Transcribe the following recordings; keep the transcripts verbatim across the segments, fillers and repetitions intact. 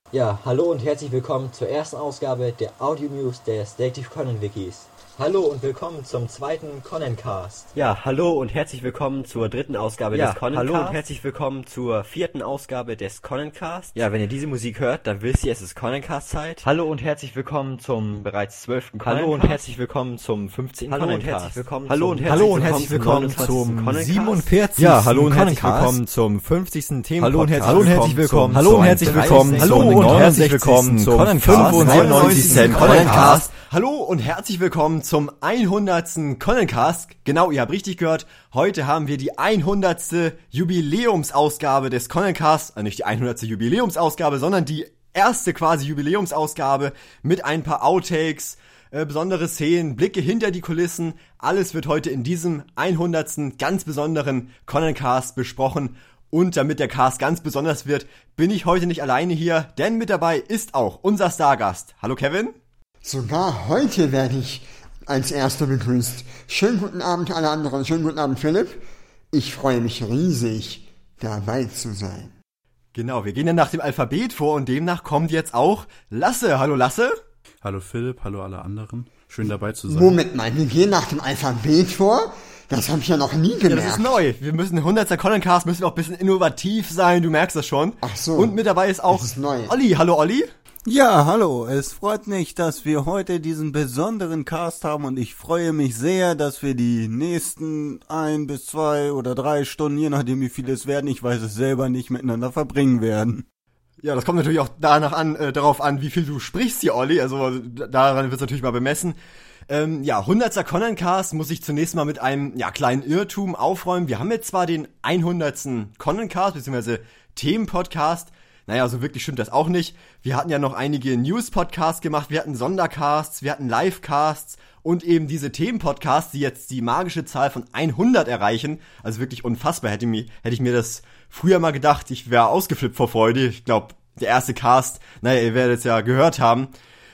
Ja, hallo und herzlich willkommen zur ersten Ausgabe der Audio News des Detective Conan Wikis. Hallo und willkommen zum zweiten Conan-Cast. Ja, hallo und herzlich willkommen zur dritten Ausgabe Ja, des Conan-Cast. hallo und herzlich willkommen zur vierten Ausgabe des Conan-Cast. Ja, wenn ihr diese Musik hört, dann wisst ihr, es ist Conan-Cast-Zeit. Hallo und herzlich willkommen zum bereits zwölften Conan-Cast. Hallo und herzlich willkommen zum fünfzehnten Hallo und Conan-Cast. herzlich willkommen Hallo zum und Hallo und herzlich willkommen zum siebenundvierzigsten Ja, hallo und herzlich Conan-Cast. willkommen zum fünfzigsten Themen. Hallo und herzlich Hallo und willkommen herzlich willkommen. zum- Hallo und herzlich willkommen Hallo zum und herzlich willkommen zum Conan-Cast. fünfundneunzigsten Conan-Cast. Hallo und herzlich willkommen zum hundertsten Conan-Cast. Genau, ihr habt richtig gehört. Heute haben wir die hundertste Jubiläumsausgabe des Conan-Cast. Also nicht die hundertste Jubiläumsausgabe, sondern die erste quasi Jubiläumsausgabe mit ein paar Outtakes, äh, besondere Szenen, Blicke hinter die Kulissen. Alles wird heute in diesem hundertsten ganz besonderen Conan-Cast besprochen. Und damit der Cast ganz besonders wird, bin ich heute nicht alleine hier, denn mit dabei ist auch unser Stargast. Hallo Kevin. Sogar heute werde ich als Erster begrüßt. Schönen guten Abend alle anderen, schönen guten Abend Philipp. Ich freue mich riesig, dabei zu sein. Genau, wir gehen ja nach dem Alphabet vor und demnach kommt jetzt auch Lasse. Hallo Lasse. Hallo Philipp, hallo alle anderen. Schön dabei zu sein. Moment mal, wir gehen nach dem Alphabet vor? Das habe ich ja noch nie Ja, gemerkt. das ist neu. Wir müssen hundertster Conan-Cast, müssen wir auch ein bisschen innovativ sein, du merkst das schon. Ach so. Und mit dabei ist auch Das ist neu. Olli. Hallo Olli. Ja, hallo, es freut mich, dass wir heute diesen besonderen Cast haben und ich freue mich sehr, dass wir die nächsten ein bis zwei oder drei Stunden, je nachdem wie viel es werden, ich weiß es selber nicht, miteinander verbringen werden. Ja, das kommt natürlich auch danach an, äh, darauf an, wie viel du sprichst hier, Olli. Also d- daran wird es natürlich mal bemessen. Ähm, ja, hundertster Conan-Cast muss ich zunächst mal mit einem ja kleinen Irrtum aufräumen. Wir haben jetzt zwar den hundertsten Conan-Cast, beziehungsweise Themen-Podcast. Naja, so wirklich stimmt das auch nicht. Wir hatten ja noch einige News-Podcasts gemacht, wir hatten Sondercasts, wir hatten Live-Casts und eben diese Themen-Podcasts, die jetzt die magische Zahl von hundert erreichen. Also wirklich unfassbar. Hätte, mir, hätte ich mir das früher mal gedacht, ich wäre ausgeflippt vor Freude. Ich glaube, der erste Cast, naja, ihr werdet es ja gehört haben.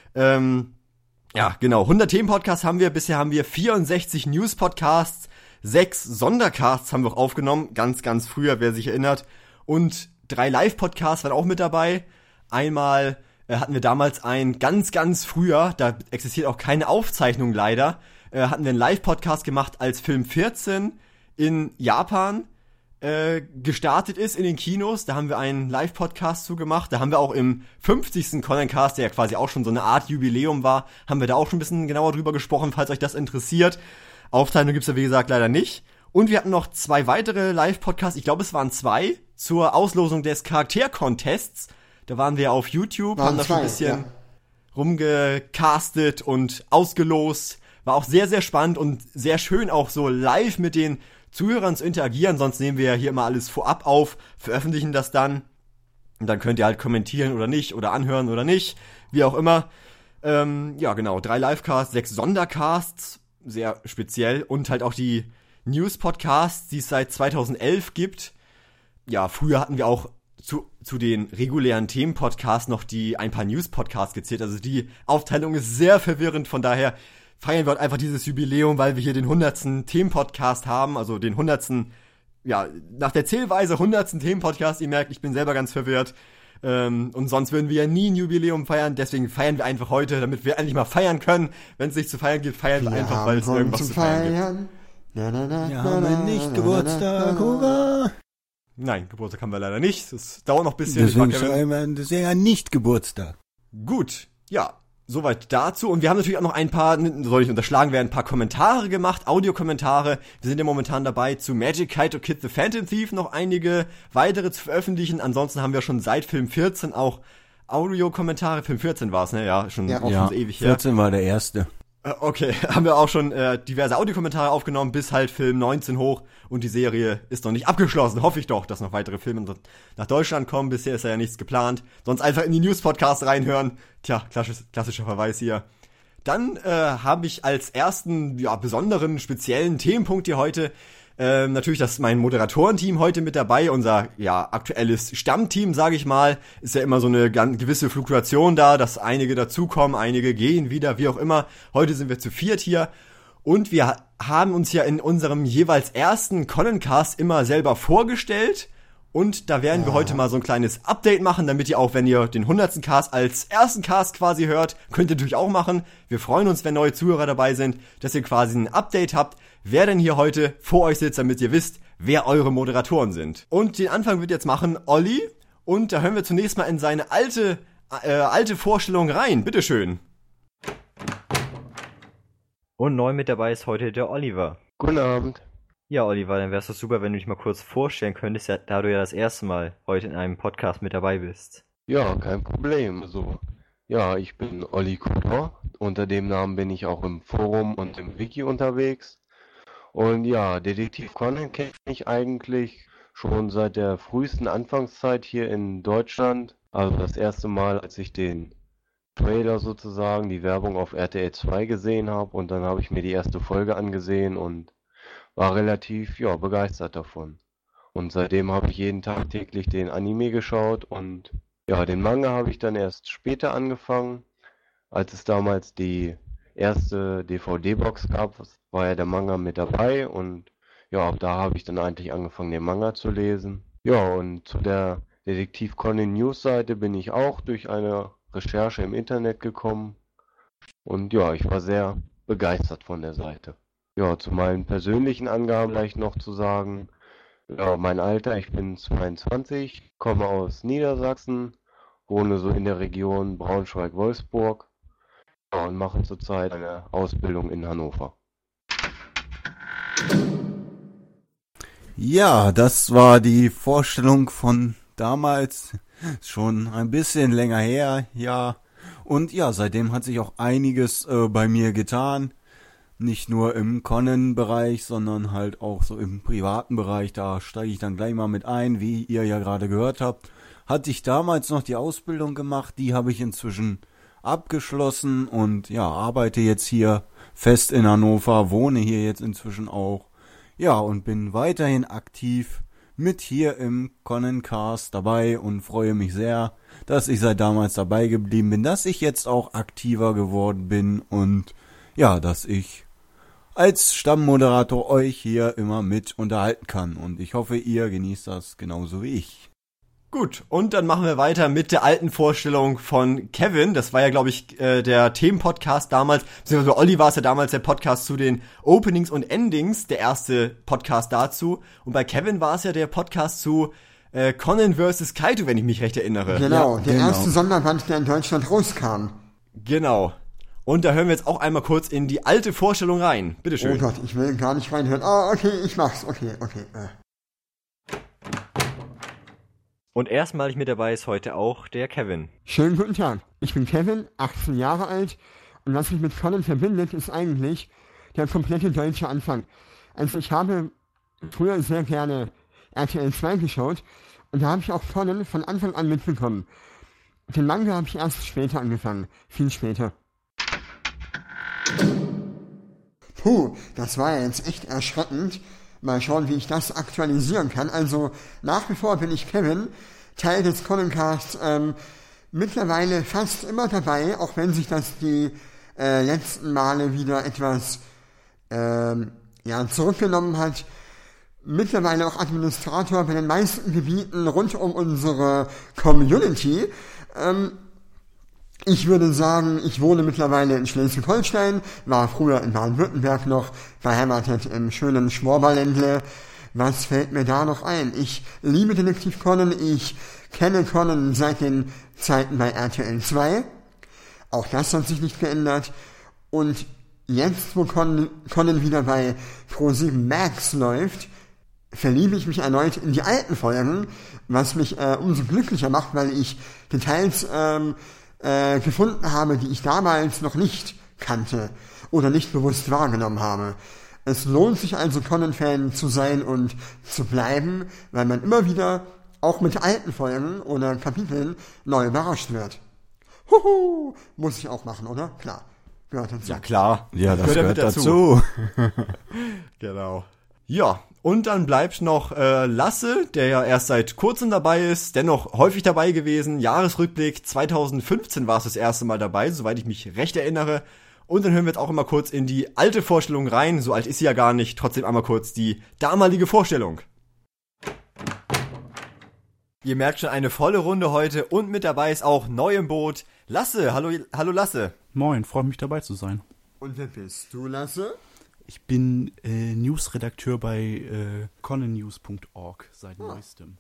Ähm, ja, genau. hundert Themen-Podcasts haben wir. Bisher haben wir vierundsechzig News-Podcasts, sechs Sondercasts haben wir auch aufgenommen. Ganz, ganz früher, wer sich erinnert. Und drei Live-Podcasts waren auch mit dabei. Einmal äh, hatten wir damals ein ganz, ganz früher, da existiert auch keine Aufzeichnung leider, äh, hatten wir einen Live-Podcast gemacht, als Film vierzehn in Japan äh, gestartet ist in den Kinos. Da haben wir einen Live-Podcast zu gemacht. Da haben wir auch im fünfzigsten Conan-Cast, der ja quasi auch schon so eine Art Jubiläum war, haben wir da auch schon ein bisschen genauer drüber gesprochen, falls euch das interessiert. Aufzeichnung gibt's ja wie gesagt leider nicht. Und wir hatten noch zwei weitere Live-Podcasts, ich glaube es waren zwei, zur Auslosung des Charakter-Contests. Da waren wir auf YouTube, Waren haben da schon ein zwei, bisschen ja. rumgecastet und ausgelost. War auch sehr, sehr spannend und sehr schön auch so live mit den Zuhörern zu interagieren. Sonst nehmen wir ja hier immer alles vorab auf, veröffentlichen das dann. Und dann könnt ihr halt kommentieren oder nicht oder anhören oder nicht, wie auch immer. Ähm, ja genau, drei Livecasts, sechs Sondercasts, sehr speziell. Und halt auch die News-Podcasts, die es seit zweitausendelf gibt. Ja, früher hatten wir auch zu, zu den regulären Themen-Podcasts noch die ein paar News-Podcasts gezählt. Also die Aufteilung ist sehr verwirrend, von daher feiern wir heute einfach dieses Jubiläum, weil wir hier den hundertsten Themen-Podcast haben, also den hundertsten, ja, nach der Zählweise hundertsten Themen-Podcast. Ihr merkt, ich bin selber ganz verwirrt. Ähm, und sonst würden wir ja nie ein Jubiläum feiern, deswegen feiern wir einfach heute, damit wir endlich mal feiern können. Wenn es nicht zu feiern gibt, feiern wir, Wir einfach, haben weil es Grund irgendwas zum zu feiern gibt. Feiern. Na, na, na, Wir na, haben na, nicht na, Geburtstag, na, na, na. hurra! Nein, Geburtstag haben wir leider nicht. Das dauert noch ein bisschen. Deswegen Ich mag ja- schreiben wir das ist ja nicht Geburtstag. Gut, ja, soweit dazu. Und wir haben natürlich auch noch ein paar, soll ich unterschlagen werden, ein paar Kommentare gemacht, Audiokommentare. Wir sind ja momentan dabei, zu Magic Kaito Kid the Phantom Thief noch einige weitere zu veröffentlichen. Ansonsten haben wir schon seit Film vierzehn auch Audiokommentare. Film vierzehn war es, ne? Ja, schon, Ja. auch Ja, schon so ewig her. vierzehn war der erste. Äh, Okay, haben wir auch schon äh, diverse Audiokommentare aufgenommen, bis halt Film neunzehn hoch und die Serie ist noch nicht abgeschlossen. Hoffe ich doch, dass noch weitere Filme nach Deutschland kommen. Bisher ist ja nichts geplant. Sonst einfach in die News-Podcasts reinhören. Tja, klassisch, klassischer Verweis hier. Dann äh, habe ich als ersten, ja, besonderen, speziellen Themenpunkt hier heute Ähm, natürlich, das ist mein Moderatorenteam heute mit dabei. Unser ja aktuelles Stammteam, sage ich mal, ist ja immer so eine ganz gewisse Fluktuation da, dass einige dazukommen, einige gehen wieder, wie auch immer. Heute sind wir zu viert hier. Und wir haben uns ja in unserem jeweils ersten Conan-Cast immer selber vorgestellt Und da werden wir heute mal so ein kleines Update machen, damit ihr auch, wenn ihr den hundertsten Cast als ersten Cast quasi hört, könnt ihr natürlich auch machen. Wir freuen uns, wenn neue Zuhörer dabei sind, dass ihr quasi ein Update habt, wer denn hier heute vor euch sitzt, damit ihr wisst, wer eure Moderatoren sind. Und den Anfang wird jetzt machen Olli. Und da hören wir zunächst mal in seine alte, äh, alte Vorstellung rein. Bitteschön. Und neu mit dabei ist heute der Oliver. Guten Abend. Ja, Oliver, dann wär's doch super, wenn du dich mal kurz vorstellen könntest, da du ja das erste Mal heute in einem Podcast mit dabei bist. Ja, kein Problem. Also, ja, ich bin Olli Kutter. Unter dem Namen bin ich auch im Forum und im Wiki unterwegs. Und ja, Detektiv Conan kenne ich eigentlich schon seit der frühesten Anfangszeit hier in Deutschland. Also das erste Mal, als ich den Trailer sozusagen, die Werbung auf R T L zwei gesehen habe. Und dann habe ich mir die erste Folge angesehen und war relativ, ja, begeistert davon. Und seitdem habe ich jeden Tag täglich den Anime geschaut und ja, den Manga habe ich dann erst später angefangen. Als es damals die erste D V D-Box gab, war ja der Manga mit dabei und ja, ab da habe ich dann eigentlich angefangen, den Manga zu lesen. Ja, und zu der Detektiv Conan News-Seite bin ich auch durch eine Recherche im Internet gekommen und ja, ich war sehr begeistert von der Seite. Ja, zu meinen persönlichen Angaben vielleicht noch zu sagen, ja, mein Alter, ich bin zweiundzwanzig, komme aus Niedersachsen, wohne so in der Region Braunschweig-Wolfsburg ja, und mache zurzeit eine Ausbildung in Hannover. Ja, das war die Vorstellung von damals, schon ein bisschen länger her, ja. Und ja, seitdem hat sich auch einiges äh, bei mir getan. Nicht nur im Conan-Bereich, sondern halt auch so im privaten Bereich. Da steige ich dann gleich mal mit ein, wie ihr ja gerade gehört habt. Hatte ich damals noch die Ausbildung gemacht, die habe ich inzwischen abgeschlossen und ja, arbeite jetzt hier fest in Hannover, wohne hier jetzt inzwischen auch. Ja, und bin weiterhin aktiv mit hier im Conan-Cast dabei und freue mich sehr, dass ich seit damals dabei geblieben bin, dass ich jetzt auch aktiver geworden bin und ja, dass ich als Stammmoderator euch hier immer mit unterhalten kann. Und ich hoffe, ihr genießt das genauso wie ich. Gut, und dann machen wir weiter mit der alten Vorstellung von Kevin. Das war ja, glaube ich, äh, der Themenpodcast damals. Beziehungsweise Olli war es ja damals der Podcast zu den Openings und Endings, der erste Podcast dazu. Und bei Kevin war es ja der Podcast zu äh, Conan versus. Kaito, wenn ich mich recht erinnere. Genau, ja, der genau. erste Sonderband, der in Deutschland rauskam. Genau. Und da hören wir jetzt auch einmal kurz in die alte Vorstellung rein. Bitteschön. Oh Gott, ich will gar nicht reinhören. Ah, okay, ich mach's. Okay, okay. Äh. Und erstmalig mit dabei ist heute auch der Kevin. Schönen guten Tag. Ich bin Kevin, achtzehn Jahre alt. Und was mich mit Conan verbindet, ist eigentlich der komplette deutsche Anfang. Also ich habe früher sehr gerne R T L zwei geschaut. Und da habe ich auch Conan von Anfang an mitbekommen. Den Manga habe ich erst später angefangen. Viel später. Puh, das war ja jetzt echt erschreckend. Mal schauen, wie ich das aktualisieren kann. Also, nach wie vor bin ich Kevin, Teil des Conan-Casts, ähm, mittlerweile fast immer dabei, auch wenn sich das die äh, letzten Male wieder etwas ähm, ja, zurückgenommen hat. Mittlerweile auch Administrator bei den meisten Gebieten rund um unsere Community. Ähm, Ich würde sagen, ich wohne mittlerweile in Schleswig-Holstein, war früher in Baden-Württemberg noch, beheimatet im schönen Schwaberländle. Was fällt mir da noch ein? Ich liebe Detektiv Conan, ich kenne Conan seit den Zeiten bei R T L zwei. Auch das hat sich nicht geändert. Und jetzt, wo Conan, Conan wieder bei ProSieben Max läuft, verliebe ich mich erneut in die alten Folgen, was mich äh, umso glücklicher macht, weil ich Details ähm, Äh, gefunden habe, die ich damals noch nicht kannte oder nicht bewusst wahrgenommen habe. Es lohnt sich also, Conan-Fan zu sein und zu bleiben, weil man immer wieder, auch mit alten Folgen oder Kapiteln, neu überrascht wird. Huhu, muss ich auch machen, oder? Klar, gehört dazu. Ja, klar. Ja, das Gehört gehört, mit dazu. Genau. Ja, und dann bleibt noch äh, Lasse, der ja erst seit kurzem dabei ist, dennoch häufig dabei gewesen. Jahresrückblick zweitausendfünfzehn war es das erste Mal dabei, soweit ich mich recht erinnere. Und dann hören wir jetzt auch immer kurz in die alte Vorstellung rein. So alt ist sie ja gar nicht. Trotzdem einmal kurz die damalige Vorstellung. Ihr merkt schon, eine volle Runde heute und mit dabei ist auch neu im Boot Lasse. Hallo, hallo Lasse. Moin, freue mich dabei zu sein. Und wer bist du, Lasse? Ich bin äh, Newsredakteur bei äh, conan news punkt org seit oh. neuestem.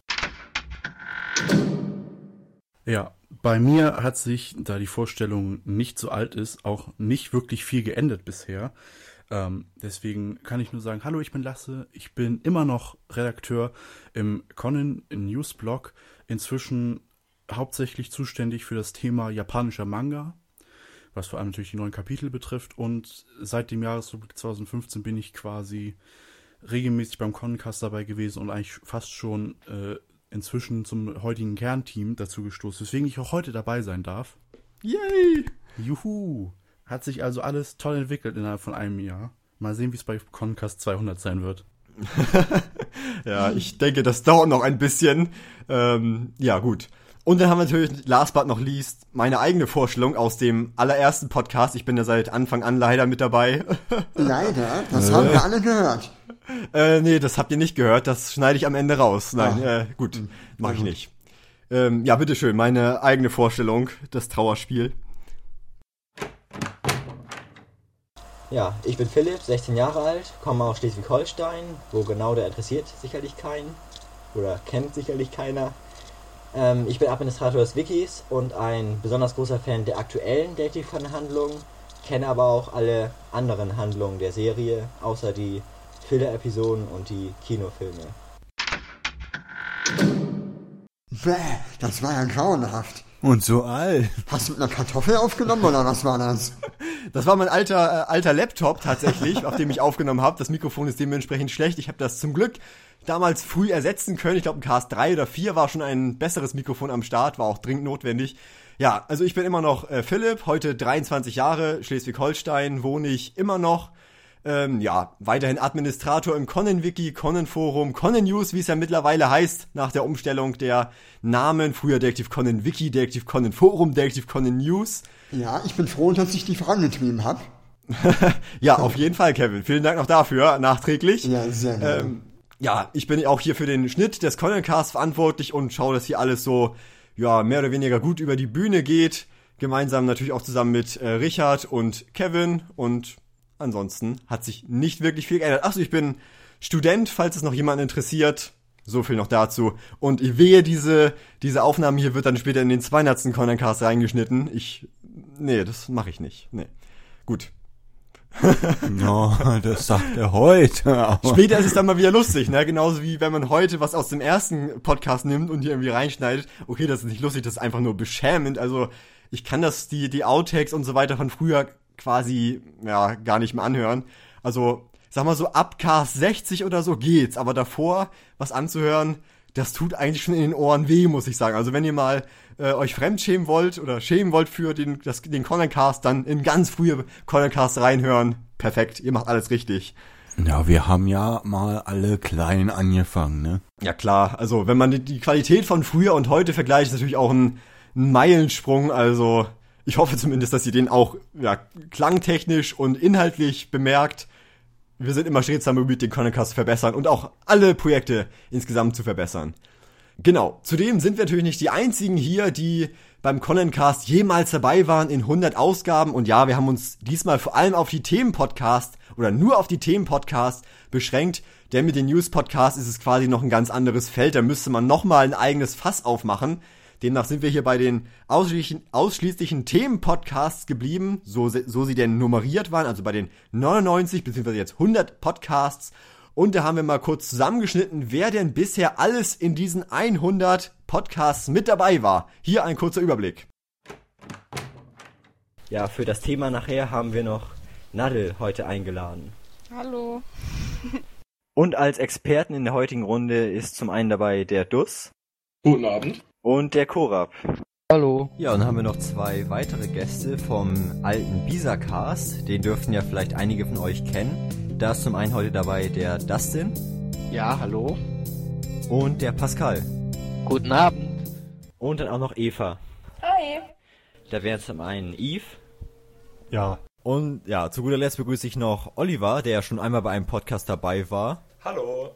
Ja, bei mir hat sich, da die Vorstellung nicht so alt ist, auch nicht wirklich viel geändert bisher. Ähm, deswegen kann ich nur sagen, hallo, ich bin Lasse. Ich bin immer noch Redakteur im Conan News Blog. Inzwischen hauptsächlich zuständig für das Thema japanischer Manga, was vor allem natürlich die neuen Kapitel betrifft. Und seit dem Jahresrückblick zwanzig fünfzehn bin ich quasi regelmäßig beim Conancast dabei gewesen und eigentlich fast schon äh, inzwischen zum heutigen Kernteam dazu gestoßen, weswegen ich auch heute dabei sein darf. Yay! Juhu! Hat sich also alles toll entwickelt innerhalb von einem Jahr. Mal sehen, wie es bei Conancast zweihundert sein wird. Ja, ich denke, das dauert noch ein bisschen. Ähm, ja, gut. Und dann haben wir natürlich, last but not least, meine eigene Vorstellung aus dem allerersten Podcast. Ich bin ja seit Anfang an leider mit dabei. Leider? Das haben wir alle gehört. Äh, nee, das habt ihr nicht gehört. Das schneide ich am Ende raus. Nein, Ah. äh, gut, mache ich nicht. Ähm, ja, bitteschön, meine eigene Vorstellung, das Trauerspiel. Ja, ich bin Philipp, sechzehn Jahre alt, komme aus Schleswig-Holstein, wo genau der interessiert sicherlich keinen oder kennt sicherlich keiner. Ähm, ich bin Administrator des Wikis und ein besonders großer Fan der aktuellen Detective-Handlungen, kenne aber auch alle anderen Handlungen der Serie, außer die Filler-Episoden und die Kinofilme. Bäh, das war ja grauenhaft. Und so alt. Hast du mit einer Kartoffel aufgenommen oder was war das? Das war mein alter äh, alter Laptop tatsächlich, auf dem ich aufgenommen habe. Das Mikrofon ist dementsprechend schlecht. Ich habe das zum Glück damals früh ersetzen können. Ich glaube, ein K S drei oder vier war schon ein besseres Mikrofon am Start, war auch dringend notwendig. Ja, also ich bin immer noch äh, Philipp, heute dreiundzwanzig Jahre, Schleswig-Holstein, wohne ich immer noch. Ähm, ja, weiterhin Administrator im Conan-Wiki, Conan-Forum, Conan News, wie es ja mittlerweile heißt, nach der Umstellung der Namen. Früher Detektiv Conan Wiki, Detektiv Conan Forum, Detektiv Conan News. Ja, ich bin froh, dass ich die vorangetrieben habe. Ja, auf jeden Fall, Kevin. Vielen Dank noch dafür, nachträglich. Ja, sehr gerne. Ähm, ja, ich bin auch hier für den Schnitt des Conan-Casts verantwortlich und schaue, dass hier alles so, ja, mehr oder weniger gut über die Bühne geht. Gemeinsam natürlich auch zusammen mit äh, Richard und Kevin und ansonsten hat sich nicht wirklich viel geändert. Achso, ich bin Student, falls es noch jemanden interessiert. So viel noch dazu. Und ich wehe, diese, diese Aufnahme hier wird dann später in den zweihundertsten Conan-Cast reingeschnitten. Ich, nee, das mache ich nicht. Nee. Gut. No, das sagt er heute. Aber Später ist es dann mal wieder lustig, ne? Genauso wie wenn man heute was aus dem ersten Podcast nimmt und hier irgendwie reinschneidet. Okay, das ist nicht lustig, das ist einfach nur beschämend. Also, ich kann das, die, die Outtakes und so weiter von früher quasi, ja, gar nicht mehr anhören. Also, sag mal so, ab Cast sechzig oder so geht's, aber davor was anzuhören, das tut eigentlich schon in den Ohren weh, muss ich sagen. Also, wenn ihr mal äh, euch fremdschämen wollt oder schämen wollt für den, das, den Conan-Cast, dann in ganz frühe Conan-Cast reinhören. Perfekt, ihr macht alles richtig. ja, wir haben ja mal alle klein angefangen, ne? Ja klar, also wenn man die, die Qualität von früher und heute vergleicht, ist natürlich auch ein, ein Meilensprung. Also ich hoffe zumindest, dass ihr den auch ja, klangtechnisch und inhaltlich bemerkt. Wir sind immer stets bemüht, den Conan-Cast zu verbessern und auch alle Projekte insgesamt zu verbessern. Genau, zudem sind wir natürlich nicht die einzigen hier, die beim Conan-Cast jemals dabei waren in hundert Ausgaben. Und ja, wir haben uns diesmal vor allem auf die Themen-Podcast oder nur auf die Themen-Podcast beschränkt. Denn mit den News-Podcasts ist es quasi noch ein ganz anderes Feld. Da müsste man nochmal ein eigenes Fass aufmachen. Demnach sind wir hier bei den ausschließlichen, ausschließlichen Themen-Podcasts geblieben, so, so sie denn nummeriert waren, also bei den neunundneunzig bzw. jetzt hundert Podcasts. Und da haben wir mal kurz zusammengeschnitten, wer denn bisher alles in diesen hundert Podcasts mit dabei war. Hier ein kurzer Überblick. Ja, für das Thema nachher haben wir noch Nadel heute eingeladen. Hallo. Und als Experten in der heutigen Runde ist zum einen dabei der Dus. Guten Abend. Und der Korab. Hallo. Ja, und dann haben wir noch zwei weitere Gäste vom alten Bisa-Cast. Den dürften ja vielleicht einige von euch kennen. Da ist zum einen heute dabei der Dustin. Ja, hallo. Und der Pascal. Guten Abend. Und dann auch noch Eva. Hi. Da wäre zum einen Yves. Ja. Und ja, zu guter Letzt begrüße ich noch Oliver, der ja schon einmal bei einem Podcast dabei war. Hallo.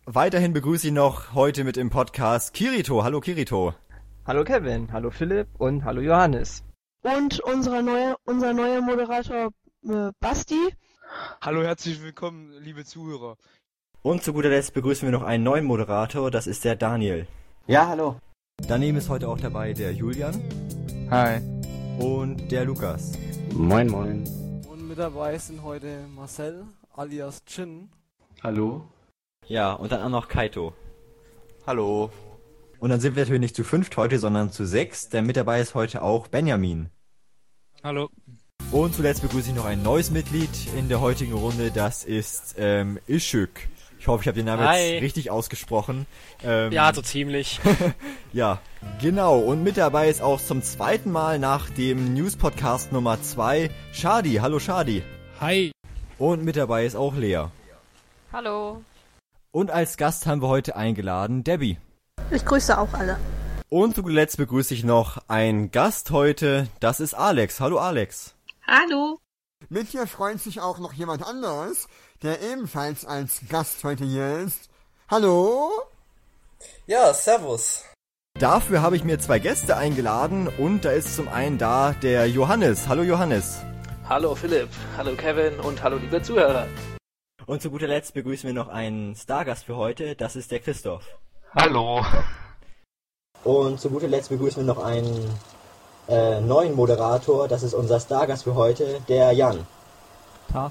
weiterhin begrüße ich noch heute mit im Podcast Kirito. Hallo Kirito. Hallo Kevin, hallo Philipp und hallo Johannes. Und unser neuer, unser neuer Moderator äh, Basti. Hallo, herzlich willkommen, liebe Zuhörer. Und zu guter Letzt begrüßen wir noch einen neuen Moderator, das ist der Daniel. Ja, hallo. Daneben ist heute auch dabei der Julian. Hi. Und der Lukas. Moin, moin. Und mit dabei sind heute Marcel alias Chin. Hallo. Ja, und dann auch noch Kaito. Hallo. Und dann sind wir natürlich nicht zu fünft heute, sondern zu sechs, denn mit dabei ist heute auch Benjamin. Hallo. Und zuletzt begrüße ich noch ein neues Mitglied in der heutigen Runde, das ist ähm, Ishük. Ich hoffe, ich habe den Namen Hi. jetzt richtig ausgesprochen. Ähm, ja, so ziemlich. ja, genau. Und mit dabei ist auch zum zweiten Mal nach dem News-Podcast Nummer zwei Shadi. Hallo Shadi. Hi. Und mit dabei ist auch Lea. Hallo. Und als Gast haben wir heute eingeladen Debbie. Ich grüße auch alle. Und zu guter Letzt begrüße ich noch einen Gast heute, das ist Alex. Hallo Alex. Hallo. Mit dir freut sich auch noch jemand anderes, der ebenfalls als Gast heute hier ist. Hallo? Ja, servus. Dafür habe ich mir zwei Gäste eingeladen und da ist zum einen da der Johannes. Hallo Johannes. Hallo Philipp, hallo Kevin und hallo liebe Zuhörer. Und zu guter Letzt begrüßen wir noch einen Stargast für heute, das ist der Christoph. Hallo. Und zu guter Letzt begrüßen wir noch einen äh, neuen Moderator, das ist unser Stargast für heute, der Jan. Tag.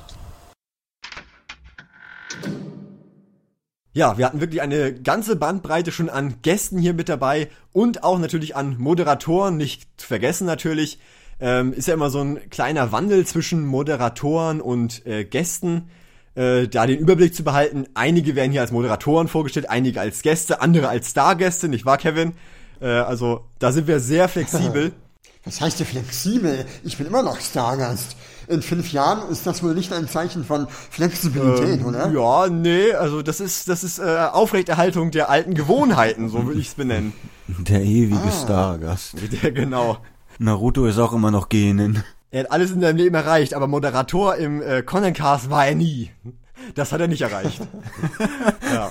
Ja, wir hatten wirklich eine ganze Bandbreite schon an Gästen hier mit dabei und auch natürlich an Moderatoren, nicht zu vergessen natürlich. Ähm, ist ja immer so ein kleiner Wandel zwischen Moderatoren und äh, Gästen. Äh, da den Überblick zu behalten, einige werden hier als Moderatoren vorgestellt, einige als Gäste, andere als Stargäste, nicht wahr, Kevin? Äh, also, da sind wir sehr flexibel. Was heißt denn flexibel? Ich bin immer noch Stargast. In fünf Jahren ist das wohl nicht ein Zeichen von Flexibilität, ähm, oder? Ja, nee, also das ist das ist äh, Aufrechterhaltung der alten Gewohnheiten, so würde ich es benennen. Der ewige Ah. Stargast. Der, genau. Naruto ist auch immer noch Genen. Er hat alles in seinem Leben erreicht, aber Moderator im äh, Conan-Cast war er nie. Das hat er nicht erreicht. Ja.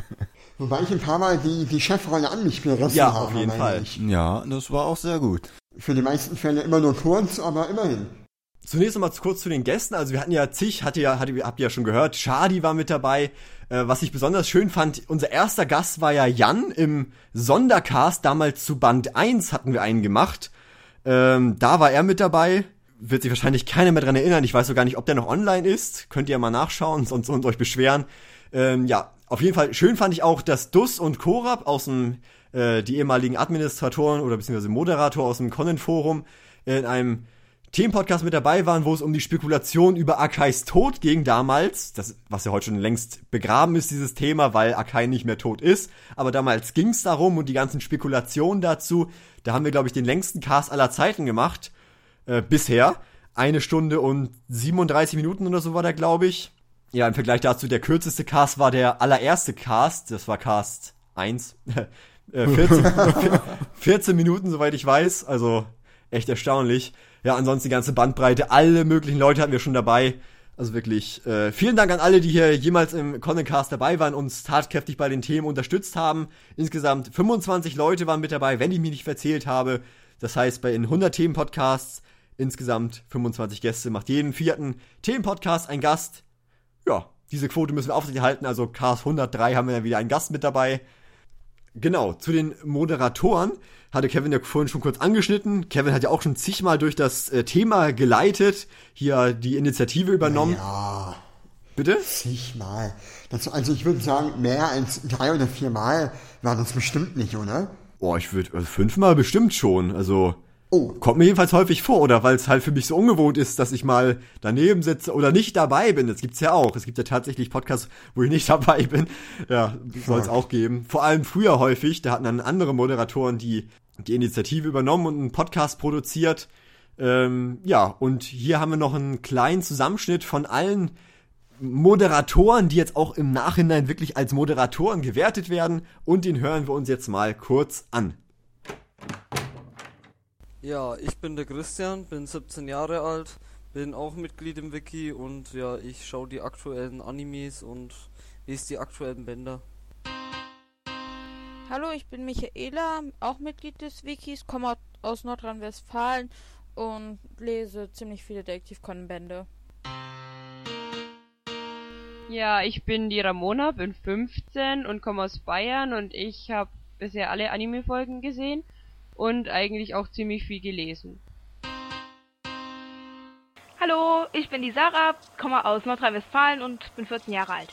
Wobei ich ein paar Mal die, die Chefrolle an mich gerissen Ja, habe. auf jeden meine Fall. ich. Ja, das war auch sehr gut. Für die meisten Fälle immer nur kurz, aber immerhin. Zunächst nochmal kurz zu den Gästen. Also wir hatten ja zig, hatte ja, hatte, habt ihr ja schon gehört, Shadi war mit dabei. Äh, was ich besonders schön fand, unser erster Gast war ja Jan im Sondercast. Damals zu Band eins hatten wir einen gemacht. Ähm, da war er mit dabei. Wird sich wahrscheinlich keiner mehr dran erinnern. Ich weiß so gar nicht, ob der noch online ist. Könnt ihr mal nachschauen sonst und euch beschweren. Ähm, ja, auf jeden Fall schön fand ich auch, dass Dus und Korab aus dem, äh, die ehemaligen Administratoren oder beziehungsweise Moderator aus dem Conan-Forum in einem Themenpodcast mit dabei waren, wo es um die Spekulation über Akais Tod ging damals, das, was ja heute schon längst begraben ist, dieses Thema, weil Akai nicht mehr tot ist, aber damals ging es darum und die ganzen Spekulationen dazu, da haben wir, glaube ich, den längsten Cast aller Zeiten gemacht, äh, bisher, eine Stunde und siebenunddreißig Minuten oder so war der, glaube ich. Ja, im Vergleich dazu, der kürzeste Cast war der allererste Cast, das war Cast eins, äh, vierzehn, vierzehn Minuten, soweit ich weiß, also echt erstaunlich. Ja, ansonsten die ganze Bandbreite, alle möglichen Leute hatten wir schon dabei. Also wirklich, äh, vielen Dank an alle, die hier jemals im Conan-Cast dabei waren, uns tatkräftig bei den Themen unterstützt haben. Insgesamt fünfundzwanzig Leute waren mit dabei, wenn ich mich nicht verzählt habe. Das heißt, bei in hundert Themenpodcasts insgesamt fünfundzwanzig Gäste, macht jeden vierten Themenpodcast ein Gast. Ja, diese Quote müssen wir aufrechterhalten, also Cast hundertdrei haben wir dann wieder einen Gast mit dabei. Genau, zu den Moderatoren hatte Kevin ja vorhin schon kurz angeschnitten. Kevin hat ja auch schon zigmal durch das äh, Thema geleitet, hier die Initiative übernommen. Ja. Bitte? Zigmal. Das, also ich würde sagen, mehr als drei oder viermal war das bestimmt nicht, oder? Boah, ich würde, also fünfmal bestimmt schon, also oh. Kommt mir jedenfalls häufig vor, oder weil es halt für mich so ungewohnt ist, dass ich mal daneben sitze oder nicht dabei bin. Das gibt's ja auch. Es gibt ja tatsächlich Podcasts, wo ich nicht dabei bin. Ja, soll es auch geben. Vor allem früher häufig, da hatten dann andere Moderatoren die die Initiative übernommen und einen Podcast produziert. Ähm, ja, und hier haben wir noch einen kleinen Zusammenschnitt von allen Moderatoren, die jetzt auch im Nachhinein wirklich als Moderatoren gewertet werden. Und den hören wir uns jetzt mal kurz an. Ja, ich bin der Christian, bin siebzehn Jahre alt, bin auch Mitglied im Wiki und ja, ich schaue die aktuellen Animes und lese die aktuellen Bänder. Hallo, ich bin Michaela, auch Mitglied des Wikis, komme aus Nordrhein-Westfalen und lese ziemlich viele Detektiv Conan-Bände. Ja, ich bin die Ramona, bin fünfzehn und komme aus Bayern und ich habe bisher alle Anime-Folgen gesehen und eigentlich auch ziemlich viel gelesen. Hallo, ich bin die Sarah, komme aus Nordrhein-Westfalen und bin vierzehn Jahre alt.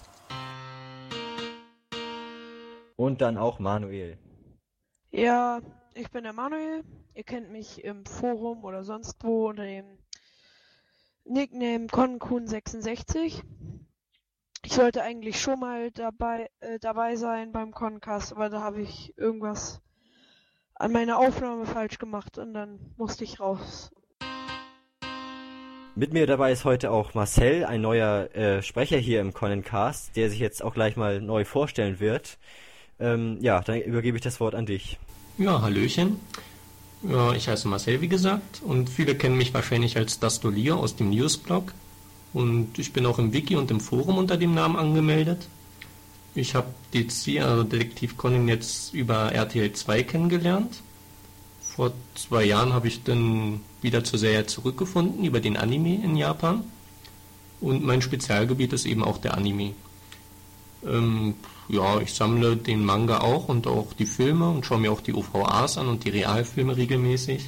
Und dann auch Manuel. Ja, ich bin der Manuel. Ihr kennt mich im Forum oder sonst wo unter dem Nickname Konkun sechsundsechzig. Ich sollte eigentlich schon mal dabei äh, dabei sein beim Concast, aber da habe ich irgendwas an meiner Aufnahme falsch gemacht und dann musste ich raus. Mit mir dabei ist heute auch Marcel, ein neuer äh, Sprecher hier im Conan-Cast, der sich jetzt auch gleich mal neu vorstellen wird. Ähm, ja, dann übergebe ich das Wort an dich. Ja, hallöchen. Ja, ich heiße Marcel, wie gesagt, und viele kennen mich wahrscheinlich als Dastolier aus dem Newsblog. Und ich bin auch im Wiki und im Forum unter dem Namen angemeldet. Ich habe D C, also Detektiv Conan, jetzt über R T L zwei kennengelernt. Vor zwei Jahren habe ich dann wieder zur Serie zurückgefunden über den Anime in Japan. Und mein Spezialgebiet ist eben auch der Anime. Ähm, ja, ich sammle den Manga auch und auch die Filme und schaue mir auch die O V As an und die Realfilme regelmäßig.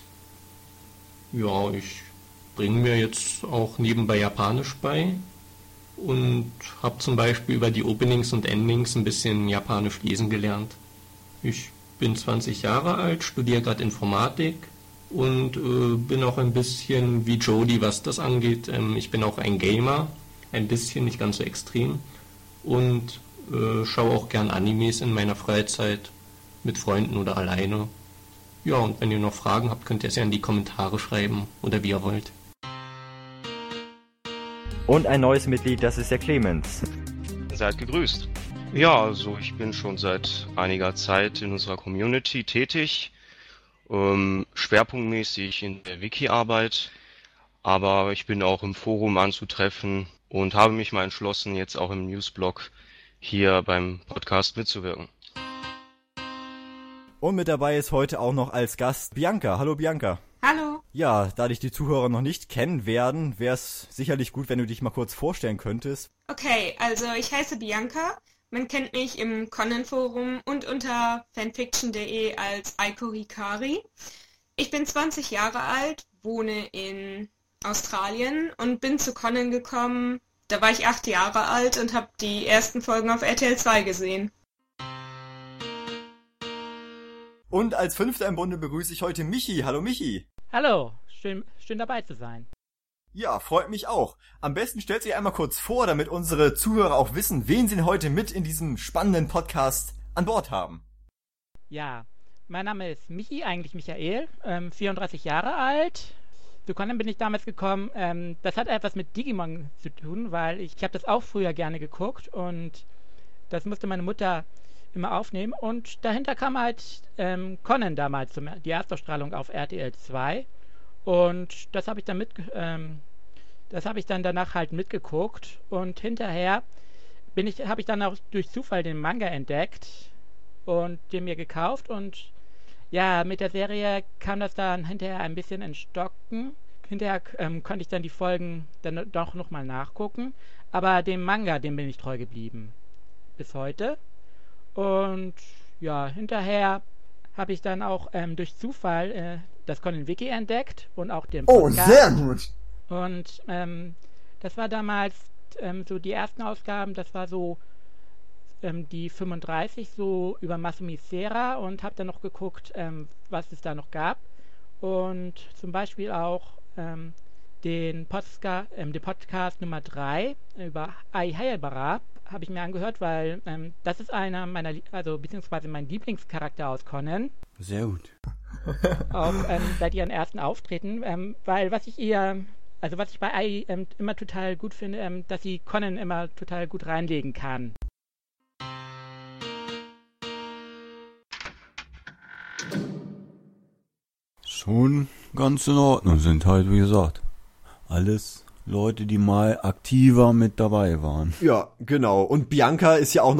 Ja, ich bringe mir jetzt auch nebenbei Japanisch bei und habe zum Beispiel über die Openings und Endings ein bisschen Japanisch lesen gelernt. Ich bin zwanzig Jahre alt, studiere gerade Informatik und äh, bin auch ein bisschen wie Jody, was das angeht. Ähm, ich bin auch ein Gamer, ein bisschen, nicht ganz so extrem, und äh, schaue auch gern Animes in meiner Freizeit mit Freunden oder alleine. Ja, und wenn ihr noch Fragen habt, könnt ihr es ja in die Kommentare schreiben oder wie ihr wollt. Und ein neues Mitglied, das ist der Clemens. Seid gegrüßt. Ja, also ich bin schon seit einiger Zeit in unserer Community tätig, ähm, schwerpunktmäßig in der Wiki-Arbeit, aber ich bin auch im Forum anzutreffen und habe mich mal entschlossen, jetzt auch im Newsblog hier beim Podcast mitzuwirken. Und mit dabei ist heute auch noch als Gast Bianca. Hallo Bianca. Hallo. Ja, da dich die Zuhörer noch nicht kennen werden, wäre es sicherlich gut, wenn du dich mal kurz vorstellen könntest. Okay, also ich heiße Bianca. Man kennt mich im Conan-Forum und unter fanfiction punkt de als Aiko Hikari. Ich bin zwanzig Jahre alt, wohne in Australien und bin zu Conan gekommen. Da war ich acht Jahre alt und habe die ersten Folgen auf R T L zwei gesehen. Und als Fünfter im Bunde begrüße ich heute Michi. Hallo Michi. Hallo, schön, schön dabei zu sein. Ja, freut mich auch. Am besten stellt sich einmal kurz vor, damit unsere Zuhörer auch wissen, wen sie heute mit in diesem spannenden Podcast an Bord haben. Ja, mein Name ist Michi, eigentlich Michael, ähm, vierunddreißig Jahre alt. Zu Conan bin ich damals gekommen. Ähm, das hat etwas mit Digimon zu tun, weil ich, ich habe das auch früher gerne geguckt und das musste meine Mutter immer aufnehmen. Und dahinter kam halt ähm, Conan damals, zum, die Erstausstrahlung auf R T L zwei. Und das habe ich dann mit, ähm, das habe ich dann danach halt mitgeguckt. Und hinterher bin ich, habe ich dann auch durch Zufall den Manga entdeckt und den mir gekauft. Und ja, mit der Serie kam das dann hinterher ein bisschen ins Stocken. Hinterher ähm, konnte ich dann die Folgen dann doch nochmal nachgucken. Aber dem Manga, dem bin ich treu geblieben. Bis heute. Und ja, hinterher habe ich dann auch ähm, durch Zufall äh, das Conan Wiki entdeckt und auch den Podcast. Oh, sehr gut. Und ähm, das war damals ähm, so die ersten Ausgaben, das war so ähm, die fünfunddreißig, so über Masumi Sera, und habe dann noch geguckt, ähm, was es da noch gab. Und zum Beispiel auch ähm, den, Podca ähm, den Podcast Nummer drei über Ai Hayabara habe ich mir angehört, weil ähm, das ist einer meiner, also beziehungsweise mein Lieblingscharakter aus Conan. Sehr gut. Auch ähm, seit ihren ersten Auftreten, ähm, weil was ich ihr, also was ich bei Ai ähm, immer total gut finde, ähm, dass sie Conan immer total gut reinlegen kann. Schon ganz in Ordnung sind halt, wie gesagt, alles Leute, die mal aktiver mit dabei waren. Ja, genau. Und Bianca ist ja auch noch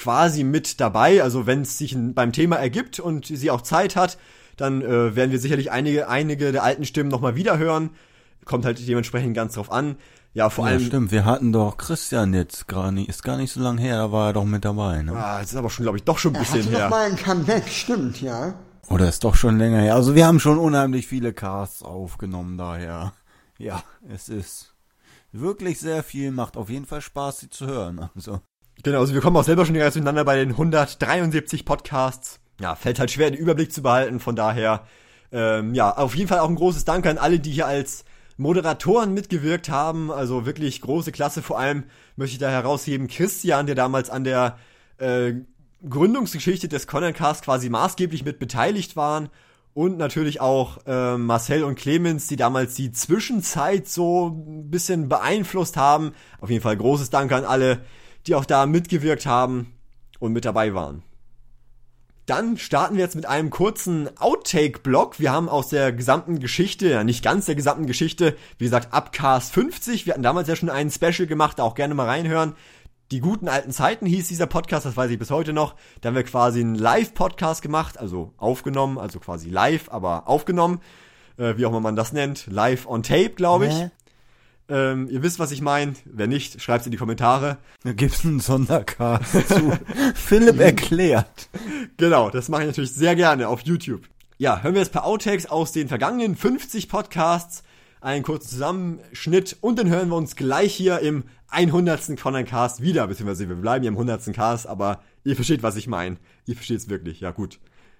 quasi mit dabei. Also wenn es sich beim Thema ergibt und sie auch Zeit hat, dann äh, werden wir sicherlich einige einige der alten Stimmen nochmal wiederhören. Kommt halt dementsprechend ganz drauf an. Ja, vor ja, allem... stimmt, wir hatten doch Christian jetzt gar nicht, ist gar nicht so lange her, da war er doch mit dabei, ne? Ah, das ist aber schon, glaube ich, doch schon ein bisschen her. Er hatte doch mal ein Comeback, stimmt, ja. Oder ist doch schon länger her. Also wir haben schon unheimlich viele Casts aufgenommen, daher. Ja, es ist wirklich sehr viel, macht auf jeden Fall Spaß, sie zu hören, also. Genau, also wir kommen auch selber schon ganz miteinander bei den hundertdreiundsiebzig Podcasts. Ja, fällt halt schwer, den Überblick zu behalten, von daher, ähm, ja, auf jeden Fall auch ein großes Dank an alle, die hier als Moderatoren mitgewirkt haben, also wirklich große Klasse. Vor allem möchte ich da herausheben Christian, der damals an der äh, Gründungsgeschichte des Conancast quasi maßgeblich mit beteiligt waren, und natürlich auch äh, Marcel und Clemens, die damals die Zwischenzeit so ein bisschen beeinflusst haben. Auf jeden Fall großes Dank an alle, die auch da mitgewirkt haben und mit dabei waren. Dann starten wir jetzt mit einem kurzen Outtake-Block. Wir haben aus der gesamten Geschichte, ja nicht ganz der gesamten Geschichte, wie gesagt, ab Cast fünfzig, wir hatten damals ja schon einen Special gemacht, auch gerne mal reinhören. Die guten alten Zeiten hieß dieser Podcast, das weiß ich bis heute noch. Da haben wir quasi einen Live-Podcast gemacht, also aufgenommen, also quasi live, aber aufgenommen. Äh, wie auch immer man das nennt. Live on Tape, glaube ich. Hä? Ähm, ihr wisst, was ich meine. Wenn nicht, schreibt's in die Kommentare. Da gibt's einen Sondercast zu. Philipp erklärt. Genau, das mache ich natürlich sehr gerne auf YouTube. Ja, hören wir jetzt ein paar Outtakes aus den vergangenen fünfzig Podcasts, einen kurzen Zusammenschnitt, und dann hören wir uns gleich hier im hundertsten Conancast wieder, beziehungsweise wir bleiben hier im hundertsten Cast, aber ihr versteht, was ich meine. Ihr versteht's wirklich, ja gut.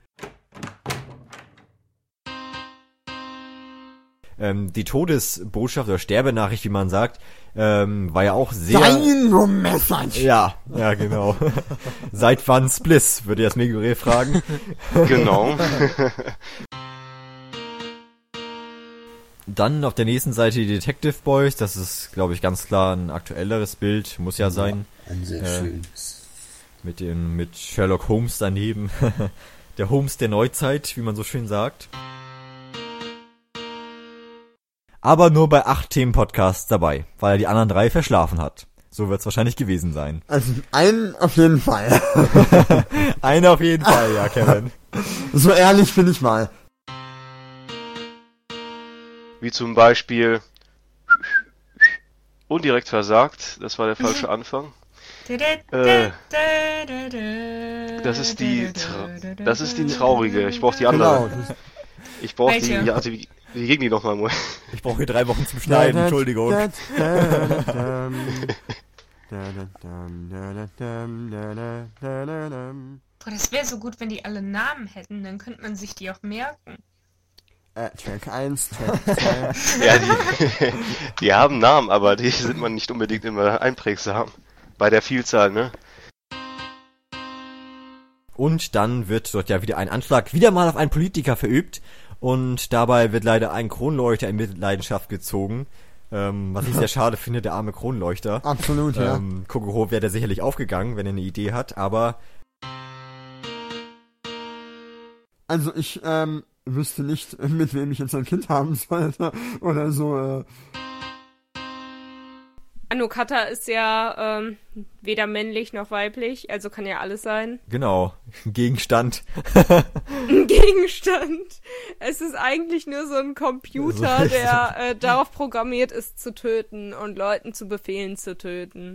Ähm, die Todesbotschaft oder Sterbenachricht, wie man sagt, ähm, war ja auch sehr... Dino Message! Ja, ja, genau. Seit wann Spliss, würde das Megure fragen. Genau. Dann auf der nächsten Seite die Detective Boys, das ist, glaube ich, ganz klar ein aktuelleres Bild, muss ja sein. Ein sehr äh, schönes. Mit dem, mit Sherlock Holmes daneben. Der Holmes der Neuzeit, wie man so schön sagt. Aber nur bei acht Themenpodcasts dabei, weil er die anderen drei verschlafen hat. So wird es wahrscheinlich gewesen sein. Also einen auf jeden Fall. Einen auf jeden Fall, ja, Kevin. So ehrlich bin ich mal. Wie zum Beispiel undirekt versagt, das war der falsche Anfang. Äh, das ist die Tra- das ist die traurige. Ich brauche die andere. Genau. Ich brauche die. Ja, also wie, wie ging die nochmal? Ich brauche hier drei Wochen zum Schneiden, Entschuldigung. Boah, das wäre so gut, wenn die alle Namen hätten, dann könnte man sich die auch merken. Äh, Track eins, Track zwei. Ja, die, die haben Namen, aber die sind man nicht unbedingt immer einprägsam. Bei der Vielzahl, ne? Und dann wird dort ja wieder ein Anschlag wieder mal auf einen Politiker verübt. Und dabei wird leider ein Kronleuchter in Mitleidenschaft gezogen. Ähm, was ich sehr schade finde, der arme Kronleuchter. Absolut, ja. Ähm, Kokoro wäre da sicherlich aufgegangen, wenn er eine Idee hat, aber... Also ich, ähm, wüsste nicht, mit wem ich jetzt ein Kind haben sollte oder so. Äh. Anukata ist ja ähm, weder männlich noch weiblich, also kann ja alles sein. Genau, Gegenstand. Ein Gegenstand. Es ist eigentlich nur so ein Computer, der äh, darauf programmiert ist, zu töten und Leuten zu befehlen, zu töten.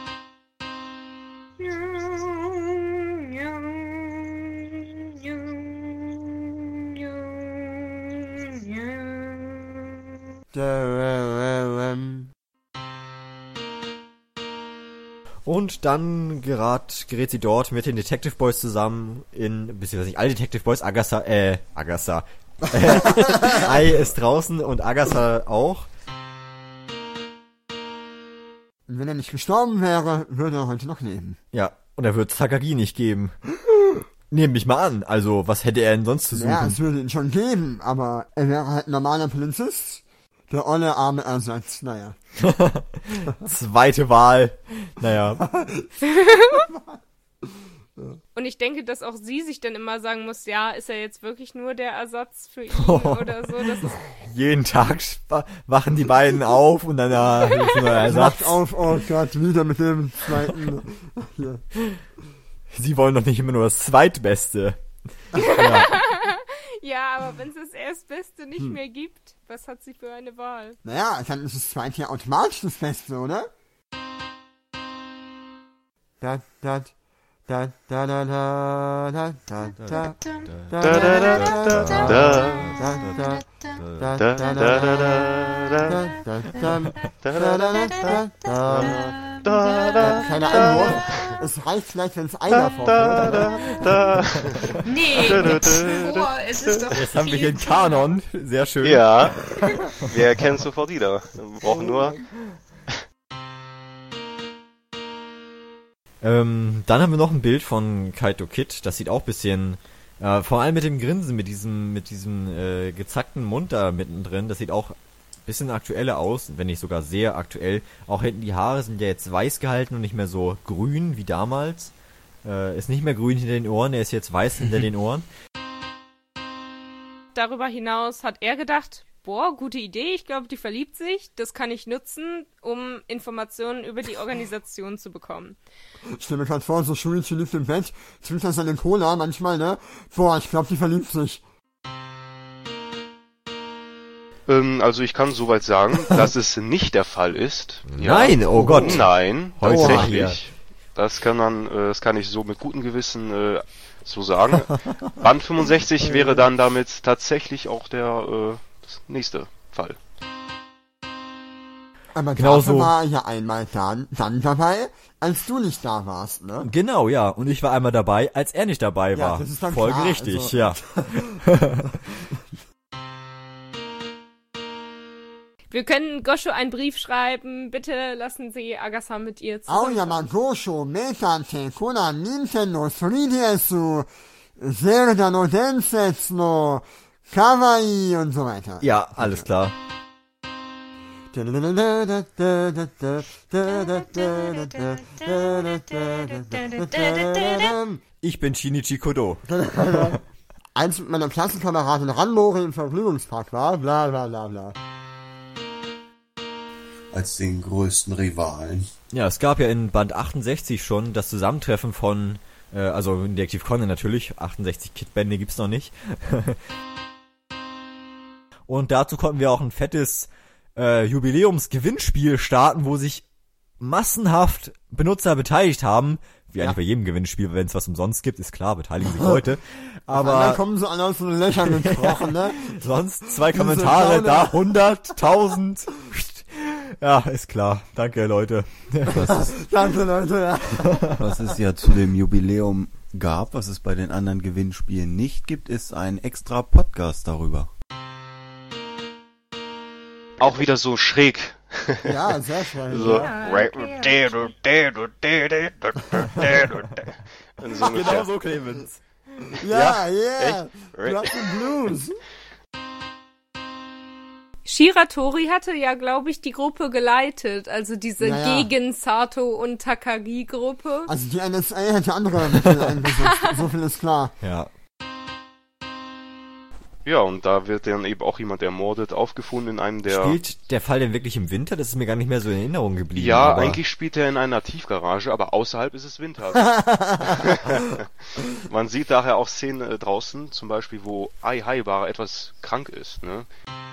Und dann gerät, gerät sie dort mit den Detective Boys zusammen in, beziehungsweise nicht alle Detective Boys, Agatha, äh, Agatha. Ai ist draußen und Agatha auch. Wenn er nicht gestorben wäre, würde er heute noch leben. Ja, und er wird Takagi nicht geben. Nehm mich mal an, also was hätte er denn sonst zu suchen? Ja, es würde ihn schon geben, aber er wäre halt ein normaler Polizist. Der olle arme Ersatz, naja. Zweite Wahl, naja. Und ich denke, dass auch sie sich dann immer sagen muss, ja, ist er jetzt wirklich nur der Ersatz für ihn oder so? Das ist jeden Tag wachen die beiden auf und dann ja, ist nur Ersatz. Wacht auf, oh Gott, wieder mit dem zweiten. Hier. Sie wollen doch nicht immer nur das Zweitbeste. Ja. Ja, aber wenn es das Erstbeste nicht Hm. mehr gibt, was hat sie für eine Wahl? Naja, dann ist das zweite ja automatisch das Beste, oder? Da, da, da, da, da, da, da, da, da, da, keine Ahnung. Es reicht vielleicht, wenn es einer vorkommt. Nee, oh, es ist doch Jetzt haben wir viel hier einen Kanon. Sehr schön. Ja, wir erkennen sofort wieder. Wir brauchen nur... Ähm, dann haben wir noch ein Bild von Kaito Kid. Das sieht auch ein bisschen, äh, vor allem mit dem Grinsen, mit diesem, mit diesem äh, gezackten Mund da mittendrin. Das sieht auch ein bisschen aktueller aus, wenn nicht sogar sehr aktuell. Auch hinten die Haare sind ja jetzt weiß gehalten und nicht mehr so grün wie damals. Äh, ist nicht mehr grün hinter den Ohren, er ist jetzt weiß hinter den Ohren. Darüber hinaus hat er gedacht, boah, gute Idee, ich glaube, die verliebt sich. Das kann ich nutzen, um Informationen über die Organisation zu bekommen. Ich stell mir grad vor, so Shuichi liegt im Bett, trinkt er seine Cola manchmal, ne? Boah, ich glaube, die verliebt sich. Ähm, also ich kann soweit sagen, dass es nicht der Fall ist. Ja. Nein, oh Gott. Nein, Heute tatsächlich. Das kann man, äh, das kann ich so mit gutem Gewissen äh, so sagen. Band fünfundsechzig wäre dann damit tatsächlich auch der äh, das nächste Fall. Aber Genau dafür so. war er ja einmal dann, dann dabei, als du nicht da warst, ne? Genau, ja. Und ich war einmal dabei, als er nicht dabei Ja, war. das ist dann Folge klar, richtig, also- ja. Wir können Gosho einen Brief schreiben. Bitte lassen Sie Agasa mit ihr zusammen. Aoyama Gosho, Metante, Kona, Nintendo, three D S, Zelda no Densetsu no Kawaii und so weiter. Ja, alles klar. Ich bin Shinichi Kodo. Als mit meiner Klassenkameradin Ranmori im Vergnügungspark war, bla bla bla bla. Als den größten Rivalen. Ja, es gab ja in Band achtundsechzig schon das Zusammentreffen von, äh, also in Detective Conan natürlich, achtundsechzig Kid-Bände gibt's noch nicht. Und dazu konnten wir auch ein fettes äh, Jubiläumsgewinnspiel starten, wo sich massenhaft Benutzer beteiligt haben. Wie eigentlich Ja. bei jedem Gewinnspiel, wenn es was umsonst gibt, ist klar, beteiligen sich Leute. Aber Aber dann kommen sie alle aus den Löchern gekrochen, ne? sonst zwei Diese Kommentare, Laune. da hundert, tausend. Ja, ist klar. Danke, Leute. Was es, Danke, Leute, ja. was es ja zu dem Jubiläum gab, was es bei den anderen Gewinnspielen nicht gibt, ist ein extra Podcast darüber. Auch wieder so schräg. Ja, sehr schön. So. Ja, Und so ungefähr. Genau so, Clemens. Ja, yeah. echt? Drop the Blues. Shiratori hatte ja, glaube ich, die Gruppe geleitet. Also diese Ja, ja. gegen Sato und Takagi-Gruppe. Also die N S A hätte andere Mittel eingesetzt, so viel ist klar. Ja. Ja, und da wird dann eben auch jemand ermordet, aufgefunden in einem der... Spielt der Fall denn wirklich im Winter? Das ist mir gar nicht mehr so in Erinnerung geblieben. Ja, aber eigentlich spielt er in einer Tiefgarage, aber außerhalb ist es Winter. Man sieht daher auch Szenen äh, draußen, zum Beispiel, wo Ai Haibara etwas krank ist, ne?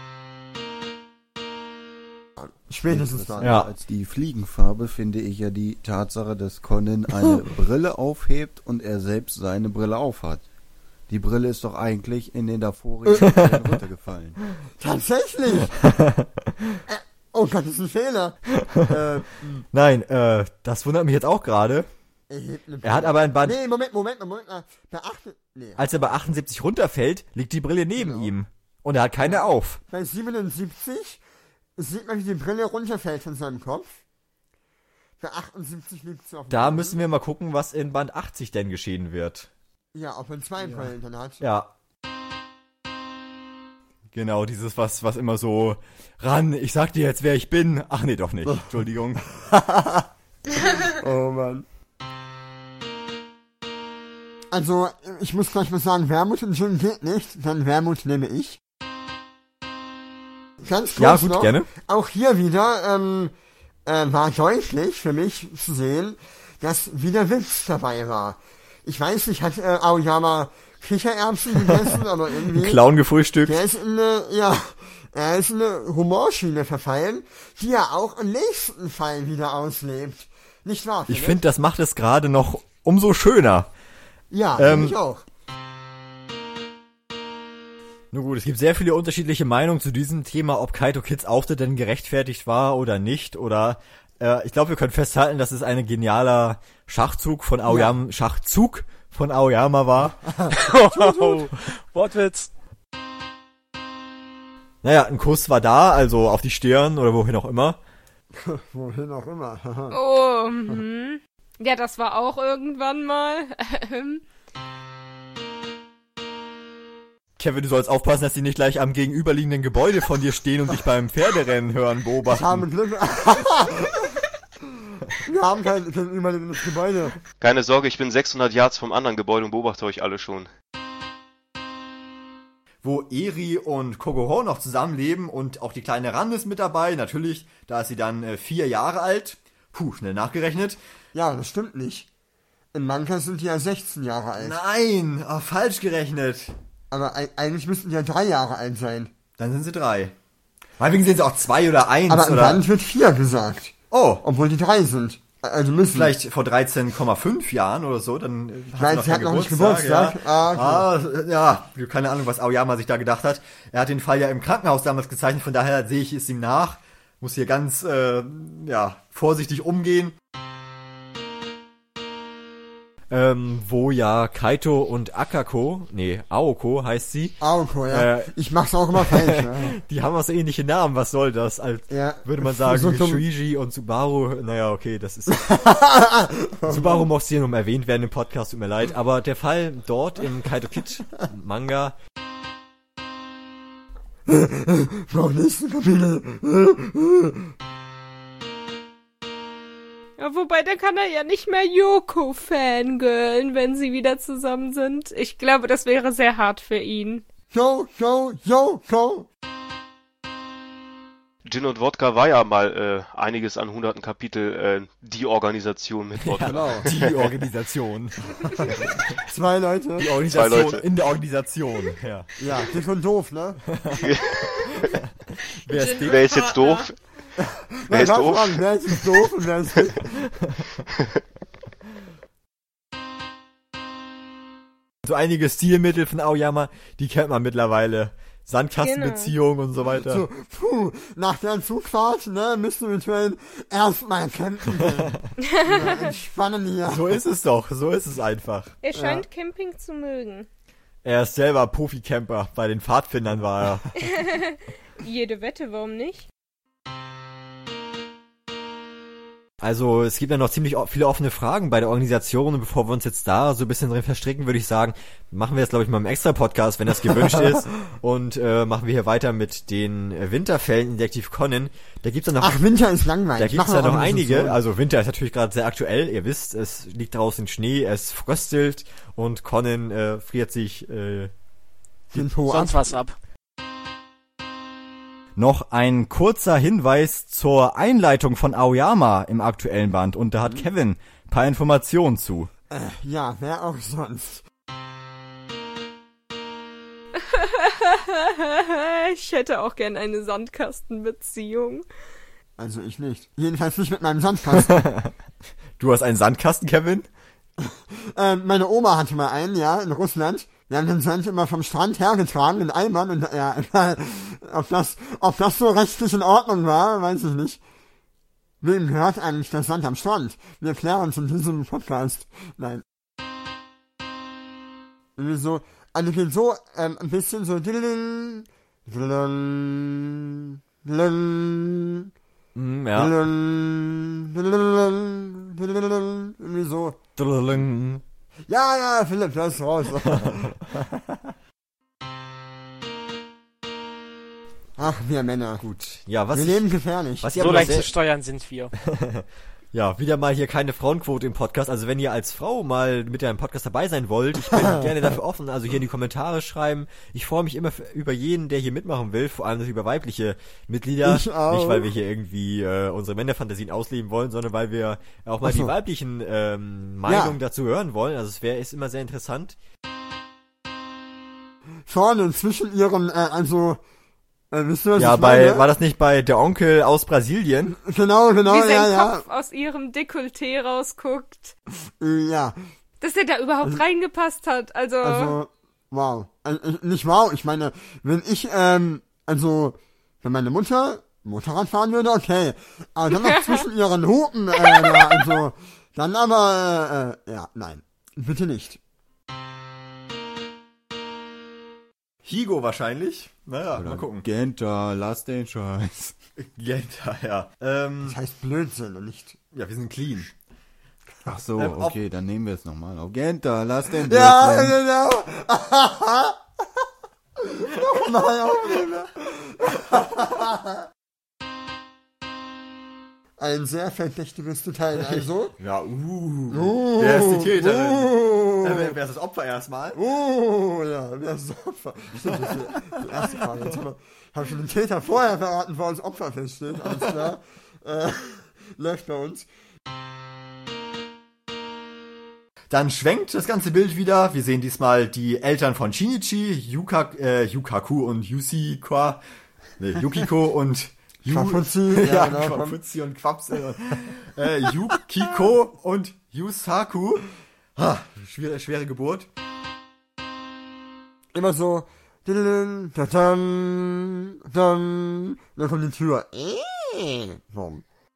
Spätestens dann. Ja. Als die Fliegenfarbe finde ich ja die Tatsache, dass Conan eine Brille aufhebt und er selbst seine Brille aufhat. Die Brille ist doch eigentlich in den davorigen Fällen runtergefallen. Tatsächlich! äh, oh Gott, das ist ein Fehler. äh, Nein, äh, das wundert mich jetzt auch gerade. er, hebt eine Er hat aber ein Band. Nee, Moment, Moment, Moment. Moment. Beachtet. Nee. Als er bei achtundsiebzig runterfällt, liegt die Brille neben Genau. ihm. Und er hat keine auf. Bei siebenundsiebzig sieht man, wie die Brille runterfällt von seinem Kopf. Bei achtundsiebzig liegt sie auf dem Da Boden. müssen wir mal gucken, was in Band achtzig denn geschehen wird. Ja, ob er zwei Brillen dann hat. Ja. Genau, dieses was, was immer so ran, ich sag dir jetzt, wer ich bin. Ach nee, doch nicht. Entschuldigung. Oh Mann. Also, ich muss gleich mal sagen, Wermut und Gin geht nicht, dann Wermut nehme ich. Ganz kurz Ja, gut, noch, gerne. auch hier wieder ähm, äh, war deutlich für mich zu sehen, dass wieder Witz dabei war. ich weiß nicht, hat äh, Aoyama Kichererbsen gegessen, aber irgendwie... Clown gefrühstückt. Der ist in eine, ja, er ist in eine Humorschiene verfallen, die er auch im nächsten Fall wieder auslebt. Nicht wahr? Ich finde, das macht es gerade noch umso schöner. Ja, ähm, ich auch. Nun gut, es gibt sehr viele unterschiedliche Meinungen zu diesem Thema, ob Kaito Kids Auftritt denn gerechtfertigt war oder nicht. Oder äh, ich glaube, wir können festhalten, dass es ein genialer Schachzug von Aoyama, ja. Schachzug von Aoyama war. Wortwitz. Naja, ein Kuss war da, also auf die Stirn oder wohin auch immer. Wohin auch immer. Oh, hm. Ja, das war auch irgendwann mal. Kevin, du sollst aufpassen, dass die nicht gleich am gegenüberliegenden Gebäude von dir stehen und dich beim Pferderennen hören beobachten. Wir haben Glück. Wir haben kein gegenüberliegendes Gebäude. Keine Sorge, ich bin sechshundert Yards vom anderen Gebäude und beobachte euch alle schon. Wo Eri und Kogoho noch zusammenleben und auch die kleine Ran ist mit dabei. Natürlich, da ist sie dann äh, vier Jahre alt. Puh, schnell nachgerechnet. Ja, das stimmt nicht. Im Manga sind die ja sechzehn Jahre alt. Nein, oh, falsch gerechnet. Aber eigentlich müssten die ja drei Jahre alt sein. Dann sind sie drei. Meinetwegen sind sie auch zwei oder eins. Aber im oder? Band wird vier gesagt. Oh. Obwohl die drei sind. Also müssen. Vielleicht vor dreizehn Komma fünf Jahren oder so, dann hat sie hat noch nicht Geburtstag. Ja. Ah, okay. ah, ja, keine Ahnung, was Aoyama sich da gedacht hat. Er hat den Fall ja im Krankenhaus damals gezeichnet, von daher sehe ich es ihm nach. Muss hier ganz, äh, ja, vorsichtig umgehen. Ähm, wo ja Kaito und Akako, nee, Aoko heißt sie. Aoko, ja. Äh, ich mach's auch immer falsch. Ja. Die haben auch so ähnliche Namen, was soll das? Als ja. würde man sagen, so Shuiji und Subaru, naja, okay, das ist... Subaru muss hier nur erwähnt werden im Podcast, tut mir leid. Aber der Fall dort im Kaito Kid Manga... Frau, nächsten Kapitel. Ja, wobei, da kann er ja nicht mehr Yoko fangirlen, wenn sie wieder zusammen sind. Ich glaube, das wäre sehr hart für ihn. Yo, yo, yo, yo. Gin und Wodka war ja mal äh, einiges an hunderten Kapitel äh, die Organisation mit Wodka. Ja, genau. Die Organisation. Zwei Leute. Die Organisation Zwei Leute. In der Organisation, ja. Ja, das ist schon doof, ne? Wer ist, wer ist jetzt doof? Wer ist doof? An, wer ist jetzt doof und wer ist so einige Stilmittel von Aoyama, die kennt man mittlerweile. Sandkastenbeziehung genau. Und so weiter. So, puh, nach der Zugfahrt, ne, müssen wir Train erstmal campen gehen. Ja, entspannen hier. So ist es doch, so ist es einfach. Er scheint ja. Camping zu mögen. Er ist selber Profi-Camper, bei den Pfadfindern war er. Jede Wette, warum nicht? Also es gibt ja noch ziemlich viele offene Fragen bei der Organisation und bevor wir uns jetzt da so ein bisschen drin verstricken, würde ich sagen, machen wir jetzt glaube ich mal im Extra-Podcast, wenn das gewünscht ist und äh, machen wir hier weiter mit den äh, Winterfällen in Detektiv Conan. Da gibt's ja noch... Ach, Winter ist langweilig. Da gibt's ja noch einige, so. Also Winter ist natürlich gerade sehr aktuell, ihr wisst, es liegt draußen Schnee, es fröstelt und Conan äh, friert sich äh, den Po sonst was ab. Noch ein kurzer Hinweis zur Einleitung von Aoyama im aktuellen Band. Und da hat Kevin ein paar Informationen zu. Äh, ja, wer auch sonst. Ich hätte auch gern eine Sandkastenbeziehung. Also ich nicht. Jedenfalls nicht mit meinem Sandkasten. Du hast einen Sandkasten, Kevin? äh, meine Oma hatte mal einen, ja, in Russland. Wir haben den Sand immer vom Strand hergetragen in Eimern und ja, ob das, ob das so rechtlich in Ordnung war, weiß ich nicht. Wem gehört eigentlich der Sand am Strand? Wir klären es in diesem Podcast. Nein. Irgendwie so, also geht so, ähm, ein bisschen so, diddling, diddling, diddling, mm, ja. diddling, diddling, diddling, irgendwie so. Diddling. Ja, ja, Philipp, das ist raus. Ach, wir Männer. Gut. Ja, was wir ich, leben gefährlich. Was so leicht zu steuern sind wir. Ja, wieder mal hier keine Frauenquote im Podcast. Also wenn ihr als Frau mal mit einem Podcast dabei sein wollt, ich bin gerne dafür offen. Also hier in die Kommentare schreiben. Ich freue mich immer für, über jeden, der hier mitmachen will. Vor allem über weibliche Mitglieder. Ich auch. Nicht, weil wir hier irgendwie äh, unsere Männerfantasien ausleben wollen, sondern weil wir auch mal Ach so. die weiblichen ähm, Meinungen Ja. dazu hören wollen. Also es wäre ist immer sehr interessant. Vorne zwischen ihren, äh, also, äh, wisst ihr, was Ja, ich bei meine? war das nicht bei der Onkel aus Brasilien? Genau, genau, Wie sein ja, ja. Kopf aus ihrem Dekolleté rausguckt. Ja, Dass er da überhaupt Also- reingepasst hat. Also, also, wow. Also, nicht wow, ich meine, wenn ich, ähm, also, wenn meine Mutter Motorrad fahren würde, okay. Aber dann noch zwischen ihren Hupen, äh, da, also, dann aber, äh, äh, ja, nein. Bitte nicht. Higo wahrscheinlich. Naja, Oder mal gucken. Genta, lass den Scheiß. Genta, ja. Ähm, Das heißt Blödsinn und nicht. ja, wir sind clean. Ach so, Ähm, okay, dann nehmen wir es nochmal auf. Genta, lass den Ja, Blödsinn. genau. Nochmal aufnehmen. Ein sehr verdächtiges Detail, also. Ja, uh. Uh, Wer ist die Täterin? uh. Äh, wer, wer ist das Opfer erstmal? Oh, ja, wer ist das Opfer? Stimmt, das ist die, die erste Frage. Jetzt haben wir, haben wir den Täter vorher verraten, wo uns Opfer feststeht. Alles klar. Äh, läuft bei uns. Dann schwenkt das ganze Bild wieder. Wir sehen diesmal die Eltern von Shinichi, Yuka, äh, Yukaku und Yusika, nee, Yukiko und Yu, Quapuzzi, ja, ja, genau. Quapuzzi und Quapse. äh, Yukiko und Yusaku. Ha, schwere, schwere Geburt. Immer so. Dann, dann, dann, dann kommt die Tür. Äh, so.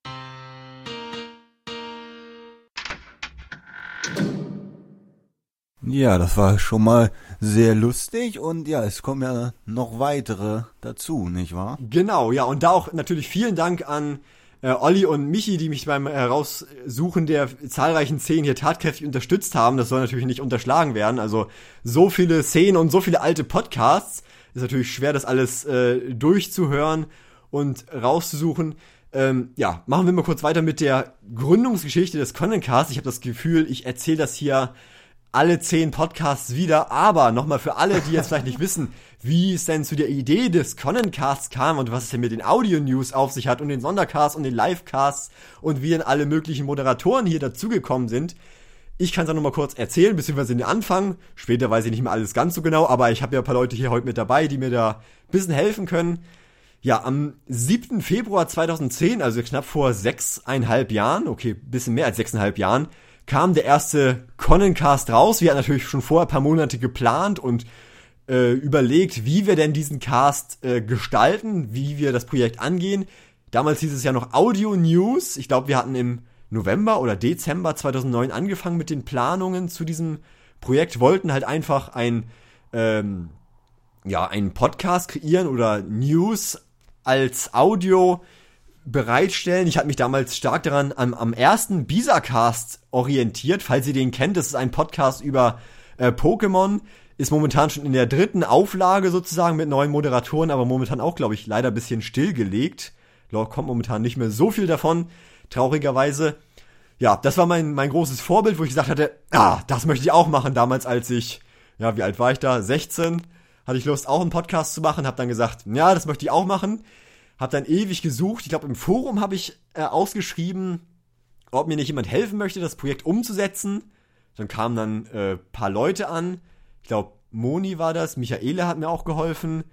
Ja, das war schon mal sehr lustig und ja, es kommen ja noch weitere dazu, nicht wahr? Genau, ja, und da auch natürlich vielen Dank an äh, Olli und Michi, die mich beim Heraussuchen der zahlreichen Szenen hier tatkräftig unterstützt haben. Das soll natürlich nicht unterschlagen werden. Also so viele Szenen und so viele alte Podcasts. Ist natürlich schwer, das alles äh, durchzuhören und rauszusuchen. Ähm, ja, machen wir mal kurz weiter mit der Gründungsgeschichte des Connencast. Ich habe das Gefühl, ich erzähle das hier alle zehn Podcasts wieder, aber nochmal für alle, die jetzt vielleicht nicht wissen, wie es denn zu der Idee des Connencasts kam und was es denn mit den Audio-News auf sich hat und den Sondercasts und den Livecasts und wie dann alle möglichen Moderatoren hier dazugekommen sind. Ich kann es auch nochmal kurz erzählen, beziehungsweise den Anfang. Später weiß ich nicht mehr alles ganz so genau, aber ich habe ja ein paar Leute hier heute mit dabei, die mir da ein bisschen helfen können. Ja, am siebten Februar zweitausendzehn, also knapp vor sechseinhalb Jahren, okay, bisschen mehr als sechseinhalb Jahren, kam der erste Connencast raus. Wir hatten natürlich schon vorher ein paar Monate geplant und äh, überlegt, wie wir denn diesen Cast äh, gestalten, wie wir das Projekt angehen. Damals hieß es ja noch Audio News. Ich glaube, wir hatten im November oder Dezember zweitausendneun angefangen mit den Planungen zu diesem Projekt, wollten halt einfach ein, ähm, ja, einen Podcast kreieren oder News als Audio bereitstellen. Ich habe mich damals stark daran am, am ersten Bisa-Cast orientiert. Falls ihr den kennt, das ist ein Podcast über äh, Pokémon. Ist momentan schon in der dritten Auflage sozusagen mit neuen Moderatoren, aber momentan auch, glaube ich, leider ein bisschen stillgelegt. Kommt momentan nicht mehr so viel davon, traurigerweise. Ja, das war mein, mein großes Vorbild, wo ich gesagt hatte, ah, das möchte ich auch machen. Damals, als ich, ja, wie alt war ich da? sechzehn. Hatte ich Lust, auch einen Podcast zu machen. Hab dann gesagt, ja, das möchte ich auch machen. Hab dann ewig gesucht. Ich glaube, im Forum habe ich äh, ausgeschrieben, ob mir nicht jemand helfen möchte, das Projekt umzusetzen. Dann kamen dann äh, paar Leute an. Ich glaube, Moni war das. Michaela hat mir auch geholfen.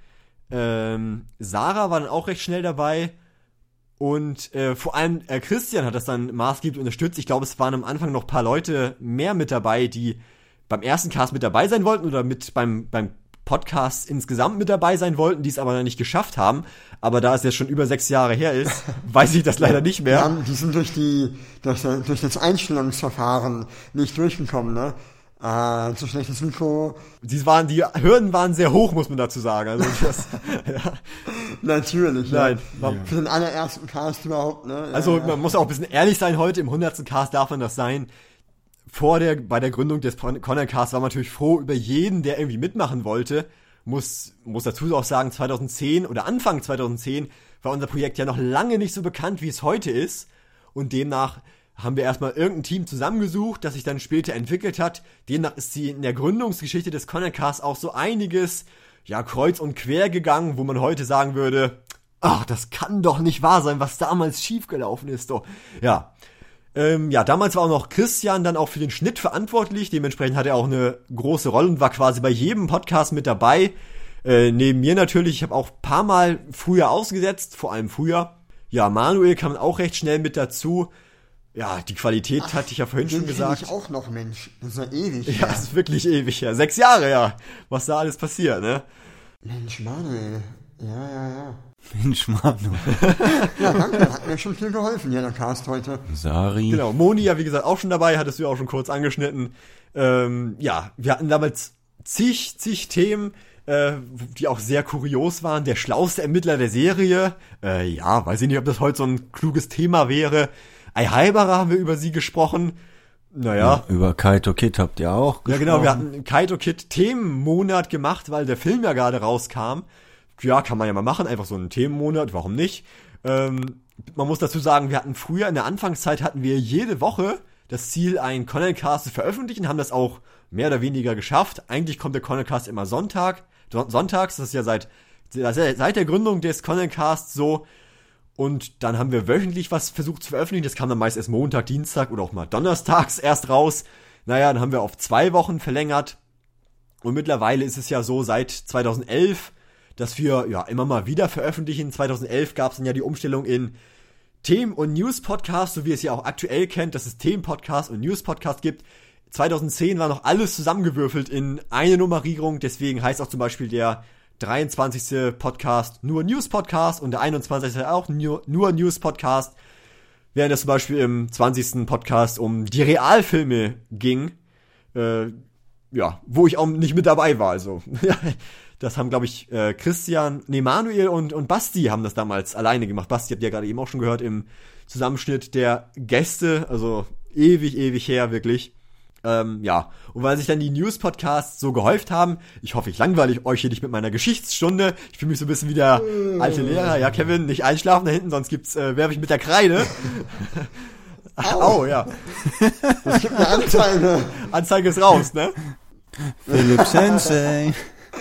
Ähm, Sarah war dann auch recht schnell dabei. Und äh, vor allem äh, Christian hat das dann maßgeblich unterstützt. Ich glaube, es waren am Anfang noch ein paar Leute mehr mit dabei, die beim ersten Cast mit dabei sein wollten oder mit beim, beim Podcast insgesamt mit dabei sein wollten, die es aber noch nicht geschafft haben. Aber da es jetzt schon über sechs Jahre her ist, weiß ich das leider nicht mehr. Die, haben, die sind durch die durch, durch das Einstellungsverfahren nicht durchgekommen, ne? Ah, zu schlechtes Mikro. Die waren, die Hürden waren sehr hoch, muss man dazu sagen. Also das, ja. Natürlich, Nein. Ja. Für den allerersten Cast überhaupt, ne? Ja, also ja. man muss auch ein bisschen ehrlich sein heute, im hundertsten Cast darf man das sein. Vor der, bei der Gründung des Connencast war man natürlich froh über jeden, der irgendwie mitmachen wollte. Muss, muss dazu auch sagen, zweitausendzehn oder Anfang zweitausendzehn war unser Projekt ja noch lange nicht so bekannt, wie es heute ist. Und demnach haben wir erstmal irgendein Team zusammengesucht, das sich dann später entwickelt hat. Demnach ist sie in der Gründungsgeschichte des Connencast auch so einiges, ja, kreuz und quer gegangen, wo man heute sagen würde, ach, das kann doch nicht wahr sein, was damals schiefgelaufen ist, doch. Ja, ähm, ja, damals war auch noch Christian dann auch für den Schnitt verantwortlich, dementsprechend hat er auch eine große Rolle und war quasi bei jedem Podcast mit dabei. Äh, neben mir natürlich, ich habe auch ein paar Mal früher ausgesetzt, vor allem früher. Ja, Manuel kam auch recht schnell mit dazu. Ja, die Qualität Ach, hatte ich ja vorhin schon gesagt. Ich auch noch, Mensch. Das ist ja ewig. Ja, das ist wirklich ewig, ja. Sechs Jahre, ja. Was da alles passiert, ne? Mensch, Manuel. Ja, ja, ja. Mensch, Manuel. Ja, danke. Hat mir schon viel geholfen hier, der Cast heute. Sari. Genau, Moni, ja, wie gesagt, auch schon dabei. Hattest du ja auch schon kurz angeschnitten. Ähm, ja, wir hatten damals zig, zig Themen, äh, die auch sehr kurios waren. Der schlauste Ermittler der Serie. Äh, ja, weiß ich nicht, ob das heute so ein kluges Thema wäre. Ei Heibara haben wir über sie gesprochen. Naja. Ja, über Kaito Kid habt ihr auch gesprochen. Ja, genau, wir hatten einen Kaito Kid Themenmonat gemacht, weil der Film ja gerade rauskam. Ja, kann man ja mal machen, einfach so einen Themenmonat, warum nicht? Ähm, man muss dazu sagen, wir hatten früher, in der Anfangszeit hatten wir jede Woche das Ziel, einen Connencast zu veröffentlichen, haben das auch mehr oder weniger geschafft. Eigentlich kommt der Connencast immer Sonntag, sonntags, das ist ja seit, seit der Gründung des Connencasts so. Und dann haben wir wöchentlich was versucht zu veröffentlichen. Das kam dann meist erst Montag, Dienstag oder auch mal donnerstags erst raus. Naja, dann haben wir auf zwei Wochen verlängert. Und mittlerweile ist es ja so seit zweitausendelf, dass wir ja immer mal wieder veröffentlichen. zweitausendelf gab es dann ja die Umstellung in Themen- und News-Podcast, so wie es ja auch aktuell kennt, dass es Themen-Podcast und News-Podcast gibt. zweitausendzehn war noch alles zusammengewürfelt in eine Nummerierung. Deswegen heißt auch zum Beispiel der dreiundzwanzigste Podcast nur News-Podcast und der einundzwanzigste auch nur, nur News-Podcast, während es zum Beispiel im zwanzigsten Podcast um die Realfilme ging, äh, ja, wo ich auch nicht mit dabei war, also, das haben, glaube ich, äh, Christian, nee, Manuel und, und Basti haben das damals alleine gemacht. Basti habt ihr ja gerade eben auch schon gehört im Zusammenschnitt der Gäste, also ewig, ewig her, wirklich. Ähm, ja, und weil sich dann die News-Podcasts so gehäuft haben, ich hoffe, ich langweile euch hier nicht mit meiner Geschichtsstunde. Ich fühle mich so ein bisschen wie der alte Lehrer. Ja, Kevin, nicht einschlafen da hinten, sonst gibt's, äh, werfe ich mit der Kreide. Au, oh, ja. Das gibt eine Anzeige. Anzeige ist raus, ne? Philipp Sensei.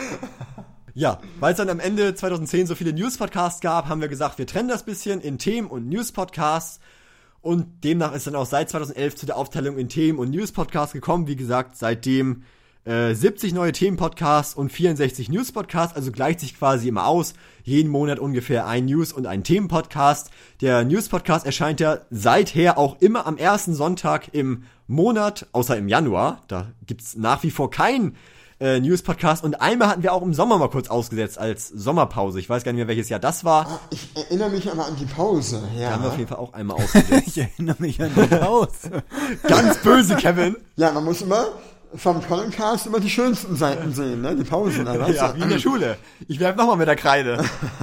Ja, weil es dann am Ende zweitausendzehn so viele News-Podcasts gab, haben wir gesagt, wir trennen das bisschen in Themen- und News-Podcasts. Und demnach ist dann auch seit zweitausendelf zu der Aufteilung in Themen- und News-Podcasts gekommen. Wie gesagt, seitdem äh, siebzig neue Themen-Podcasts und vierundsechzig News-Podcasts, also gleicht sich quasi immer aus. Jeden Monat ungefähr ein News- und ein Themen-Podcast. Der News-Podcast erscheint ja seither auch immer am ersten Sonntag im Monat, außer im Januar. Da gibt's nach wie vor keinen äh, News-Podcast. Und einmal hatten wir auch im Sommer mal kurz ausgesetzt als Sommerpause. Ich weiß gar nicht mehr, welches Jahr das war. Ah, ich erinnere mich aber an die Pause. Ja. Da haben wir auf jeden Fall auch einmal ausgesetzt. Ich erinnere mich an die Pause. Ganz böse, Kevin. Ja, man muss immer vom Connencast immer die schönsten Seiten sehen, ne? Die Pausen. Ne? Ja, wie in der Schule. Ich werfe nochmal mit der Kreide.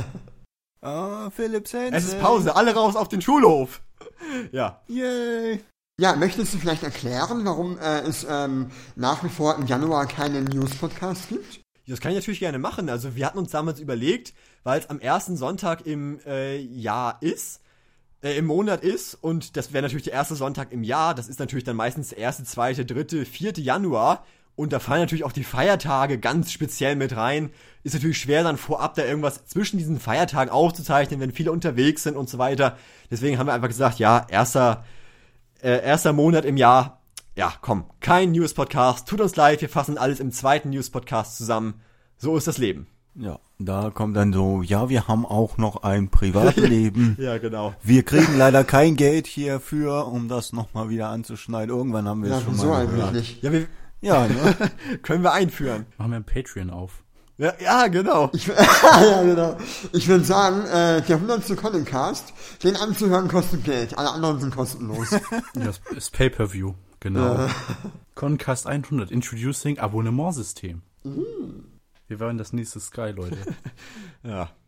Oh, Philipp Sensei. Es ist Pause, alle raus auf den Schulhof. Ja. Yay. Ja, möchtest du vielleicht erklären, warum äh, es ähm, nach wie vor im Januar keine News-Podcasts gibt? Das kann ich natürlich gerne machen. Also wir hatten uns damals überlegt, weil es am ersten Sonntag im äh, Jahr ist, äh, im Monat ist, und das wäre natürlich der erste Sonntag im Jahr, das ist natürlich dann meistens der erste, zweite, dritte, vierte Januar, und da fallen natürlich auch die Feiertage ganz speziell mit rein. Ist natürlich schwer dann vorab da irgendwas zwischen diesen Feiertagen aufzuzeichnen, wenn viele unterwegs sind und so weiter. Deswegen haben wir einfach gesagt, ja, erster Äh, erster Monat im Jahr, ja, komm, kein News-Podcast, tut uns leid, wir fassen alles im zweiten News-Podcast zusammen. So ist das Leben. Ja, da kommt dann so, ja, wir haben auch noch ein Privatleben. Ja, genau. Wir kriegen leider kein Geld hierfür, um das nochmal wieder anzuschneiden. Irgendwann haben wir ja, es schon so mal eigentlich gehört. nicht. Ja, wir, ja, ne? können wir einführen. Machen wir ein Patreon auf. Ja, ja, genau. Ich, ja, genau. Ich würde sagen, äh, der hundertste Connencast, den anzuhören kostet Geld, alle anderen sind kostenlos. Das ist Pay-Per-View, genau. Ja. Connencast hundert, Introducing Abonnementsystem. Mm. Wir werden das nächste Sky, Leute. Ja.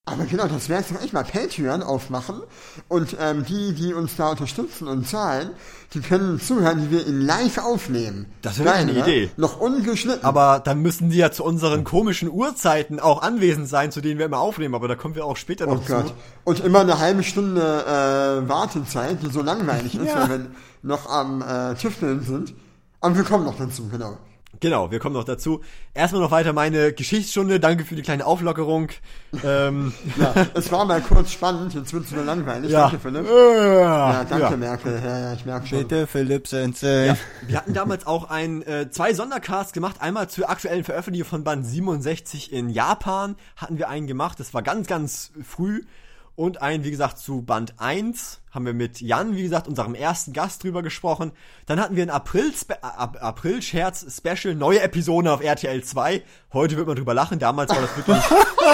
Aber genau, das wäre jetzt doch echt mal Patreon aufmachen und ähm, die, die uns da unterstützen und zahlen, die können zuhören, wie wir ihn live aufnehmen. Das wäre eine ne? Idee. Noch ungeschnitten. Aber dann müssen die ja zu unseren komischen Uhrzeiten auch anwesend sein, zu denen wir immer aufnehmen, aber da kommen wir auch später noch oh Gott. zu. Und immer eine halbe Stunde äh, Wartezeit, die so langweilig ist, Ja. weil wir noch am äh, Tüfteln sind. Aber wir kommen noch dazu, genau. Genau, wir kommen noch dazu. Erstmal noch weiter meine Geschichtsstunde. Danke für die kleine Auflockerung. ähm, ja, es war mal kurz spannend, jetzt wird es wieder langweilig. Ja. Danke, Philipp. Äh, ja, danke, ja. Merkel. Ja, ja, ich merke schon. Bitte, Philipp Sensei. Ja, wir hatten damals auch ein, äh, zwei Sondercasts gemacht. Einmal zur aktuellen Veröffentlichung von Band siebenundsechzig in Japan hatten wir einen gemacht. Das war ganz, ganz früh. Und ein, wie gesagt, zu Band eins haben wir mit Jan, wie gesagt, unserem ersten Gast drüber gesprochen. Dann hatten wir ein April-Scherz-Special, neue Episode auf R T L zwei. Heute wird man drüber lachen, damals war das wirklich...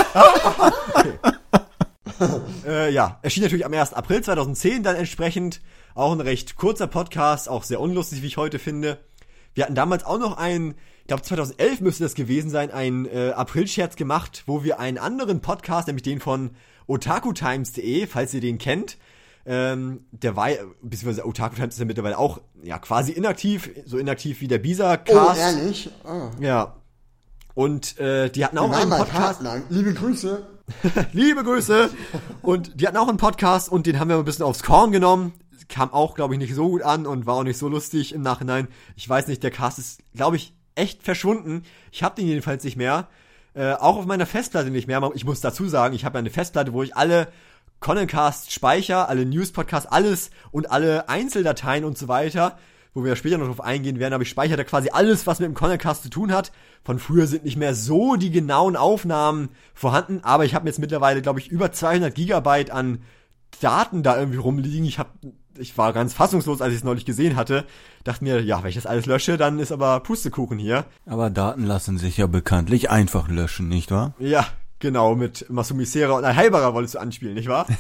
okay. äh, ja, erschien natürlich am ersten April zweitausendzehn dann entsprechend. Auch ein recht kurzer Podcast, auch sehr unlustig, wie ich heute finde. Wir hatten damals auch noch einen, ich glaube zweitausendelf müsste das gewesen sein, einen äh, April-Scherz gemacht, wo wir einen anderen Podcast, nämlich den von otakutimes punkt de, falls ihr den kennt, ähm, der war, beziehungsweise Otaku Times ist ja mittlerweile auch, ja, quasi inaktiv, so inaktiv wie der Bisa-Cast. Oh, ehrlich? Oh. Ja. Und äh, die hatten auch wir einen waren Podcast. Partner. Liebe Grüße. Liebe Grüße. Und die hatten auch einen Podcast und den haben wir ein bisschen aufs Korn genommen. Kam auch, glaube ich, nicht so gut an und war auch nicht so lustig im Nachhinein. Ich weiß nicht, der Cast ist, glaube ich, echt verschwunden. Ich habe den jedenfalls nicht mehr. Äh, auch auf meiner Festplatte nicht mehr. Ich muss dazu sagen, ich habe eine Festplatte, wo ich alle Connencast speichere, alle News-Podcasts, alles und alle Einzeldateien und so weiter, wo wir später noch drauf eingehen werden, aber ich speichere da quasi alles, was mit dem Connencast zu tun hat. Von früher sind nicht mehr so die genauen Aufnahmen vorhanden, aber ich habe jetzt mittlerweile, glaube ich, über zweihundert Gigabyte an Daten da irgendwie rumliegen. Ich habe Ich war ganz fassungslos, als ich es neulich gesehen hatte. Dachte mir, ja, wenn ich das alles lösche, dann ist aber Pustekuchen hier. Aber Daten lassen sich ja bekanntlich einfach löschen, nicht wahr? Ja, genau, mit Masumi Sera und Alheibara wolltest du anspielen, nicht wahr?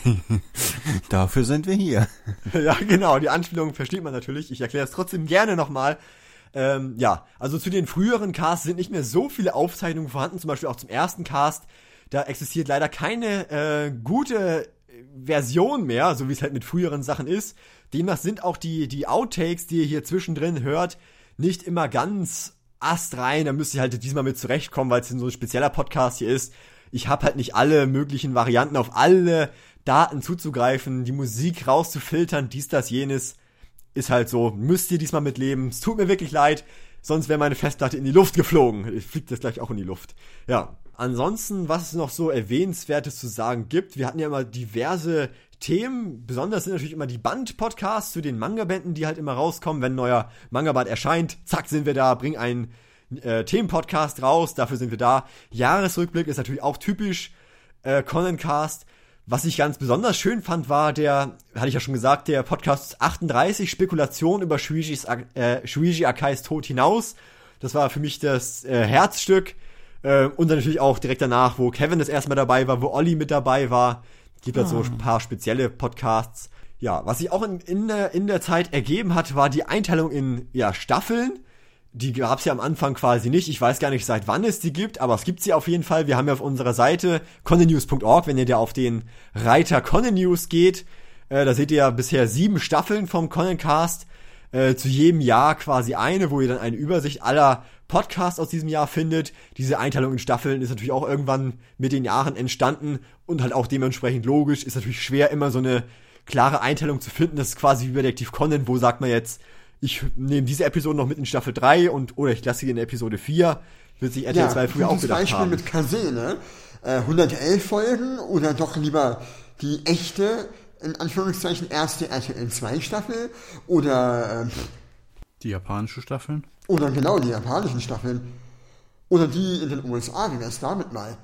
Dafür sind wir hier. Ja, genau, die Anspielung versteht man natürlich. Ich erkläre es trotzdem gerne nochmal. Ähm, ja, also zu den früheren Casts sind nicht mehr so viele Aufzeichnungen vorhanden, zum Beispiel auch zum ersten Cast. Da existiert leider keine äh, gute Version mehr, so wie es halt mit früheren Sachen ist. Demnach sind auch die, die Outtakes, die ihr hier zwischendrin hört, nicht immer ganz astrein. Da müsst ihr halt diesmal mit zurechtkommen, weil es so ein spezieller Podcast hier ist. Ich habe halt nicht alle möglichen Varianten, auf alle Daten zuzugreifen, die Musik rauszufiltern, dies, das, jenes. Ist halt so, müsst ihr diesmal mitleben. Es tut mir wirklich leid, sonst wäre meine Festplatte in die Luft geflogen. Ich fliegt das gleich auch in die Luft. Ja, ansonsten, was es noch so Erwähnenswertes zu sagen gibt, wir hatten ja immer diverse Themen, besonders sind natürlich immer die Band-Podcasts zu den Manga-Bänden, die halt immer rauskommen, wenn ein neuer Manga-Band erscheint, zack, sind wir da, bringen einen äh, Themen-Podcast raus, dafür sind wir da. Jahresrückblick ist natürlich auch typisch äh, Connencast. Was ich ganz besonders schön fand, war der, hatte ich ja schon gesagt, der Podcast achtunddreißig, Spekulation über Shuichis, äh, Shuichi Akais Tod hinaus. Das war für mich das äh, Herzstück. Äh, und dann natürlich auch direkt danach, wo Kevin das erste Mal dabei war, wo Olli mit dabei war. Gibt halt so ein paar spezielle Podcasts. Ja, was sich auch in, in, der, in der Zeit ergeben hat, war die Einteilung in ja, Staffeln. Die gab es ja am Anfang quasi nicht. Ich weiß gar nicht, seit wann es die gibt, aber es gibt sie auf jeden Fall. Wir haben ja auf unserer Seite connenews punkt org, wenn ihr da auf den Reiter Connenews geht, äh, da seht ihr ja bisher sieben Staffeln vom Connencast. Äh, zu jedem Jahr quasi eine, wo ihr dann eine Übersicht aller Podcasts aus diesem Jahr findet. Diese Einteilung in Staffeln ist natürlich auch irgendwann mit den Jahren entstanden und halt auch dementsprechend logisch. Ist natürlich schwer, immer so eine klare Einteilung zu finden. Das ist quasi wie bei Detektiv Conan, wo sagt man jetzt, ich nehme diese Episode noch mit in Staffel drei und oder ich lasse sie in Episode vier. Wird sich R T L zwei früher auch gedacht Beispiel haben. mit Kase, ne? Äh, hundertelf Folgen oder doch lieber die echte, in Anführungszeichen, erste R T L zwei Staffel oder äh, die japanische Staffeln? Oder genau, die japanischen Staffeln. Oder die in den U S A, wie wär's damit mal?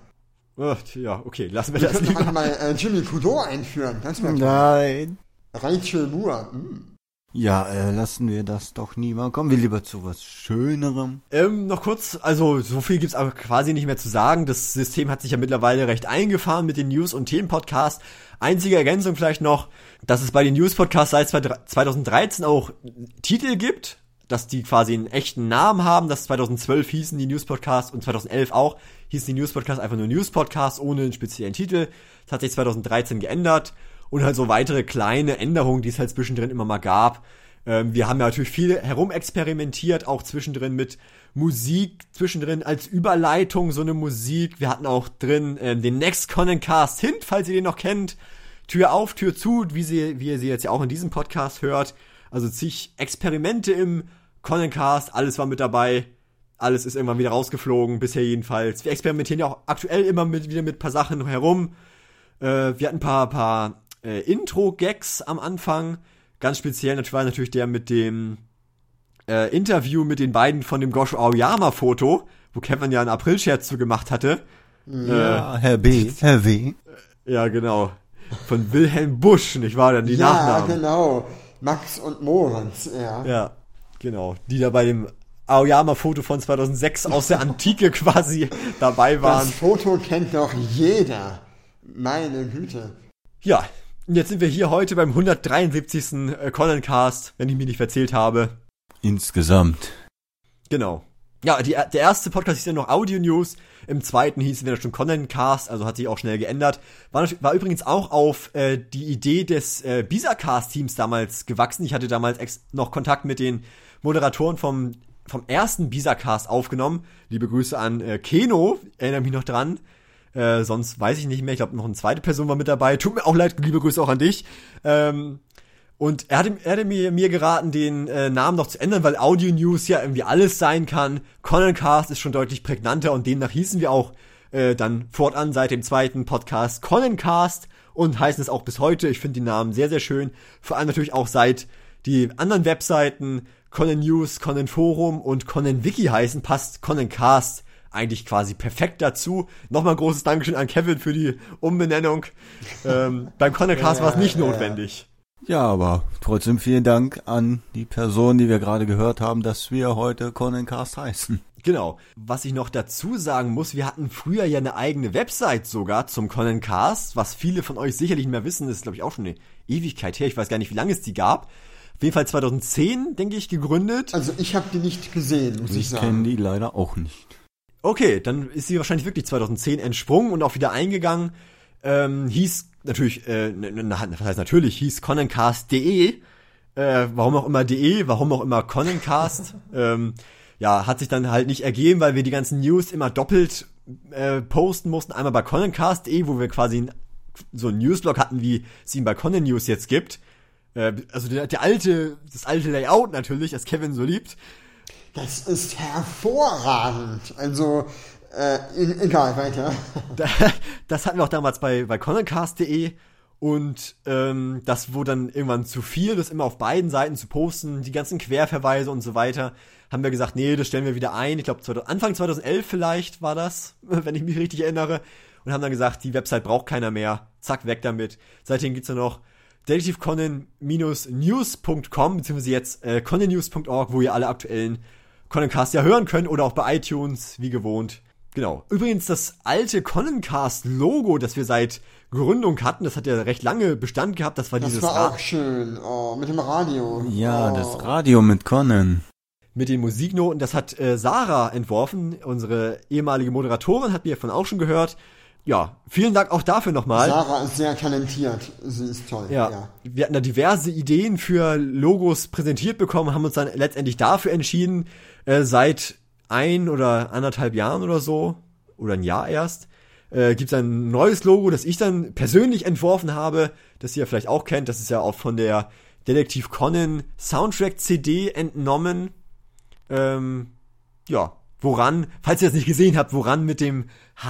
Ja, okay, lassen wir, wir das lieber. Wir lieber. könnten mal äh, Jimmy Kudo einführen. Das wäre Nein. Rachel Moore. Hm. Ja, äh, lassen wir das doch nie mal. Kommen wir lieber zu was Schönerem. Ähm, noch kurz, also so viel gibt's aber quasi nicht mehr zu sagen. Das System hat sich ja mittlerweile recht eingefahren mit den News- und Themen-Podcasts. Einzige Ergänzung vielleicht noch, dass es bei den News-Podcasts seit zweitausenddreizehn auch Titel gibt. dass die quasi einen echten Namen haben. Das zweitausendzwölf hießen die News-Podcasts und zweitausendelf auch hießen die News-Podcasts einfach nur News-Podcasts ohne einen speziellen Titel. Das hat sich zweitausenddreizehn geändert und halt so weitere kleine Änderungen, die es halt zwischendrin immer mal gab. Ähm, wir haben ja natürlich viel herumexperimentiert, auch zwischendrin mit Musik, zwischendrin als Überleitung so eine Musik. Wir hatten auch drin ähm, den Next Conencast Hint, falls ihr den noch kennt. Tür auf, Tür zu, wie, sie, wie ihr sie jetzt ja auch in diesem Podcast hört. Also zig Experimente im Conencast, alles war mit dabei. Alles ist irgendwann wieder rausgeflogen, bisher jedenfalls. Wir experimentieren ja auch aktuell immer mit, wieder mit ein paar Sachen herum. Äh, wir hatten ein paar, paar äh, Intro-Gags am Anfang. Ganz speziell war natürlich der mit dem äh, Interview mit den beiden von dem Gosho Aoyama-Foto, wo Kevin ja einen April-Scherz zu gemacht hatte. Ja, äh, Herr B., Herr W. Ja, genau. Von Wilhelm Busch, nicht wahr? Dann die ja, Nachnamen. Ja, genau. Max und Moritz, ja. Ja, genau. Die da bei dem Aoyama-Foto von zweitausendsechs aus der Antike quasi dabei waren. Das Foto kennt doch jeder. Meine Güte. Ja, und jetzt sind wir hier heute beim hundertdreiundsiebzigsten Conencast, wenn ich mich nicht verzählt habe. Insgesamt. Genau. Ja, die, der erste Podcast hieß ja noch Audio News, im zweiten hieß es schon Conencast, also hat sich auch schnell geändert. War, war übrigens auch auf äh, die Idee des äh, Bizarcast-Teams damals gewachsen. Ich hatte damals ex- noch Kontakt mit den Moderatoren vom, vom ersten Bizarcast aufgenommen. Liebe Grüße an äh, Keno, erinnere mich noch dran. Äh, sonst weiß ich nicht mehr, ich glaube noch eine zweite Person war mit dabei. Tut mir auch leid, liebe Grüße auch an dich. Ähm, Und er hatte, er hatte mir, mir geraten, den äh, Namen noch zu ändern, weil Audio News ja irgendwie alles sein kann. Conencast ist schon deutlich prägnanter und demnach hießen wir auch äh, dann fortan seit dem zweiten Podcast Conencast und heißen es auch bis heute. Ich finde die Namen sehr, sehr schön. Vor allem natürlich auch seit die anderen Webseiten Conen News, Conen Forum und Conen Wiki heißen, passt Conencast eigentlich quasi perfekt dazu. Nochmal ein großes Dankeschön an Kevin für die Umbenennung. ähm, beim Conencast ja, war es nicht ja. notwendig. Ja, aber trotzdem vielen Dank an die Person, die wir gerade gehört haben, dass wir heute Conencast heißen. Genau. Was ich noch dazu sagen muss, wir hatten früher ja eine eigene Website sogar zum Conencast, was viele von euch sicherlich nicht mehr wissen, das ist glaube ich auch schon eine Ewigkeit her, ich weiß gar nicht, wie lange es die gab. Auf jeden Fall zweitausendzehn, denke ich, gegründet. Also ich habe die nicht gesehen, muss ich, ich sagen. Ich kenne die leider auch nicht. Okay, dann ist sie wahrscheinlich wirklich zweitausendzehn entsprungen und auch wieder eingegangen. Ähm, hieß natürlich, äh, was heißt natürlich, hieß conencast punkt de, äh, warum auch immer de, warum auch immer Conencast, ähm, ja, hat sich dann halt nicht ergeben, weil wir die ganzen News immer doppelt äh, posten mussten, einmal bei conencast punkt de, wo wir quasi ein, so einen Newsblog hatten, wie es ihn bei Conen News jetzt gibt, äh, also der, der alte, das alte Layout natürlich, das Kevin so liebt. Das ist hervorragend, also Äh, egal, weiter. Das hatten wir auch damals bei, bei conencast punkt de und ähm, das wurde dann irgendwann zu viel, das immer auf beiden Seiten zu posten, die ganzen Querverweise und so weiter, haben wir gesagt, nee, das stellen wir wieder ein. Ich glaube, Anfang zweitausendelf vielleicht war das, wenn ich mich richtig erinnere, und haben dann gesagt, die Website braucht keiner mehr, zack, weg damit. Seitdem gibt's nur noch detektiv conen news punkt com, beziehungsweise jetzt äh, conen news punkt org, wo ihr alle aktuellen Conencast ja hören könnt oder auch bei iTunes, wie gewohnt. Genau. Übrigens, das alte Conencast-Logo, das wir seit Gründung hatten, das hat ja recht lange Bestand gehabt, das war das dieses... Das war auch schön, oh, mit dem Radio. Ja, oh. das Radio mit Conen. Mit den Musiknoten, das hat äh, Sarah entworfen, unsere ehemalige Moderatorin, hat mir davon auch schon gehört. Ja, vielen Dank auch dafür nochmal. Sarah ist sehr talentiert, sie ist toll. Ja, ja, wir hatten da diverse Ideen für Logos präsentiert bekommen, haben uns dann letztendlich dafür entschieden, äh, seit ein oder anderthalb Jahren oder so, oder ein Jahr erst, äh, gibt es ein neues Logo, das ich dann persönlich entworfen habe, das ihr vielleicht auch kennt, das ist ja auch von der Detektiv Conan Soundtrack C D entnommen. Ähm, ja, woran, falls ihr das nicht gesehen habt, woran mit dem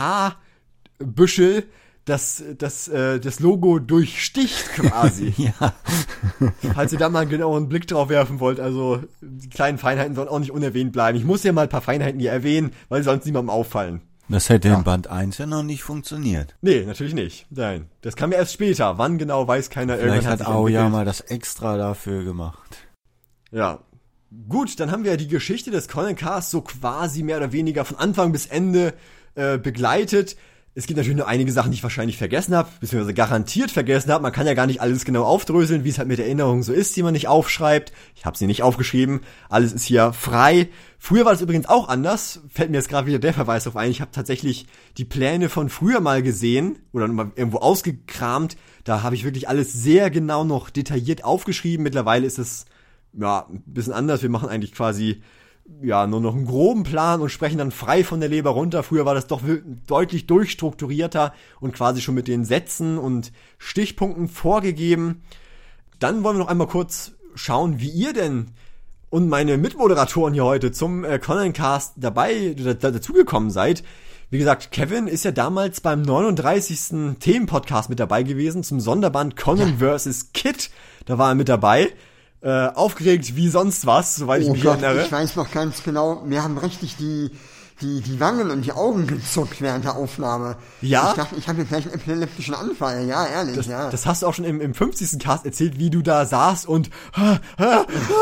Haarbüschel das, das, äh, das Logo durchsticht quasi. Ja. Falls ihr da mal genau einen Blick drauf werfen wollt, also die kleinen Feinheiten sollen auch nicht unerwähnt bleiben. Ich muss ja mal ein paar Feinheiten hier erwähnen, weil sonst niemandem auffallen. Das hätte ja in Band eins ja noch nicht funktioniert. Nee, natürlich nicht. Nein, das kam ja erst später. Wann genau, weiß keiner. Vielleicht hat Aoyama mal das extra dafür gemacht. Ja. Gut, dann haben wir ja die Geschichte des Conencast so quasi mehr oder weniger von Anfang bis Ende äh, begleitet. Es gibt natürlich nur einige Sachen, die ich wahrscheinlich vergessen habe, beziehungsweise garantiert vergessen habe. Man kann ja gar nicht alles genau aufdröseln, wie es halt mit Erinnerungen so ist, die man nicht aufschreibt. Ich habe sie nicht aufgeschrieben. Alles ist hier frei. Früher war das übrigens auch anders. Fällt mir jetzt gerade wieder der Verweis drauf ein. Ich habe tatsächlich die Pläne von früher mal gesehen oder mal irgendwo ausgekramt. Da habe ich wirklich alles sehr genau noch detailliert aufgeschrieben. Mittlerweile ist es ja ein bisschen anders. Wir machen eigentlich quasi ja nur noch einen groben Plan und sprechen dann frei von der Leber runter. Früher war das doch deutlich durchstrukturierter und quasi schon mit den Sätzen und Stichpunkten vorgegeben. Dann wollen wir noch einmal kurz schauen, wie ihr denn und meine Mitmoderatoren hier heute zum äh, Conan-Cast dabei da, dazugekommen seid. Wie gesagt, Kevin ist ja damals beim neununddreißigsten Themenpodcast mit dabei gewesen, zum Sonderband Conan versus. Kid. Da war er mit dabei. Äh, aufgeregt wie sonst was, soweit ich oh mich Gott, erinnere. Ich weiß noch ganz genau, mir haben richtig die, die, die Wangen und die Augen gezuckt während der Aufnahme. Ja? Ich dachte, ich habe hier gleich einen epileptischen Anfall, ja, ehrlich, das, ja. Das hast du auch schon im, im fünfzigsten Cast erzählt, wie du da saßt und ah, ah,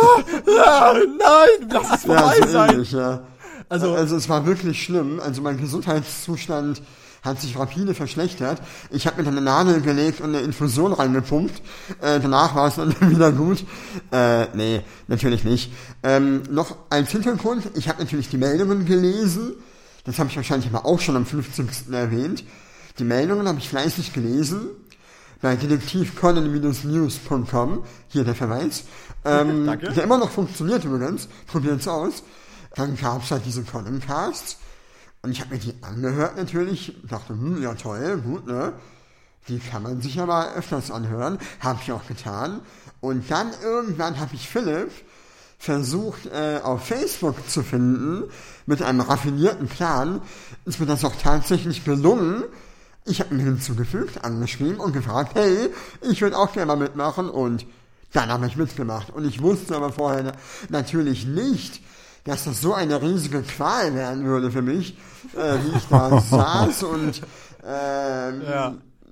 ah, nein, lass es vorbei ja, so sein. Ähnlich, ja. Also, also es war wirklich schlimm, also mein Gesundheitszustand hat sich rapide verschlechtert. Ich habe mir dann eine Nadel gelegt und eine Infusion reingepumpt. Äh, danach war es dann wieder gut. Äh, nee, natürlich nicht. Ähm, noch als Hintergrund, ich habe natürlich die Meldungen gelesen. Das habe ich wahrscheinlich aber auch schon am fünfzigsten erwähnt. Die Meldungen habe ich fleißig gelesen. Bei detektiv conan news punkt com. Hier der Verweis. Ähm, Danke. Der immer noch funktioniert übrigens. Probiert's aus. Dann gab's halt diese Conan-Casts. Und ich habe mir die angehört natürlich, dachte, hm, ja toll, gut, ne? Die kann man sich aber öfters anhören, habe ich auch getan. Und dann irgendwann habe ich Philipp versucht, äh, auf Facebook zu finden, mit einem raffinierten Plan. Ist mir das auch tatsächlich gelungen. Ich habe ihn hinzugefügt, angeschrieben und gefragt, hey, ich würde auch gerne mal mitmachen. Und dann habe ich mitgemacht. Und ich wusste aber vorher natürlich nicht, dass das so eine riesige Qual werden würde für mich, äh, wie ich da saß und ähm, ja.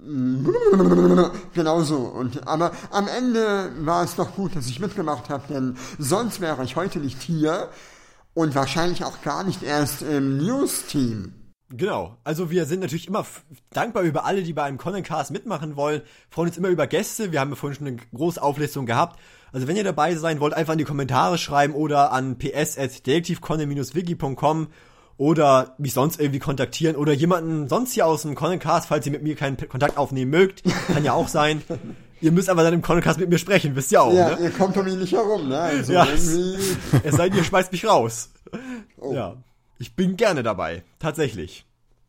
genau so. Und, aber am Ende war es doch gut, dass ich mitgemacht habe, denn sonst wäre ich heute nicht hier und wahrscheinlich auch gar nicht erst im News-Team. Genau, also wir sind natürlich immer f- dankbar über alle, die bei einem Conan-Cast mitmachen wollen, freuen uns immer über Gäste, wir haben ja vorhin schon eine große Auflistung gehabt, also wenn ihr dabei sein wollt, einfach in die Kommentare schreiben oder an p s at detektivconan dash wiki punkt com oder mich sonst irgendwie kontaktieren oder jemanden sonst hier aus dem Conan-Cast, falls ihr mit mir keinen Kontakt aufnehmen mögt, kann ja auch sein. Ihr müsst aber dann im Conan-Cast mit mir sprechen, wisst ihr auch, ja, ne? Ihr kommt um ihn nicht herum, ne? Also ja, irgendwie... es sei denn, ihr schmeißt mich raus. Oh. Ja, ich bin gerne dabei, tatsächlich.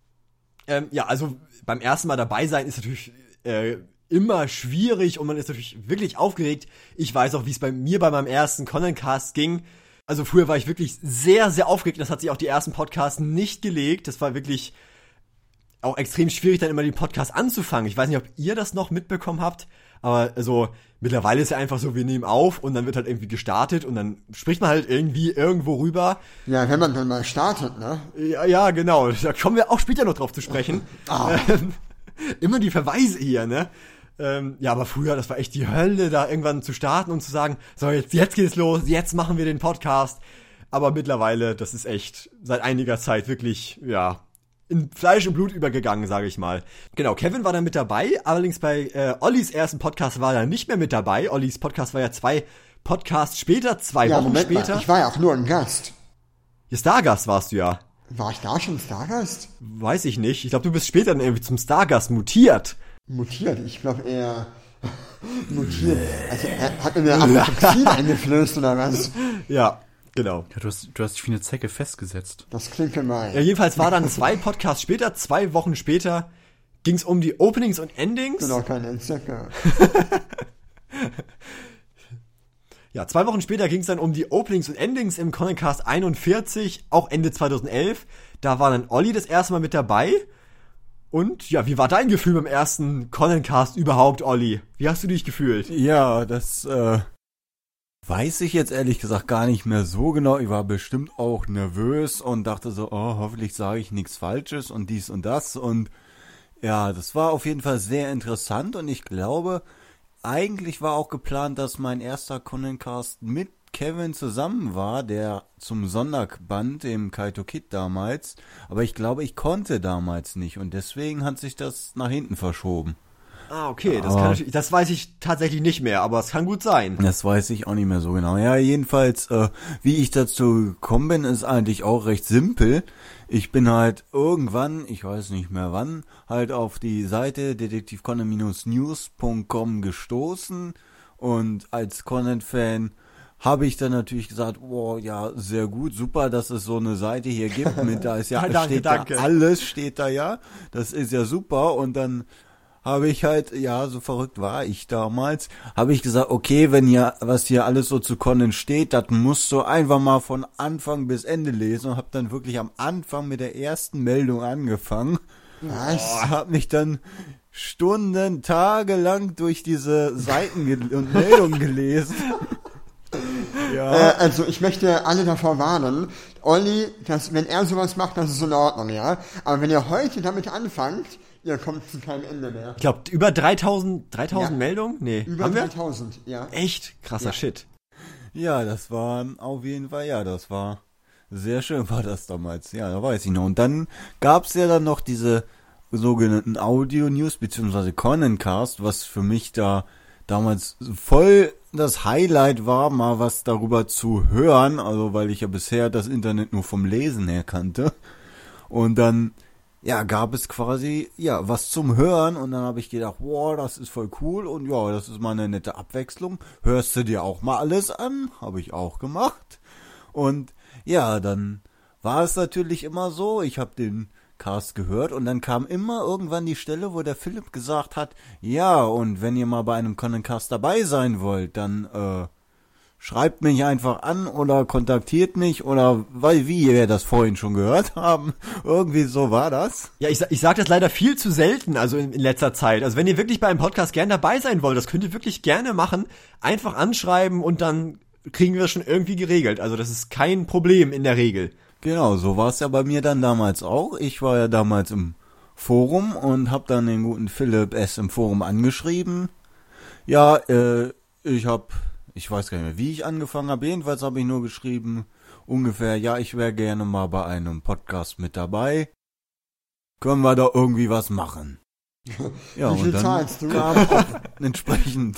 Ähm, ja, also beim ersten Mal dabei sein ist natürlich äh, immer schwierig und man ist natürlich wirklich aufgeregt. Ich weiß auch, wie es bei mir bei meinem ersten Conan-Cast ging. Also früher war ich wirklich sehr, sehr aufgeregt. Das hat sich auch die ersten Podcasts nicht gelegt. Das war wirklich auch extrem schwierig, dann immer den Podcast anzufangen. Ich weiß nicht, ob ihr das noch mitbekommen habt, aber also mittlerweile ist ja einfach so, wir nehmen auf und dann wird halt irgendwie gestartet und dann spricht man halt irgendwie irgendwo rüber. Ja, wenn man dann mal startet, ne? Ja, ja, genau. Da kommen wir auch später noch drauf zu sprechen. Ah. Ähm, immer die Verweise hier, ne? Ähm, ja, aber früher, das war echt die Hölle, da irgendwann zu starten und zu sagen, so, jetzt, jetzt geht's los, jetzt machen wir den Podcast. Aber mittlerweile, das ist echt seit einiger Zeit wirklich, ja, in Fleisch und Blut übergegangen, sage ich mal. Genau, Kevin war da mit dabei, allerdings bei äh, Ollis ersten Podcast war er nicht mehr mit dabei. Ollis Podcast war ja zwei Podcasts später, zwei ja, Wochen Moment später. Mal, ich war ja auch nur ein Gast. Ja, Stargast warst du ja. War ich da schon Stargast? Weiß ich nicht. Ich glaube, du bist später dann irgendwie zum Stargast mutiert. Mutiert? Ich glaube eher mutiert. Also er hat mir eine Aflatoxin eingeflößt oder was? Ja. Genau. Ja, du hast, du hast dich wie eine Zecke festgesetzt. Das klingt gemein. Ja, jedenfalls war dann zwei Podcasts später, zwei Wochen später, ging es um die Openings und Endings. Ich bin auch keine Zecke. Ja, zwei Wochen später ging es dann um die Openings und Endings im Conan-Cast einundvierzig, auch Ende zweitausendelf. Da war dann Olli das erste Mal mit dabei. Und ja, wie war dein Gefühl beim ersten Conan-Cast überhaupt, Olli? Wie hast du dich gefühlt? Ja, das, äh... weiß ich jetzt ehrlich gesagt gar nicht mehr so genau. Ich war bestimmt auch nervös und dachte so, oh, hoffentlich sage ich nichts Falsches und dies und das. Und ja, das war auf jeden Fall sehr interessant und ich glaube, eigentlich war auch geplant, dass mein erster Conan-Cast mit Kevin zusammen war, der zum Sonderband im Kaito Kid damals, aber ich glaube, ich konnte damals nicht und deswegen hat sich das nach hinten verschoben. Ah, okay, das, kann ich, das weiß ich tatsächlich nicht mehr, aber es kann gut sein. Das weiß ich auch nicht mehr so genau. Ja, jedenfalls, äh, wie ich dazu gekommen bin, ist eigentlich auch recht simpel. Ich bin halt irgendwann, ich weiß nicht mehr wann, halt auf die Seite detektiv conan Bindestrich news Punkt com gestoßen und als Conan-Fan habe ich dann natürlich gesagt, boah, ja, sehr gut, super, dass es so eine Seite hier gibt, mit da ist ja, danke, steht danke. da alles, steht da ja, das ist ja super und dann habe ich halt, ja, so verrückt war ich damals, habe ich gesagt, okay, wenn hier, was hier alles so zu Conan steht, das musst du einfach mal von Anfang bis Ende lesen und habe dann wirklich am Anfang mit der ersten Meldung angefangen. Nice. Habe mich dann Stunden, Tage lang durch diese Seiten ge- und Meldungen gelesen. Ja. Äh, also ich möchte alle davor warnen, Olli, dass, wenn er sowas macht, das ist in Ordnung, ja. Aber wenn ihr heute damit anfangt, ihr kommt zu keinem Ende mehr. Ich glaube, über dreitausend, dreitausend Ja. Meldungen? Nee. Über Haben wir? dreitausend, ja. Echt? Krasser Ja. Shit. Ja, das war auf jeden Fall, ja, das war sehr schön, war das damals. Ja, da weiß ich noch. Und dann gab's ja dann noch diese sogenannten Audio-News, beziehungsweise Conancast, was für mich da damals voll das Highlight war, mal was darüber zu hören, also weil ich ja bisher das Internet nur vom Lesen her kannte. Und dann, ja, gab es quasi, ja, was zum Hören und dann habe ich gedacht, wow, das ist voll cool und ja, das ist mal eine nette Abwechslung. Hörst du dir auch mal alles an? Habe ich auch gemacht. Und ja, dann war es natürlich immer so, ich habe den Cast gehört und dann kam immer irgendwann die Stelle, wo der Philipp gesagt hat, ja, und wenn ihr mal bei einem Conancast dabei sein wollt, dann äh, schreibt mich einfach an oder kontaktiert mich oder weil wie wir das vorhin schon gehört haben. Irgendwie so war das. Ja, ich, ich sage das leider viel zu selten, also in, in letzter Zeit. Also wenn ihr wirklich bei einem Podcast gerne dabei sein wollt, das könnt ihr wirklich gerne machen. Einfach anschreiben und dann kriegen wir das schon irgendwie geregelt. Also das ist kein Problem in der Regel. Genau, so war es ja bei mir dann damals auch. Ich war ja damals im Forum und habe dann den guten Philipp S. im Forum angeschrieben. Ja, äh, ich habe, ich weiß gar nicht mehr, wie ich angefangen habe. Jedenfalls habe ich nur geschrieben, ungefähr, ja, ich wäre gerne mal bei einem Podcast mit dabei. Können wir da irgendwie was machen? Ja, Wie viel und dann zahlst du? kam auch entsprechend,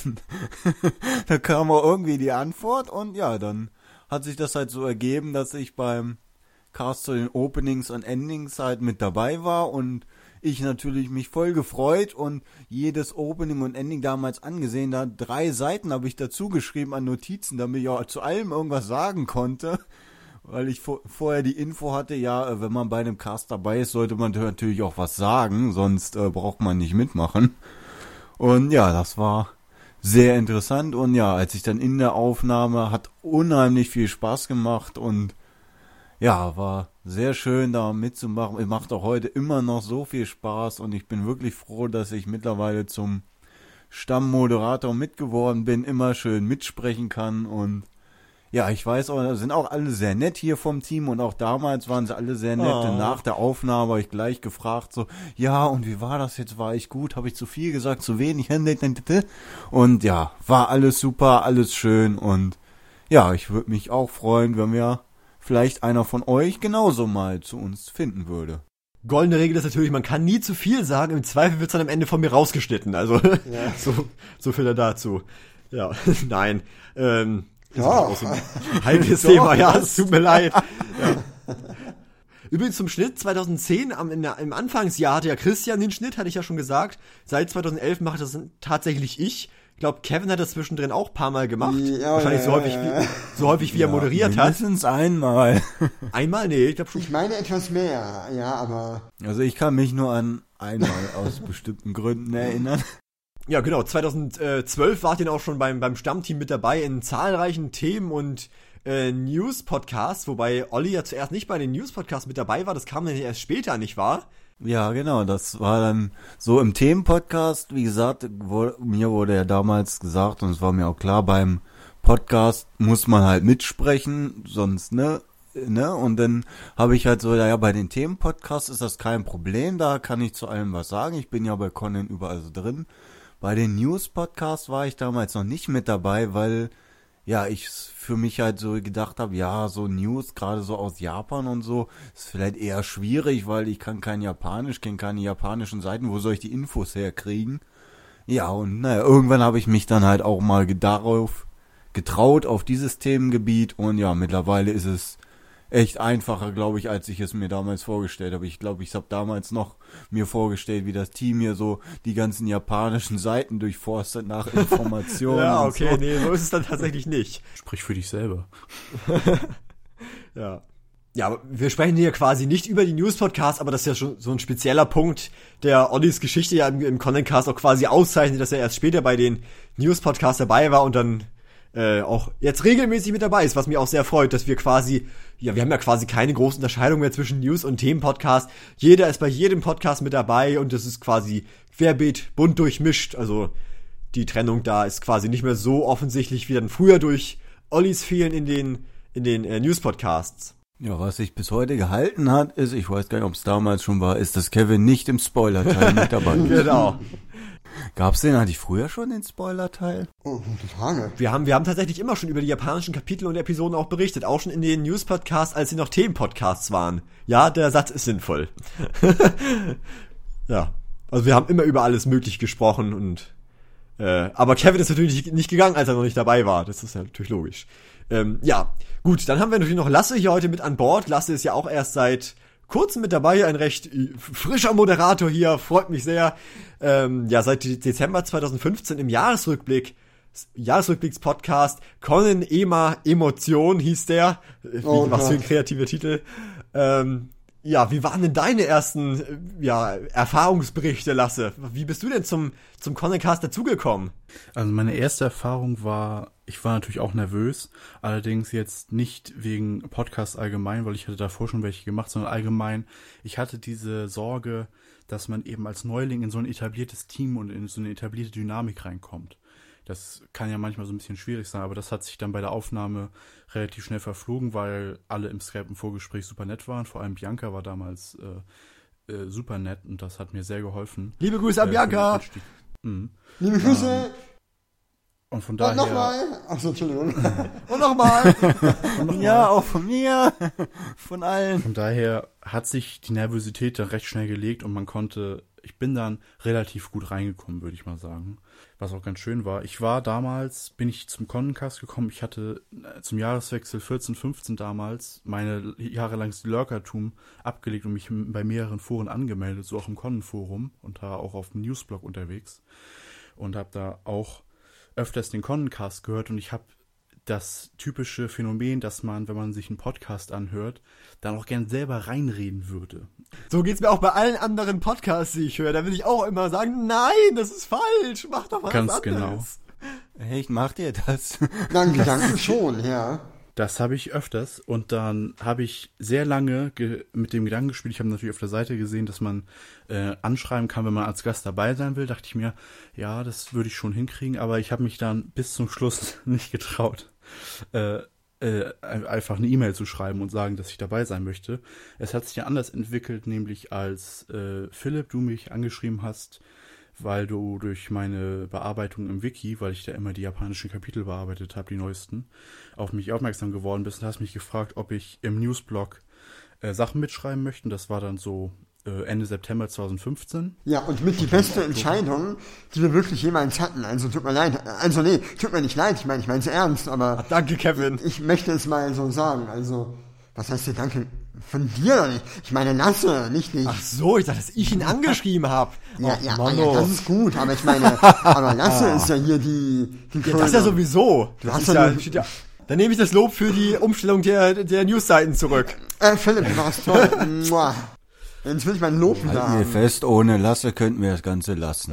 da kam auch irgendwie die Antwort und ja, dann hat sich das halt so ergeben, dass ich beim Cast zu den Openings und Endings halt mit dabei war und ich natürlich mich voll gefreut und jedes Opening und Ending damals angesehen, da drei Seiten habe ich dazu geschrieben an Notizen, damit ich auch zu allem irgendwas sagen konnte, weil ich vor, vorher die Info hatte, ja, wenn man bei einem Cast dabei ist, sollte man natürlich auch was sagen, sonst äh, braucht man nicht mitmachen. Und ja, das war sehr interessant und ja, als ich dann in der Aufnahme, hat unheimlich viel Spaß gemacht und ja, war sehr schön da mitzumachen. Es macht auch heute immer noch so viel Spaß und ich bin wirklich froh, dass ich mittlerweile zum Stammmoderator mitgeworden bin, immer schön mitsprechen kann und ja, ich weiß auch, sind auch alle sehr nett hier vom Team und auch damals waren sie alle sehr nett. Oh. Nach der Aufnahme habe ich gleich gefragt, so, ja, und wie war das jetzt? War ich gut? Habe ich zu viel gesagt, zu wenig? Und ja, war alles super, alles schön und ja, ich würde mich auch freuen, wenn wir vielleicht einer von euch genauso mal zu uns finden würde. Goldene Regel ist natürlich, man kann nie zu viel sagen, im Zweifel wird's dann am Ende von mir rausgeschnitten, also ja. so, so viel dazu. Ja, nein, ähm, das Ja. ist auch so ein heikles Thema, ja, es tut mir leid. Ja. Übrigens zum Schnitt zweitausendzehn, am, in der, im Anfangsjahr hatte ja Christian den Schnitt, hatte ich ja schon gesagt. Seit zweitausendelf mache das tatsächlich ich. Ich glaube, Kevin hat das zwischendrin auch ein paar Mal gemacht. Ja, Wahrscheinlich ja, so häufig, ja, wie, ja. so häufig wie Ja, er moderiert hat. Mindestens einmal. Einmal? Nee, ich glaube schon. Ich meine etwas mehr, ja, aber... Also ich kann mich nur an einmal aus bestimmten Gründen erinnern. Ja, genau. zweitausendzwölf wart ihr auch schon beim, beim Stammteam mit dabei in zahlreichen Themen und äh, News-Podcasts, wobei Olli ja zuerst nicht bei den News-Podcasts mit dabei war. Das kam dann erst später, nicht wahr? Ja, genau, das war dann so im Themenpodcast, wie gesagt, wo, mir wurde ja damals gesagt, und es war mir auch klar, beim Podcast muss man halt mitsprechen, sonst, ne, ne, und dann habe ich halt so, ja, bei den Themenpodcasts ist das kein Problem, da kann ich zu allem was sagen, ich bin ja bei Conan überall so drin. Bei den News-Podcasts war ich damals noch nicht mit dabei, weil, ja, ich für mich halt so gedacht habe, ja, so News, gerade so aus Japan und so, ist vielleicht eher schwierig, weil ich kann kein Japanisch, kenne keine japanischen Seiten, wo soll ich die Infos herkriegen? Ja, und naja, irgendwann habe ich mich dann halt auch mal darauf getraut, auf dieses Themengebiet, und ja, mittlerweile ist es echt einfacher, glaube ich, als ich es mir damals vorgestellt habe. Ich glaube, ich habe damals noch mir vorgestellt, wie das Team hier so die ganzen japanischen Seiten durchforstet nach Informationen. Ja, und okay, so. nee, so ist es dann tatsächlich nicht. Sprich für dich selber. Ja. Ja, aber wir sprechen hier quasi nicht über die News-Podcasts, aber das ist ja schon so ein spezieller Punkt, der Ollis Geschichte ja im, im Content-Cast auch quasi auszeichnet, dass er erst später bei den News-Podcasts dabei war und dann äh, auch jetzt regelmäßig mit dabei ist, was mich auch sehr freut, dass wir quasi, ja, wir haben ja quasi keine große Unterscheidung mehr zwischen News- und Themen-Podcast. Jeder ist bei jedem Podcast mit dabei und das ist quasi querbeet, bunt durchmischt, also die Trennung da ist quasi nicht mehr so offensichtlich wie dann früher durch Ollis Fehlen in den, in den äh, News-Podcasts. Ja, was sich bis heute gehalten hat, ist, ich weiß gar nicht, ob es damals schon war, ist, dass Kevin nicht im Spoiler-Teil mit dabei ist. Genau. Gab's den eigentlich früher schon, den Spoiler-Teil? Oh, gute Frage. Wir haben, wir haben tatsächlich immer schon über die japanischen Kapitel und Episoden auch berichtet, auch schon in den News-Podcasts, als sie noch Themen-Podcasts waren. Ja, der Satz ist sinnvoll. Ja, also wir haben immer über alles möglich gesprochen und äh, aber Kevin ist natürlich nicht, nicht gegangen, als er noch nicht dabei war. Das ist ja natürlich logisch. Ähm, ja, gut, dann haben wir natürlich noch Lasse hier heute mit an Bord. Lasse ist ja auch erst seit kurzem mit dabei, ein recht frischer Moderator hier, freut mich sehr. Ähm, ja, seit Dezember zweitausendfünfzehn im Jahresrückblick, Jahresrückblicks-Podcast, Conan Ema Emotion hieß der. Oh, was für ein Gott. kreativer Titel. Ähm, ja, wie waren denn deine ersten äh, ja, Erfahrungsberichte, Lasse? Wie bist du denn zum, zum Conan-Cast dazugekommen? Also meine erste Erfahrung war, ich war natürlich auch nervös, allerdings jetzt nicht wegen Podcasts allgemein, weil ich hatte davor schon welche gemacht, sondern allgemein, ich hatte diese Sorge, dass man eben als Neuling in so ein etabliertes Team und in so eine etablierte Dynamik reinkommt. Das kann ja manchmal so ein bisschen schwierig sein, aber das hat sich dann bei der Aufnahme relativ schnell verflogen, weil alle im Skype im Vorgespräch super nett waren. Vor allem Bianca war damals äh, äh, super nett und das hat mir sehr geholfen. Liebe Grüße an äh, Bianca! Mhm. Liebe Grüße! Ähm, und von Und daher... nochmal! Achso, Entschuldigung. Und nochmal! Ja, auch von mir, von allen. Von daher hat sich die Nervosität dann recht schnell gelegt und man konnte, ich bin dann relativ gut reingekommen, würde ich mal sagen. Was auch ganz schön war. Ich war damals, bin ich zum Connencast gekommen, ich hatte zum Jahreswechsel vierzehn, fünfzehn damals meine jahrelanges Lurkertum abgelegt und mich bei mehreren Foren angemeldet, so auch im Connen-Forum und da auch auf dem Newsblog unterwegs und habe da auch öfters den Connencast gehört und ich habe das typische Phänomen, dass man, wenn man sich einen Podcast anhört, dann auch gern selber reinreden würde. So geht's mir auch bei allen anderen Podcasts, die ich höre. Da will ich auch immer sagen, nein, das ist falsch, mach doch was Ganz anderes. genau. Echt, macht ihr das? Dann Gedanken schon, ja. Das habe ich öfters und dann habe ich sehr lange ge- mit dem Gedanken gespielt. Ich habe natürlich auf der Seite gesehen, dass man äh, anschreiben kann, wenn man als Gast dabei sein will. Dachte ich mir, ja, das würde ich schon hinkriegen, aber ich habe mich dann bis zum Schluss nicht getraut, äh, äh, einfach eine E-Mail zu schreiben und sagen, dass ich dabei sein möchte. Es hat sich ja anders entwickelt, nämlich als äh, Philipp, du mich angeschrieben hast, weil du durch meine Bearbeitung im Wiki, weil ich da immer die japanischen Kapitel bearbeitet habe, die neuesten, auf mich aufmerksam geworden bist und hast mich gefragt, ob ich im Newsblog äh, Sachen mitschreiben möchte. Und das war dann so äh, Ende September zweitausendfünfzehn. Ja, und mit die beste Entscheidung, die wir wirklich jemals hatten. Also tut mir leid, also nee, tut mir nicht leid, ich meine, ich meine es ernst, aber... Ach, danke, Kevin. Ich möchte es mal so sagen, also, was heißt dir danke? Von dir doch nicht. Ich meine, Lasse, nicht nicht. Ach so, ich dachte, dass ich ihn angeschrieben habe. Ja, oh, ja, Mann, ja, oh. das ist gut, aber ich meine, aber Lasse ist ja hier die, die Ja, das ja sowieso. Das hast ist ja ja, nur- steht ja, dann nehme ich das Lob für die Umstellung der, der Newsseiten zurück. Äh, Philipp, du warst toll. Mua. Jetzt will ich mein Lob wieder Halten wir haben. fest, ohne Lasse könnten wir das Ganze lassen.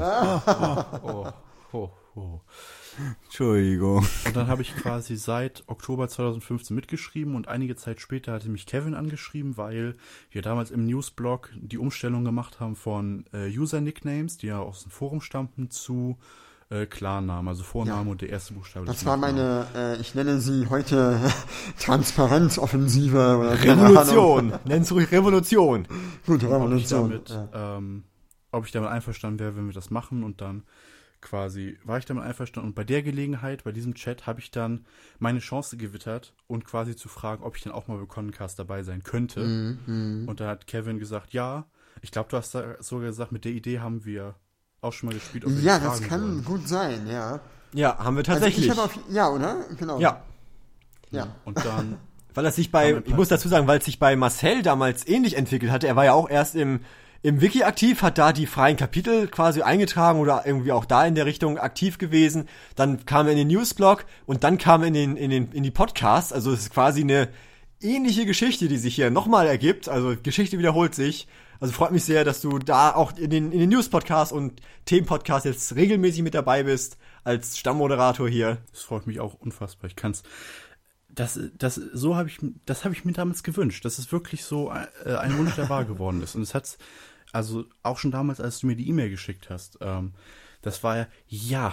Oh, oh, oh. Entschuldigung. Und dann habe ich quasi seit Oktober zweitausendfünfzehn mitgeschrieben und einige Zeit später hatte mich Kevin angeschrieben, weil wir damals im Newsblog die Umstellung gemacht haben von äh, User-Nicknames, die ja aus dem Forum stammten, zu äh, Klarnamen, also Vorname Ja. und der erste Buchstabe. Das des war Nachnamens. meine, äh, ich nenne sie heute Transparenzoffensive oder keine Revolution. Ahnung. Nenn's ruhig Revolution. Gut, Ob ich Revolution. damit, Ja. ähm, ob ich damit einverstanden wäre, wenn wir das machen und dann quasi, war ich damit einverstanden. Und bei der Gelegenheit, bei diesem Chat, habe ich dann meine Chance gewittert und quasi zu fragen, ob ich dann auch mal bei Connencast dabei sein könnte. Mhm, mhm. Und da hat Kevin gesagt, ja. Ich glaube, du hast da sogar gesagt, mit der Idee haben wir auch schon mal gespielt. Ob wir Ja, die das fragen kann wollen. gut sein, ja. Ja, haben wir tatsächlich. Also ich hab auf, ja, oder? Genau. Ja. Ja. Und dann... Weil es sich bei, ich muss dazu sagen, weil es sich bei Marcel damals ähnlich entwickelt hatte. Er war ja auch erst im, im Wiki aktiv, hat da die freien Kapitel quasi eingetragen oder irgendwie auch da in der Richtung aktiv gewesen. Dann kam er in den Newsblog und dann kam er in den, in den, in die Podcasts. Also es ist quasi eine ähnliche Geschichte, die sich hier nochmal ergibt. Also Geschichte wiederholt sich. Also freut mich sehr, dass du da auch in den, in den News-Podcasts und Themen-Podcasts jetzt regelmäßig mit dabei bist, als Stammmoderator hier. Das freut mich auch unfassbar. Ich kann's, das, das, so habe ich, das habe ich mir damals gewünscht, dass es wirklich so äh, ein Wunsch, der wahr geworden ist. Und es hat's, also auch schon damals, als du mir die E-Mail geschickt hast, ähm, das war ja, ja,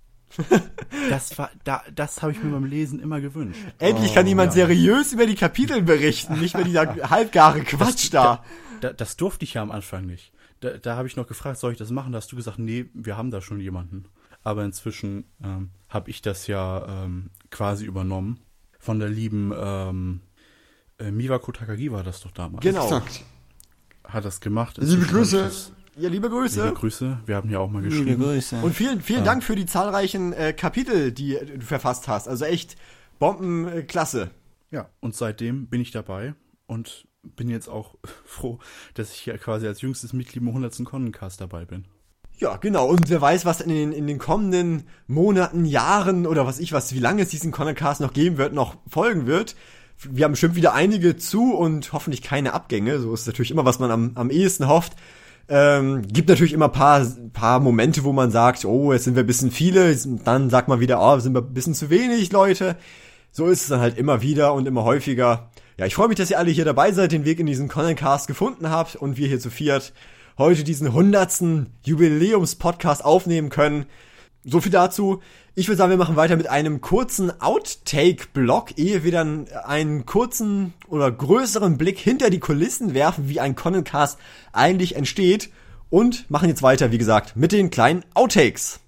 das war, da, das habe ich mir beim Lesen immer gewünscht. Endlich kann Oh, jemand ja. seriös über die Kapitel berichten, nicht mehr dieser halbgare Quatsch da. Da, das durfte ich ja am Anfang nicht. Da, da habe ich noch gefragt, soll ich das machen? Da hast du gesagt, nee, wir haben da schon jemanden. Aber inzwischen ähm, habe ich das ja ähm, quasi übernommen. Von der lieben ähm, äh, Miwako Takagi war das doch damals. Genau. Exakt. Hat das gemacht. Liebe Inzwischen Grüße. habe ich das- Ja, liebe Grüße. Liebe Grüße. Wir haben ja auch mal geschrieben. Liebe Grüße. Und vielen, vielen Ja. Dank für die zahlreichen äh, Kapitel, die äh, du verfasst hast. Also echt Bombenklasse. Ja, und seitdem bin ich dabei und bin jetzt auch froh, dass ich hier quasi als jüngstes Mitglied im hundertsten Connencast dabei bin. Ja, genau. Und wer weiß, was in den, in den kommenden Monaten, Jahren oder was ich was, wie lange es diesen Connencast noch geben wird, noch folgen wird. Wir haben bestimmt wieder einige zu und hoffentlich keine Abgänge. So ist natürlich immer, was man am, am ehesten hofft. Ähm, gibt natürlich immer paar, paar Momente, wo man sagt, oh, jetzt sind wir ein bisschen viele. Dann sagt man wieder, oh, sind wir ein bisschen zu wenig Leute. So ist es dann halt immer wieder und immer häufiger. Ja, ich freue mich, dass ihr alle hier dabei seid, den Weg in diesen Connencast gefunden habt und wir hier zu viert heute diesen hundertsten Jubiläums-Podcast aufnehmen können. So viel dazu. Ich würde sagen, wir machen weiter mit einem kurzen Outtake-Block, ehe wir dann einen kurzen oder größeren Blick hinter die Kulissen werfen, wie ein Connencast eigentlich entsteht. Und machen jetzt weiter, wie gesagt, mit den kleinen Outtakes.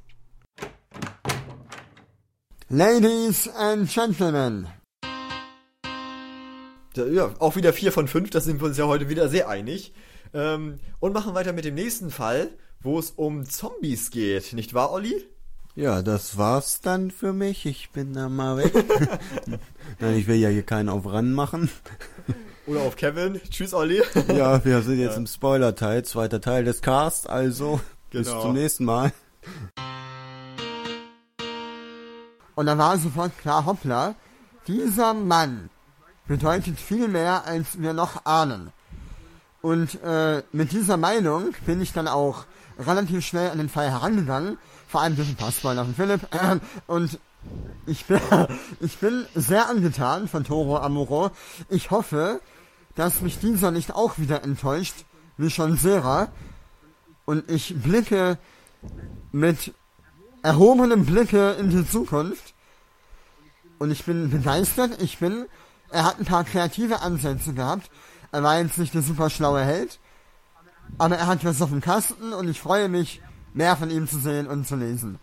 Ladies and Gentlemen. Ja, auch wieder vier von fünf, da sind wir uns ja heute wieder sehr einig. Ähm, und machen weiter mit dem nächsten Fall, wo es um Zombies geht. Nicht wahr, Olli? Ja, das war's dann für mich. Ich bin da mal weg. Nein, ich will ja hier keinen auf Ran machen. Oder auf Kevin. Tschüss, Olli. Ja, wir sind jetzt Ja. im Spoiler-Teil, zweiter Teil des Casts, also bis Genau. zum nächsten Mal. Und da war sofort klar, hoppla, dieser Mann bedeutet viel mehr, als wir noch ahnen. Und äh, mit dieser Meinung bin ich dann auch relativ schnell an den Fall herangegangen, vor allem durch ein paar Spoiler von Philipp. Äh, und ich bin, ich bin sehr angetan von Toro Amuro. Ich hoffe, dass mich dieser nicht auch wieder enttäuscht, wie schon Sera. Und ich blicke mit erhobenem Blicke in die Zukunft. Und ich bin begeistert. Ich bin, er hat ein paar kreative Ansätze gehabt. Er war jetzt nicht der super schlaue Held, aber er hat was auf dem Kasten und ich freue mich, mehr von ihm zu sehen und zu lesen.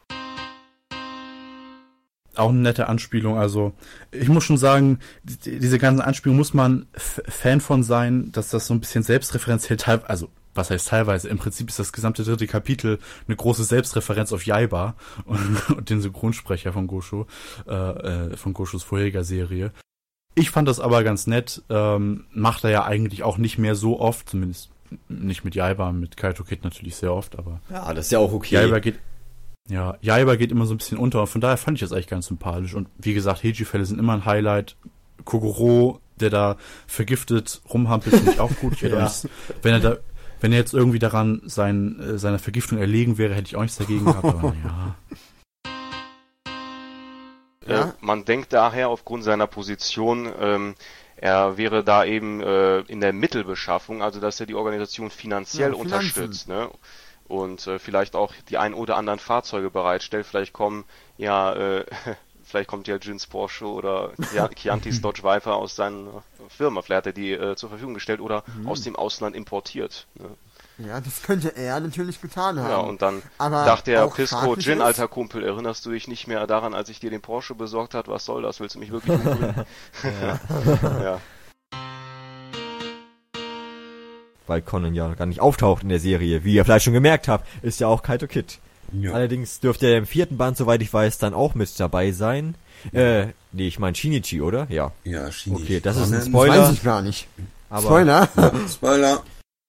Auch eine nette Anspielung, also ich muss schon sagen, die, diese ganze Anspielung muss man F- Fan von sein, dass das so ein bisschen selbstreferenziell, teil- also was heißt teilweise, im Prinzip ist das gesamte dritte Kapitel eine große Selbstreferenz auf Jaiba und, und den Synchronsprecher von Gosho, äh, äh, von Goshos vorheriger Serie. Ich fand das aber ganz nett, ähm, macht er ja eigentlich auch nicht mehr so oft, zumindest nicht mit Jaiba, mit Kaito Kid natürlich sehr oft, aber... Ja, das ist ja auch okay. Jaiba geht, ja, Jaiba geht immer so ein bisschen unter und von daher fand ich das eigentlich ganz sympathisch und wie gesagt, Heiji-Fälle sind immer ein Highlight. Kogoro, der da vergiftet rumhampelt, finde ich auch gut. Ich hätte Ja. auch nichts, wenn er da, wenn er jetzt irgendwie daran sein, äh, seiner Vergiftung erlegen wäre, hätte ich auch nichts dagegen gehabt, aber ja. Äh, man denkt daher aufgrund seiner Position, ähm, er wäre da eben äh, in der Mittelbeschaffung, also dass er die Organisation finanziell Ja, Finanzen. unterstützt, ne? Und äh, vielleicht auch die ein oder anderen Fahrzeuge bereitstellt. Vielleicht kommen ja, äh, vielleicht kommt ja Jins Porsche oder Chia- Chiantis Dodge Viper aus seiner Firma. Vielleicht hat er die äh, zur Verfügung gestellt oder Mhm. aus dem Ausland importiert. Ne? Ja, das könnte er natürlich getan haben. Ja, und dann Aber dachte er, auch Pisco fraglich Gin, ist- alter Kumpel, erinnerst du dich nicht mehr daran, als ich dir den Porsche besorgt hat? Was soll das? Willst du mich wirklich umbringen? Ja. Ja. Weil Conan ja gar nicht auftaucht in der Serie. Wie ihr vielleicht schon gemerkt habt, ist ja auch Kaito Kid. Ja. Allerdings dürfte er im vierten Band, soweit ich weiß, dann auch mit dabei sein. Äh, nee, ich meine Shinichi, oder? Ja. Ja, Shinichi. Okay, das ist ein Das Spoiler. weiß ich gar nicht. Aber Spoiler? Ja, Spoiler.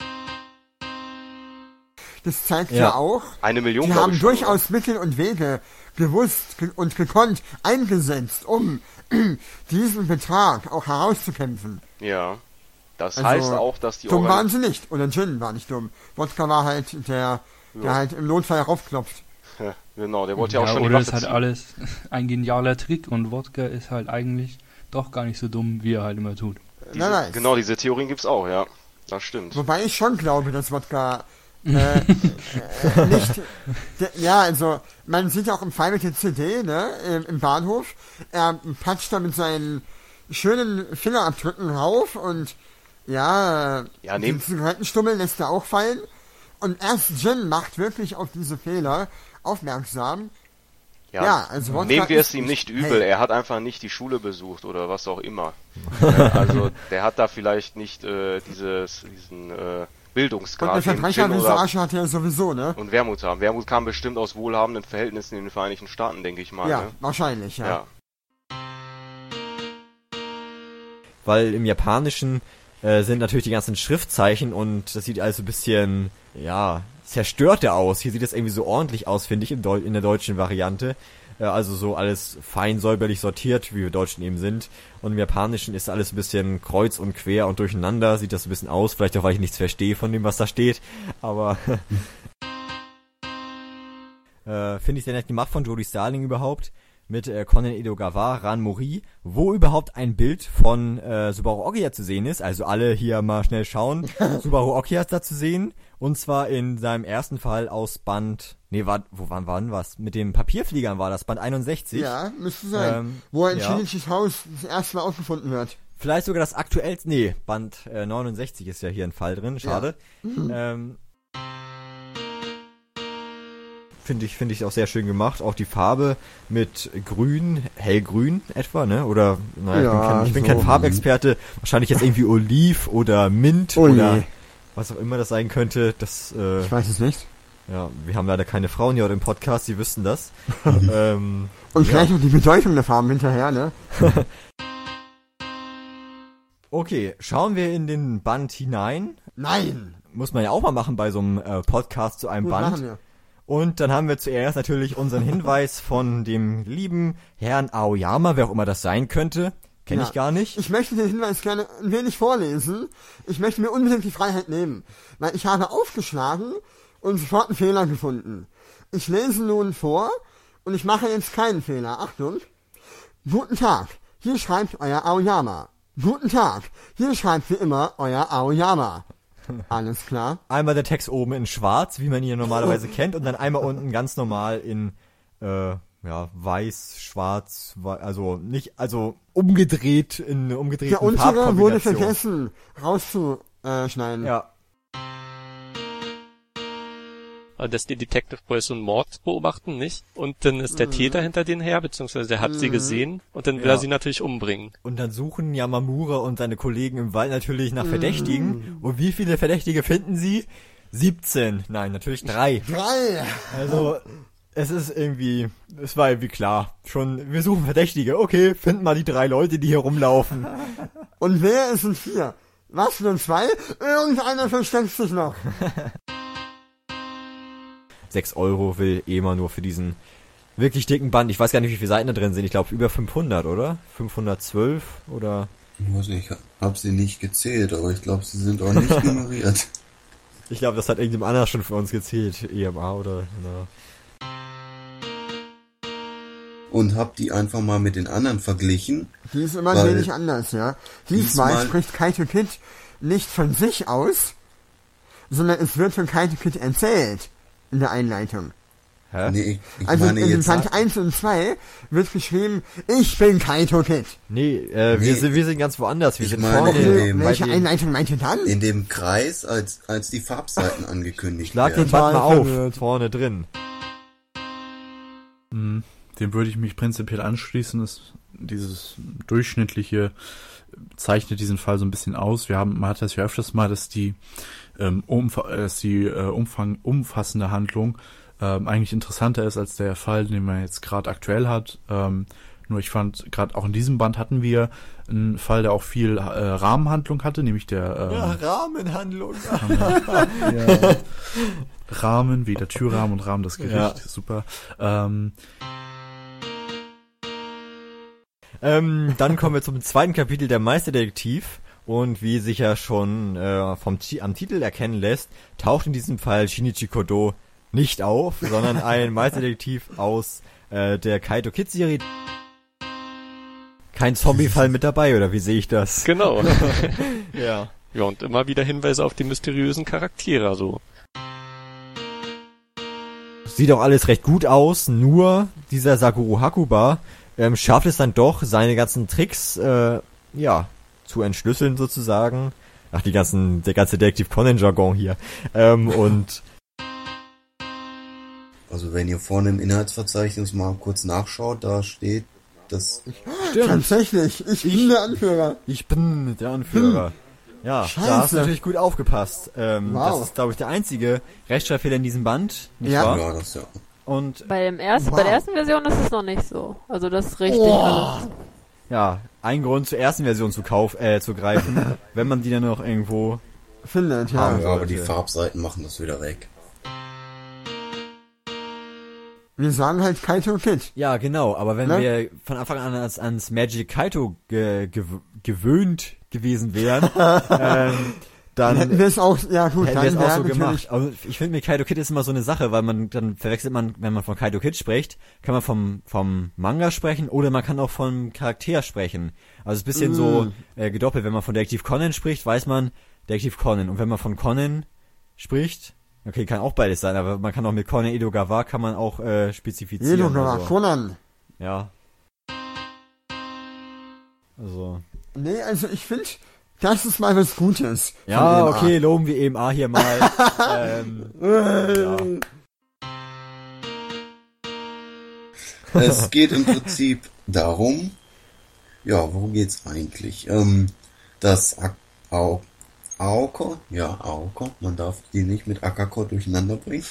Das zeigt Ja. ja, auch, Eine Million, die glaub haben ich schon, durchaus Mittel und Wege gewusst ge und gekonnt eingesetzt, um diesen Betrag auch herauszukämpfen. Ja. Das Also, heißt auch, dass die Dumm Organ- waren sie nicht. Oder Gin war nicht dumm. Wodka war halt der, der Ja. halt im Notfall raufklopft. Ja, genau, der wollte ja auch schon die oder Waffe ist halt ziehen. alles ein genialer Trick und Wodka ist halt eigentlich doch gar nicht so dumm, wie er halt immer tut. Diese, Nein, nein. Genau, diese Theorien gibt's auch, ja. Das stimmt. Wobei ich schon glaube, dass Wodka äh, äh, nicht... De, ja, also, man sieht auch im Fall mit der C D, ne, im, im Bahnhof, er patscht da mit seinen schönen Fingerabdrücken rauf und ja, Ja, den nehm- Zigarettenstummel lässt er auch fallen. Und erst Jin macht wirklich auf diese Fehler aufmerksam. Ja, Ja, also Wodka nehmen wir es ist ihm nicht- nicht übel, hey. er hat einfach nicht die Schule besucht oder was auch immer. Äh, also der hat da vielleicht nicht äh, dieses, diesen äh, Und eine Bildungsgrad. den Gin oder- Verbrechervisage hatte er sowieso, ne? Und Wermut haben. Wermut kam bestimmt aus wohlhabenden Verhältnissen in den Vereinigten Staaten, denke ich mal. Ja, ne? wahrscheinlich, ja. ja. weil im Japanischen äh, sind natürlich die ganzen Schriftzeichen und das sieht alles so ein bisschen, ja, zerstörter aus. Hier sieht es irgendwie so ordentlich aus, finde ich, im Deu in der deutschen Variante. Äh, also so alles fein säuberlich sortiert, wie wir Deutschen eben sind. Und im Japanischen ist alles ein bisschen kreuz und quer und durcheinander, sieht das ein bisschen aus. Vielleicht auch, weil ich nichts verstehe von dem, was da steht. Aber äh, finde ich sehr nett gemacht von Jodie Starling überhaupt. Mit äh, Conan Edogawa, Ran Mori, wo überhaupt ein Bild von äh, Subaru Okia zu sehen ist. Also alle hier mal schnell schauen. Subaru Okia ist da zu sehen. Und zwar in seinem ersten Fall aus Band... Nee, war, wo wann war denn was? Mit den Papierfliegern war das, Band einundsechzig. Ja, müsste sein. Ähm, wo er in ja. Shinichis Haus das erste Mal aufgefunden wird. Vielleicht sogar das aktuellste... Nee, Band äh, neunundsechzig ist ja hier ein Fall drin. Schade. Ja. Mhm. Ähm, Finde ich, finde ich auch sehr schön gemacht. Auch die Farbe mit grün, hellgrün etwa, ne? Oder, naja, Ja, ich bin, kein, ich bin so. kein Farbexperte. Wahrscheinlich jetzt irgendwie Oliv oder Mint Oh je. oder was auch immer das sein könnte. Das, äh, Ich weiß es nicht. Ja, wir haben leider keine Frauen hier im Podcast, die wüssten das. ähm, Und ja. vielleicht noch die Bedeutung der Farben hinterher, ne? Okay, schauen wir in den Band hinein. Nein! Muss man ja auch mal machen bei so einem äh, Podcast zu einem Gut, Band. machen wir. Und dann haben wir zuerst natürlich unseren Hinweis von dem lieben Herrn Aoyama, wer auch immer das sein könnte. Kenne Ja. ich gar nicht. Ich möchte den Hinweis gerne ein wenig vorlesen. Ich möchte mir unbedingt die Freiheit nehmen. Weil ich habe aufgeschlagen und sofort einen Fehler gefunden. Ich lese nun vor und ich mache jetzt keinen Fehler. Achtung. Guten Tag. Hier schreibt euer Aoyama. Guten Tag. Hier schreibt wie immer euer Aoyama. Alles klar. Einmal der Text oben in schwarz, wie man ihn normalerweise kennt, und dann einmal unten ganz normal in äh, ja, weiß, schwarz, wei- also nicht, also umgedreht in eine umgedrehte Der untere wurde Farbkombination. vergessen rauszuschneiden. Ja. Dass die Detective Boys so einen Mord beobachten, nicht? Und dann ist der Mhm. Täter hinter denen her, beziehungsweise er hat sie Mhm. gesehen und dann will Ja. er sie natürlich umbringen. Und dann suchen Yamamura und seine Kollegen im Wald natürlich nach Mhm. Verdächtigen. Und wie viele Verdächtige finden sie? siebzehn. Nein, natürlich drei. Drei! Also, es ist irgendwie, es war irgendwie klar. Schon, wir suchen Verdächtige. Okay, finden mal die drei Leute, die hier rumlaufen. Und wer ist ein Vier? Was, nur zwei? Irgendeiner versteckt sich noch. sechs Euro will Ema nur für diesen wirklich dicken Band. Ich weiß gar nicht, wie viele Seiten da drin sind. Ich glaube, über fünfhundert, oder? fünfhundertzwölf, oder? Ich weiß nicht, ich hab sie nicht gezählt, aber ich glaube, sie sind auch nicht nummeriert. Ich glaube, das hat irgendjemand anders schon für uns gezählt. E M A oder, na. Und hab die einfach mal mit den anderen verglichen. Die ist immer ein weil wenig anders, ja. Diesmal, diesmal- spricht Kaito Kid nicht von sich aus, sondern es wird von Kaito Kid erzählt in der Einleitung. Hä? Nee, ich, ich also meine in jetzt Band eins und zwei wird geschrieben, ich bin Kaito Kid. Nee, äh, wir Nee. sind, wir sind ganz woanders. Wir Ich sind meine, vorne. in dem- bei Welche den- Einleitung meint ihr dann? in dem Kreis, als, als die Farbseiten angekündigt Schlag den werden. Band mal auf, verwirrt. vorne drin. Hm, dem würde ich mich prinzipiell anschließen. Das, dieses durchschnittliche zeichnet diesen Fall so ein bisschen aus. Wir haben, man hat das ja öfters mal, dass die, ähm, umfa dass die äh, Umfang, umfassende Handlung ähm, eigentlich interessanter ist als der Fall, den man jetzt gerade aktuell hat. Ähm, nur ich fand, gerade auch in diesem Band hatten wir einen Fall, der auch viel äh, Rahmenhandlung hatte, nämlich der ähm, Ja, Rahmenhandlung. ja. Rahmen, wie der Türrahmen und Rahmen das Gericht. Ja. Super. Ähm, Ähm, dann kommen wir zum zweiten Kapitel, der Meisterdetektiv. Und wie sich ja schon äh, vom Ti- am Titel erkennen lässt, taucht in diesem Fall Shinichi Kodo nicht auf, sondern ein Meisterdetektiv aus äh, der Kaito Kid Serie. Kein Zombie-Fall mit dabei, oder wie sehe ich das? Genau. Ja. Ja, und immer wieder Hinweise auf die mysteriösen Charaktere, also. Sieht auch alles recht gut aus, nur dieser Saguro Hakuba ähm, schafft es dann doch, seine ganzen Tricks, äh, ja, zu entschlüsseln sozusagen. Ach, die ganzen, der ganze Detective Conan-Jargon hier. Ähm, und Also wenn ihr vorne im Inhaltsverzeichnis mal kurz nachschaut, da steht, dass... Stimmt. Tatsächlich, ich bin der Anführer. Ich bin der Anführer. Hm. Ja, Scheiße. da hast du natürlich gut aufgepasst. Ähm, Wow. Das ist, glaube ich, der einzige Rechtschreibfehler in diesem Band, nicht Ja. wahr? Ja, das ja. Und Bei, dem ersten, Wow. bei der ersten Version ist es noch nicht so. Also das ist richtig Oh. alles. ja, ein Grund zur ersten Version zu kauf, äh, zu greifen, wenn man die dann noch irgendwo Findet, ja. haben Ja, aber die sollte. Farbseiten machen das wieder weg. Wir sagen halt Kaito Kid. Ja, genau, aber wenn Ne? wir von Anfang an ans, ans Magic Kaito ge, ge, gewöhnt gewesen wären, ähm, dann Hätten wir es auch, ja gut, hätten wir es dann auch wäre so natürlich... gemacht. Also ich finde, mit Kaito Kid ist immer so eine Sache, weil man dann verwechselt man, wenn man von Kaito Kid spricht, kann man vom vom Manga sprechen oder man kann auch vom Charakter sprechen. Also es ist ein bisschen Mm. so äh, gedoppelt. Wenn man von Detektiv Conan spricht, weiß man Detektiv Conan. Und wenn man von Conan spricht, okay, kann auch beides sein, aber man kann auch mit Conan Edogawa kann man auch äh, spezifizieren. Edogawa, also. Conan. Ja. Also. Nee, also ich finde, das ist mal was Gutes. von Ja, E M A. okay, loben wir E M A hier mal. ähm, ja. Es geht im Prinzip darum, ja, worum geht's eigentlich? Ähm, dass A- Ao- Aoko, ja, Aoko, man darf die nicht mit Akako durcheinander bringen.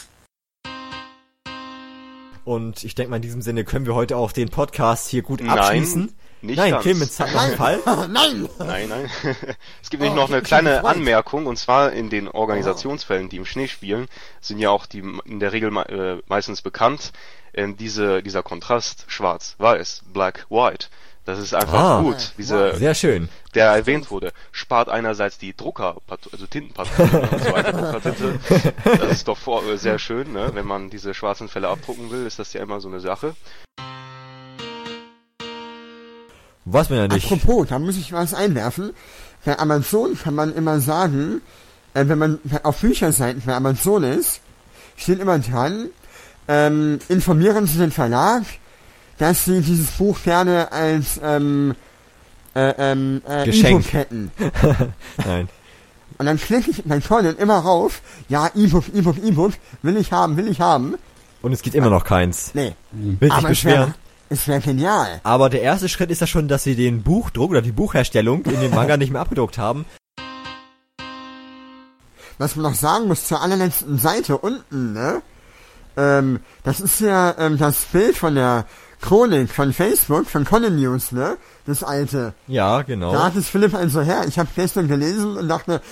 Und ich denke mal, in diesem Sinne können wir heute auch den Podcast hier gut Nein, abschließen. nicht Nein, ganz. Clemens hat noch einen Fall. Nein! Nein, nein. Es gibt nämlich Oh, noch eine ich bin kleine gefreut. Anmerkung, und zwar in den Organisationsfällen, die im Schnee spielen, sind ja auch die in der Regel me- äh, meistens bekannt, ähm, diese, dieser Kontrast schwarz-weiß, black-white. Das ist einfach Ah, gut. Diese, sehr schön. Der erwähnt wurde, spart einerseits die Drucker, also Tintenpatronen und so weiter, Druckertinte. Das ist doch vor, äh, sehr schön, ne? Wenn man diese schwarzen Fälle abdrucken will, ist das ja immer so eine Sache. Weiß man ja nicht. Apropos, da muss ich was einwerfen. Bei Amazon kann man immer sagen, äh, wenn man auf Bücherseiten bei Amazon ist, steht immer dran, ähm, informieren Sie den Verlag, dass Sie dieses Buch gerne als ähm, äh, ähm, äh, Geschenk. E-Book hätten. Nein. Und dann klicke ich mein Conan immer rauf, ja, E-Book, E-Book, E-Book, will ich haben, will ich haben. Und es gibt immer noch keins. Nee. Will sich Aber es beschweren. wäre es wär genial. Aber der erste Schritt ist ja schon, dass sie den Buchdruck oder die Buchherstellung in dem Manga nicht mehr abgedruckt haben. Was man noch sagen muss, zur allerletzten Seite unten, ne? Ähm, das ist ja ähm, das Bild von der Chronik von Facebook, von Conan News, ne? Das alte. Ja, genau. Da hat es Philipp also her. Ich habe gestern gelesen und dachte,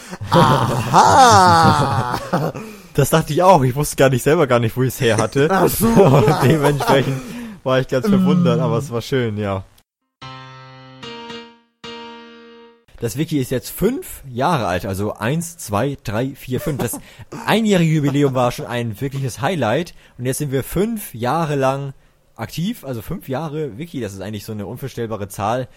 aha! Das dachte ich auch. Ich wusste gar nicht selber gar nicht, wo ich es her hatte. Ach so. Und dementsprechend war ich ganz verwundert, aber es war schön, ja. Das Wiki ist jetzt fünf Jahre alt, also eins, zwei, drei, vier, fünf. Das einjährige Jubiläum war schon ein wirkliches Highlight. Und jetzt sind wir fünf Jahre lang aktiv, also fünf Jahre Wiki. Das ist eigentlich so eine unvorstellbare Zahl.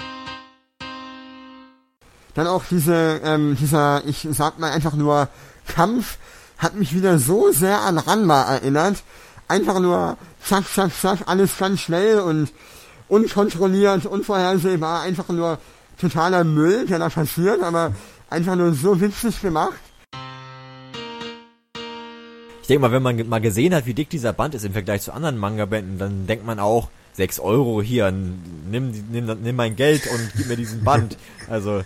Dann auch diese, ähm, dieser, ich sag mal einfach nur, Kampf hat mich wieder so sehr an Ranma erinnert. einfach nur zack, zack, zack, alles ganz schnell und unkontrolliert, unvorhersehbar, einfach nur totaler Müll, der da passiert, aber einfach nur so witzig gemacht. Ich denke mal, wenn man mal gesehen hat, wie dick dieser Band ist im Vergleich zu anderen Manga-Bänden, dann denkt man auch, sechs Euro hier, nimm, nimm, nimm mein Geld und gib mir diesen Band. Also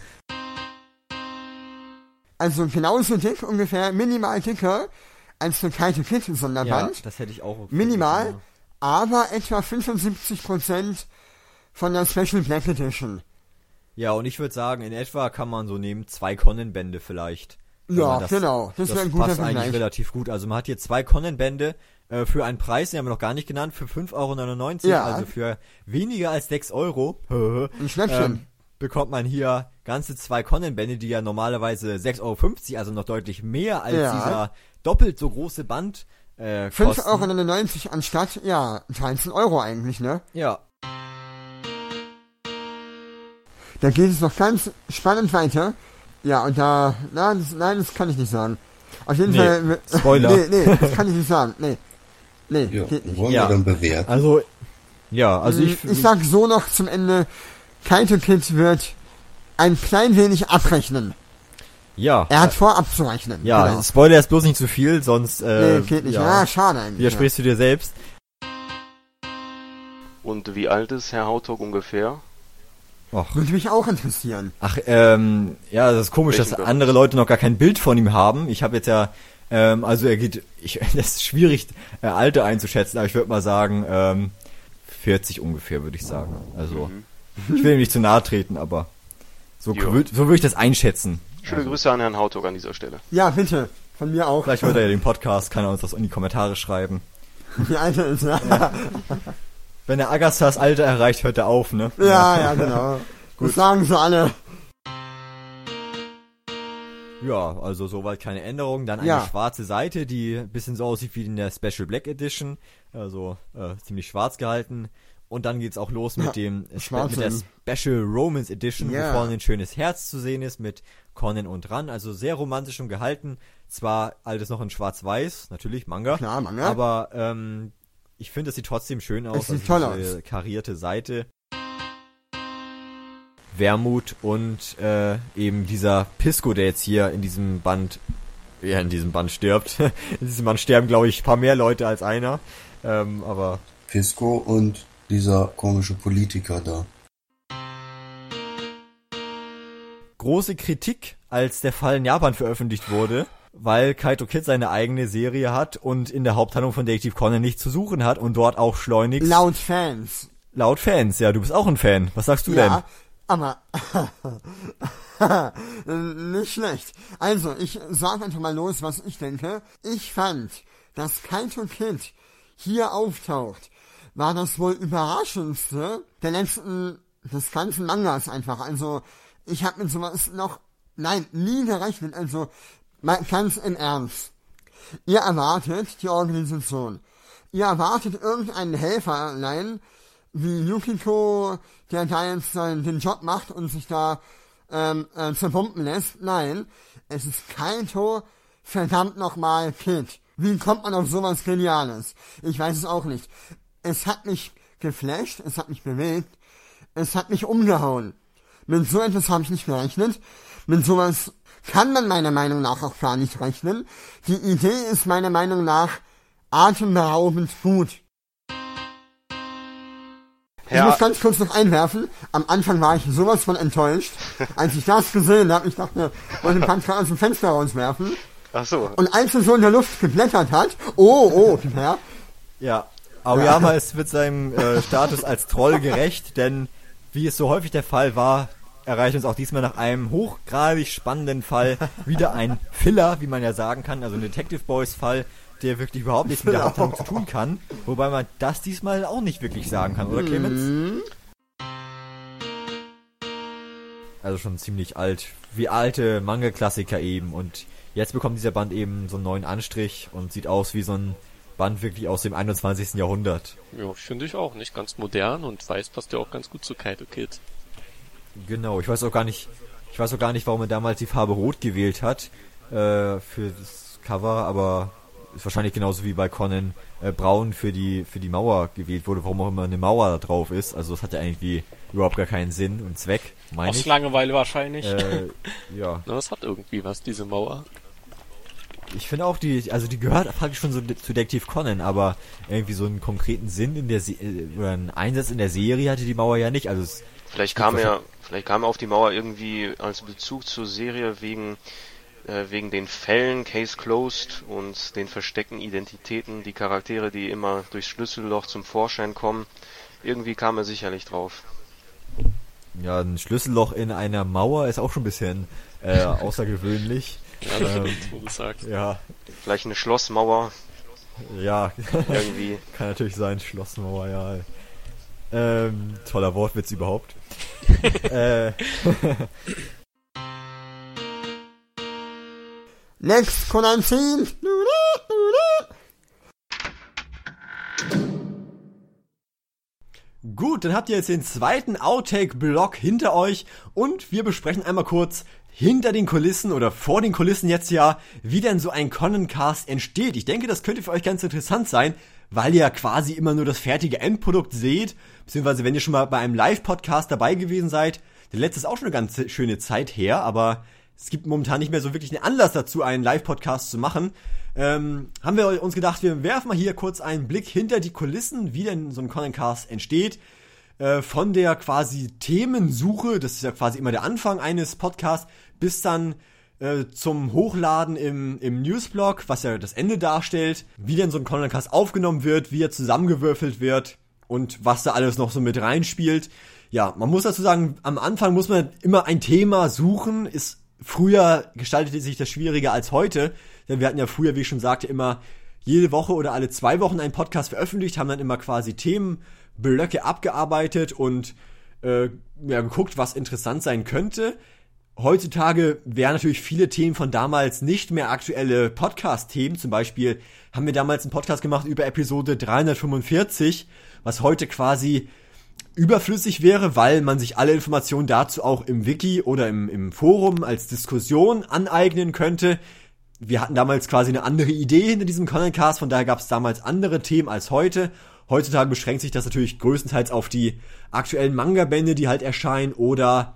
Also genauso dick, ungefähr minimal dicker als für Kaito Kid Sonderband. Ja, das hätte ich auch. Minimal, ja. Aber etwa fünfundsiebzig Prozent von der Special Black Edition. Ja, und ich würde sagen, in etwa kann man so nehmen zwei Conan-Bände vielleicht. Ja, das, genau. Das, das wäre ein guter passt Vergleich. eigentlich relativ gut. Also man hat hier zwei Conan-Bände äh, für einen Preis, den haben wir noch gar nicht genannt, für fünf Euro neunundneunzig, ja. Also für weniger als sechs Euro. Ein Schnäppchen. Ähm, bekommt man hier ganze zwei Conan-Bände, die ja normalerweise sechs Euro fünfzig, also noch deutlich mehr als ja. dieser doppelt so große Band äh, kosten. fünf Euro neunundneunzig anstatt, ja, dreizehn Euro eigentlich, ne? Ja. Da geht es noch ganz spannend weiter. Ja, und da, na, das, nein, das kann ich nicht sagen. Auf jeden nee, Fall. Spoiler. Nee, nee, das kann ich nicht sagen. Nee. Nee, ja, geht nicht. Wollen ja. wir dann bewerten? Also, ja, also ich... Ich sag so noch zum Ende, Kaito Kid wird ein klein wenig abrechnen. Ja. Er hat vor abzurechnen. Ja, genau. Spoiler ist bloß nicht zu viel, sonst... Äh, nee, geht nicht. Ja, ja schade eigentlich. Widersprichst ja. du dir selbst. Und wie alt ist Herr Hautog ungefähr? Och. Würde mich auch interessieren. Ach, ähm, ja, das ist komisch, Welchen dass Bereich? andere Leute noch gar kein Bild von ihm haben. Ich habe jetzt ja, ähm, also er geht, ich, das ist schwierig, äh, Alter einzuschätzen, aber ich würde mal sagen, ähm, vierzig ungefähr, würde ich sagen. Also, mhm. ich will ihm nicht zu nahe treten, aber so, würd, so würde ich das einschätzen. Schöne also. Grüße an Herrn Hautog an dieser Stelle. Ja, bitte. Von mir auch. Vielleicht hört er ja den Podcast, kann er uns das in die Kommentare schreiben. Wie alt er ist, ja. ja. Wenn er Agasthas Alter erreicht, hört er auf, ne? Ja, ja, genau. Gut. Das sagen sie alle. Ja, also soweit keine Änderungen. Dann eine ja. schwarze Seite, die ein bisschen so aussieht wie in der Special Black Edition. Also äh, ziemlich schwarz gehalten. Und dann geht's auch los mit ja, dem Spe- mit der Special Romance Edition, yeah. wo vorne ein schönes Herz zu sehen ist mit Conan und Ran. Also sehr romantisch und gehalten. Zwar alles noch in schwarz-weiß, natürlich Manga. Klar, Manga. Aber ähm, ich finde, es sieht trotzdem schön aus. Es sieht also toll diese aus. Karierte Seite. Wermut und äh, eben dieser Pisco, der jetzt hier in diesem Band, ja, in diesem Band stirbt. In diesem Band sterben, glaube ich, ein paar mehr Leute als einer. Ähm, aber Pisco und dieser komische Politiker da. Große Kritik, als der Fall in Japan veröffentlicht wurde, weil Kaito Kid seine eigene Serie hat und in der Haupthandlung von Detective Conan nichts zu suchen hat und dort auch schleunigst... Laut Fans. Laut Fans, ja, du bist auch ein Fan. Was sagst du ja, denn? Aber nicht schlecht. Also, ich sag einfach mal los, was ich denke. Ich fand, dass Kaito Kid hier auftaucht, war das wohl überraschendste der letzten, des ganzen Mangas einfach. Also, ich habe mit sowas noch, nein, nie gerechnet. Also, mal ganz im Ernst. Ihr erwartet die Organisation. Ihr erwartet irgendeinen Helferlein, wie Yukiko, der da jetzt äh, den Job macht und sich da ähm, äh, zerbomben lässt. Nein, es ist Kaito, verdammt nochmal Kid. Wie kommt man auf sowas Geniales? Ich weiß es auch nicht. Es hat mich geflasht, es hat mich bewegt, es hat mich umgehauen. Mit so etwas habe ich nicht gerechnet. Mit sowas kann man meiner Meinung nach auch gar nicht rechnen. Die Idee ist meiner Meinung nach atemberaubend gut. Ich Ja. muss ganz kurz noch einwerfen, am Anfang war ich sowas von enttäuscht, als ich das gesehen habe, ich dachte, ich wollte den Panzer aus dem Fenster rauswerfen. Ach so. Und als er so in der Luft geblättert hat, oh, oh, ja. Ja, Aoyama ist mit seinem äh, Status als Troll gerecht, denn wie es so häufig der Fall war, erreicht uns auch diesmal nach einem hochgradig spannenden Fall wieder ein Filler, wie man ja sagen kann, also ein Detective Boys Fall, der wirklich überhaupt nichts mit der Haupthandlung zu tun kann, wobei man das diesmal auch nicht wirklich sagen kann, oder Clemens? Also schon ziemlich alt, wie alte Manga-Klassiker eben, und jetzt bekommt dieser Band eben so einen neuen Anstrich und sieht aus wie so ein Band wirklich aus dem einundzwanzigsten Jahrhundert. Ja, finde ich auch, nicht ganz modern, und weiß passt ja auch ganz gut zu Kaito Kid. Genau, ich weiß auch gar nicht, ich weiß auch gar nicht, warum er damals die Farbe Rot gewählt hat, äh, für das Cover, aber ist wahrscheinlich genauso wie bei Conan äh, Braun für die für die Mauer gewählt wurde, warum auch immer eine Mauer da drauf ist. Also das hat ja irgendwie überhaupt gar keinen Sinn und Zweck, meine ich. Aus Langeweile wahrscheinlich. Äh, ja. Das hat irgendwie was, diese Mauer. Ich finde auch, die, also die gehört praktisch schon so zu Detektiv Conan, aber irgendwie so einen konkreten Sinn in der Se- oder einen Einsatz in der Serie hatte die Mauer ja nicht. Also es Vielleicht kam er, vielleicht kam er auf die Mauer irgendwie als Bezug zur Serie wegen äh, wegen den Fällen, Case Closed und den versteckten Identitäten, die Charaktere, die immer durchs Schlüsselloch zum Vorschein kommen. Irgendwie kam er sicherlich drauf. Ja, ein Schlüsselloch in einer Mauer ist auch schon ein bisschen äh, außergewöhnlich. Ja, das ähm, stimmt, wo du sagst. Ja. Vielleicht eine Schlossmauer. Ja. Irgendwie. Kann natürlich sein, Schlossmauer, ja. Ähm, toller Wortwitz überhaupt. äh. Next Conan Scene. Gut, dann habt ihr jetzt den zweiten Outtake-Block hinter euch und wir besprechen einmal kurz hinter den Kulissen oder vor den Kulissen jetzt ja, wie denn so ein Conan-Cast entsteht. Ich denke, das könnte für euch ganz interessant sein, weil ihr ja quasi immer nur das fertige Endprodukt seht, beziehungsweise wenn ihr schon mal bei einem Live-Podcast dabei gewesen seid, der letzte ist auch schon eine ganz schöne Zeit her, aber es gibt momentan nicht mehr so wirklich einen Anlass dazu, einen Live-Podcast zu machen. Ähm, haben wir uns gedacht, wir werfen mal hier kurz einen Blick hinter die Kulissen, wie denn so ein Conan-Cast entsteht. Äh, von der quasi Themensuche, das ist ja quasi immer der Anfang eines Podcasts, bis dann äh, zum Hochladen im, im Newsblog, was ja das Ende darstellt, wie denn so ein Conan-Cast aufgenommen wird, wie er zusammengewürfelt wird und was da alles noch so mit reinspielt. Ja, man muss dazu sagen, am Anfang muss man immer ein Thema suchen, ist früher gestaltete sich das schwieriger als heute, denn wir hatten ja früher, wie ich schon sagte, immer jede Woche oder alle zwei Wochen einen Podcast veröffentlicht, haben dann immer quasi Themenblöcke abgearbeitet und äh, ja, geguckt, was interessant sein könnte. Heutzutage wären natürlich viele Themen von damals nicht mehr aktuelle Podcast-Themen. Zum Beispiel haben wir damals einen Podcast gemacht über Episode dreihundertfünfundvierzig, was heute quasi überflüssig wäre, weil man sich alle Informationen dazu auch im Wiki oder im, im Forum als Diskussion aneignen könnte. Wir hatten damals quasi eine andere Idee hinter diesem Conan-Cast, von daher gab es damals andere Themen als heute. Heutzutage beschränkt sich das natürlich größtenteils auf die aktuellen Manga-Bände, die halt erscheinen, oder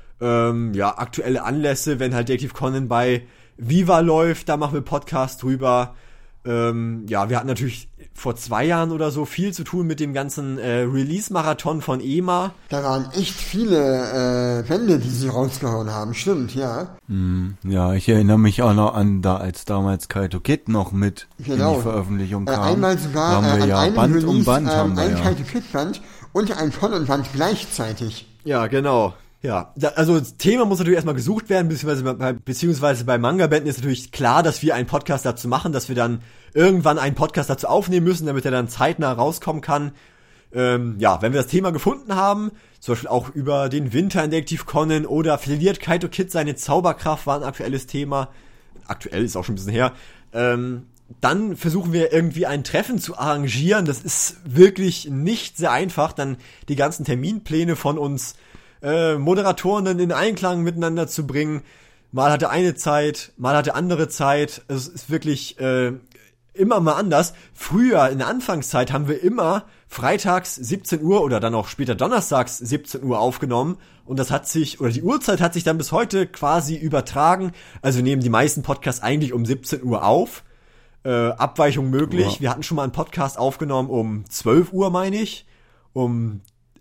ähm, ja, aktuelle Anlässe, wenn halt Detektiv Conan bei Viva läuft, da machen wir Podcast drüber. Ähm, ja, wir hatten natürlich vor zwei Jahren oder so viel zu tun mit dem ganzen äh, Release-Marathon von E M A. Da waren echt viele äh, Bände, die sie rausgehauen haben, stimmt, ja. Mm, ja, ich erinnere mich auch noch an, da als damals Kaito Kid noch mit genau. in die Veröffentlichung kam. Äh, einmal sogar da haben wir äh, an ja einem Band Release, um Band ähm, haben wir ein ja. Kaito Kid Band und ein Conan-Band gleichzeitig. Ja, genau. Ja, da, also das Thema muss natürlich erstmal gesucht werden, beziehungsweise bei, beziehungsweise bei Manga-Bänden ist natürlich klar, dass wir einen Podcast dazu machen, dass wir dann irgendwann einen Podcast dazu aufnehmen müssen, damit er dann zeitnah rauskommen kann. Ähm, ja, wenn wir das Thema gefunden haben, zum Beispiel auch über den Winter in Detektiv Conan oder verliert Kaito Kid seine Zauberkraft, war ein aktuelles Thema. Aktuell ist auch schon ein bisschen her. Ähm, dann versuchen wir irgendwie ein Treffen zu arrangieren. Das ist wirklich nicht sehr einfach, dann die ganzen Terminpläne von uns Äh, Moderatoren dann in Einklang miteinander zu bringen. Mal hatte eine Zeit, mal hatte andere Zeit. Es ist wirklich äh, immer mal anders. Früher, in der Anfangszeit, haben wir immer freitags siebzehn Uhr oder dann auch später donnerstags siebzehn Uhr aufgenommen. Und das hat sich, oder die Uhrzeit hat sich dann bis heute quasi übertragen. Also nehmen die meisten Podcasts eigentlich um siebzehn Uhr auf. Äh, Abweichung möglich. Ja. Wir hatten schon mal einen Podcast aufgenommen um zwölf Uhr, meine ich. Um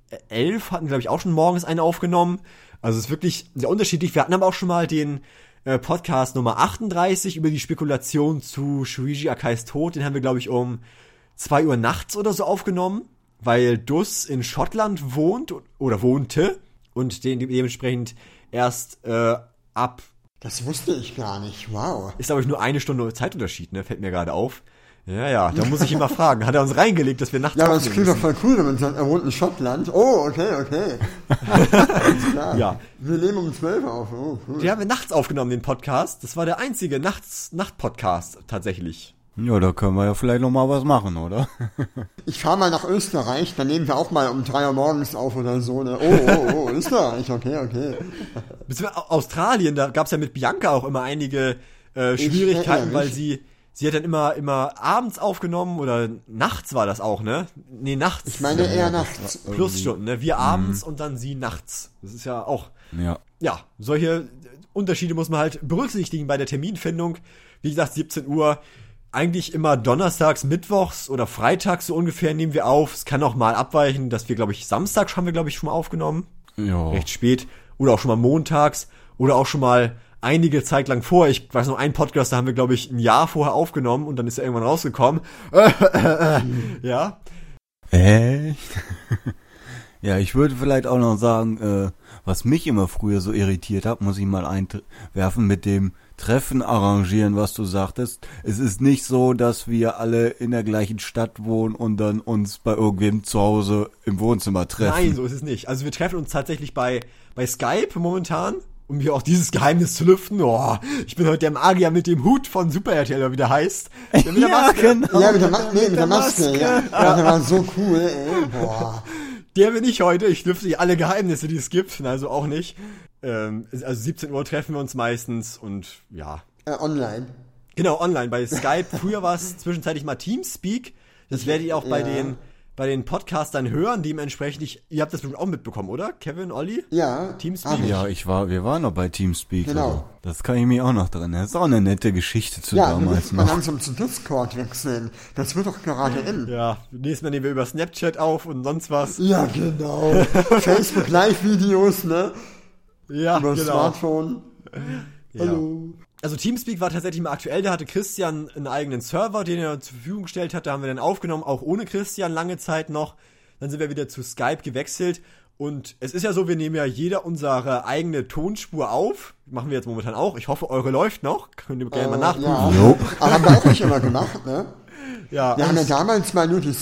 elf hatten, glaube ich, auch schon morgens einen aufgenommen. Also es ist wirklich sehr unterschiedlich. Wir hatten aber auch schon mal den äh, Podcast Nummer achtunddreißig über die Spekulation zu Shuichi Akais Tod. Den haben wir, glaube ich, um zwei Uhr nachts oder so aufgenommen, weil Dus in Schottland wohnt oder wohnte und den dementsprechend erst äh, ab... Das wusste ich gar nicht, wow. Ist, glaube ich, nur eine Stunde Zeitunterschied, ne? Fällt mir gerade auf. Ja, ja, da muss ich immer fragen. Hat er uns reingelegt, dass wir nachts Ja, aber das klingt doch voll cool, wenn man sagt, er wohnt in Schottland. Oh, okay, okay. Klar. Ja. Wir nehmen um zwölf auf. Oh, cool. Die haben wir nachts aufgenommen, den Podcast. Das war der einzige Nachts Nacht-Podcast tatsächlich. Ja, da können wir ja vielleicht noch mal was machen, oder? Ich fahre mal nach Österreich, dann nehmen wir auch mal um drei Uhr morgens auf oder so. Ne? Oh, oh, oh, Österreich, okay, okay. Bis Australien, da gab's ja mit Bianca auch immer einige äh, Schwierigkeiten, weil sie sie hat dann immer, immer abends aufgenommen oder nachts war das auch, ne? Nee, nachts. Ich meine eher nachts. Plusstunden, ne? Wir abends Mhm. und dann sie nachts. Das ist ja auch, Ja. ja, solche Unterschiede muss man halt berücksichtigen bei der Terminfindung. Wie gesagt, siebzehn Uhr, eigentlich immer donnerstags, mittwochs oder freitags so ungefähr nehmen wir auf. Es kann auch mal abweichen, dass wir, glaube ich, samstags haben wir, glaube ich, schon mal aufgenommen. Ja. Recht spät. Oder auch schon mal montags. Oder auch schon mal einige Zeit lang vor. Ich weiß noch, einen Podcast, da haben wir, glaube ich, ein Jahr vorher aufgenommen und dann ist er irgendwann rausgekommen. Ja. Echt? Ja, ich würde vielleicht auch noch sagen, äh, was mich immer früher so irritiert hat, muss ich mal einwerfen mit dem Treffen arrangieren, was du sagtest. Es ist nicht so, dass wir alle in der gleichen Stadt wohnen und dann uns bei irgendwem zu Hause im Wohnzimmer treffen. Nein, so ist es nicht. Also wir treffen uns tatsächlich bei, bei Skype momentan, um hier auch dieses Geheimnis zu lüften. Oh, ich bin heute der Magier mit dem Hut von Super R T L, wie der heißt. Der mit der Ja, Maske. genau. Ja, mit der, Ma nee, mit der Maske, ja. ja. Das war so cool, ey. Boah. Der bin ich heute. Ich lüfte alle Geheimnisse, die es gibt. Also auch nicht. Ähm, also siebzehn Uhr treffen wir uns meistens und ja. Äh, online. Genau, online. Bei Skype. Früher war es zwischenzeitlich mal Teamspeak. Das werdet ihr auch bei Ja. den bei den Podcastern hören. Dementsprechend, ich, ihr habt das bestimmt auch mitbekommen, oder? Kevin, Olli? Ja. Teamspeak? Ja, ich war, wir waren noch bei Teamspeak. Genau. Also, das kann ich mir auch noch dran. Das ist auch eine nette Geschichte zu Ja, wir damals müssen mal noch. langsam zu Discord wechseln. Das wird doch gerade in. Ja, nächstes Mal nehmen wir über Snapchat auf und sonst was. Ja, genau. Facebook Live-Videos, ne? Ja, Über genau. Smartphone. Ja. Hallo. Also Teamspeak war tatsächlich mal aktuell, da hatte Christian einen eigenen Server, den er zur Verfügung gestellt hat, da haben wir dann aufgenommen, auch ohne Christian lange Zeit noch. Dann sind wir wieder zu Skype gewechselt und es ist ja so, wir nehmen ja jeder unsere eigene Tonspur auf. Machen wir jetzt momentan auch. Ich hoffe, eure läuft noch. Könnt ihr gerne Äh, mal nachprüfen. Ja. Jo. Aber haben wir auch nicht immer gemacht, ne? Ja, Wir haben ja und- damals mal nur die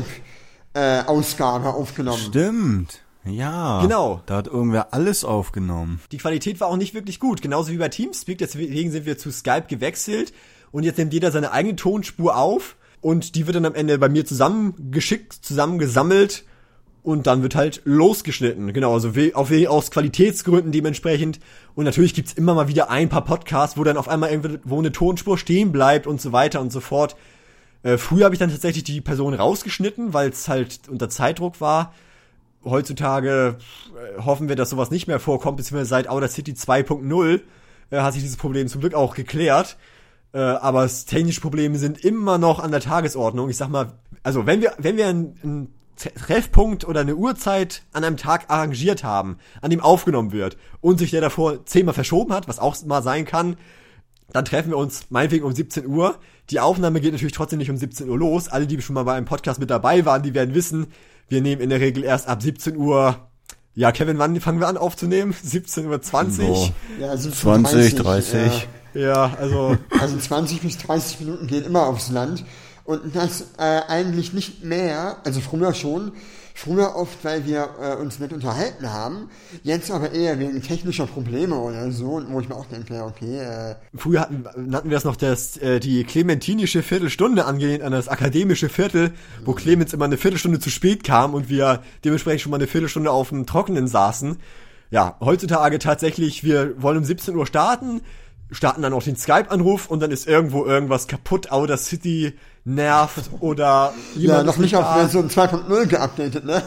Skype-Ausgabe aufgenommen. Stimmt. Ja. Genau. Da hat irgendwer alles aufgenommen. Die Qualität war auch nicht wirklich gut, genauso wie bei Teamspeak, deswegen sind wir zu Skype gewechselt und jetzt nimmt jeder seine eigene Tonspur auf und die wird dann am Ende bei mir zusammengeschickt, zusammengesammelt und dann wird halt losgeschnitten. Genau, also we- auf, we- aus Qualitätsgründen dementsprechend und natürlich gibt's immer mal wieder ein paar Podcasts, wo dann auf einmal irgendwo eine Tonspur stehen bleibt und so weiter und so fort. Äh, früher habe ich dann tatsächlich die Person rausgeschnitten, weil es halt unter Zeitdruck war. Heutzutage äh, hoffen wir, dass sowas nicht mehr vorkommt, beziehungsweise seit Outer City zwei Punkt null äh, hat sich dieses Problem zum Glück auch geklärt. Äh, aber das technische Probleme sind immer noch an der Tagesordnung. Ich sag mal, also wenn wir, wenn wir einen, einen Treffpunkt oder eine Uhrzeit an einem Tag arrangiert haben, an dem aufgenommen wird und sich der davor zehnmal verschoben hat, was auch mal sein kann, dann treffen wir uns meinetwegen um siebzehn Uhr. Die Aufnahme geht natürlich trotzdem nicht um siebzehn Uhr los. Alle, die schon mal bei einem Podcast mit dabei waren, die werden wissen, wir nehmen in der Regel erst ab siebzehn Uhr, ja, Kevin, wann fangen wir an aufzunehmen? siebzehn Uhr zwanzig? So. Ja, siebzehn Uhr zwanzig, dreißig, dreißig. Ja. Ja, also... Also zwanzig bis dreißig Minuten gehen immer aufs Land. Und das äh, eigentlich nicht mehr, also früher schon, früher oft, weil wir äh, uns nicht unterhalten haben, jetzt aber eher wegen technischer Probleme oder so, wo ich mir auch denke, ja, okay, äh, Früher hatten, nannten wir das noch das, äh, die clementinische Viertelstunde angelehnt an das akademische Viertel, wo Clemens immer eine Viertelstunde zu spät kam und wir dementsprechend schon mal eine Viertelstunde auf dem Trockenen saßen. Ja, heutzutage tatsächlich, wir wollen um siebzehn Uhr starten, starten dann auch den Skype-Anruf und dann ist irgendwo irgendwas kaputt, Outer City nervt oder ja, jemand noch ist nicht auf da. Version zwei Punkt null geupdatet, ne?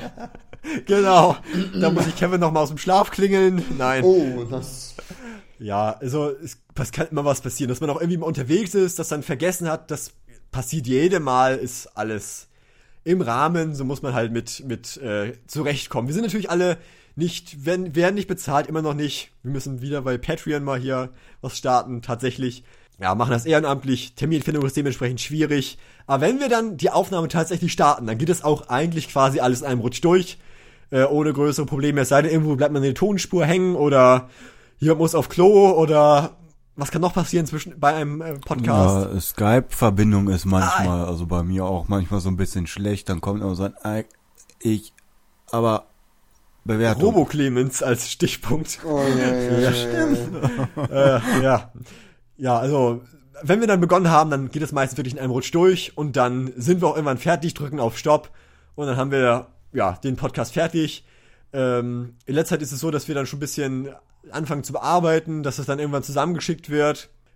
Genau, da muss ich Kevin noch mal aus dem Schlaf klingeln. Nein. Oh, das... Ja, also es, es kann immer was passieren, dass man auch irgendwie mal unterwegs ist, das dann vergessen hat, das passiert jedem Mal, ist alles im Rahmen, so muss man halt mit mit äh, zurechtkommen. Wir sind natürlich alle nicht, werden, werden nicht bezahlt, immer noch nicht. Wir müssen wieder bei Patreon mal hier was starten, tatsächlich. Ja, machen das ehrenamtlich, Terminfindung ist dementsprechend schwierig. Aber wenn wir dann die Aufnahme tatsächlich starten, dann geht es auch eigentlich quasi alles in einem Rutsch durch, äh, ohne größere Probleme. Es sei denn, irgendwo bleibt man in der Tonspur hängen oder jemand muss auf Klo oder was kann noch passieren zwischen bei einem äh, Podcast? Ja, Skype-Verbindung ist manchmal, ah, also bei mir auch manchmal so ein bisschen schlecht. Dann kommt auch so ein, ich, aber Bewertung. Robo-Clemens als Stichpunkt. Oh, ja, ja, ja, stimmt. äh, ja. Ja, also, wenn wir dann begonnen haben, dann geht es meistens wirklich in einem Rutsch durch und dann sind wir auch irgendwann fertig, drücken auf Stopp und dann haben wir, ja, den Podcast fertig. Ähm, in letzter Zeit ist es so, dass wir dann schon ein bisschen anfangen zu bearbeiten, dass es dann irgendwann zusammengeschickt wird.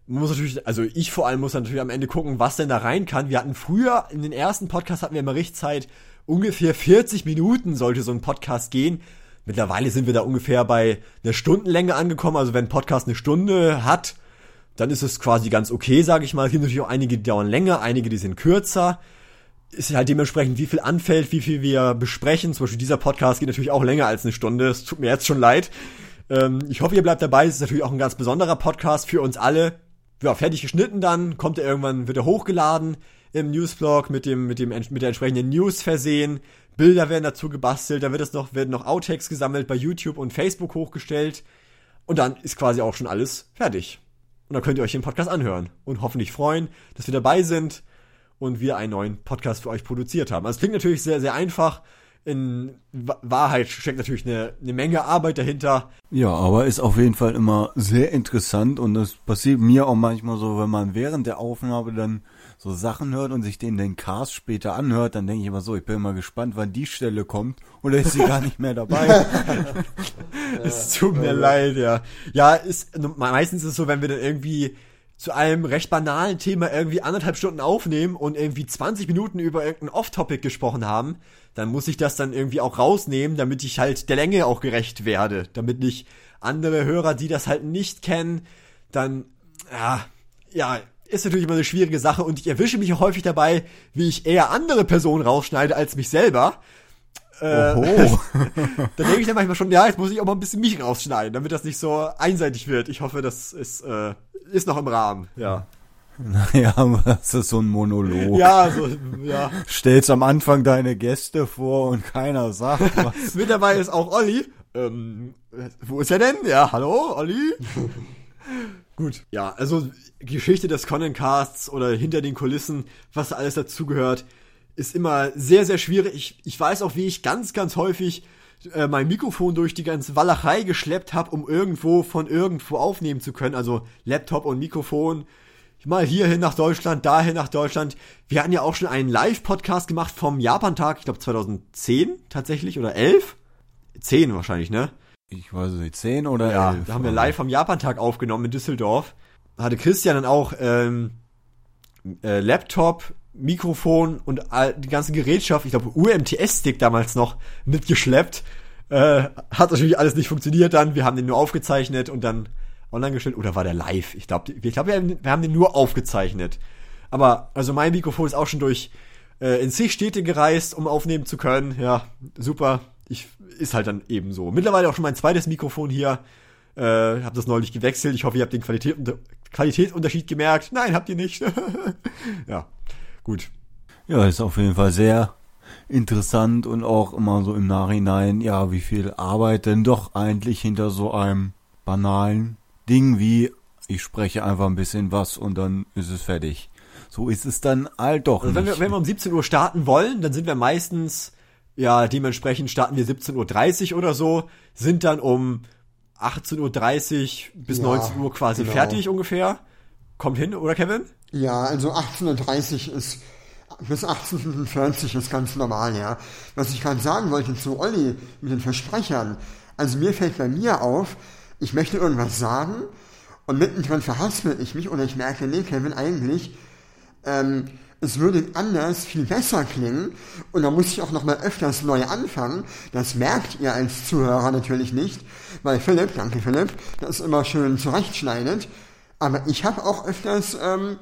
man muss natürlich, also ich vor allem muss natürlich am Ende gucken, was denn da rein kann. Wir hatten früher, in den ersten Podcasts hatten wir immer Richtzeit, ungefähr vierzig Minuten sollte so ein Podcast gehen. Mittlerweile sind wir da ungefähr bei einer Stundenlänge angekommen. Also wenn ein Podcast eine Stunde hat, dann ist es quasi ganz okay, sage ich mal. Es gibt natürlich auch einige, die dauern länger, einige, die sind kürzer. Ist halt dementsprechend, wie viel anfällt, wie viel wir besprechen. Zum Beispiel dieser Podcast geht natürlich auch länger als eine Stunde. Es tut mir jetzt schon leid. Ähm, ich hoffe, ihr bleibt dabei. Es ist natürlich auch ein ganz besonderer Podcast für uns alle. Ja, fertig geschnitten dann, kommt er irgendwann, wird er hochgeladen im Newsblog mit dem, mit dem, mit der entsprechenden News versehen. Bilder werden dazu gebastelt, da wird es noch, werden noch Outtakes gesammelt, bei YouTube und Facebook hochgestellt. Und dann ist quasi auch schon alles fertig. Und dann könnt ihr euch den Podcast anhören und hoffentlich freuen, dass wir dabei sind und wir einen neuen Podcast für euch produziert haben. Also es klingt natürlich sehr, sehr einfach. In Wahrheit steckt natürlich eine, eine Menge Arbeit dahinter. Ja, aber ist auf jeden Fall immer sehr interessant und das passiert mir auch manchmal so, wenn man während der Aufnahme dann so Sachen hört und sich den, den Cast später anhört, dann denke ich immer so, ich bin immer gespannt, wann die Stelle kommt oder ist sie gar nicht mehr dabei. Es tut mir leid, ja. Ja, ist, meistens ist es so, wenn wir dann irgendwie zu einem recht banalen Thema irgendwie anderthalb Stunden aufnehmen und irgendwie zwanzig Minuten über irgendein Off-Topic gesprochen haben, dann muss ich das dann irgendwie auch rausnehmen, damit ich halt der Länge auch gerecht werde, damit nicht andere Hörer, die das halt nicht kennen, dann, ja, ja, ist natürlich immer eine schwierige Sache und ich erwische mich auch häufig dabei, wie ich eher andere Personen rausschneide als mich selber. Äh, Oho. Da denke ich dann manchmal schon, ja, jetzt muss ich auch mal ein bisschen mich rausschneiden, damit das nicht so einseitig wird. Ich hoffe, das ist, äh, ist noch im Rahmen, ja. Naja, aber das ist so ein Monolog. Ja, so, ja. Stellst am Anfang deine Gäste vor und keiner sagt was. Mit dabei ist auch Olli. Ähm, wo ist er denn? Ja, hallo, Olli? Gut. Ja, also Geschichte des Content-Casts oder hinter den Kulissen, was da alles dazugehört, ist immer sehr, sehr schwierig. Ich, ich weiß auch, wie ich ganz, ganz häufig äh, mein Mikrofon durch die ganze Walachei geschleppt habe, um irgendwo von irgendwo aufnehmen zu können. Also Laptop und Mikrofon. Mal hierhin nach Deutschland, dahin nach Deutschland. Wir hatten ja auch schon einen Live-Podcast gemacht vom Japan-Tag, ich glaube zweitausendzehn tatsächlich, oder elf? zehn wahrscheinlich, ne? Ich weiß nicht, zehn oder ja, elf? Da haben wir live am Japan-Tag aufgenommen in Düsseldorf. Da hatte Christian dann auch ähm, äh, Laptop, Mikrofon und all, die ganze Gerätschaft, ich glaube U M T S-Stick damals noch mitgeschleppt. Äh, hat natürlich alles nicht funktioniert dann. Wir haben den nur aufgezeichnet und dann online gestellt. Oder war der live? Ich glaube, ich glaub, wir, wir haben den nur aufgezeichnet. Aber, also mein Mikrofon ist auch schon durch äh, in zig Städte gereist, um aufnehmen zu können. Ja, super. Ich, ist halt dann eben so. Mittlerweile auch schon mein zweites Mikrofon hier. Äh, hab das neulich gewechselt. Ich hoffe, ihr habt den Qualität, Qualitätsunterschied gemerkt. Nein, habt ihr nicht. Ja, gut. Ja, ist auf jeden Fall sehr interessant und auch immer so im Nachhinein, ja, wie viel Arbeit denn doch eigentlich hinter so einem banalen Ding wie, ich spreche einfach ein bisschen was und dann ist es fertig. So ist es dann halt doch also wenn nicht. wir, wenn wir um siebzehn Uhr starten wollen, dann sind wir meistens, ja, dementsprechend starten wir siebzehn Uhr dreißig oder so, sind dann um achtzehn Uhr dreißig bis ja, neunzehn Uhr quasi genau. fertig ungefähr. Kommt hin, oder Kevin? Ja, also achtzehn Uhr dreißig ist, bis achtzehn Uhr fünfundvierzig ist ganz normal, ja. Was ich gerade sagen wollte zu Olli mit den Versprechern, also mir fällt bei mir auf, ich möchte irgendwas sagen und mittendrin verhaspel ich mich oder ich merke, nee, Kevin, eigentlich, ähm, es würde anders viel besser klingen und dann muss ich auch nochmal öfters neu anfangen. Das merkt ihr als Zuhörer natürlich nicht, weil Philipp, danke Philipp, das immer schön zurechtschneidet. Aber ich habe auch öfters ähm,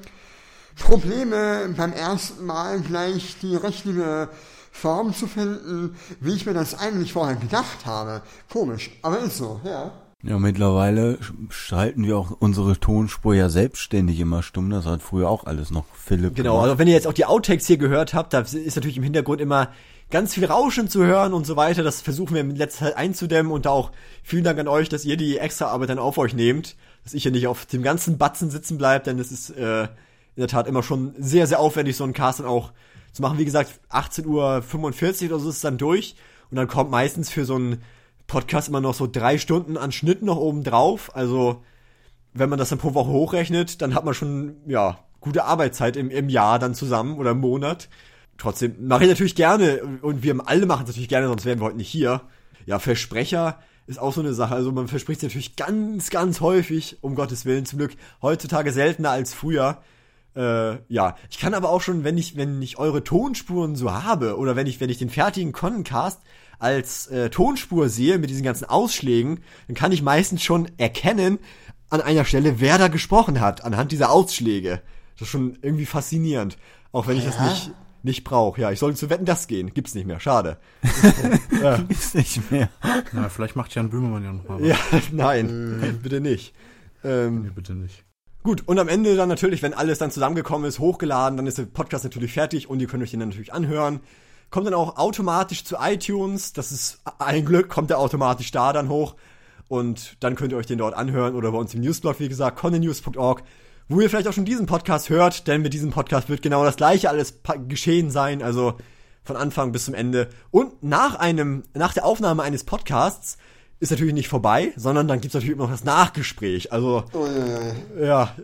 Probleme beim ersten Mal gleich die richtige Form zu finden, wie ich mir das eigentlich vorher gedacht habe. Komisch, aber ist so, ja. Ja, mittlerweile schalten wir auch unsere Tonspur ja selbstständig immer stumm. Das hat früher auch alles noch Philipp Genau, gemacht. also wenn ihr jetzt auch die Outtakes hier gehört habt, da ist natürlich im Hintergrund immer ganz viel Rauschen zu hören und so weiter. Das versuchen wir in letzter Zeit einzudämmen und da auch vielen Dank an euch, dass ihr die extra Arbeit dann auf euch nehmt, dass ich hier nicht auf dem ganzen Batzen sitzen bleibe, denn das ist äh, in der Tat immer schon sehr, sehr aufwendig, so einen Cast dann auch zu machen. Wie gesagt, achtzehn Uhr fünfundvierzig oder so ist es dann durch und dann kommt meistens für so einen Podcast immer noch so drei Stunden an Schnitt noch oben drauf. Also wenn man das dann pro Woche hochrechnet, dann hat man schon ja gute Arbeitszeit im, im Jahr dann zusammen oder im Monat. Trotzdem mache ich natürlich gerne und wir alle machen es natürlich gerne, sonst wären wir heute nicht hier. Ja, Versprecher ist auch so eine Sache. Also man verspricht sich natürlich ganz, ganz häufig, um Gottes Willen, zum Glück heutzutage seltener als früher. Äh, ja, ich kann aber auch schon, wenn ich, wenn ich eure Tonspuren so habe, oder wenn ich, wenn ich den fertigen Connencast als äh, Tonspur sehe mit diesen ganzen Ausschlägen, dann kann ich meistens schon erkennen an einer Stelle, wer da gesprochen hat, anhand dieser Ausschläge. Das ist schon irgendwie faszinierend. Auch wenn ich ja. das nicht, nicht brauche. Ja, ich sollte zu Wetten, das gehen. Gibt's nicht mehr. Schade. ja. Gibt's nicht mehr. Na, vielleicht macht Jan Böhmermann ja noch mal was. Ja, nein. Äh. Bitte nicht. Ähm, nee, bitte nicht. Gut, und am Ende dann natürlich, wenn alles dann zusammengekommen ist, hochgeladen, dann ist der Podcast natürlich fertig und ihr könnt euch den dann natürlich anhören. Kommt dann auch automatisch zu iTunes. Das ist ein Glück, kommt der automatisch da dann hoch. Und dann könnt ihr euch den dort anhören oder bei uns im Newsblog, wie gesagt, connenews punkt org, wo ihr vielleicht auch schon diesen Podcast hört, denn mit diesem Podcast wird genau das gleiche alles pa- geschehen sein, also von Anfang bis zum Ende. Und nach einem, nach der Aufnahme eines Podcasts ist natürlich nicht vorbei, sondern dann gibt's natürlich immer noch das Nachgespräch. Also, oh, ja, ja. ja.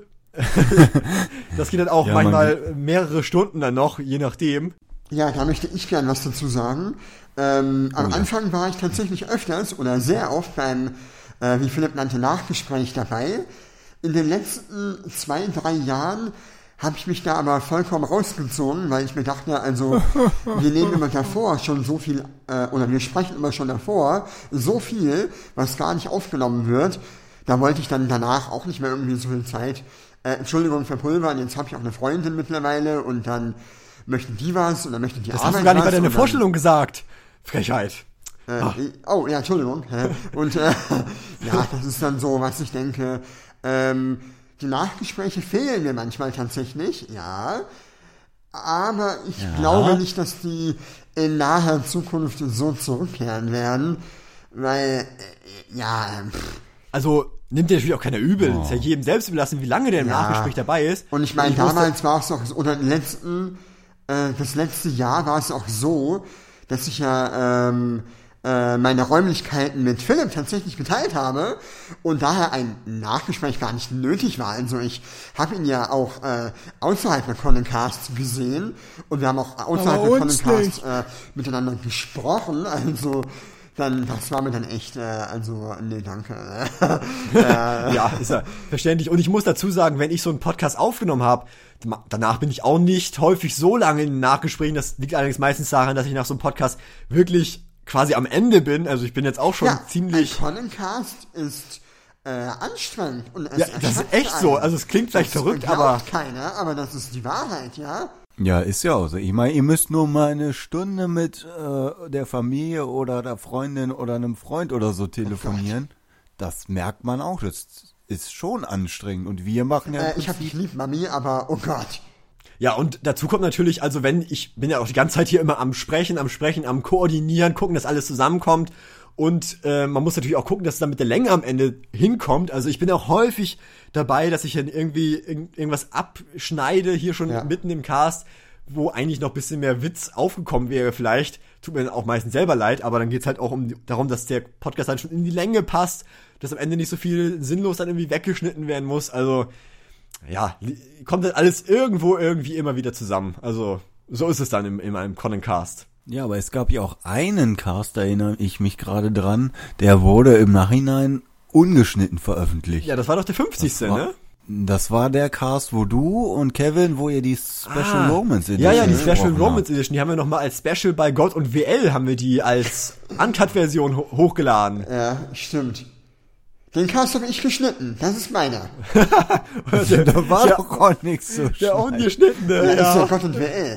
Das geht dann auch ja, manchmal mehrere Stunden dann noch, je nachdem. Ja, da möchte ich gern was dazu sagen. Ähm, am oh, ja. Anfang war ich tatsächlich öfters oder sehr oft beim, äh, wie Philipp nannte, Nachgespräch dabei. In den letzten zwei, drei Jahren habe ich mich da aber vollkommen rausgezogen, weil ich mir dachte, also wir nehmen immer davor schon so viel, äh, oder wir sprechen immer schon davor so viel, was gar nicht aufgenommen wird. Da wollte ich dann danach auch nicht mehr irgendwie so viel Zeit, äh, Entschuldigung, verpulvern, jetzt habe ich auch eine Freundin mittlerweile und dann möchten die was und dann möchten die das Arbeit was. Das hast du gar nicht bei deiner Vorstellung gesagt. Frechheit. Äh, ah. Oh, ja, Entschuldigung. Und äh, ja, das ist dann so, was ich denke. Ähm, die Nachgespräche fehlen mir manchmal tatsächlich, ja. Aber ich ja. glaube nicht, dass die in naher Zukunft so zurückkehren werden, weil, äh, ja. Pff. Also nimmt dir natürlich auch keiner übel. Oh. Ist ja jedem selbst überlassen, wie lange der im ja. Nachgespräch dabei ist. Und ich meine, damals war es auch, oder im letzten, äh, das letzte Jahr war es auch so, dass ich ja ähm, äh, meine Räumlichkeiten mit Philipp tatsächlich geteilt habe und daher ein Nachgespräch gar nicht nötig war. Also ich habe ihn ja auch äh, außerhalb der Connencasts gesehen und wir haben auch außerhalb der Connencasts äh, miteinander gesprochen. Also dann, das war mir dann echt, äh, also, nee, danke. äh, ja, ist ja verständlich. Und ich muss dazu sagen, wenn ich so einen Podcast aufgenommen habe, danach bin ich auch nicht häufig so lange in den Nachgesprächen. Das liegt allerdings meistens daran, dass ich nach so einem Podcast wirklich quasi am Ende bin. Also ich bin jetzt auch schon ja, ziemlich... ein Podcast ist äh, anstrengend. Und es ja, das ist echt einen. So. Also es klingt vielleicht das verrückt, aber... keiner, aber das ist die Wahrheit, ja? Ja, ist ja auch so. Ich meine, ihr müsst nur mal eine Stunde mit äh, der Familie oder der Freundin oder einem Freund oder so telefonieren. Oh, das merkt man auch. Das ist schon anstrengend. Und wir machen ja... Äh, ich hab dich lieb, Mami, aber oh Gott. Ja, und dazu kommt natürlich, also wenn, ich bin ja auch die ganze Zeit hier immer am Sprechen, am Sprechen, am Koordinieren, gucken, dass alles zusammenkommt. Und äh, man muss natürlich auch gucken, dass es dann mit der Länge am Ende hinkommt. Also ich bin auch häufig dabei, dass ich dann irgendwie irg- irgendwas abschneide, hier schon ja. mitten im Cast, wo eigentlich noch ein bisschen mehr Witz aufgekommen wäre vielleicht. Tut mir dann auch meistens selber leid, aber dann geht's halt auch um die, darum, dass der Podcast dann schon in die Länge passt, dass am Ende nicht so viel sinnlos dann irgendwie weggeschnitten werden muss. Also ja, kommt dann alles irgendwo irgendwie immer wieder zusammen. Also so ist es dann in, in einem Connencast. Ja, aber es gab ja auch einen Cast, da erinnere ich mich gerade dran, der wurde im Nachhinein ungeschnitten veröffentlicht. Ja, das war doch der fünfzigste, das war, ne? Das war der Cast, wo du und Kevin, wo ihr die Special ah, Romance Edition Ja, ja, die Special Romance Edition, die haben wir nochmal als Special bei Gott und W L, haben wir die als Uncut-Version ho- hochgeladen. Ja, stimmt. Den Cast habe ich geschnitten, das ist meiner. der, da war der, doch auch nichts so Der ungeschnittene, ja. ja. Ist ja Gott und W L.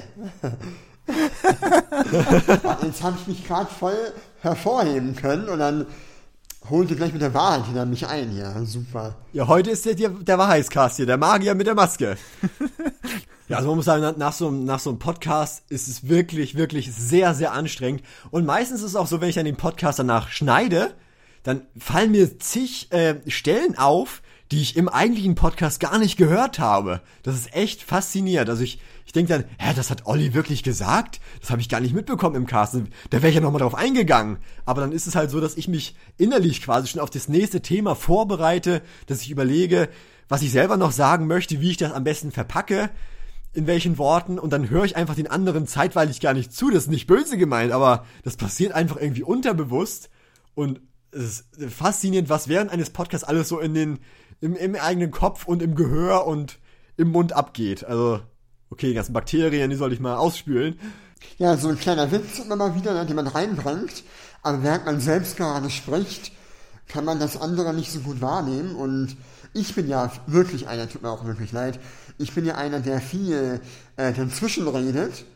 Jetzt habe ich mich gerade voll hervorheben können und dann holt ihr gleich mit der Wahrheit hinter mich ein. Ja, super. Ja, heute ist der, der Wahrheitscast hier, der Magier mit der Maske. Ja, also man muss sagen, nach so, nach so einem Podcast ist es wirklich, wirklich sehr, sehr anstrengend. Und meistens ist es auch so, wenn ich dann den Podcast danach schneide, dann fallen mir zig äh, Stellen auf, die ich im eigentlichen Podcast gar nicht gehört habe. Das ist echt faszinierend. Also ich, ich denke dann, hä, das hat Olli wirklich gesagt? Das habe ich gar nicht mitbekommen im Cast. Da wäre ich ja nochmal drauf eingegangen. Aber dann ist es halt so, dass ich mich innerlich quasi schon auf das nächste Thema vorbereite, dass ich überlege, was ich selber noch sagen möchte, wie ich das am besten verpacke, in welchen Worten, und dann höre ich einfach den anderen zeitweilig gar nicht zu. Das ist nicht böse gemeint, aber das passiert einfach irgendwie unterbewusst und es ist faszinierend, was während eines Podcasts alles so in den, im, im eigenen Kopf und im Gehör und im Mund abgeht. Also, okay, die ganzen Bakterien, die soll ich mal ausspülen. Ja, so ein kleiner Witz immer mal wieder, ne, den man reinbringt, aber während man selbst gerade spricht, kann man das andere nicht so gut wahrnehmen und ich bin ja wirklich einer, tut mir auch wirklich leid, ich bin ja einer, der viel äh, dazwischen redet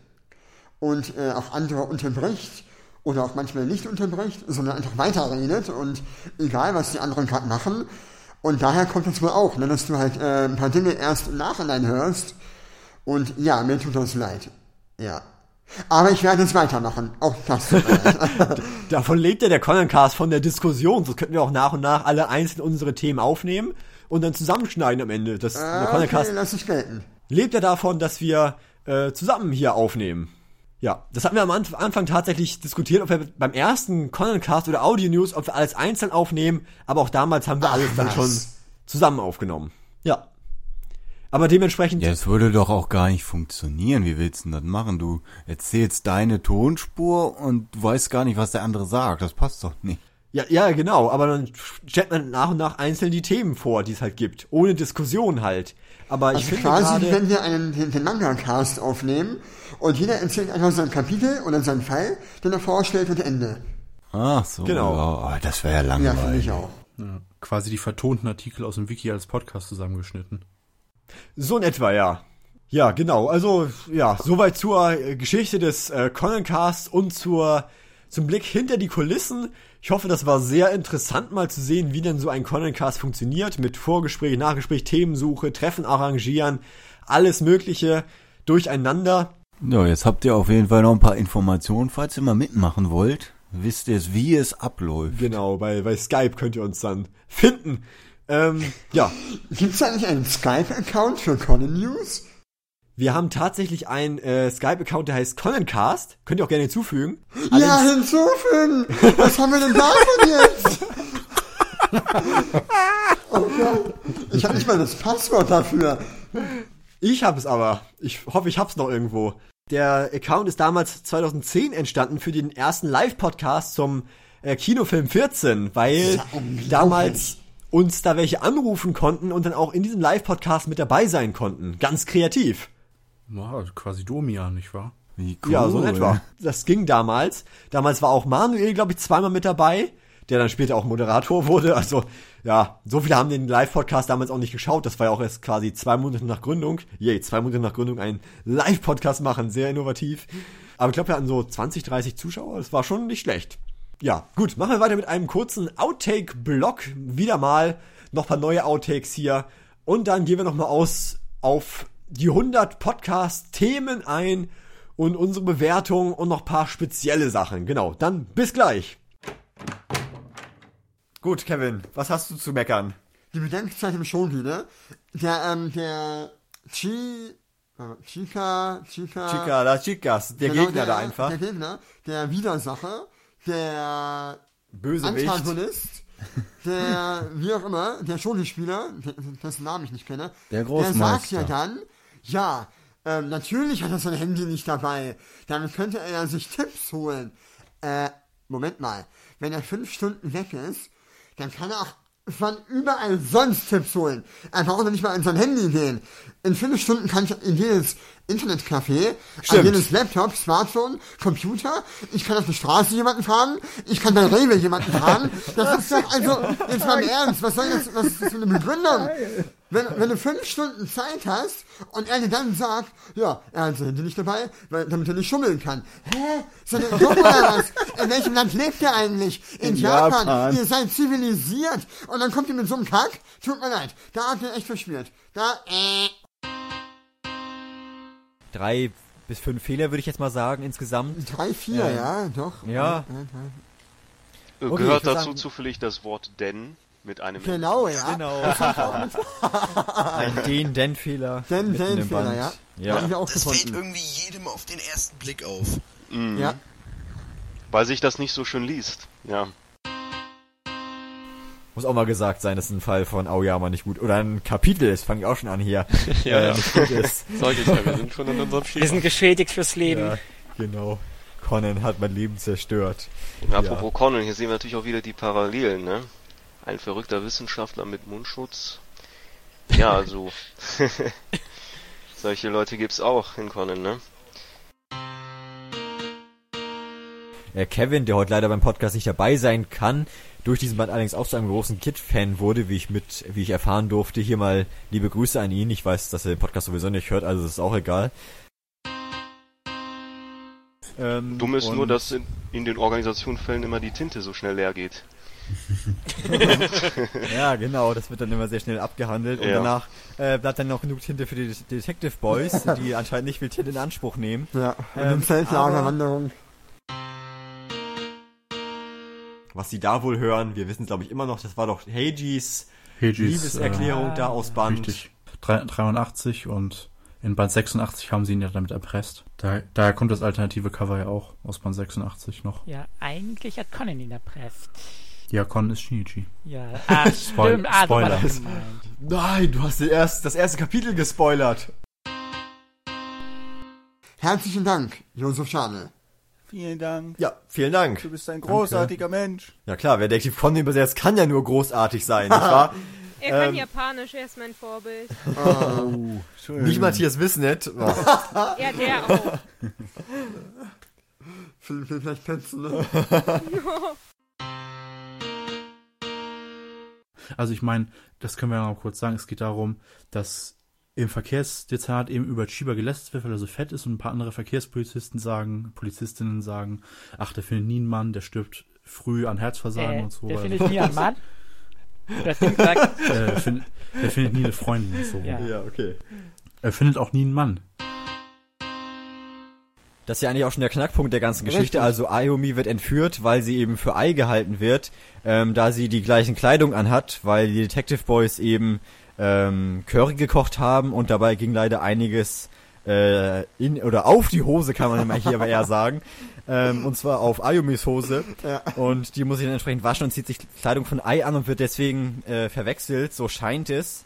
und äh, auch andere unterbricht oder auch manchmal nicht unterbricht, sondern einfach weiterredet und egal, was die anderen gerade machen. Und daher kommt es wohl auch, ne, dass du halt äh, ein paar Dinge erst im Nachhinein hörst und ja, mir tut das leid. Ja. Aber ich werde es weitermachen. Auch das tut mir leid. Davon lebt ja der Conancast, von der Diskussion. So könnten wir auch nach und nach alle einzeln unsere Themen aufnehmen und dann zusammenschneiden am Ende. Das, Ah, der Conancast okay, lass ich gelten. lebt ja davon, dass wir äh, zusammen hier aufnehmen. Ja, das hatten wir am Anf- Anfang tatsächlich diskutiert, ob wir beim ersten Conancast oder Audio News, ob wir alles einzeln aufnehmen, aber auch damals haben wir Ach, alles dann was. schon zusammen aufgenommen. Ja. Aber dementsprechend... Ja, es würde doch auch gar nicht funktionieren. Wie willst du denn das machen? Du erzählst deine Tonspur und du weißt gar nicht, was der andere sagt. Das passt doch nicht. Ja, ja, genau, aber dann stellt man nach und nach einzeln die Themen vor, die es halt gibt. Ohne Diskussion halt. Aber ich Also finde quasi, gerade... wenn wir einen, den, den Manga-Cast aufnehmen und jeder erzählt einfach sein Kapitel oder seinen Fall, den er vorstellt und Ende. Ach so, Genau. ja, oh, das wäre ja Ja, langweilig. finde ich auch. Ja, quasi die vertonten Artikel aus dem Wiki als Podcast zusammengeschnitten. So in etwa, ja. Ja, genau. Also, ja, soweit zur äh, Geschichte des äh, Conancasts und zur, zum Blick hinter die Kulissen. Ich hoffe, das war sehr interessant, mal zu sehen, wie denn so ein Conancast funktioniert. Mit Vorgespräch, Nachgespräch, Themensuche, Treffen arrangieren, alles Mögliche durcheinander. Ja, jetzt habt ihr auf jeden Fall noch ein paar Informationen, falls ihr mal mitmachen wollt. Wisst ihr es, wie es abläuft. Genau, bei, bei Skype könnt ihr uns dann finden. Ähm, ja. Gibt's eigentlich einen Skype-Account für Conan News? Wir haben tatsächlich einen äh, Skype-Account, der heißt Conancast. Könnt ihr auch gerne hinzufügen. Ja, hinzufügen! Was haben wir denn davon jetzt? Oh Gott. Ich habe nicht mal das Passwort dafür. Ich habe es aber. Ich hoffe, ich hab's noch irgendwo. Der Account ist damals zweitausendzehn entstanden für den ersten Live-Podcast zum äh, Kinofilm vierzehn, weil Ja, unglaublich. damals uns da welche anrufen konnten und dann auch in diesem Live-Podcast mit dabei sein konnten. Ganz kreativ. Ja, quasi Domian, nicht wahr? Wie cool. Ja, so in etwa. Das ging damals. Damals war auch Manuel, glaube ich, zweimal mit dabei, der dann später auch Moderator wurde. Also, ja, so viele haben den Live-Podcast damals auch nicht geschaut. Das war ja auch erst quasi zwei Monate nach Gründung. Yay, zwei Monate nach Gründung einen Live-Podcast machen. Sehr innovativ. Aber ich glaube, wir hatten so zwanzig, dreißig Zuschauer. Das war schon nicht schlecht. Ja, gut, machen wir weiter mit einem kurzen Outtake-Block. Wieder mal noch ein paar neue Outtakes hier. Und dann gehen wir noch mal aus auf die hundert Podcast-Themen ein und unsere Bewertung und noch ein paar spezielle Sachen. Genau, dann bis gleich. Gut, Kevin, was hast du zu meckern? Die Bedenkzeit im Showreel, der, ähm, der Chi, äh, Chica, Chica, Chica, la Chicas, der genau, Gegner der, da einfach. Der Gegner, der Widersacher, der Bösewicht. Antagonist, der, wie auch immer, der Showreel-Spieler, dessen Namen ich nicht kenne, Der der sagt Großmeister. ja dann, ja, ähm, natürlich hat er sein Handy nicht dabei, damit könnte er ja sich Tipps holen. Äh, Moment mal, wenn er fünf Stunden weg ist, dann kann er auch von überall sonst Tipps holen. Er braucht doch nicht mal an sein Handy gehen. In fünf Stunden kann ich in jedes Internetcafé, Stimmt. an jedes Laptop, Smartphone, Computer, ich kann auf der Straße jemanden fragen, ich kann bei Rewe jemanden fragen. Das ist doch, also, jetzt mal im Ernst, was soll das, was ist das für eine Begründung? Wenn, wenn du fünf Stunden Zeit hast und er dir dann sagt, ja, er hat sein Handy nicht dabei, weil, damit er nicht schummeln kann. Hä? Seid ihr dumm oder was? In welchem Land lebt er eigentlich? In, In Japan. Japan. Ihr seid zivilisiert. Und dann kommt ihr mit so einem Kack. Tut mir leid. Da habt ihr echt verspielt. Da, äh. Drei bis fünf Fehler würde ich jetzt mal sagen insgesamt. Drei, vier, ja, doch. Ja. Okay, Gehört ich würd dazu sagen- zufällig das Wort denn mit einem Genau, ja. Genau. Das hab ich auch mit- Ein Den-Den-Fehler. Den- mitten im Den-Fehler, Band. ja. Ja. Haben wir auch Das fällt gefunden. irgendwie jedem auf den ersten Blick auf. Mhm. Ja. Weil sich das nicht so schön liest. Ja. Muss auch mal gesagt sein, dass ein Fall von Aoyama nicht gut, oder ein Kapitel ist, fange ich auch schon an hier, Ja, äh, ja. nicht gut ist. Sag ich ja, wir sind schon in unserem Wir sind geschädigt fürs Leben. Ja, genau. Conan hat mein Leben zerstört. Apropos Ja. Conan, hier sehen wir natürlich auch wieder die Parallelen, ne? Ein verrückter Wissenschaftler mit Mundschutz. Ja, also solche Leute gibt's auch in Conan, ne? Äh, Kevin, der heute leider beim Podcast nicht dabei sein kann, durch diesen Band allerdings auch zu einem großen Kid-Fan wurde, wie ich mit, wie ich erfahren durfte. Hier mal liebe Grüße an ihn. Ich weiß, dass er den Podcast sowieso nicht hört, also ist auch egal. Ähm, Dumm ist und- nur, dass in, in den Organisationsfällen immer die Tinte so schnell leer geht. Ja, genau, das wird dann immer sehr schnell abgehandelt und Ja. danach äh, bleibt dann noch genug Tinte für die Detective Boys, die anscheinend nicht viel Tinte in Anspruch nehmen. Ja, und Ähm, im Feldlagerwanderung. Was sie da wohl hören, wir wissen glaube ich immer noch, das war doch Heijis Heijis, Liebeserklärung äh, da aus Band. Richtig. Drei- dreiundachtzig und in Band sechsundachtzig haben sie ihn ja damit erpresst. Da, daher kommt das alternative Cover ja auch aus Band sechsundachtzig noch. Ja, eigentlich hat Conan ihn erpresst. Ja, Con ist Shinichi. Ja, ah, Spoil- stimmt, ah, so war Spoiler. das gemeint. Nein, du hast erst das erste Kapitel gespoilert. Herzlichen Dank, Josef Schade. Vielen Dank. Ja, vielen Dank. Du bist ein großartiger Mensch. Ja klar, wer Detektiv Conan übersetzt, kann ja nur großartig sein, nicht wahr? Er kann Ähm, Japanisch, er ist mein Vorbild. Oh, schön. nicht Matthias Wissnet. Oh. Ja, der auch. Vielleicht kennst du, ne? Also ich meine, das können wir ja noch kurz sagen, es geht darum, dass im Verkehrsdezernat eben über Chiba gelästert wird, weil er so fett ist und ein paar andere Verkehrspolizisten sagen, Polizistinnen sagen, ach, der findet nie einen Mann, der stirbt früh an Herzversagen Äh, und so. der weil- findet nie einen Mann? Du hast ihm gesagt. äh, der, find, der findet nie eine Freundin und so. Ja. Ja, okay. Er findet auch nie einen Mann. Das ist ja eigentlich auch schon der Knackpunkt der ganzen Geschichte. Richtig. Also Ayumi wird entführt, weil sie eben für Ei gehalten wird, ähm, da sie die gleichen Kleidung anhat, weil die Detective Boys eben ähm, Curry gekocht haben und dabei ging leider einiges äh, in oder auf die Hose, kann man immer hier aber eher sagen. Ähm, und zwar auf Ayumis Hose. Ja. Und die muss sich dann entsprechend waschen und zieht sich Kleidung von Ei an und wird deswegen äh, verwechselt, so scheint es.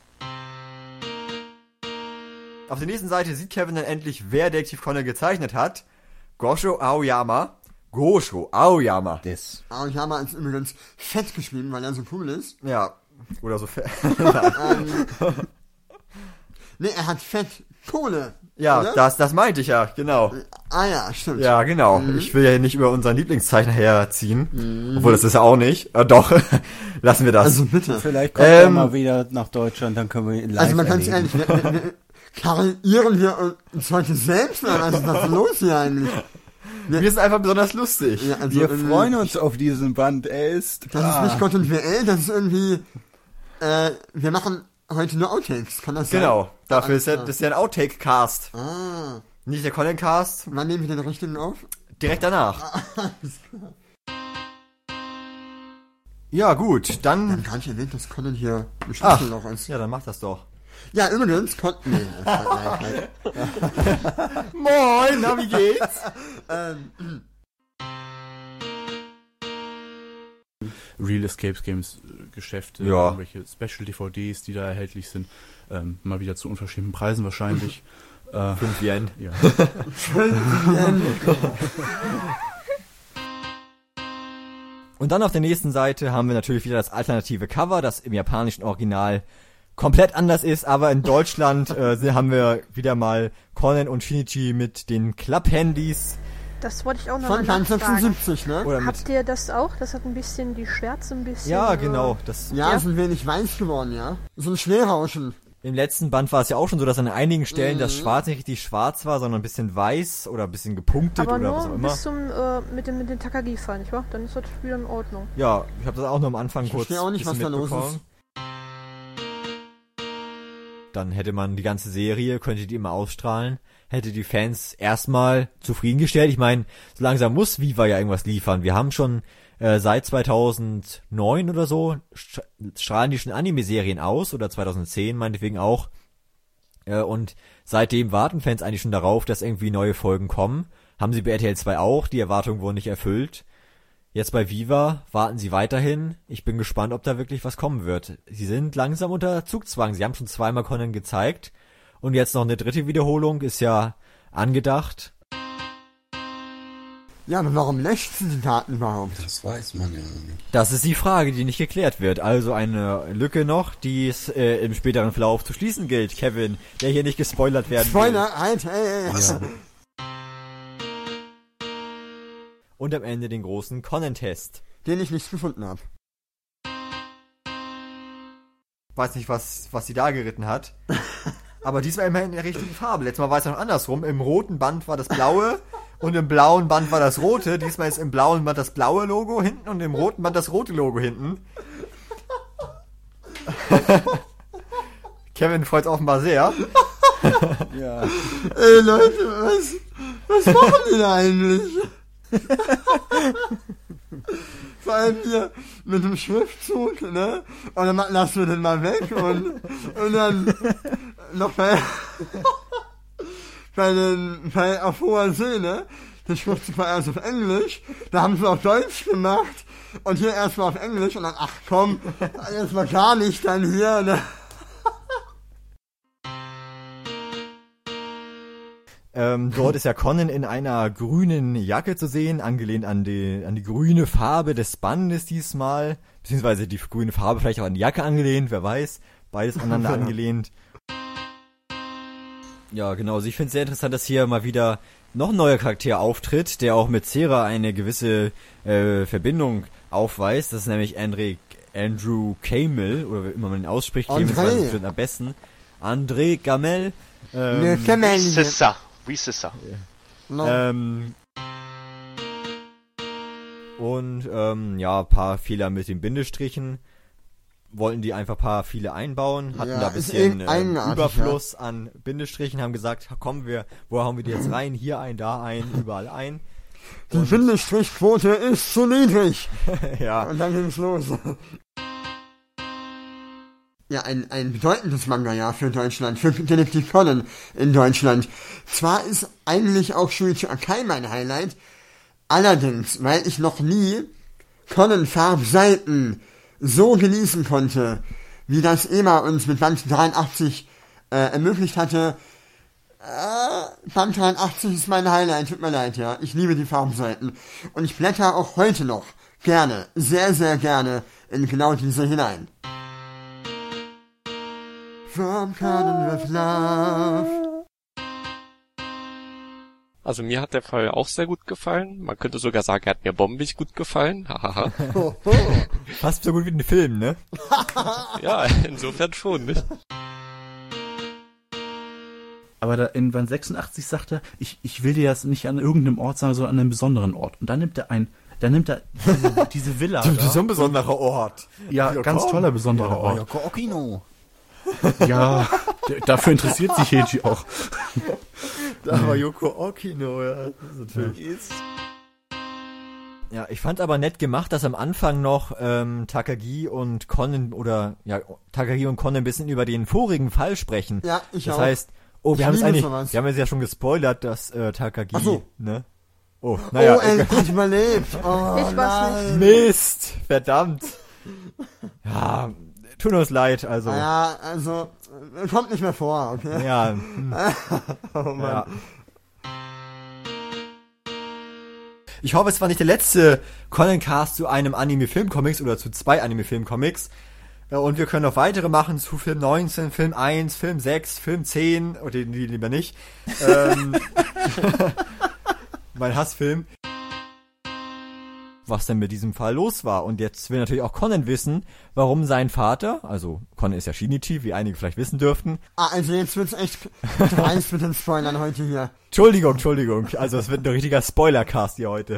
Auf der nächsten Seite sieht Kevin dann endlich, wer Detektiv Conan gezeichnet hat. Gosho Aoyama. Gosho Aoyama. Das. Aoyama ist übrigens fett geschrieben, weil er so cool ist. Ja, oder so fett. ähm, nee, er hat Fett Kohle. Ja, oder? das, das meinte ich ja, genau. Ah ja, stimmt. Ja, genau. Mhm. Ich will ja nicht über unseren Lieblingszeichner herziehen. Mhm. Obwohl, das ist er auch nicht. Äh, doch, lassen wir das. Also bitte. Vielleicht kommt er Ähm, mal wieder nach Deutschland, dann können wir ihn live Also man kann es erleben. ehrlich, wir, wir, wir karieren wir uns heute selbst an. Was ist das los hier eigentlich? Wir sind einfach besonders lustig. Ja, also Wir irgendwie- freuen uns auf diesen Band. Er ist. Das ist nicht Gott und W L, das ist irgendwie, äh, wir machen heute nur Outtakes, kann das sein? Genau. Dafür Alles ist ja, klar. das ist ja ein Outtake-Cast. Ah. Nicht der Conan-Cast. Wann nehmen wir den richtigen auf? Direkt danach. Alles klar. Ja, gut, Wir dann... haben gar nicht erwähnt, dass Conan hier ein Ach, Schlüsselloch ist. ja, dann mach das doch. Ja, übrigens, Conan... Nee, nein, nein, nein. Moin, na, wie geht's? ähm, Real Escapes Games äh, Geschäfte, Ja. irgendwelche Special D V Ds, die da erhältlich sind. Ähm, mal wieder zu unverschämten Preisen wahrscheinlich. äh, Fünf Yen. Ja. Und dann auf der nächsten Seite haben wir natürlich wieder das alternative Cover, das im japanischen Original komplett anders ist, aber in Deutschland äh, haben wir wieder mal Conan und Shinichi mit den Klapphandys. Das wollte ich auch noch Von mal Band nachfragen. sechsundsiebzig, ne? Oder mit, Habt ihr das auch? Das hat ein bisschen die Schwärze ein bisschen. ja, äh, genau. Das, Ja, Ja. ist ein wenig weiß geworden, ja. So ein Schwerrauschen. Im letzten Band war es ja auch schon so, dass an einigen Stellen das Schwarz nicht richtig schwarz war, sondern ein bisschen weiß oder ein bisschen gepunktet Aber oder was auch nur immer. bis zum, äh, mit dem, mit den Takagi-Fall, nicht wahr? Dann ist das wieder in Ordnung. Ja, ich habe das auch nur am Anfang Ich kurz verstehe auch nicht, was bisschen da los mitbekommen. ist. Dann hätte man die ganze Serie, könnte die immer ausstrahlen, hätte die Fans erstmal zufriedengestellt. Ich meine, so langsam muss Viva ja irgendwas liefern. Wir haben schon äh, seit zweitausendneun oder so, sch- strahlen die schon Anime-Serien aus, oder zweitausendzehn meinetwegen auch. Äh, und seitdem warten Fans eigentlich schon darauf, dass irgendwie neue Folgen kommen. Haben sie bei R T L zwei auch, die Erwartungen wurden nicht erfüllt. Jetzt bei Viva warten sie weiterhin. Ich bin gespannt, ob da wirklich was kommen wird. Sie sind langsam unter Zugzwang. Sie haben schon zweimal Conan gezeigt. Und jetzt noch eine dritte Wiederholung ist ja angedacht. Ja, aber warum löscht sie die Daten überhaupt? Das weiß man ja nicht. Das ist die Frage, die nicht geklärt wird. Also eine Lücke noch, die es äh, im späteren Verlauf zu schließen gilt. Kevin, der hier nicht gespoilert werden Spoiler, will. halt, ey, ey. Ja. Und am Ende den großen Conan-Test. Den ich nicht gefunden habe. Weiß nicht, was, was sie da geritten hat. Aber diesmal immerhin in der richtigen Farbe. Letztes Mal war es noch andersrum. Im roten Band war das blaue und im blauen Band war das rote. Diesmal ist im blauen Band das blaue Logo hinten und im roten Band das rote Logo hinten. Kevin freut es offenbar sehr. Ja. Ey Leute, was, was machen die da eigentlich? Vor allem hier mit dem Schriftzug, ne? Und dann lassen wir den mal weg und, und dann noch bei, bei den, bei auf hoher See, ne? Der Schriftzug war erst auf Englisch, da haben sie auf Deutsch gemacht und hier erstmal auf Englisch und dann, ach komm, jetzt mal gar nicht dann hier, ne? Ähm, dort ist ja Conan in einer grünen Jacke zu sehen, angelehnt an die, an die grüne Farbe des Bandes diesmal, beziehungsweise die grüne Farbe vielleicht auch an die Jacke angelehnt, wer weiß, beides aneinander angelehnt. Ja, genau, also ich finde es sehr interessant, dass hier mal wieder noch ein neuer Charakter auftritt, der auch mit Cera eine gewisse äh, Verbindung aufweist, das ist nämlich André, Andrew Camel, oder wie immer man ihn ausspricht, Camel ist am besten, André Gamel, ähm, Camel. Oui, c'est ça. No. Ähm, und ähm, ja, ein paar Fehler mit den Bindestrichen. Wollten die einfach ein paar viele einbauen, hatten ja, da ein bisschen ähm, Überfluss ja. an Bindestrichen, haben gesagt, kommen wir, wo hauen wir die jetzt rein? Hier ein, da ein, überall ein. Die und Bindestrichquote ist zu niedrig. Ja. Und dann ging's los. Ja, ein, ein bedeutendes Manga-Jahr für Deutschland, für Detektiv Conan in Deutschland. Zwar ist eigentlich auch Shuichi Akai mein Highlight, allerdings, weil ich noch nie Conan-Farbseiten so genießen konnte, wie das Ema uns mit Band dreiundachtzig äh, ermöglicht hatte. Äh, Band dreiundachtzig ist mein Highlight, tut mir leid, ja. Ich liebe die Farbseiten. Und ich blätter auch heute noch gerne, sehr, sehr gerne in genau diese hinein. From Conan with Love. Also mir hat der Fall auch sehr gut gefallen. Man könnte sogar sagen, er hat mir bombig gut gefallen. Hahaha. Fast so gut wie ein Film, ne? Ja, insofern schon, nicht? Aber da in Band sechsundachtzig sagt er, ich, ich will dir das nicht an irgendeinem Ort sagen, sondern an einem besonderen Ort. Und dann nimmt er ein, dann nimmt er diese, diese Villa. Das ist so ein besonderer Ort. Ja, ja ganz komm. toller besonderer Ja, Ort. Yoko Okino. Ja, d- dafür interessiert sich Heiji auch. Da war Yoko Okino, ja. Natürlich ja. ist. Ja, ich fand aber nett gemacht, dass am Anfang noch ähm, Takagi und Conan oder ja Takagi und Conan ein bisschen über den vorigen Fall sprechen. Ja, ich das auch. heißt, oh, wir ich haben es eigentlich, sowas. wir haben es ja schon gespoilert, dass äh, Takagi, Ach so. ne? Oh, naja. Oh, er hat überlebt. Oh, Ich weiß nein. Mist, verdammt. Ja, tut uns leid, also. Ja, also, äh, kommt nicht mehr vor, okay? Ja. Hm. Oh Mann. Ja. Ich hoffe, es war nicht der letzte Conan-Cast zu einem Anime-Film-Comics oder zu zwei Anime-Film-Comics. Und wir können noch weitere machen zu Film neunzehn, Film eins, Film sechs, Film zehn, oder die, die lieber nicht. ähm, mein Hassfilm. Was denn mit diesem Fall los war. Und jetzt will natürlich auch Conan wissen, warum sein Vater, also Conan ist ja Shinichi, wie einige vielleicht wissen dürften. Ah, also jetzt wird's echt dreist mit den Spoilern heute hier. Entschuldigung, Entschuldigung. Also es wird ein richtiger Spoiler-Cast hier heute.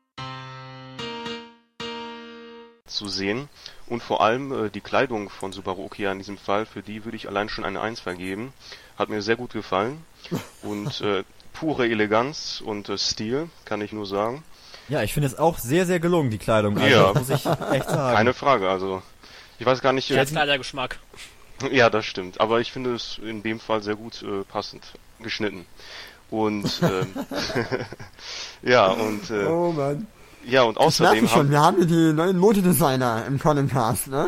Zu sehen. Und vor allem äh, die Kleidung von Subaru Okia in diesem Fall, für die würde ich allein schon eine eins vergeben. Hat mir sehr gut gefallen. Und äh, pure Eleganz und äh, Stil, kann ich nur sagen. Ja, ich finde es auch sehr, sehr gelungen, die Kleidung. Also, ja, muss ich echt sagen. Keine Frage, also ich weiß gar nicht... Ganz kleiner Geschmack. Ja, das stimmt. Aber ich finde es in dem Fall sehr gut äh, passend geschnitten. Und ähm, ja, und äh, Oh Mann. ja, und Das merke außerdem ich schon, haben wir haben hier die neuen Modedesigner im Conan-Cast, ne?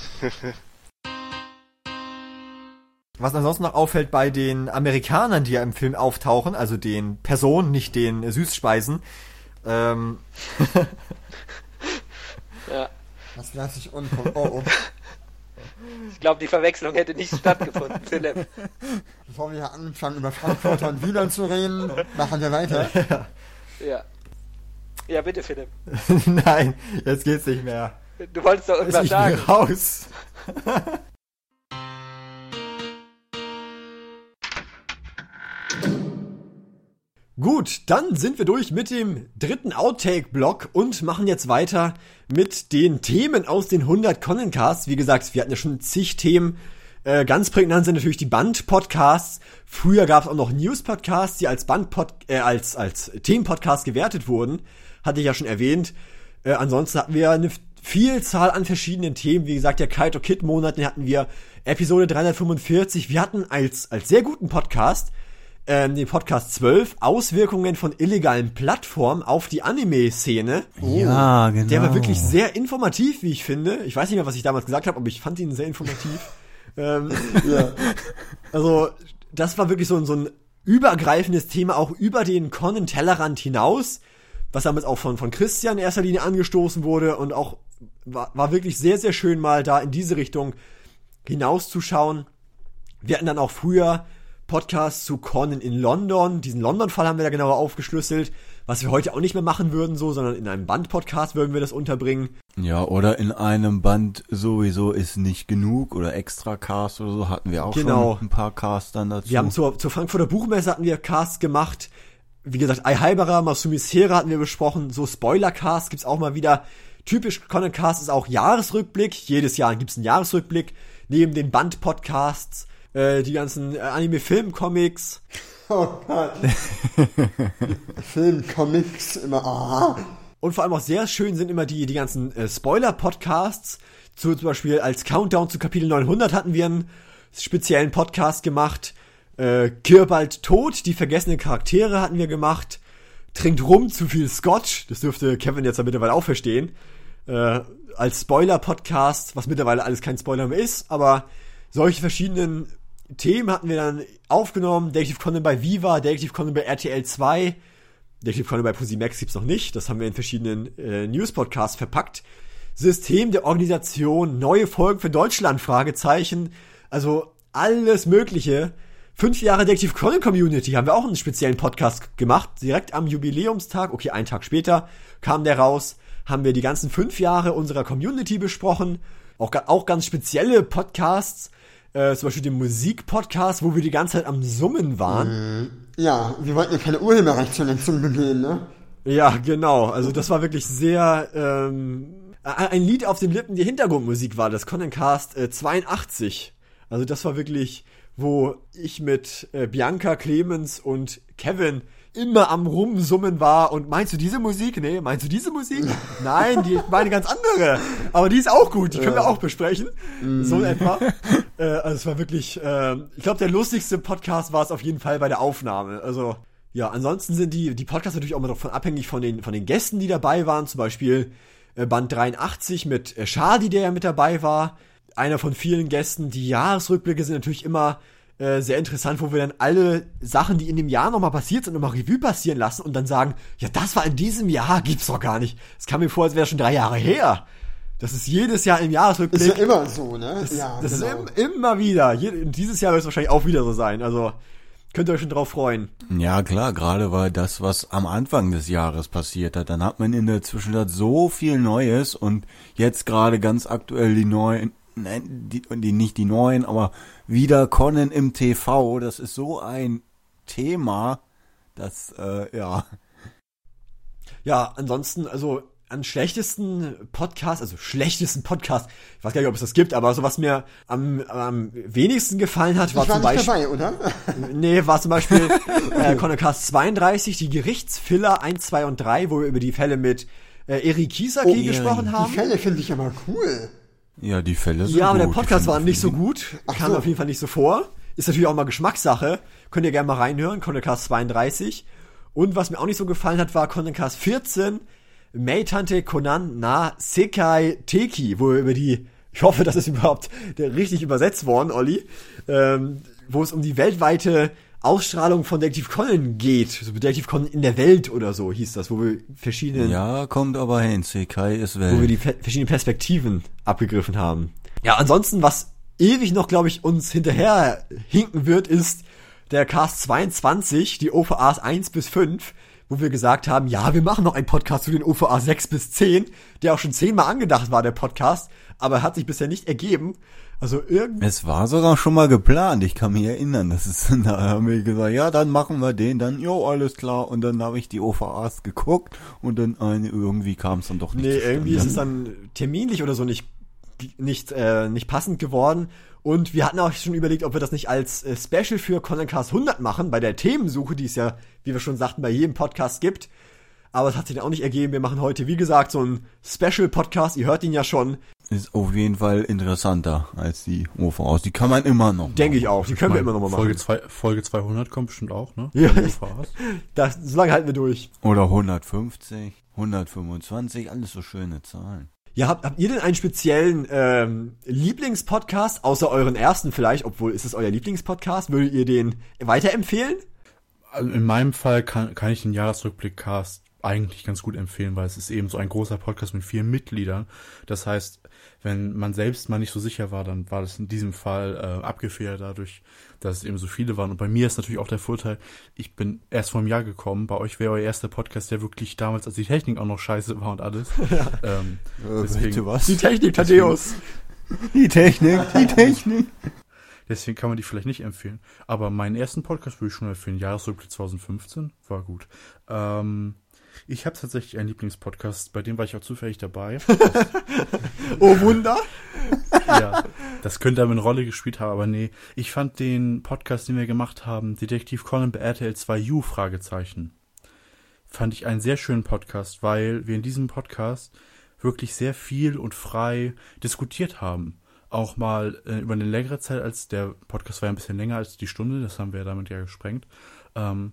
Was ansonsten noch auffällt bei den Amerikanern, die ja im Film auftauchen, also den Personen, nicht den Süßspeisen, ähm... Ja. Das lasse ich unten. Oh, oh. Ich glaube, die Verwechslung hätte nicht stattgefunden, Philipp. Bevor wir hier anfangen, über Frankfurter und Wiener zu reden, machen wir weiter. Ja. Ja, bitte, Philipp. Nein, jetzt geht's nicht mehr. Du wolltest doch irgendwas ich sagen. Bin raus. Gut, dann sind wir durch mit dem dritten Outtake-Block und machen jetzt weiter mit den Themen aus den hundert Conencasts. Wie gesagt, wir hatten ja schon zig Themen. Äh, ganz prägnant sind natürlich die Band-Podcasts. Früher gab es auch noch News-Podcasts, die als Band-Pod, äh, als, als Themen-Podcast gewertet wurden. Hatte ich ja schon erwähnt. Äh, ansonsten hatten wir eine Vielzahl an verschiedenen Themen. Wie gesagt, der Kaito Kid Monat, den hatten wir Episode dreihundertfünfundvierzig. Wir hatten als, als sehr guten Podcast Ähm, den Podcast zwölf, Auswirkungen von illegalen Plattformen auf die Anime-Szene. Oh, ja, genau. Der war wirklich sehr informativ, wie ich finde. Ich weiß nicht mehr, was ich damals gesagt habe, aber ich fand ihn sehr informativ. ähm, ja. Also, das war wirklich so ein, so ein übergreifendes Thema, auch über den Conan-Tellerrand hinaus, was damals auch von, von Christian in erster Linie angestoßen wurde und auch war, war wirklich sehr, sehr schön mal da in diese Richtung hinauszuschauen. Wir hatten dann auch früher Podcast zu Conan in London. Diesen London-Fall haben wir da genauer aufgeschlüsselt, was wir heute auch nicht mehr machen würden, so, sondern in einem Band-Podcast würden wir das unterbringen. Ja, oder in einem Band sowieso ist nicht genug oder Extra-Cast oder so hatten wir auch genau. schon ein paar Casts dann dazu. Wir haben zur, zur Frankfurter Buchmesse hatten wir Casts gemacht. Wie gesagt, Ai Haibara, Masumis Hera hatten wir besprochen. So Spoiler-Casts gibt's auch mal wieder. Typisch Conan-Cast ist auch Jahresrückblick. Jedes Jahr gibt's einen Jahresrückblick. Neben den Band-Podcasts die ganzen äh, Anime-Film-Comics. Oh Gott. Film-Comics immer. Ah. Und vor allem auch sehr schön sind immer die, die ganzen äh, Spoiler-Podcasts. Zu, zum Beispiel als Countdown zu Kapitel neunhundert hatten wir einen speziellen Podcast gemacht. Äh, Kirbald tot, die vergessenen Charaktere hatten wir gemacht. Trinkt rum, zu viel Scotch. Das dürfte Kevin jetzt ja mittlerweile auch verstehen. Äh, als Spoiler-Podcast, was mittlerweile alles kein Spoiler mehr ist, aber solche verschiedenen Themen hatten wir dann aufgenommen. Detective Conan bei Viva, Detective Conan bei R T L zwei, Detective Conan bei Pusimax gibt's noch nicht. Das haben wir in verschiedenen äh, News-Podcasts verpackt. System der Organisation, neue Folgen für Deutschland, Fragezeichen. Also alles Mögliche. Fünf Jahre Detective Conan Community haben wir auch einen speziellen Podcast gemacht. Direkt am Jubiläumstag, okay, einen Tag später kam der raus, haben wir die ganzen fünf Jahre unserer Community besprochen. Auch, auch ganz spezielle Podcasts. Äh, zum Beispiel den Musik-Podcast, wo wir die ganze Zeit am Summen waren. Ja, wir wollten ja keine Urheberrechtsverletzung begehen, ne? Ja, genau. Also das war wirklich sehr, ähm, ein Lied auf den Lippen, die Hintergrundmusik war, das Conancast äh, zweiundachtzig. Also das war wirklich, wo ich mit äh, Bianca, Clemens und Kevin immer am Rumsummen war und meinst du diese Musik? Nee, meinst du diese Musik? Nein, die war eine ganz andere. Aber die ist auch gut, die können wir auch besprechen. Mm. So etwa. Äh, also es war wirklich, äh, ich glaube, der lustigste Podcast war es auf jeden Fall bei der Aufnahme. Also, ja, ansonsten sind die, die Podcasts natürlich auch mal davon abhängig von den, von den Gästen, die dabei waren. Zum Beispiel äh, Band dreiundachtzig mit äh, Shadi, der ja mit dabei war. Einer von vielen Gästen. Die Jahresrückblicke sind natürlich immer Äh, sehr interessant, wo wir dann alle Sachen, die in dem Jahr nochmal passiert sind, nochmal Revue passieren lassen und dann sagen, ja, das war in diesem Jahr, gibt's doch gar nicht. Es kam mir vor, als wäre schon drei Jahre her. Das ist jedes Jahr im Jahresrückblick. Ist ja immer so, ne? Das, ja, das genau. ist im, immer wieder. Je, dieses Jahr wird es wahrscheinlich auch wieder so sein. Also könnt ihr euch schon drauf freuen. Ja, klar, gerade weil das, was am Anfang des Jahres passiert hat, dann hat man in der Zwischenzeit so viel Neues und jetzt gerade ganz aktuell die neuen, nein, die, die nicht die neuen, aber wieder Conan im T V, das ist so ein Thema, das, äh, ja. Ja, ansonsten, also an schlechtesten Podcast, also schlechtesten Podcast, ich weiß gar nicht, ob es das gibt, aber so was mir am, am wenigsten gefallen hat, war, ich war zum Beispiel. Dabei, oder? Nee, war zum Beispiel äh, Conancast zweiunddreißig, die Gerichtsfiller eins, zwei und drei, wo wir über die Fälle mit äh, Eri Kisaki oh, gesprochen haben. Die Fälle finde ich aber cool. Ja, die Fälle sind Ja, aber gut. der Podcast war nicht so gut. Ach Kam so. auf jeden Fall nicht so vor. Ist natürlich auch mal Geschmackssache. Könnt ihr gerne mal reinhören. Conancast zweiunddreißig. Und was mir auch nicht so gefallen hat, war Conancast vierzehn. Meitante Conan na Sekai Teki. Wo wir über die, ich hoffe, das ist überhaupt der richtig übersetzt worden, Olli. Ähm, wo es um die weltweite Ausstrahlung von Detektiv Conan geht. So Detektiv Conan in der Welt oder so hieß das, wo wir verschiedene... Ja, kommt aber hin, Sekai ist Welt. Wo wir die pe- verschiedenen Perspektiven abgegriffen haben. Ja, ansonsten, was ewig noch, glaube ich, uns hinterher hinken wird, ist der Cast zweiundzwanzig, die O V As eins bis fünf, wo wir gesagt haben, ja, wir machen noch einen Podcast zu den O V A sechs bis zehn, der auch schon zehnmal angedacht war, der Podcast, aber hat sich bisher nicht ergeben. Also irgendwie. Es war sogar schon mal geplant, ich kann mich erinnern, das ist, da haben wir gesagt, ja, dann machen wir den, dann, jo, alles klar, und dann habe ich die O V As geguckt und dann eine, irgendwie kam es dann doch nicht. Nee, irgendwie ist es dann terminlich oder so nicht, nicht, äh, nicht passend geworden. Und wir hatten auch schon überlegt, ob wir das nicht als äh, Special für Conancast hundert machen, bei der Themensuche, die es ja, wie wir schon sagten, bei jedem Podcast gibt. Aber es hat sich dann auch nicht ergeben. Wir machen heute, wie gesagt, so einen Special-Podcast. Ihr hört ihn ja schon. Ist auf jeden Fall interessanter als die O V As. Die kann man immer noch machen. Denke ich auch. Die können wir immer noch mal machen. Folge, zwei, Folge zweihundert kommt bestimmt auch, ne? Ja, das, so lange halten wir durch. Oder hundertfünfzig, hundertfünfundzwanzig, alles so schöne Zahlen. Ja, habt, habt ihr denn einen speziellen ähm, Lieblingspodcast, außer euren ersten vielleicht, obwohl ist es euer Lieblingspodcast? Würdet ihr den weiterempfehlen? Also in meinem Fall kann, kann ich den Jahresrückblick-Cast eigentlich ganz gut empfehlen, weil es ist eben so ein großer Podcast mit vielen Mitgliedern. Das heißt, wenn man selbst mal nicht so sicher war, dann war das in diesem Fall äh, abgefedert dadurch, dass es eben so viele waren. Und bei mir ist natürlich auch der Vorteil, ich bin erst vor einem Jahr gekommen. Bei euch wäre euer erster Podcast, der wirklich damals, als die Technik auch noch scheiße war und alles. Ja. Ähm, äh, deswegen, was? Die Technik, Thaddeus. Die Technik, die Technik. Deswegen kann man die vielleicht nicht empfehlen. Aber meinen ersten Podcast würde ich schon empfehlen. Jahresrückblick zwanzig fünfzehn war gut. Ähm, ich habe tatsächlich einen Lieblingspodcast, bei dem war ich auch zufällig dabei. Oh Wunder! Ja, das könnte aber eine Rolle gespielt haben, aber nee. Ich fand den Podcast, den wir gemacht haben, Detektiv Conan bei R T L zwei U, Fragezeichen, fand ich einen sehr schönen Podcast, weil wir in diesem Podcast wirklich sehr viel und frei diskutiert haben. Auch mal äh, über eine längere Zeit, als der Podcast war ja ein bisschen länger als die Stunde, das haben wir ja damit ja gesprengt. Ähm,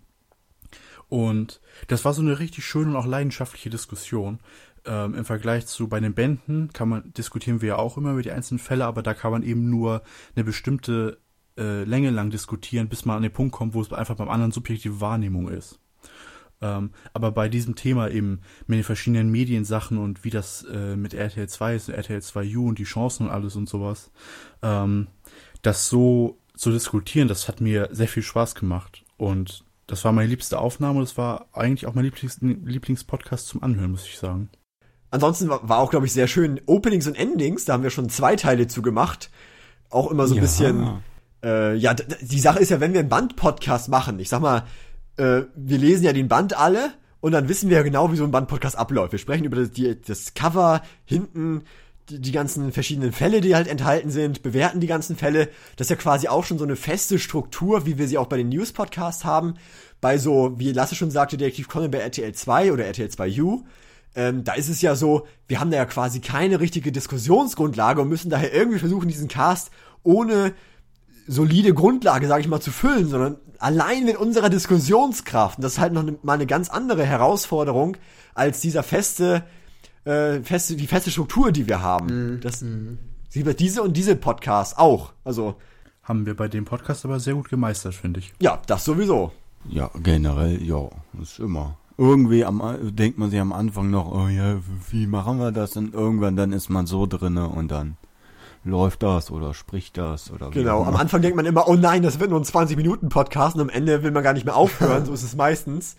und das war so eine richtig schöne und auch leidenschaftliche Diskussion. Ähm, im Vergleich zu bei den Bänden kann man, diskutieren wir ja auch immer über die einzelnen Fälle, aber da kann man eben nur eine bestimmte äh, Länge lang diskutieren, bis man an den Punkt kommt, wo es einfach beim anderen subjektive Wahrnehmung ist. Ähm, aber bei diesem Thema eben mit den verschiedenen Mediensachen und wie das äh, mit R T L zwei ist, R T L zwei U und die Chancen und alles und sowas, ähm, das so zu diskutieren, das hat mir sehr viel Spaß gemacht. Und das war meine liebste Aufnahme, das war eigentlich auch mein Lieblings- Lieblingspodcast zum Anhören, muss ich sagen. Ansonsten war, war auch, glaube ich, sehr schön Openings und Endings, da haben wir schon zwei Teile zu gemacht. Auch immer so ein ja. bisschen, äh, ja, d- die Sache ist ja, wenn wir einen Band-Podcast machen, ich sag mal, äh, wir lesen ja den Band alle und dann wissen wir ja genau, wie so ein Band-Podcast abläuft. Wir sprechen über das, die, das Cover, hinten die, die ganzen verschiedenen Fälle, die halt enthalten sind, bewerten die ganzen Fälle. Das ist ja quasi auch schon so eine feste Struktur, wie wir sie auch bei den News-Podcasts haben. Bei so, wie Lasse schon sagte, Detektiv Conan bei R T L zwei oder R T L zwei U. Ähm, da ist es ja so, wir haben da ja quasi keine richtige Diskussionsgrundlage und müssen daher irgendwie versuchen, diesen Cast ohne solide Grundlage, sage ich mal, zu füllen, sondern allein mit unserer Diskussionskraft. Und das ist halt noch ne, mal eine ganz andere Herausforderung als dieser feste, äh, feste, die feste Struktur, die wir haben. Mhm. Das sieht bei diese und diese Podcasts auch. Also haben wir bei dem Podcast aber sehr gut gemeistert, finde ich. Ja, das sowieso. Ja, generell, ja, das ist immer. Irgendwie am, denkt man sich am Anfang noch, oh ja, wie machen wir das? Und irgendwann dann ist man so drinne und dann läuft das oder spricht das oder wie Genau, am Anfang denkt man immer, oh nein, das wird nur ein zwanzig Minuten Podcast und am Ende will man gar nicht mehr aufhören, so ist es meistens.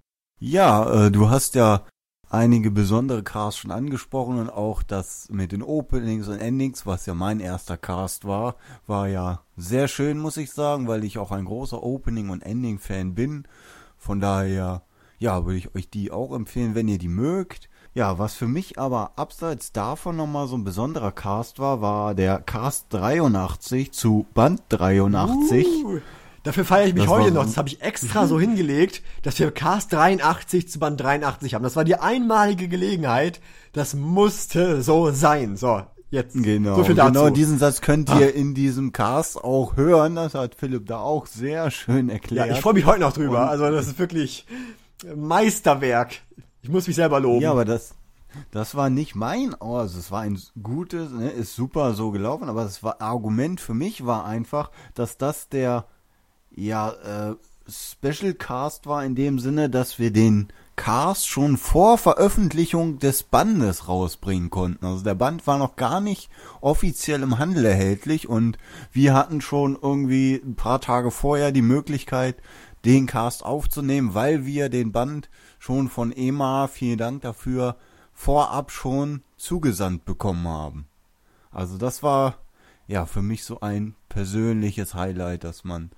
Ja, äh, du hast ja einige besondere Casts schon angesprochen und auch das mit den Openings und Endings, was ja mein erster Cast war, war ja sehr schön, muss ich sagen, weil ich auch ein großer Opening- und Ending-Fan bin. Von daher, ja, würde ich euch die auch empfehlen, wenn ihr die mögt. Ja, was für mich aber abseits davon nochmal so ein besonderer Cast war, war der Cast dreiundachtzig zu Band dreiundachtzig. Uh, dafür feiere ich mich das heute so noch. Das habe ich extra so hingelegt, dass wir Cast dreiundachtzig zu Band dreiundachtzig haben. Das war die einmalige Gelegenheit. Das musste so sein. So, jetzt. Genau, so viel dazu. Genau diesen Satz könnt ihr ah. in diesem Cast auch hören. Das hat Philipp da auch sehr schön erklärt. Ja, ich freue mich heute noch drüber. Und also das ist wirklich Meisterwerk. Ich muss mich selber loben. Ja, aber das, das war nicht mein, oh, also es war ein gutes, ne, ist super so gelaufen, aber das war, Argument für mich war einfach, dass das der, Ja, äh, Special Cast war in dem Sinne, dass wir den Cast schon vor Veröffentlichung des Bandes rausbringen konnten. Also der Band war noch gar nicht offiziell im Handel erhältlich und wir hatten schon irgendwie ein paar Tage vorher die Möglichkeit, den Cast aufzunehmen, weil wir den Band schon von E M A, vielen Dank dafür, vorab schon zugesandt bekommen haben. Also das war ja für mich so ein persönliches Highlight, dass man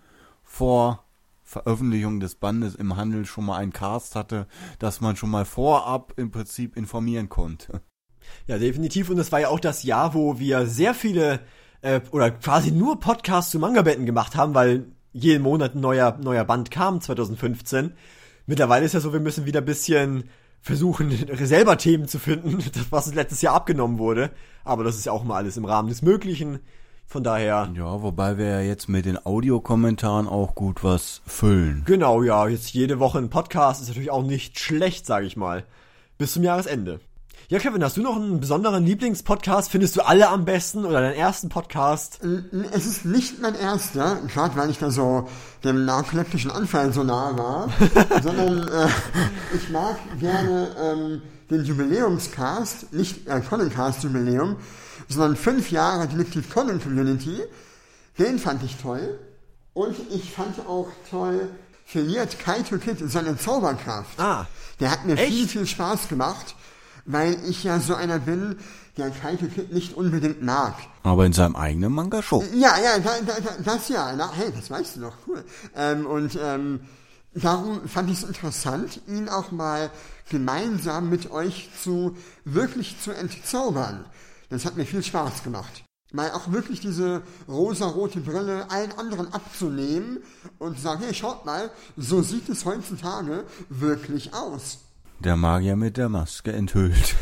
vor Veröffentlichung des Bandes im Handel schon mal einen Cast hatte, dass man schon mal vorab im Prinzip informieren konnte. Ja, definitiv. Und das war ja auch das Jahr, wo wir sehr viele äh, oder quasi nur Podcasts zu Manga-Bänden gemacht haben, weil jeden Monat ein neuer, neuer Band kam, zwanzig fünfzehn. Mittlerweile ist ja so, wir müssen wieder ein bisschen versuchen, selber Themen zu finden, das, was letztes Jahr abgenommen wurde. Aber das ist ja auch mal alles im Rahmen des Möglichen. Von daher... Ja, wobei wir ja jetzt mit den Audiokommentaren auch gut was füllen. Genau, ja, jetzt jede Woche ein Podcast ist natürlich auch nicht schlecht, sage ich mal. Bis zum Jahresende. Ja, Kevin, hast du noch einen besonderen Lieblingspodcast? Findest du alle am besten oder deinen ersten Podcast? Es ist nicht mein erster, gerade weil ich da so dem narkoleptischen Anfall so nah war, sondern äh, ich mag gerne ähm, den Jubiläumscast, nicht äh, Conan-Cast-Jubiläum, sondern fünf Jahre Detektiv Conan Community. Den fand ich toll. Und ich fand auch toll, verliert Kaito Kid seine Zauberkraft. Ah. Der hat mir echt? viel, viel Spaß gemacht, weil ich ja so einer bin, der Kaito Kid nicht unbedingt mag. Aber in seinem eigenen Manga schon. Ja, ja, da, da, das ja. Na, hey, das weißt du doch, cool. Ähm, und ähm, darum fand ich es interessant, ihn auch mal gemeinsam mit euch zu wirklich zu entzaubern. Das hat mir viel Spaß gemacht. Mal auch wirklich diese rosa-rote Brille allen anderen abzunehmen und zu sagen, hey, schaut mal, so sieht es heutzutage wirklich aus. Der Magier mit der Maske enthüllt.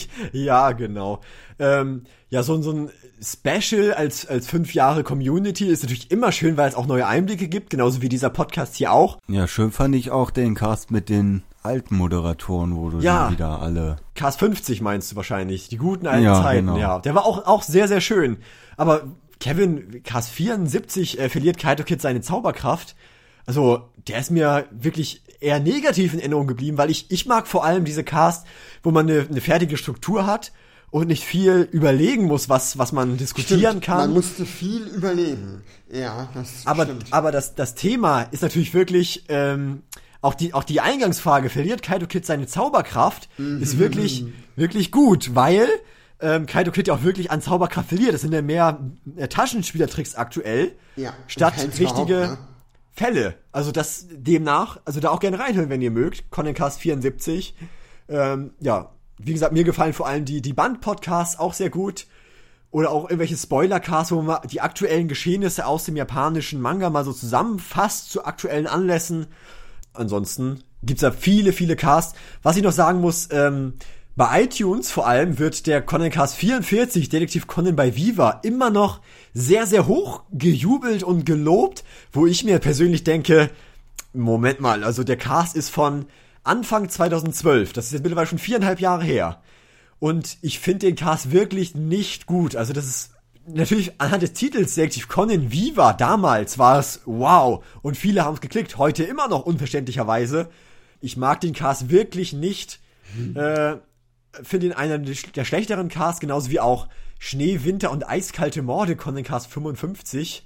Ja, genau. Ähm, ja, so, so ein Special als, als fünf Jahre Community ist natürlich immer schön, weil es auch neue Einblicke gibt, genauso wie dieser Podcast hier auch. Ja, schön fand ich auch den Cast mit den alten Moderatoren, wo du ja, die wieder alle... Cast fünfzig meinst du wahrscheinlich, die guten alten ja, Zeiten, genau. Ja. Der war auch, auch sehr, sehr schön. Aber Kevin, Cast vierundsiebzig äh, verliert Kaito Kid seine Zauberkraft. Also, der ist mir wirklich eher negativ in Erinnerung geblieben, weil ich, ich mag vor allem diese Cast, wo man eine, eine fertige Struktur hat und nicht viel überlegen muss, was, was man diskutieren stimmt, kann. Man musste viel überlegen. Ja, das aber, stimmt. Aber das, das Thema ist natürlich wirklich, ähm, auch die, auch die Eingangsfrage, verliert Kaito Kid seine Zauberkraft, mhm. ist wirklich, wirklich gut, weil, ähm, Kaito Kid ja auch wirklich an Zauberkraft verliert. Das sind ja mehr äh, Taschenspielertricks aktuell, ja, statt richtige ne? Fälle. Also das demnach, also da auch gerne reinhören, wenn ihr mögt. Conancast vierundsiebzig. Ähm, ja, wie gesagt, mir gefallen vor allem die, die Band-Podcasts auch sehr gut. Oder auch irgendwelche Spoiler-Casts, wo man die aktuellen Geschehnisse aus dem japanischen Manga mal so zusammenfasst zu aktuellen Anlässen. Ansonsten gibt's da viele, viele Casts. Was ich noch sagen muss, ähm, bei iTunes vor allem wird der Conancast vierundvierzig, Detektiv Conan bei Viva, immer noch sehr, sehr hoch gejubelt und gelobt, wo ich mir persönlich denke, Moment mal, also der Cast ist von Anfang zweitausendzwölf, das ist jetzt mittlerweile schon viereinhalb Jahre her. Und ich finde den Cast wirklich nicht gut. Also das ist natürlich anhand des Titels Detektiv Conan Viva, damals war es wow. Und viele haben es geklickt, heute immer noch unverständlicherweise. Ich mag den Cast wirklich nicht. Hm. Äh, finde ihn einer der schlechteren Casts, genauso wie auch Schnee, Winter und eiskalte Morde, Conancast fünfundfünfzig.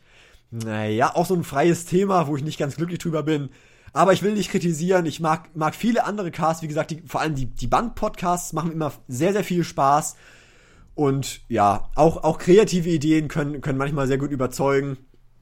Naja, auch so ein freies Thema, wo ich nicht ganz glücklich drüber bin. Aber ich will nicht kritisieren, ich mag, mag viele andere Casts, wie gesagt, die, vor allem die, die Band-Podcasts machen immer sehr, sehr viel Spaß. Und ja, auch, auch kreative Ideen können, können manchmal sehr gut überzeugen.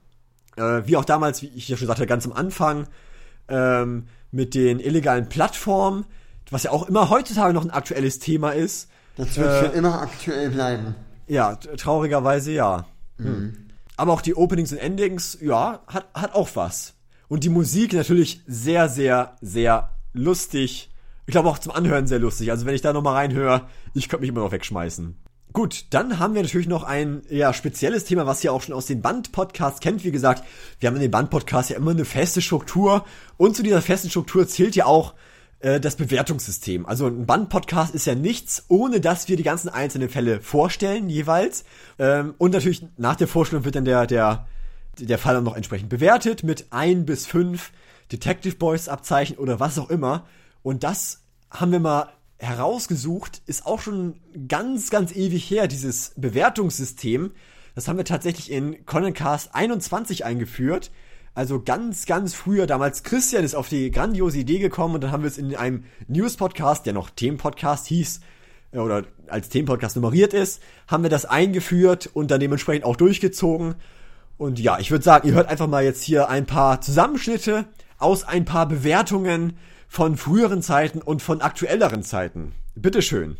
Äh, wie auch damals, wie ich ja schon sagte, ganz am Anfang, ähm, mit den illegalen Plattformen, was ja auch immer heutzutage noch ein aktuelles Thema ist. Das wird äh, für immer aktuell bleiben. Ja, traurigerweise ja. Mhm. Hm. Aber auch die Openings und Endings, ja, hat, hat auch was. Und die Musik natürlich sehr, sehr, sehr lustig. Ich glaube auch zum Anhören sehr lustig. Also wenn ich da nochmal reinhöre, ich könnte mich immer noch wegschmeißen. Gut, dann haben wir natürlich noch ein ja spezielles Thema, was ihr auch schon aus den Band-Podcasts kennt. Wie gesagt, wir haben in den Band-Podcasts ja immer eine feste Struktur. Und zu dieser festen Struktur zählt ja auch das Bewertungssystem. Also ein Band-Podcast ist ja nichts, ohne dass wir die ganzen einzelnen Fälle vorstellen, jeweils. Ähm, und natürlich nach der Vorstellung wird dann der, der, der Fall dann noch entsprechend bewertet mit ein bis fünf Detective Boys Abzeichen oder was auch immer. Und das haben wir mal herausgesucht, ist auch schon ganz, ganz ewig her, dieses Bewertungssystem. Das haben wir tatsächlich in Connencast einundzwanzig eingeführt. Also ganz, ganz früher, damals Christian ist auf die grandiose Idee gekommen und dann haben wir es in einem News-Podcast, der noch Themenpodcast hieß, oder als Themenpodcast nummeriert ist, haben wir das eingeführt und dann dementsprechend auch durchgezogen. Und ja, ich würde sagen, ihr hört einfach mal jetzt hier ein paar Zusammenschnitte aus ein paar Bewertungen von früheren Zeiten und von aktuelleren Zeiten. Bitteschön.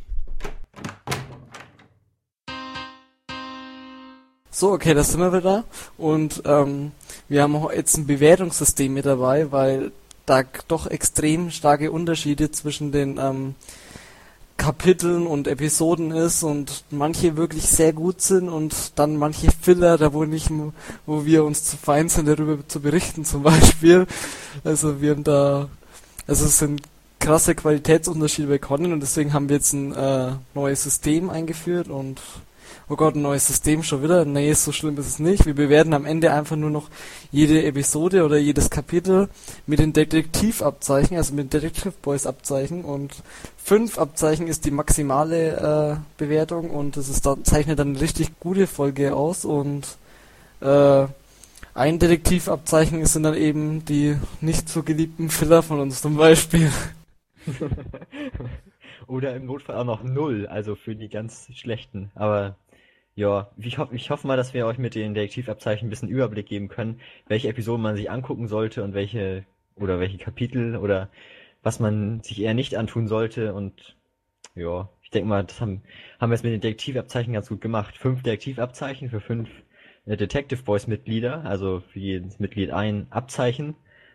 So, okay, da sind wir wieder. Und ähm, wir haben jetzt ein Bewertungssystem mit dabei, weil da doch extrem starke Unterschiede zwischen den ähm, Kapiteln und Episoden ist und manche wirklich sehr gut sind und dann manche Filler, da wo nicht, wo wir uns zu fein sind, darüber zu berichten zum Beispiel. Also wir haben da, also es sind krasse Qualitätsunterschiede bei Conan und deswegen haben wir jetzt ein äh, neues System eingeführt und oh Gott, ein neues System schon wieder. Nee, so schlimm ist es nicht. Wir bewerten am Ende einfach nur noch jede Episode oder jedes Kapitel mit den Detektivabzeichen, also mit den Detective Boys Abzeichen und fünf Abzeichen ist die maximale äh, Bewertung und das ist da, zeichnet dann eine richtig gute Folge aus und äh, ein Detektivabzeichen sind dann eben die nicht so geliebten Filler von uns zum Beispiel. Oder im Notfall auch noch null, also für die ganz schlechten. Aber ja, ich, ho- ich hoffe mal, dass wir euch mit den Detektivabzeichen ein bisschen Überblick geben können, welche Episoden man sich angucken sollte und welche oder welche Kapitel oder was man sich eher nicht antun sollte. Und ja, ich denke mal, das haben, haben wir jetzt mit den Detektivabzeichen ganz gut gemacht. Fünf Detektivabzeichen für fünf äh, Detective Boys Mitglieder, also für jedes Mitglied ein Abzeichen.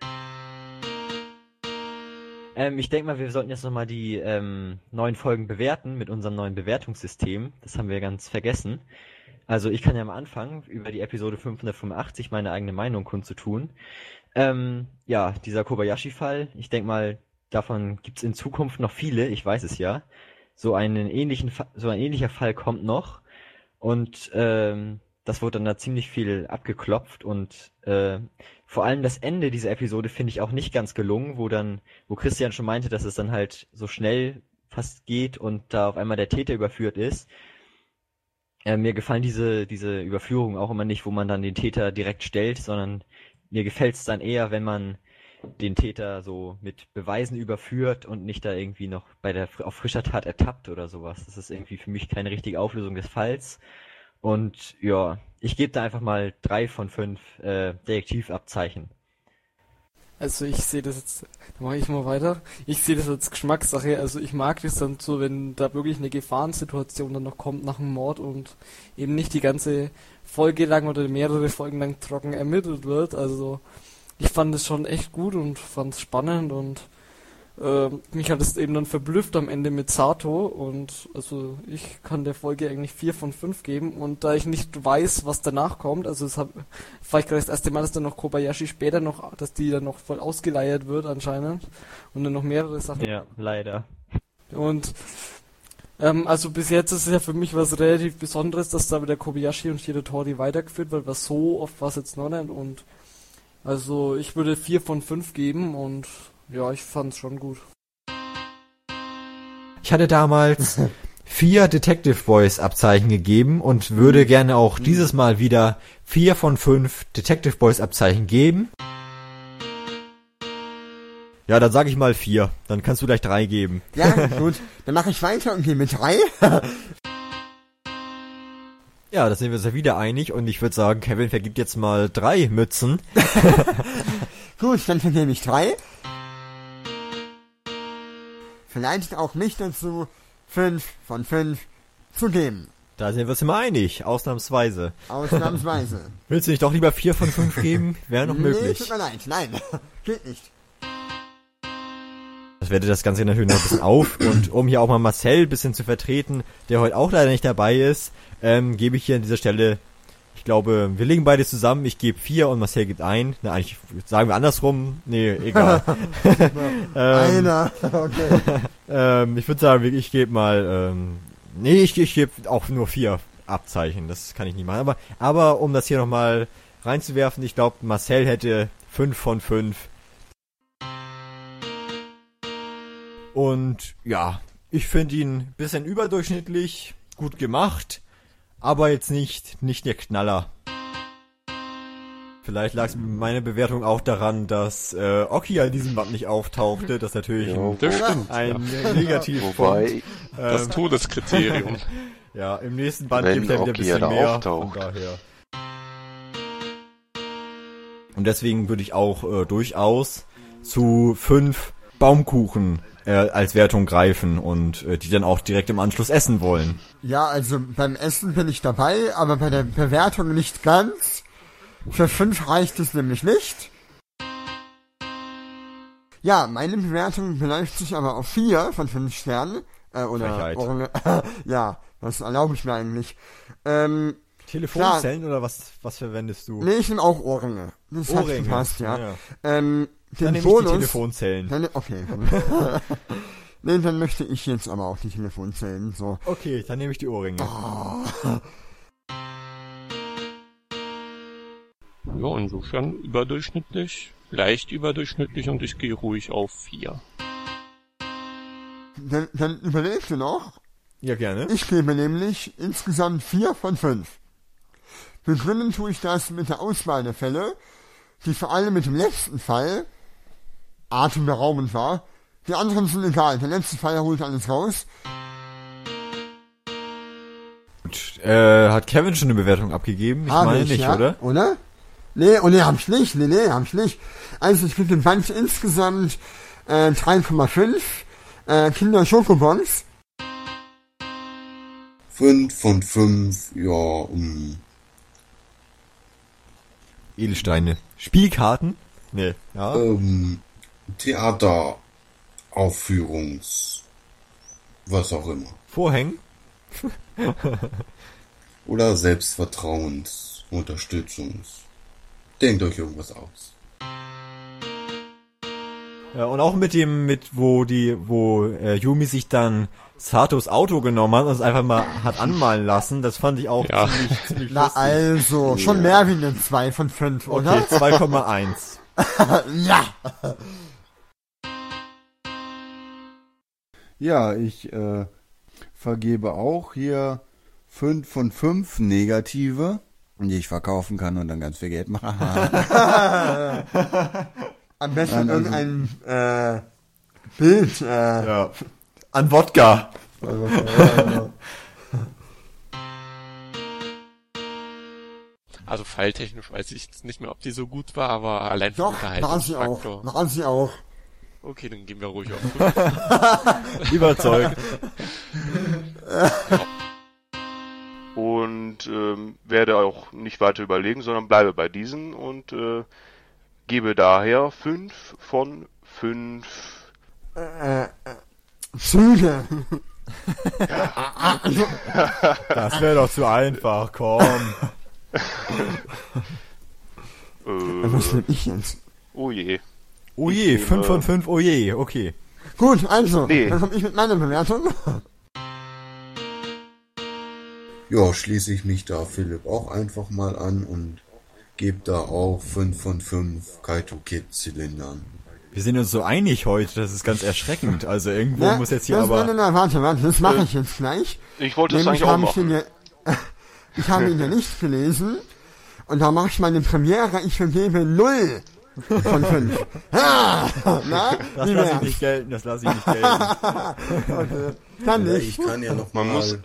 Ähm, ich denke mal, wir sollten jetzt nochmal die ähm, neuen Folgen bewerten mit unserem neuen Bewertungssystem. Das haben wir ganz vergessen. Also ich kann ja mal anfangen, über die Episode fünfhundertfünfundachtzig meine eigene Meinung kundzutun. Ähm, ja, dieser Kobayashi-Fall, ich denke mal, davon gibt's in Zukunft noch viele, ich weiß es ja. So einen ähnlichen, Fa- so ein ähnlicher Fall kommt noch und ähm, das wurde dann da ziemlich viel abgeklopft und äh, vor allem das Ende dieser Episode finde ich auch nicht ganz gelungen, wo dann, wo Christian schon meinte, dass es dann halt so schnell fast geht und da auf einmal der Täter überführt ist. Äh, mir gefallen diese, diese Überführungen auch immer nicht, wo man dann den Täter direkt stellt, sondern mir gefällt es dann eher, wenn man den Täter so mit Beweisen überführt und nicht da irgendwie noch bei der auf frischer Tat ertappt oder sowas. Das ist irgendwie für mich keine richtige Auflösung des Falls. Und ja, ich gebe da einfach mal drei von fünf äh, Detektivabzeichen. Also ich sehe das jetzt, da mache ich mal weiter. Ich sehe das als Geschmackssache. Also ich mag das dann so, wenn da wirklich eine Gefahrensituation dann noch kommt nach einem Mord und eben nicht die ganze Folge lang oder mehrere Folgen lang trocken ermittelt wird. Also ich fand es schon echt gut und fand es spannend und äh, mich hat es eben dann verblüfft am Ende mit Sato und also ich kann der Folge eigentlich vier von fünf geben und da ich nicht weiß, was danach kommt, also es war ich gerade das erste Mal, dass dann noch Kobayashi später noch, dass die dann noch voll ausgeleiert wird anscheinend und dann noch mehrere Sachen. Ja, leider. Und ähm, also bis jetzt ist es ja für mich was relativ Besonderes, dass da der Kobayashi und Shiratori weitergeführt wird, weil so oft war es jetzt noch nicht und also ich würde vier von fünf geben und ja, ich fand's schon gut. Ich hatte damals vier Detective Boys Abzeichen gegeben und würde gerne auch dieses Mal wieder vier von fünf Detective Boys Abzeichen geben. Ja, dann sage ich mal vier. Dann kannst du gleich drei geben. Ja, gut. Dann mache ich weiter und gehe mit drei. Ja, da sind wir uns ja wieder einig und ich würde sagen, Kevin vergibt jetzt mal drei Mützen. Gut, dann vergebe ich drei. Vielleicht auch nicht dazu, fünf von fünf zu geben. Da sind wir uns immer einig, ausnahmsweise. Ausnahmsweise. Willst du nicht doch lieber vier von fünf geben? Wäre noch Nee, möglich. tut mir leid, nein, geht nicht. Das wertet das Ganze natürlich noch ein bisschen auf und um hier auch mal Marcel ein bisschen zu vertreten, der heute auch leider nicht dabei ist, ähm, gebe ich hier an dieser Stelle, ich glaube, wir legen beide zusammen, ich gebe vier und Marcel gibt ein. Na, eigentlich sagen wir andersrum. Nee, egal. ähm, Einer, okay. ähm, ich würde sagen, ich gebe mal, ähm, nee, ich, ich gebe auch nur vier Abzeichen, das kann ich nicht machen. Aber, aber um das hier nochmal reinzuwerfen. Ich glaube, Marcel hätte fünf von fünf. Und ja, ich finde ihn ein bisschen überdurchschnittlich, gut gemacht, aber jetzt nicht, nicht der Knaller. Vielleicht lag es meine Bewertung auch daran, dass äh, Okia in diesem Band nicht auftauchte. Das ist natürlich Ja, ein, das stimmt, ein ja. Negativpunkt. Wobei, das Todeskriterium. Ja, im nächsten Band Wenn gibt er wieder ein Okia bisschen da mehr. auftaucht. Von daher. Und deswegen würde ich auch äh, durchaus zu fünf Baumkuchen äh, als Wertung greifen und äh, die dann auch direkt im Anschluss essen wollen. Ja, also beim Essen bin ich dabei, aber bei der Bewertung nicht ganz. Für fünf reicht es nämlich nicht. Ja, meine Bewertung beläuft sich aber auf vier von fünf Sternen. Äh, oder Frechheit. Ohrringe. Ja, das erlaube ich mir eigentlich. Ähm, Telefonzellen oder was, was verwendest du? Nee, ich nehme auch Ohrringe. Das hat Ohrringe, gepasst, ja. ja. Ähm, den Dann nehme ich die Bonus, Telefonzellen. Dann, okay. Nee, dann möchte ich jetzt aber auch die Telefonzellen. So. Okay, dann nehme ich die Ohrringe. Oh. Ja, insofern überdurchschnittlich, leicht überdurchschnittlich und ich gehe ruhig auf vier. Dann, dann überlegst du noch. Ja, gerne. Ich gebe nämlich insgesamt vier von fünf. Begründen tue ich das mit der Auswahl der Fälle, die vor allem mit dem letzten Fall atemberaubend war. Die anderen sind egal, der letzte Fall holt alles raus. Gut, äh, hat Kevin schon eine Bewertung abgegeben? Ich Hab meine ich, nicht, ja? oder? Oder? Nee, oh nee, hab ich nicht, nee, nee, hab ich nicht. Also ich gebe dem Band insgesamt äh, drei Komma fünf äh, Kinder Schokobons. fünf von fünf, ja, um. Edelsteine. Spielkarten? Nee, ja. Ähm, Theater, Aufführungs, was auch immer. Vorhängen? Oder Selbstvertrauens, Unterstützungs. Denkt euch irgendwas aus. Ja, und auch mit dem, mit wo die, wo äh, Yumi sich dann Satos Auto genommen hat und es einfach mal hat anmalen lassen, das fand ich auch Ja. ziemlich, ziemlich Na lustig. also, schon mehr wie eine zwei von fünf, oder? Okay, zwei Komma eins. Ja! Ja, ich äh, vergebe auch hier fünf von fünf negative, die ich verkaufen kann und dann ganz viel Geld machen. Am besten Nein, also- irgendein äh, Bild. Äh, Ja. An Wodka. Also falltechnisch weiß ich jetzt nicht mehr, ob die so gut war, aber allein vom Doch, war sie auch. Unterhaltungsfaktor. War sie auch. Okay, dann gehen wir ruhig auf fünf. Überzeugt. Und ähm, werde auch nicht weiter überlegen, sondern bleibe bei diesen und äh, gebe daher fünf von fünf Äh, äh, Züge. Das wäre doch zu einfach, komm. Äh, Was will ich jetzt? oh je. Oh Ich je, nehme- fünf von fünf, oh je, okay. Gut, also, Nee. dann komme ich mit meiner Bewertung. Ja, schließe ich mich da Philipp auch einfach mal an und gebe da auch fünf von fünf Kaito Kid Zylindern. Wir sind uns so einig heute, das ist ganz erschreckend. Also irgendwo Ja, muss jetzt hier das, aber... Nein, nein, nein, warte, warte, das mache Äh, ich jetzt gleich. Ich wollte es Nämlich eigentlich auch habe ich den machen. ja, ich habe ihn ja nicht gelesen. Und da mache ich meine Premiere, ich vergebe null von fünf. Ah, na, Das wie lasse ich wär's? nicht gelten, das lasse ich nicht gelten. Okay, dann Ja, nicht. ich kann ja noch Man mal muss-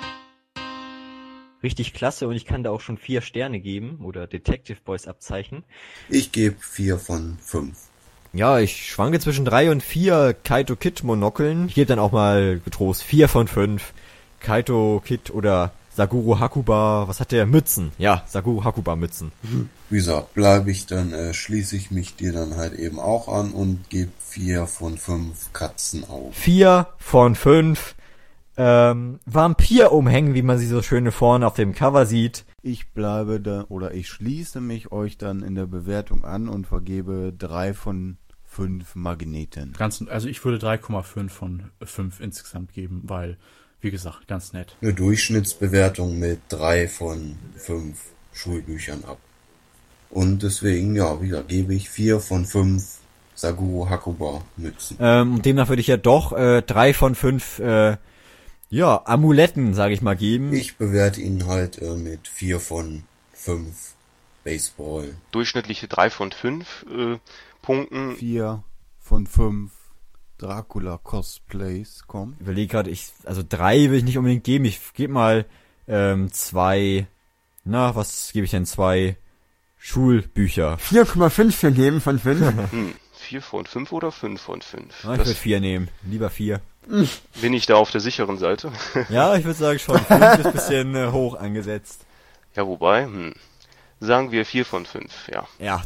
Richtig klasse und ich kann da auch schon vier Sterne geben oder Detective Boys Abzeichen. Ich gebe vier von fünf. Ja, ich schwanke zwischen drei und vier Kaito Kid Monokeln. Ich gebe dann auch mal getrost vier von fünf Kaito Kid oder Saguro Hakuba. Was hat der? Mützen. Ja, Saguro Hakuba Mützen. Wie gesagt, bleibe ich dann, äh, schließe ich mich dir dann halt eben auch an und gebe vier von fünf Katzenaugen. Vier von fünf ähm, Vampirumhängen, wie man sie so schön vorne auf dem Cover sieht. Ich bleibe da, oder ich schließe mich euch dann in der Bewertung an und vergebe drei von fünf Magneten. Ganz, also ich würde drei Komma fünf von fünf insgesamt geben, weil, wie gesagt, ganz nett. Eine Durchschnittsbewertung mit drei von fünf Schulbüchern ab. Und deswegen, ja, wieder gebe ich vier von fünf Saguro Hakuba Mützen. Ähm, demnach würde ich ja doch äh, drei von fünf äh, ja, Amuletten, sage ich mal, geben. Ich bewerte ihn halt äh, mit vier von fünf Baseball. Durchschnittliche drei von fünf äh, Punkten. vier von fünf Dracula Cosplays, komm. Überleg gerade, ich, also drei will ich nicht unbedingt geben. Ich gebe mal ähm, zwei, na, was gebe ich denn? Zwei Schulbücher. vier Komma fünf vergeben von fünf. Hm, vier von fünf oder fünf von fünf? Na, ich würde vier nehmen. Lieber vier. Bin ich da auf der sicheren Seite? Ja, ich würde sagen schon. fünf ist ein bisschen äh, hoch angesetzt. Ja, wobei, hm, sagen wir vier von fünf, ja. Ja.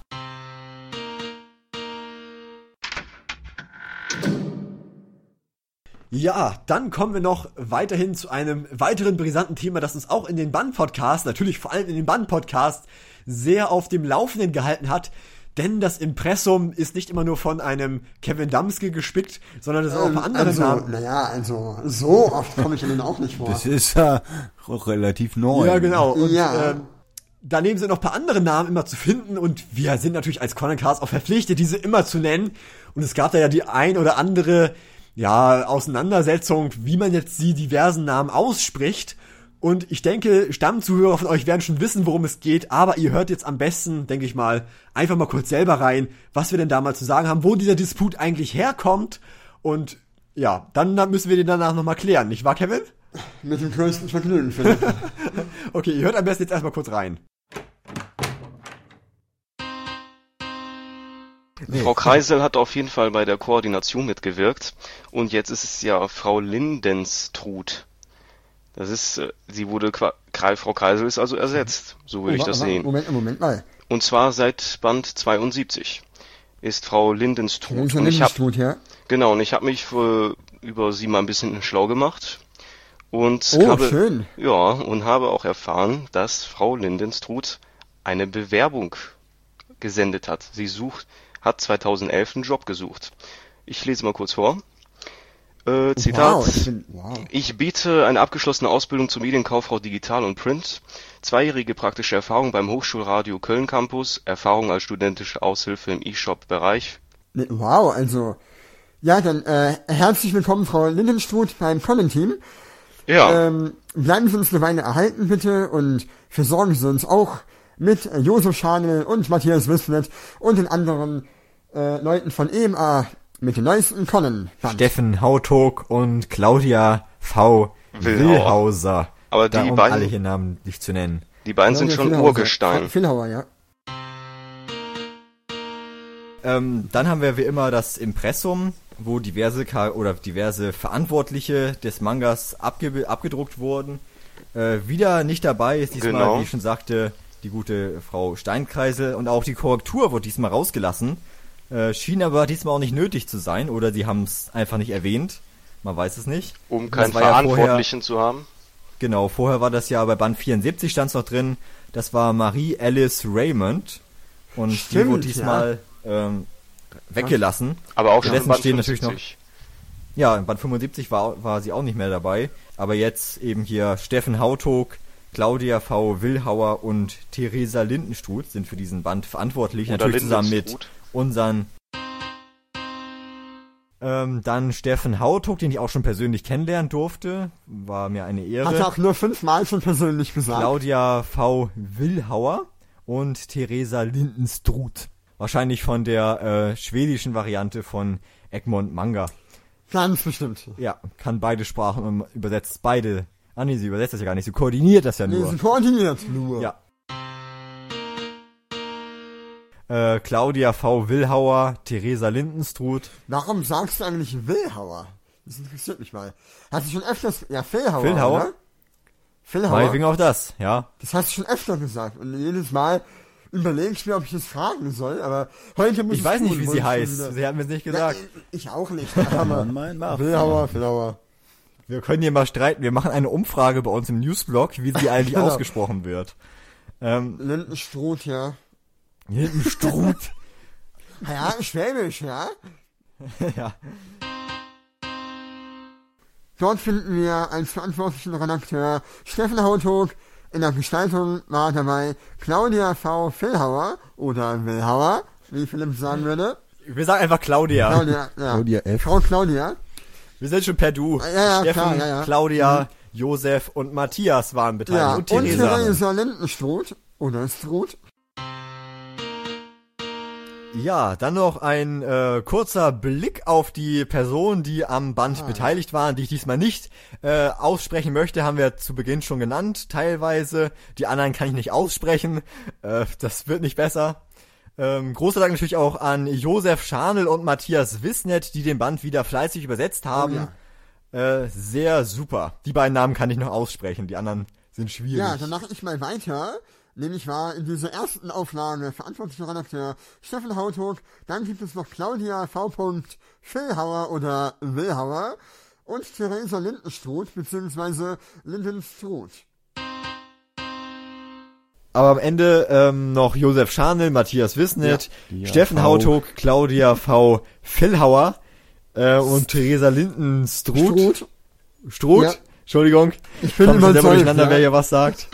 Ja, dann kommen wir noch weiterhin zu einem weiteren brisanten Thema, das uns auch in den Bann-Podcast, natürlich vor allem in den Bann-Podcast, sehr auf dem Laufenden gehalten hat. Denn das Impressum ist nicht immer nur von einem Kevin Damske gespickt, sondern es ist auch Ähm, bei anderen also, Namen. naja, also so oft komme ich ja nun auch nicht vor. Das ist ja auch relativ neu. Ja, genau. Und Ja. ähm, daneben sind noch ein paar andere Namen immer zu finden und wir sind natürlich als Conan-Cast auch verpflichtet, diese immer zu nennen. Und es gab da ja die ein oder andere, ja, Auseinandersetzung, wie man jetzt die diversen Namen ausspricht. Und ich denke, Stammzuhörer von euch werden schon wissen, worum es geht, aber ihr hört jetzt am besten, denke ich mal, einfach mal kurz selber rein, was wir denn da mal zu sagen haben, wo dieser Disput eigentlich herkommt. Und ja, dann müssen wir den danach nochmal klären, nicht wahr, Kevin? Mit dem größten Vergnügen, Philipp. Okay, ihr hört am besten jetzt erstmal kurz rein. Nee. Frau Kreisel hat auf jeden Fall bei der Koordination mitgewirkt und jetzt ist es ja Frau Lindenstruth. Das ist, äh, sie wurde, Frau Kreisel ist also ersetzt, so würde oh, ich das warte, sehen. Moment, Moment mal. Und zwar seit Band zweiundsiebzig ist Frau Lindenstruth. Und ich hab, ja. Genau, und ich habe mich für, über sie mal ein bisschen schlau gemacht und oh, habe, schön. ja, und habe auch erfahren, dass Frau Lindenstruth eine Bewerbung gesendet hat. Sie sucht, hat zweitausendelf einen Job gesucht. Ich lese mal kurz vor. Äh, Zitat, wow, ich, bin, wow. ich biete eine abgeschlossene Ausbildung zur Medienkauffrau Digital und Print, zweijährige praktische Erfahrung beim Hochschulradio Köln Campus, Erfahrung als studentische Aushilfe im E-Shop-Bereich. Wow, also, ja, dann äh, herzlich willkommen, Frau Lindenstruth beim Conan-Team. Ja. Ähm, bleiben Sie uns eine Weile erhalten, bitte, und versorgen Sie uns auch mit äh, Josef Schanel und Matthias Wisslet und den anderen äh, Leuten von E M A mit den neuesten Conan. Steffen Hautog und Claudia V. Willhauser. Aber die da, um beiden, alle hier Namen nicht zu nennen. Die beiden sind schon Urgestein. Willhauer, ja. Ähm, dann haben wir wie immer das Impressum, wo diverse Char- oder diverse Verantwortliche des Mangas abge- abgedruckt wurden. Äh, wieder nicht dabei ist diesmal, genau. wie ich schon sagte, die gute Frau Steinkreisel und auch die Korrektur wurde diesmal rausgelassen. Äh, schien aber diesmal auch nicht nötig zu sein oder sie haben es einfach nicht erwähnt. Man weiß es nicht. Um keinen Verantwortlichen ja vorher, zu haben. Genau, vorher war das ja bei Band vierundsiebzig stand es noch drin. Das war Marie Alice Raymond und Stimmt, die wurde diesmal ja. ähm, weggelassen. Aber auch schon in Band stehen fünfundsiebzig. Natürlich noch, ja, in Band fünfundsiebzig war, war sie auch nicht mehr dabei. Aber jetzt eben hier Steffen Hautog, Claudia V. Willhauer und Theresa Lindenstruth sind für diesen Band verantwortlich. Oder natürlich zusammen mit unseren ähm, dann Steffen Hautog, den ich auch schon persönlich kennenlernen durfte. War mir eine Ehre. Hat er auch nur fünfmal schon persönlich gesagt. Claudia V. Willhauer und Theresa Lindenstruth. Wahrscheinlich von der äh, schwedischen Variante von Egmont Manga. Ganz bestimmt. Ja, kann beide Sprachen und übersetzt beide. Ah nee, sie übersetzt das ja gar nicht, sie koordiniert das ja nur. Nee, sie koordiniert nur. Ja. Äh, Claudia V. Willhauer, Theresa Lindenstruth. Warum sagst du eigentlich Willhauer? Das interessiert mich mal. Hast du schon öfters... Ja, Willhauer, Willhauer? oder? Willhauer. Meinetwegen auch das, ja. Das hast du schon öfter gesagt. Und jedes Mal überlege ich mir, ob ich das fragen soll, aber heute muss ich... Ich weiß tun, nicht, wie sie heißt. Sie haben mir es nicht gesagt. Ja, ich auch nicht. Aber Willhauer, Willhauer. Wir können hier mal streiten. Wir machen eine Umfrage bei uns im Newsblog, wie sie eigentlich genau. ausgesprochen wird. Ähm, Lindenstruth, ja. Lindenstruth. Ja, Schwäbisch, ja. Ja. Dort finden wir als verantwortlichen Redakteur Steffen Hautog, in der Gestaltung war dabei Claudia V. Villhauer oder Willhauer, wie Philipp sagen würde. Wir sagen einfach Claudia. Claudia, ja. Claudia F. Frau Claudia. Wir sind schon per Du. Ja, ja, Steffen, klar, ja, ja. Claudia, Mhm. Josef und Matthias waren beteiligt. Ja, und Theresa. Und Theresa Lindenstruth oder Struth. Ja, dann noch ein äh, kurzer Blick auf die Personen, die am Band ah. beteiligt waren, die ich diesmal nicht äh, aussprechen möchte, haben wir zu Beginn schon genannt, teilweise. Die anderen kann ich nicht aussprechen, äh, das wird nicht besser. Ähm, großer Dank natürlich auch an Josef Scharnel und Matthias Wissnet, die den Band wieder fleißig übersetzt haben. Oh, ja. äh, sehr super. Die beiden Namen kann ich noch aussprechen, die anderen sind schwierig. Ja, dann mache ich mal weiter. Nämlich war in dieser ersten Auflage verantwortlicher Redakteur Steffen Hautog, dann gibt es noch Claudia V. Villhauer oder Willhauer und Theresa Lindenstruth bzw. Lindenstruth. Aber am Ende ähm, noch Josef Scharnel, Matthias Wissnet, ja, Steffen Hautog, Claudia V. Villhauer äh, und Theresa Lindenstruth. Struth. Struth? Ja. Entschuldigung. Ich bin immer durcheinander, ja. wer hier was sagt.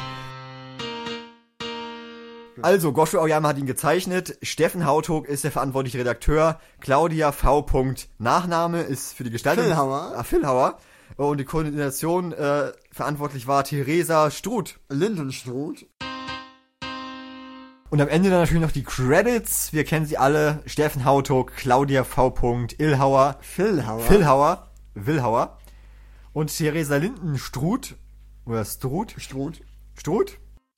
Also, Joshua Aoyama hat ihn gezeichnet, Steffen Hautog ist der verantwortliche Redakteur, Claudia V. Nachname ist für die Gestaltung... Villhauer. Ah, Villhauer. Und die Koordination äh, verantwortlich war Theresa Struth. Lindenstruth. Und am Ende dann natürlich noch die Credits. Wir kennen sie alle. Steffen Hautog, Claudia V. Illhauer. Villhauer. Villhauer. Villhauer. Und Theresa Lindenstruth. Oder Struth? Struth. Struth.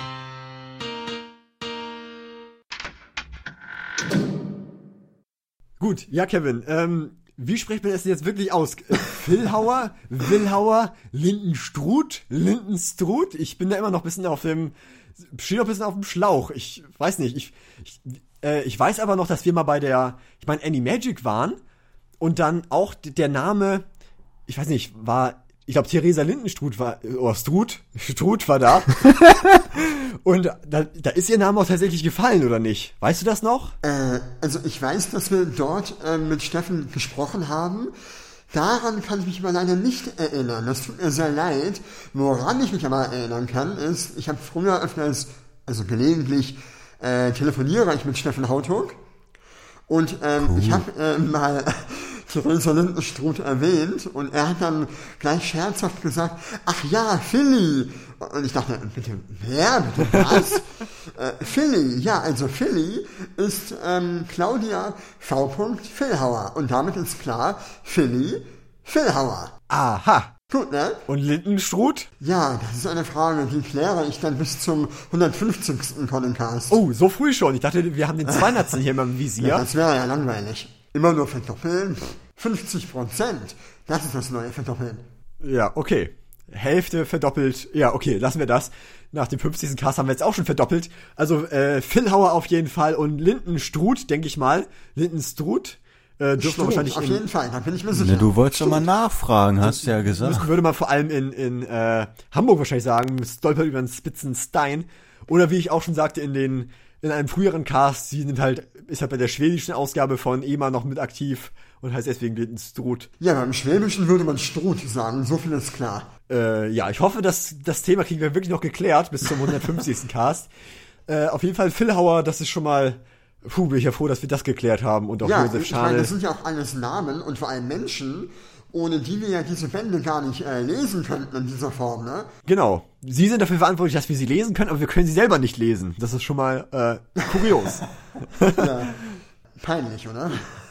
Gut, ja, Kevin, ähm, wie spricht man das jetzt wirklich aus? Villhauer, Willhauer, Lindenstruth, Lindenstruth? Ich bin da immer noch ein bisschen auf dem, stehe noch ein bisschen auf dem Schlauch. Ich weiß nicht, ich, ich, äh, ich weiß aber noch, dass wir mal bei der, ich meine, Animagic waren und dann auch der Name, ich weiß nicht, war, ich glaube, Theresa Lindenstruth war, oder Struth, Struth war da. Und da, da ist ihr Name auch tatsächlich gefallen, oder nicht? Weißt du das noch? Äh, also ich weiß, dass wir dort äh, mit Steffen gesprochen haben. Daran kann ich mich aber leider nicht erinnern. Das tut mir sehr leid. Woran ich mich aber erinnern kann, ist, ich habe früher öfters, also gelegentlich, äh, telefoniere ich mit Steffen Hautog. Und ähm, cool. ich habe äh, mal Theresa Lindenstruth erwähnt und er hat dann gleich scherzhaft gesagt, ach ja, Philly. Und ich dachte, bitte, wer, bitte was? äh, Philly, ja, also Philly ist ähm, Claudia V. Villhauer. Und damit ist klar, Philly Villhauer. Aha. Gut, ne? Und Lindenstruth? Ja, das ist eine Frage, die kläre ich dann bis zum hundertfünfzigsten Podcast. Oh, so früh schon. Ich dachte, wir haben den zweihundertsten hier mal im Visier. Ja, das wäre ja langweilig. Immer nur verdoppeln. fünfzig Prozent. Das ist das neue Verdoppeln. Ja, okay. Hälfte verdoppelt. Ja, okay, lassen wir das. Nach dem fünfzigsten Cast haben wir jetzt auch schon verdoppelt. Also, äh, Villhauer auf jeden Fall und Lindenstruth, denke ich mal. Lindenstruth. Äh, dürfen wir wahrscheinlich auf in, jeden Fall, da bin ich mir sicher. Ja, du wolltest doch mal nachfragen, hast du ja gesagt. Das würde man vor allem in, in äh, Hamburg wahrscheinlich sagen, stolpert über einen spitzen Stein. Oder wie ich auch schon sagte, in den in einem früheren Cast, sie sind halt, ist halt bei der schwedischen Ausgabe von E M A noch mit aktiv und heißt deswegen Lindenstruth. Ja, beim Schwäbischen würde man Struth sagen, so viel ist klar. Äh, ja, ich hoffe, dass das Thema kriegen wir wirklich noch geklärt bis zum hundertfünfzigsten Cast. Äh, auf jeden Fall Villhauer, das ist schon mal, puh, bin ich ja froh, dass wir das geklärt haben und auch ja, Josef ich Scharnel. meine, das sind ja auch alles Namen und vor allem Menschen, ohne die wir ja diese Bände gar nicht äh, lesen könnten in dieser Form, ne? Genau. Sie sind dafür verantwortlich, dass wir sie lesen können, aber wir können sie selber nicht lesen. Das ist schon mal äh, kurios. Ja. Peinlich, oder?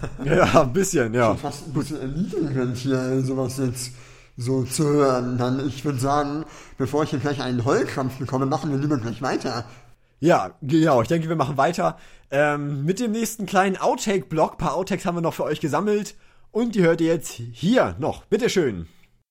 Ja, ein bisschen, ja. Schon fast ein bisschen erniedrigend hier sowas jetzt so zu hören. Dann, ich würde sagen, bevor ich hier gleich einen Heulkrampf bekomme, machen wir lieber gleich weiter. Ja, genau. Ich denke, wir machen weiter ähm, mit dem nächsten kleinen Outtake-Block. Ein paar Outtakes haben wir noch für euch gesammelt. Und die hört ihr jetzt hier noch. Bitteschön.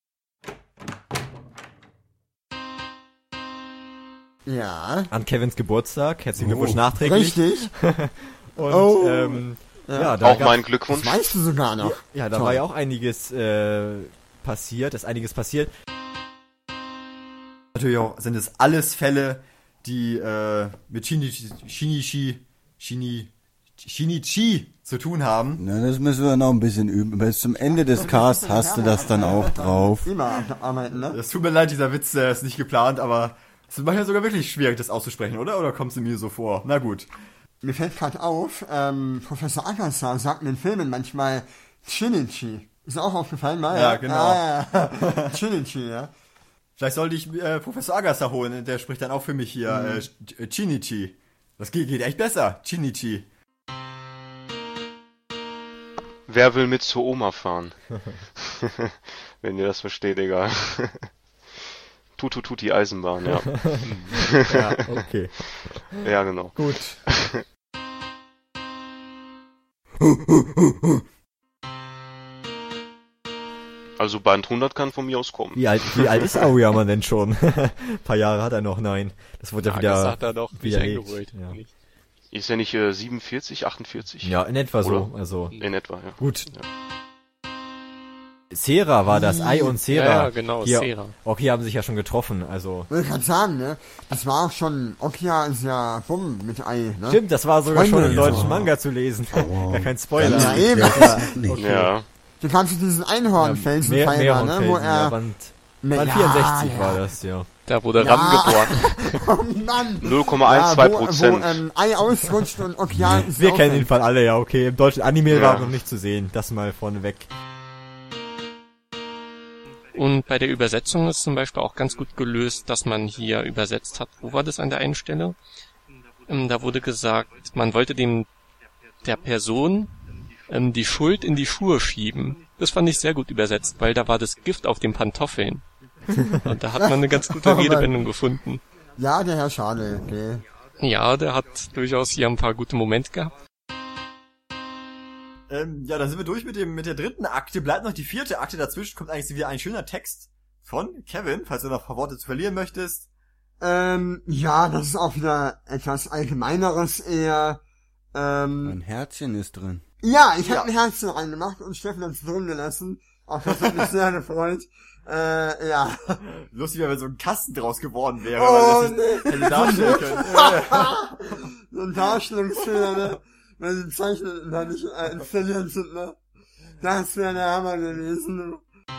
Ja. An Kevins Geburtstag. Herzlichen Glückwunsch oh, nachträglich. Richtig. Und, oh. ähm, ja, ja da auch mein Glückwunsch. Das weißt du sogar noch. Ja, ja da Toll. war ja auch einiges äh, passiert. ist einiges passiert. Natürlich auch sind es alles Fälle, die äh, mit Shinichi, Shinichi, Shini, Shinichi zu tun haben. Na, das müssen wir noch ein bisschen üben. Bis zum Ende des Casts hast du das dann auch drauf. Immer arbeiten, ne? Das tut mir leid, dieser Witz, der ist nicht geplant, aber Es ist manchmal sogar wirklich schwierig, das auszusprechen, oder? Oder kommst du mir so vor? Na gut. Mir fällt gerade auf, ähm, Professor Agassi sagt in den Filmen manchmal Shinichi. Ist auch aufgefallen, mal? Ja, genau. Ah, ja. Shinichi, ja. Vielleicht sollte ich äh, Professor Agassi holen, der spricht dann auch für mich hier, mhm. äh, Chinichi. Das geht, geht echt besser, Chinichi. Wer will mit zur Oma fahren? Wenn ihr das versteht, egal. Tutu Tuti Eisenbahn, ja. Ja, okay. Ja, genau. Gut. Also Band hundert kann von mir aus kommen. Wie alt, wie alt ist Aoyama denn schon? Ein paar Jahre hat er noch, nein. Das wurde ja, ja wieder das hat er doch nicht eingeholt. Ja. Ist er nicht äh, siebenundvierzig, achtundvierzig? Ja, in etwa so. Also in etwa, ja. Gut. Ja. Sera war das, Ai und Sera. Ja, ja genau, hier, Sera. Okay, haben sich ja schon getroffen, also. Ich kann sagen, ne? Das war auch schon, Okia ist ja bumm mit Ei, ne? Stimmt, das war sogar Freunde, schon im deutschen ja. Manga zu lesen. Oh. Gar kein Spoiler. Ja, eben. Ja, okay. Ja. Du kannst diesen Einhornfelsen ja, feiern, ne? Wo er... Ja, Band, Band vierundsechzig ja, war das, ja. Da wurde ja. Ram geboren. Oh Mann. null Komma zwölf Prozent. Ja, wo, wo ähm, Ei ausrutscht und Okia ist Wir kennen den Fall alle, ja, okay. Im deutschen Anime ja. war noch nicht zu sehen. Das mal vorneweg. Und bei der Übersetzung ist zum Beispiel auch ganz gut gelöst, dass man hier übersetzt hat. Wo war das an der einen Stelle? Ähm, da wurde gesagt, man wollte dem der Person ähm, die Schuld in die Schuhe schieben. Das fand ich sehr gut übersetzt, weil da war das Gift auf den Pantoffeln. Und da hat man eine ganz gute Redewendung gefunden. Ja, der Herr Schade, okay. Ja, der hat durchaus hier ein paar gute Momente gehabt. Ähm, ja, dann sind wir durch mit dem mit der dritten Akte. Bleibt noch die vierte Akte. Dazwischen kommt eigentlich wieder ein schöner Text von Kevin, falls du noch ein paar Worte zu verlieren möchtest. Ähm, ja, das ist auch wieder etwas Allgemeineres eher. Ähm, ein Herzchen ist drin. Ja, ich habe ja. ein Herzchen reingemacht und Steffen hat's drin gelassen. Auch das hat mich sehr gefreut. Äh, ja. Lustig, wenn so ein Kasten draus geworden wäre. Oh, weil das nee. hätte darstellen können. So ein Darstellungsfehler, ne? Wenn die Zeichen da nicht äh, installiert sind, ne? Das wäre der Hammer gewesen.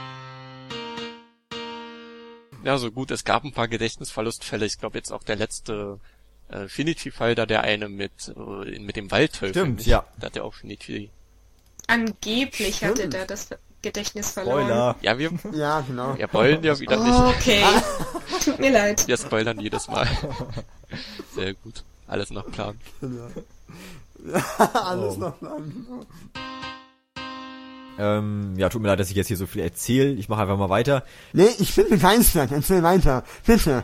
Ja, so gut, es gab ein paar Gedächtnisverlustfälle. Ich glaube jetzt auch der letzte äh, Shinichi-Fall, da der eine mit äh, mit dem Waldteufel. Stimmt, ja. Da hat er auch Shinichi. Angeblich Stimmt. hatte der das Gedächtnis verloren. Spoiler. Ja, wir, Ja, genau. wir wollen ja wieder nicht. Okay, tut mir leid. Wir spoilern jedes Mal. Sehr gut. Alles nach Plan. Alles Oh. noch lang. Ähm, ja, tut mir leid, dass ich jetzt hier so viel erzähle. Ich mache einfach mal weiter. Nee, ich bin begeistert. Erzähl weiter. Bitte.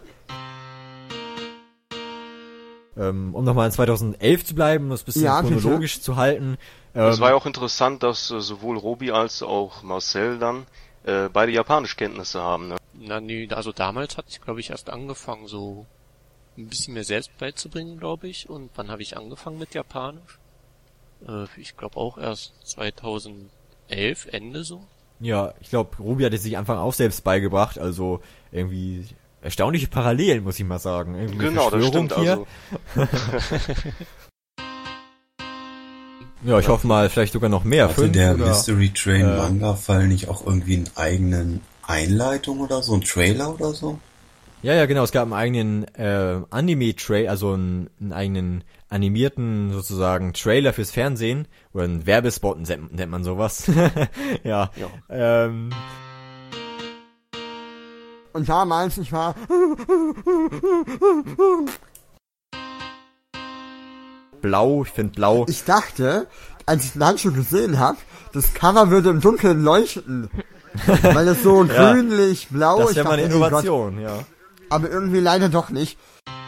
Ähm, um nochmal in zweitausendelf zu bleiben, um das ein bisschen Ja, chronologisch bitte. zu halten. Es Ähm, war ja auch interessant, dass äh, sowohl Robi als auch Marcel dann äh, beide Japanischkenntnisse haben, ne? Na nee, also damals hatte ich, glaube ich, erst angefangen, so ein bisschen mehr selbst beizubringen, glaube ich. Und wann habe ich angefangen mit Japanisch? Äh, ich glaube auch erst zweitausendelf, Ende so. Ja, ich glaube, Ruby hat es sich Anfang auch selbst beigebracht, also irgendwie erstaunliche Parallelen, muss ich mal sagen. Irgendwie eine Genau, das Verschwörung stimmt, hier. also. Ja, ich hoffe mal, vielleicht sogar noch mehr. Hatte Fünf der oder, Mystery Train äh, Manga-Fall nicht auch irgendwie einen eigenen Einleitung oder so, einen Trailer oder so? Ja, ja, genau, es gab einen eigenen äh, Anime-Trailer, also einen, einen eigenen animierten sozusagen Trailer fürs Fernsehen oder einen Werbespot nennt, nennt man sowas. ja. Ja. Ähm, Und damals, ich war... blau, ich finde blau. Ich dachte, als ich den Handschuh gesehen habe, das Cover würde im Dunkeln leuchten. Weil es so Ja. grünlich, blau Das ich wäre mal eine dachte, oh Gott. Innovation, ja. Aber irgendwie leider doch nicht.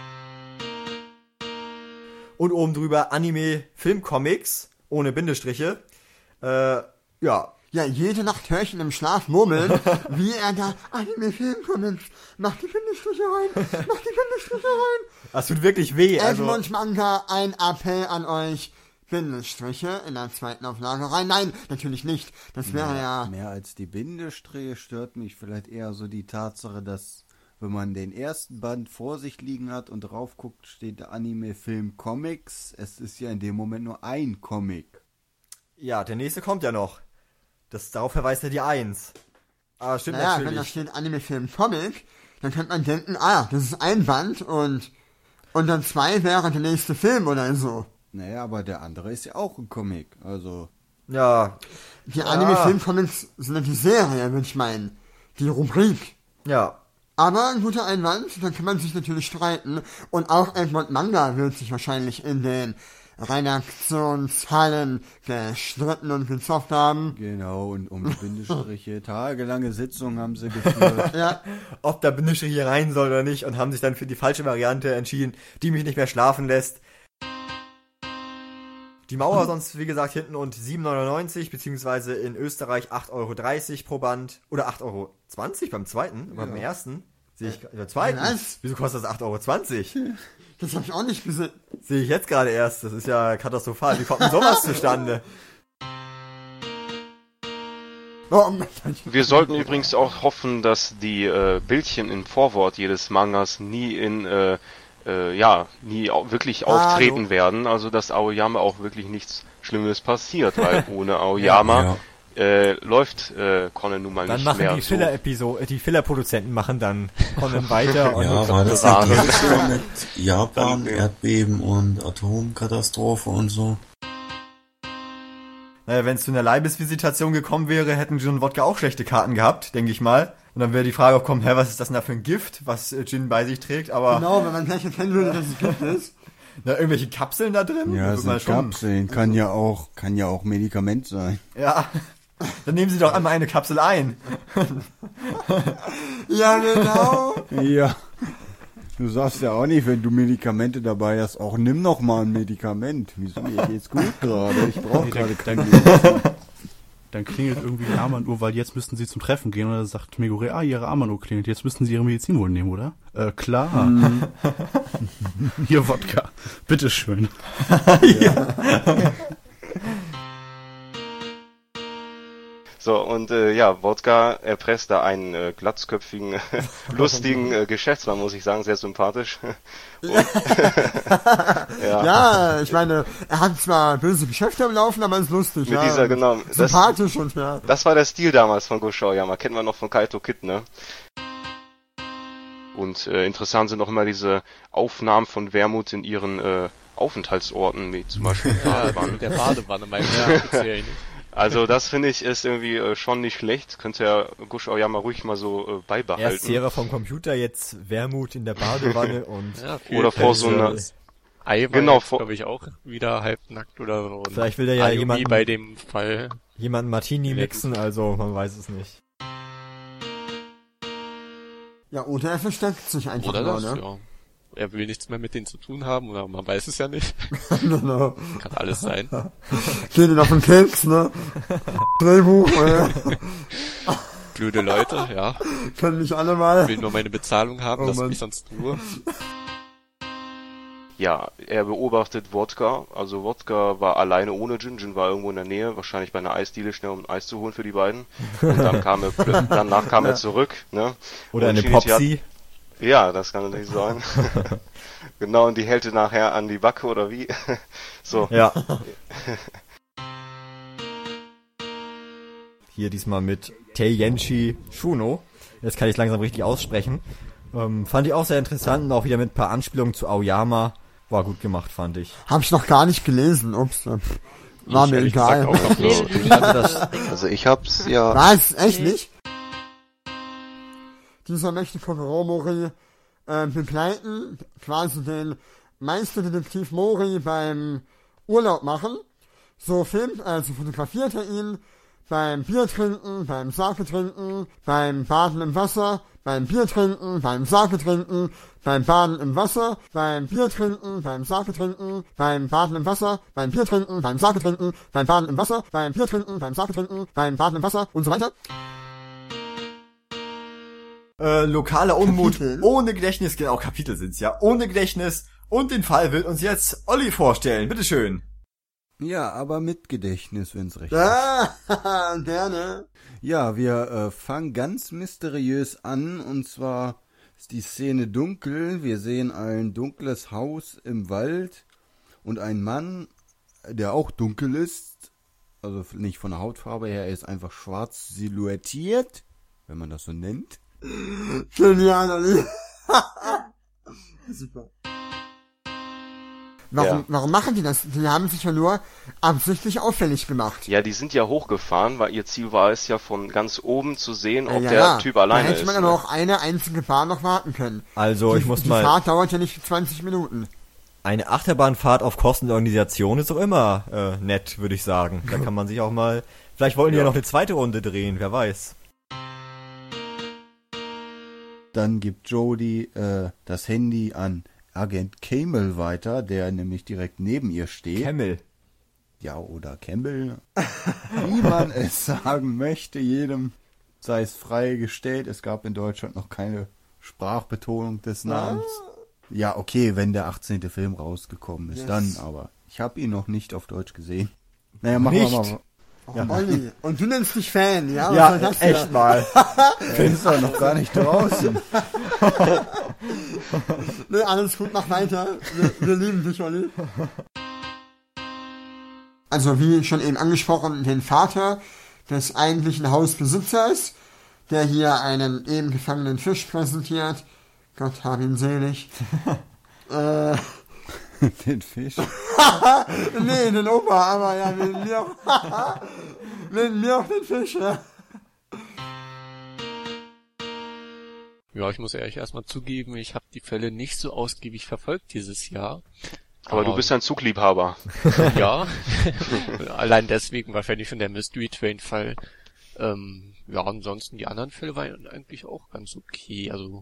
Und oben drüber Anime, Filmcomics, ohne Bindestriche. Äh, ja. Ja, jede Nacht höre ich ihn im Schlaf murmeln, wie er da Anime-Film-Comics, mach die Bindestriche rein, mach die Bindestriche rein. Das tut wirklich weh, also. Edmund Manga, ein Appell an euch. Bindestriche in der zweiten Auflage rein. Nein, natürlich nicht. Das wäre ja... Mehr als die Bindestriche stört mich vielleicht eher so die Tatsache, dass wenn man den ersten Band vor sich liegen hat und drauf guckt, steht der Anime-Film Comics. Es ist ja in dem Moment nur ein Comic. Ja, der nächste kommt ja noch. Das, darauf verweist ja die Eins. Ah, stimmt Naja, wenn da natürlich. steht Anime-Film Comic, dann könnte man denken, ah, das ist ein Band und, und dann zwei wäre der nächste Film oder so. Naja, aber der andere ist ja auch ein Comic, also... Ja. Die Anime-Film-Comics sind ja die Serie, würde ich meinen. Die Rubrik. Ja. Aber ein guter Einwand, dann kann man sich natürlich streiten. Und auch Egmont Manga wird sich wahrscheinlich in den Redaktionshallen gestritten und gezofft haben. Genau, und um die Bindestriche. Tagelange Sitzungen haben sie geführt. Ja. Ob der Bindestrich hier rein soll oder nicht und haben sich dann für die falsche Variante entschieden, die mich nicht mehr schlafen lässt. Die Mauer sonst, wie gesagt, hinten und sieben neunundneunzig, beziehungsweise in Österreich acht Euro dreißig pro Band. Oder acht Euro zwanzig beim zweiten, ja. Beim ersten. Sehe ich, beim zweiten. Was? Wieso kostet das acht Euro zwanzig? Das habe ich auch nicht gesehen. Sehe ich jetzt gerade erst. Das ist ja katastrophal. Wie kommt denn sowas zustande? Wir sollten übrigens auch hoffen, dass die äh, Bildchen im Vorwort jedes Mangas nie in, äh, äh, ja, nie au- wirklich Ah, auftreten so. werden. Also, dass Aoyama auch wirklich nichts Schlimmes passiert, weil ohne Aoyama Ja. Äh, läuft äh, Conan nun mal Dann nicht machen mehr die so. Filler-Episode, die Filler-Produzenten machen dann Conan weiter. und Ja, war das nicht jetzt so mit Japan, Erdbeben und Atomkatastrophe und so? Naja, wenn es zu einer Leibesvisitation gekommen wäre, hätten Jin und Wodka auch schlechte Karten gehabt, denke ich mal. Und dann wäre die Frage aufgekommen, hä, was ist das denn da für ein Gift, was äh, Jin bei sich trägt, aber... Genau, wenn man gleich erkennen würde, dass es Gift ist. Na, irgendwelche Kapseln da drin? Ja, Wird man sind Kapseln. Kann ja auch, kann ja auch Medikament sein. Ja, dann nehmen Sie doch einmal eine Kapsel ein. Ja, genau. Ja. Du sagst ja auch nicht, wenn du Medikamente dabei hast, auch nimm noch mal ein Medikament. Wieso? Mir geht's gut gerade. Ich brauche Nee, gerade dann, kein dann, dann klingelt irgendwie die Armbanduhr, weil jetzt müssten sie zum Treffen gehen. Und dann sagt Megure, ah, ihre Armbanduhr klingelt. Jetzt müssten sie ihre Medizin wohl nehmen, oder? Äh, klar. Mhm. Hier Wodka. Bitteschön. Ja. So, und äh, ja, Wodka erpresst da einen äh, glatzköpfigen, lustigen äh, Geschäftsmann, muss ich sagen, sehr sympathisch. Und, ja. ja, ich meine, er hat zwar böse Geschäfte am Laufen, aber ist lustig. Mit ja. dieser, genau. Sympathisch das, und ja. Das war der Stil damals von Gosho Aoyama, kennen wir noch von Kaito Kid, ne? Und äh, interessant sind auch immer diese Aufnahmen von Wermut in ihren äh, Aufenthaltsorten, wie zum Beispiel Badewanne. Der Badewanne, mein speziell. Also das finde ich ist irgendwie äh, schon nicht schlecht. Könnte ja Gosho Aoyama ruhig mal so äh, beibehalten. Erst Sierra vom Computer, jetzt Wermut in der Badewanne und... Ja, oder vor so einer... Eiweiß, genau, vor... glaube ich, auch wieder halbnackt oder so. Und Vielleicht will der ja Ayumi jemanden... bei dem Fall... Jemanden Martini mixen, also man weiß es nicht. Ja, oder er versteckt sich einfach Oder nur, das, ne? ja. Er will nichts mehr mit denen zu tun haben, oder man weiß es ja nicht. Genau. Kann alles sein. Geht ihn auf den Keks, ne? Drehbuch, äh. Blöde Leute, ja. Können nicht alle mal. Will nur meine Bezahlung haben, Oh lass Mann. mich sonst nur. Ja, er beobachtet Wodka. Also Wodka war alleine ohne Jin. Jin war irgendwo in der Nähe, wahrscheinlich bei einer Eisdiele schnell, um Eis zu holen für die beiden. Und dann kam er, danach kam er zurück, ne? Oder und eine Shinichi Popsi. Hat, ja, das kann natürlich sein. Genau, und die hält er nachher an die Backe, oder wie? So. Ja. Hier diesmal mit Teigenshi Shuno. Jetzt kann ich es langsam richtig aussprechen. Ähm, fand ich auch sehr interessant und auch wieder mit ein paar Anspielungen zu Aoyama. War gut gemacht, fand ich. Hab ich noch gar nicht gelesen, ups. War Ich mir ehrlich egal. gesagt auch noch nicht. Also, das, Also ich hab's ja... Was? Echt nicht? Dieser möchte Kokoro Mori äh, begleiten, quasi den Meisterdetektiv Mori beim Urlaub machen. So filmt, also fotografiert er ihn beim Bier trinken, beim Sake trinken, beim Baden im Wasser, beim Bier trinken, beim Sake trinken, beim Baden im Wasser, beim Bier trinken, beim Sake trinken, beim Baden im Wasser, beim Bier trinken, beim Sake trinken, beim Baden im Wasser, beim Bier trinken, beim Sake trinken, beim Baden im Wasser und so weiter. Äh, lokaler Unmut Kapitel. ohne Gedächtnis, genau, Kapitel sind's ja, ohne Gedächtnis. Und den Fall wird uns jetzt Olli vorstellen, bitteschön. Ja, aber mit Gedächtnis, wenn's recht ist. Ah, gerne. Ja, wir äh, fangen ganz mysteriös an, und zwar ist die Szene dunkel. Wir sehen ein dunkles Haus im Wald und ein Mann, der auch dunkel ist, also nicht von der Hautfarbe her, er ist einfach schwarz silhouettiert, wenn man das so nennt. Genial, Olli. Super. Warum, Ja. warum machen die das? Die haben sich ja nur absichtlich auffällig gemacht. Ja, die sind ja hochgefahren, weil ihr Ziel war es ja von ganz oben zu sehen, ob Äh, ja, der ja. Typ alleine Da hätte ist. man ne? aber auch eine einzige Bahn noch warten können. Also, die, ich muss die mal- Die Fahrt dauert ja nicht zwanzig Minuten. Eine Achterbahnfahrt auf Kosten der Organisation ist doch immer äh, nett, würde ich sagen. Da kann man sich auch mal... Vielleicht wollen die ja Ja. noch eine zweite Runde drehen, wer weiß. Dann gibt Jodie äh, das Handy an Agent Camel weiter, der nämlich direkt neben ihr steht. Camel. Ja, oder Campbell. Wie man es sagen möchte, jedem sei es freigestellt. Es gab in Deutschland noch keine Sprachbetonung des Namens. Ja, okay, wenn der achtzehnte Film rausgekommen ist, Yes. dann aber. Ich habe ihn noch nicht auf Deutsch gesehen. Naja, machen Nicht? wir mal. Oh, Ja. Olli, und du nennst dich Fan, ja? Was Ja, soll das echt hier? mal. Der ist doch noch gar nicht draußen. Nee, alles gut, mach weiter. Wir, wir lieben dich, Olli. Also, wie schon eben angesprochen, den Vater des eigentlichen Hausbesitzers, der hier einen eben gefangenen Fisch präsentiert. Gott hab ihn selig. äh, Den Fisch. nee, den Opa, aber ja, wegen mir auch. wegen mir auch den Fisch, ja. Ja, ich muss ehrlich erstmal zugeben, ich habe die Fälle nicht so ausgiebig verfolgt dieses Jahr. Aber du bist ein Zugliebhaber. Ja, allein deswegen wahrscheinlich schon der Mystery Train Fall. Ähm, ja, ansonsten die anderen Fälle waren eigentlich auch ganz okay. Also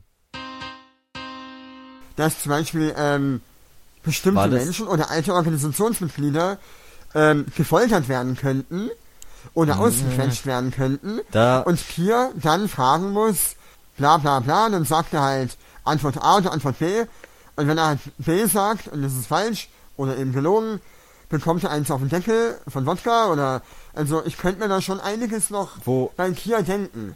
Dass zum Beispiel ähm, bestimmte War das- Menschen oder alte Organisationsmitglieder ähm, gefoltert werden könnten oder Mhm. ausgequetscht werden könnten Da- und Pier dann fragen muss, bla bla bla, dann sagt er halt Antwort A oder Antwort B und wenn er halt B sagt und das ist falsch oder eben gelogen, bekommt er eins auf den Deckel von Wodka oder, also ich könnte mir da schon einiges noch Wo- bei Kia denken.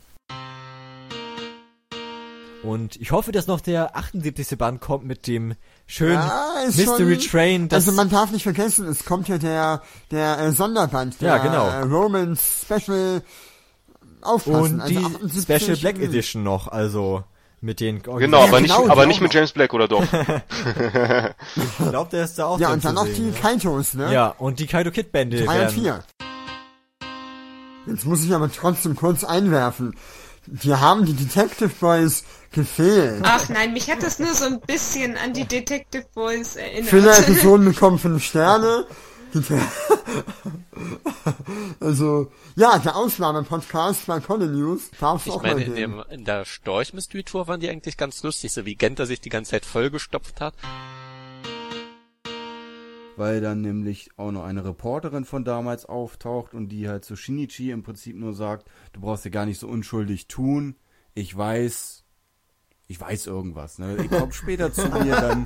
Und ich hoffe, dass noch der achtundsiebzigste Band kommt mit dem schönen Ja, ist Mystery schon, Train. Das Also man darf nicht vergessen, es kommt ja der, der äh, Sonderband, der Ja, genau. äh, Romans Special aufpassen. und also die achtundsiebzig Special Black Edition noch, also mit den... Genau, aber nicht, genau, die aber auch nicht mit noch. James Black, oder doch? Ich glaube, der ist da auch Ja, drin und dann zu noch sehen, die ja. Kaitos, ne? Ja, und die Kaido Kid Bände drei und werden... vier. Jetzt muss ich aber trotzdem kurz einwerfen. Wir haben die Detective Boys gefehlt. Ach nein, mich hat das nur so ein bisschen an die Detective Boys erinnert. Filler-Episoden bekommen fünf Sterne. Also, ja, der Ausnahme-Podcast bei Colin News darf es ich auch meine, mal in, geben. dem, in der Storch Mystery Tour waren die eigentlich ganz lustig, so wie Genter sich die ganze Zeit vollgestopft hat. Weil dann nämlich auch noch eine Reporterin von damals auftaucht und die halt zu Shinichi im Prinzip nur sagt, du brauchst dir gar nicht so unschuldig tun, ich weiß, ich weiß irgendwas, ne? Ich komm später zu mir, dann...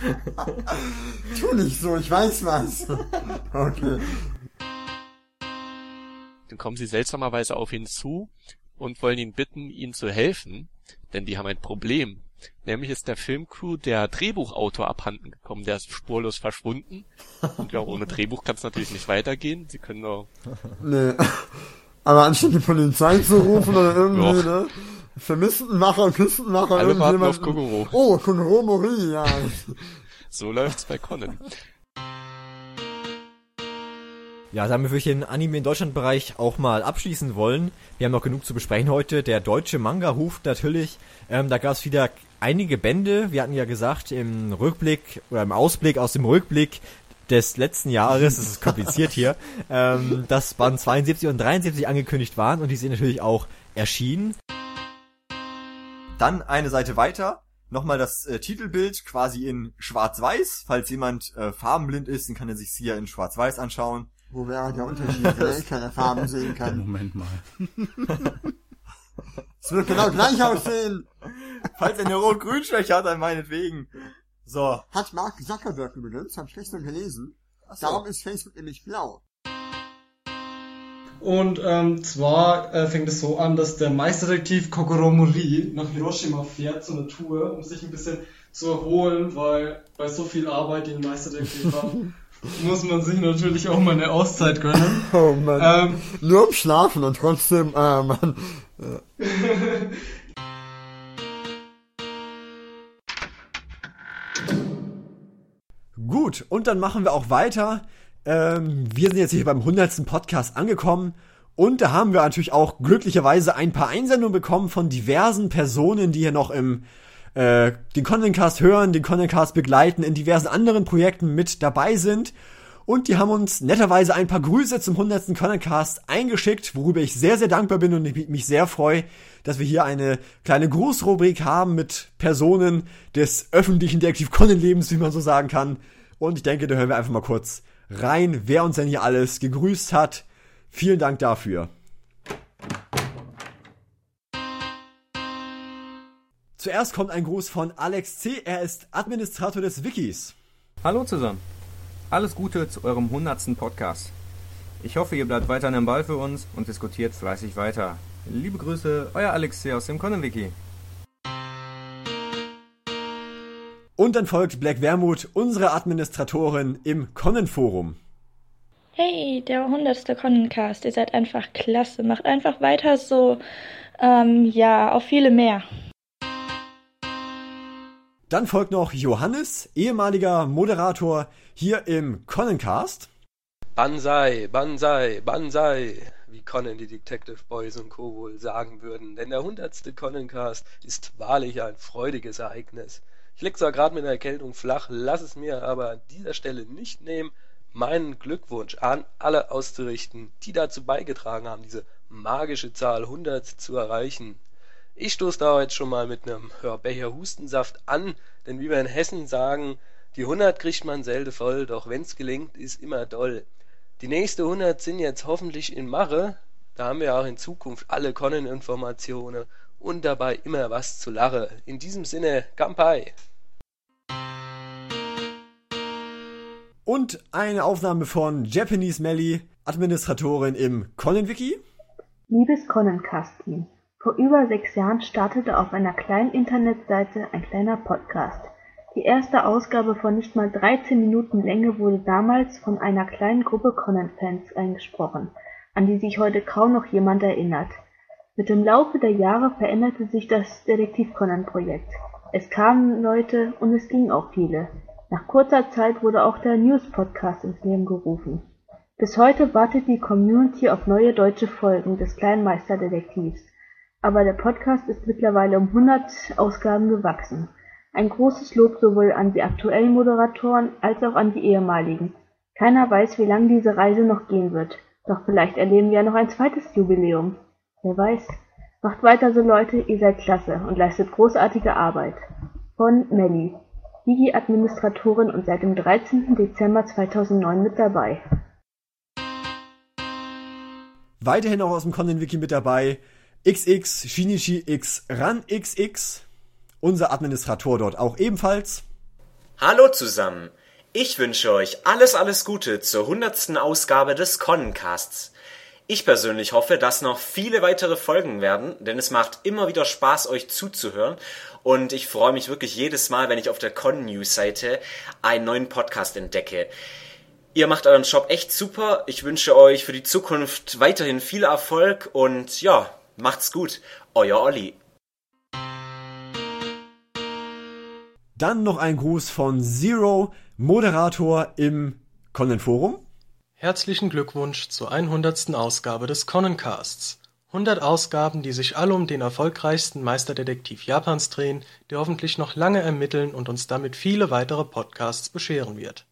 Tu nicht so, ich weiß was. Okay. Dann kommen sie seltsamerweise auf ihn zu und wollen ihn bitten, ihnen zu helfen, denn die haben ein Problem. Nämlich ist der Filmcrew der Drehbuchautor abhanden gekommen, der ist spurlos verschwunden. Und ja, ohne Drehbuch kann es natürlich nicht weitergehen. Sie können nur... Nee. Aber anstatt die Polizei zu rufen oder irgendwie, Doch. ne? Vermisstenmacher, Küstenmacher, Alle warten irgendjemand. auf Kogoro. Oh, Kogoro Mori, ja. So läuft's bei Conan. Ja, damit würde ich den Anime in Deutschland-Bereich auch mal abschließen wollen. Wir haben noch genug zu besprechen heute. Der deutsche Manga ruft natürlich. Ähm, da gab es wieder einige Bände. Wir hatten ja gesagt, im Rückblick oder im Ausblick aus dem Rückblick des letzten Jahres, das ist kompliziert hier, ähm, dass Band zweiundsiebzig und dreiundsiebzig angekündigt waren und die sind natürlich auch erschienen. Dann eine Seite weiter. Nochmal das äh, Titelbild quasi in Schwarz-Weiß. Falls jemand äh, farbenblind ist, dann kann er sich hier in Schwarz-Weiß anschauen. Wo wäre der Unterschied, wenn ich keine Farben sehen kann? Moment mal. Es wird genau gleich aussehen. Falls er eine Rot-Grün-Schwäche hat, dann meinetwegen. So. Hat Mark Zuckerberg übrigens, hab ich gestern gelesen. so. Darum ist Facebook nämlich blau. Und ähm, zwar äh, fängt es so an, dass der Meisterdetektiv Kogoro Mori nach Hiroshima fährt zu einer Tour, um sich ein bisschen zu erholen, weil bei so viel Arbeit, die ein Meisterdetektiv hat, muss man sich natürlich auch mal eine Auszeit gönnen. Oh Mann. Ähm, Nur um Schlafen und trotzdem, äh, Mann. Gut, und dann machen wir auch weiter. Ähm, wir sind jetzt hier beim hundertsten Podcast angekommen und da haben wir natürlich auch glücklicherweise ein paar Einsendungen bekommen von diversen Personen, die hier noch im äh, den Contencast hören, den Contencast begleiten, in diversen anderen Projekten mit dabei sind. Und die haben uns netterweise ein paar Grüße zum hundertsten Contencast eingeschickt, worüber ich sehr, sehr dankbar bin und ich mich sehr freue, dass wir hier eine kleine Grußrubrik haben mit Personen des öffentlichen Detektiv-Conan-Lebens, wie man so sagen kann. Und ich denke, da hören wir einfach mal kurz rein, wer uns denn hier alles gegrüßt hat. Vielen Dank dafür. Zuerst kommt ein Gruß von Alex C. Er ist Administrator des Wikis. Hallo zusammen. Alles Gute zu eurem hundertsten Podcast. Ich hoffe, ihr bleibt weiterhin am Ball für uns und diskutiert fleißig weiter. Liebe Grüße, euer Alex C. aus dem Conan-Wiki. Und dann folgt Black Wermut, unsere Administratorin im Conan-Forum. Hey, der hundertste Conan-Cast, ihr seid einfach klasse. Macht einfach weiter so, ähm, ja, auf viele mehr. Dann folgt noch Johannes, ehemaliger Moderator hier im Conancast. Banzai, Banzai, Banzai, wie Conan die Detective Boys und Co. wohl sagen würden. Denn der hundertste Conancast ist wahrlich ein freudiges Ereignis. Ich lieg zwar gerade mit der Erkältung flach, lass es mir aber an dieser Stelle nicht nehmen, meinen Glückwunsch an alle auszurichten, die dazu beigetragen haben, diese magische Zahl hundert zu erreichen. Ich stoße da heute schon mal mit einem Becher Hustensaft an, denn wie wir in Hessen sagen, die hundert kriegt man selten voll, doch wenn's gelingt, ist immer doll. Die nächste hundert sind jetzt hoffentlich in Mache, da haben wir auch in Zukunft alle Conan-Informationen und dabei immer was zu lachen. In diesem Sinne, Kampai! Und eine Aufnahme von Japanese Melly, Administratorin im Conan-Wiki. Liebes Conancast-Team, vor über sechs Jahren startete auf einer kleinen Internetseite ein kleiner Podcast. Die erste Ausgabe von nicht mal dreizehn Minuten Länge wurde damals von einer kleinen Gruppe Conan-Fans eingesprochen, an die sich heute kaum noch jemand erinnert. Mit dem Laufe der Jahre veränderte sich das Detektiv-Conan-Projekt. Es kamen Leute und es gingen auch viele. Nach kurzer Zeit wurde auch der News-Podcast ins Leben gerufen. Bis heute wartet die Community auf neue deutsche Folgen des kleinen Meisterdetektivs. Aber der Podcast ist mittlerweile um hundert Ausgaben gewachsen. Ein großes Lob sowohl an die aktuellen Moderatoren als auch an die ehemaligen. Keiner weiß, wie lange diese Reise noch gehen wird. Doch vielleicht erleben wir ja noch ein zweites Jubiläum. Wer weiß. Macht weiter so, Leute, ihr seid klasse und leistet großartige Arbeit. Von Melly, Wiki-Administratorin und seit dem dreizehnten Dezember zweitausendneun mit dabei. Weiterhin auch aus dem Conan-Wiki mit dabei X X Shinichi X Ran X X, unser Administrator dort auch ebenfalls. Hallo zusammen, ich wünsche euch alles, alles Gute zur hundertsten Ausgabe des Conancasts. Ich persönlich hoffe, dass noch viele weitere Folgen werden, denn es macht immer wieder Spaß, euch zuzuhören und ich freue mich wirklich jedes Mal, wenn ich auf der Con News Seite einen neuen Podcast entdecke. Ihr macht euren Job echt super, ich wünsche euch für die Zukunft weiterhin viel Erfolg und ja, macht's gut, euer Olli. Dann noch ein Gruß von Zero, Moderator im Conan-Forum. Herzlichen Glückwunsch zur hundertsten Ausgabe des Conancasts. hundert Ausgaben, die sich alle um den erfolgreichsten Meisterdetektiv Japans drehen, der hoffentlich noch lange ermitteln und uns damit viele weitere Podcasts bescheren wird.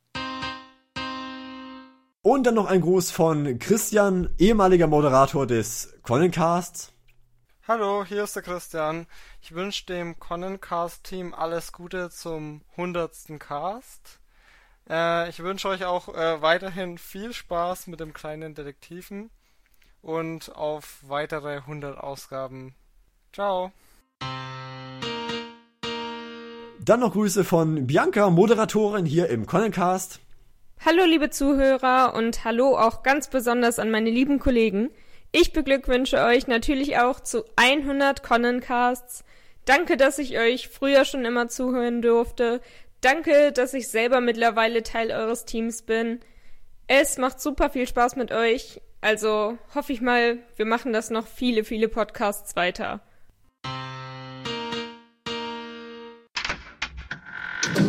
Und dann noch ein Gruß von Christian, ehemaliger Moderator des Conancasts. Hallo, hier ist der Christian. Ich wünsche dem Conancast-Team alles Gute zum hundertsten Cast. Äh, ich wünsche euch auch äh, weiterhin viel Spaß mit dem kleinen Detektiven und auf weitere hundert Ausgaben. Ciao. Dann noch Grüße von Bianca, Moderatorin hier im Conancast. Hallo liebe Zuhörer und hallo auch ganz besonders an meine lieben Kollegen. Ich beglückwünsche euch natürlich auch zu hundert Conancasts. Danke, dass ich euch früher schon immer zuhören durfte. Danke, dass ich selber mittlerweile Teil eures Teams bin. Es macht super viel Spaß mit euch. Also hoffe ich mal, wir machen das noch viele, viele Podcasts weiter.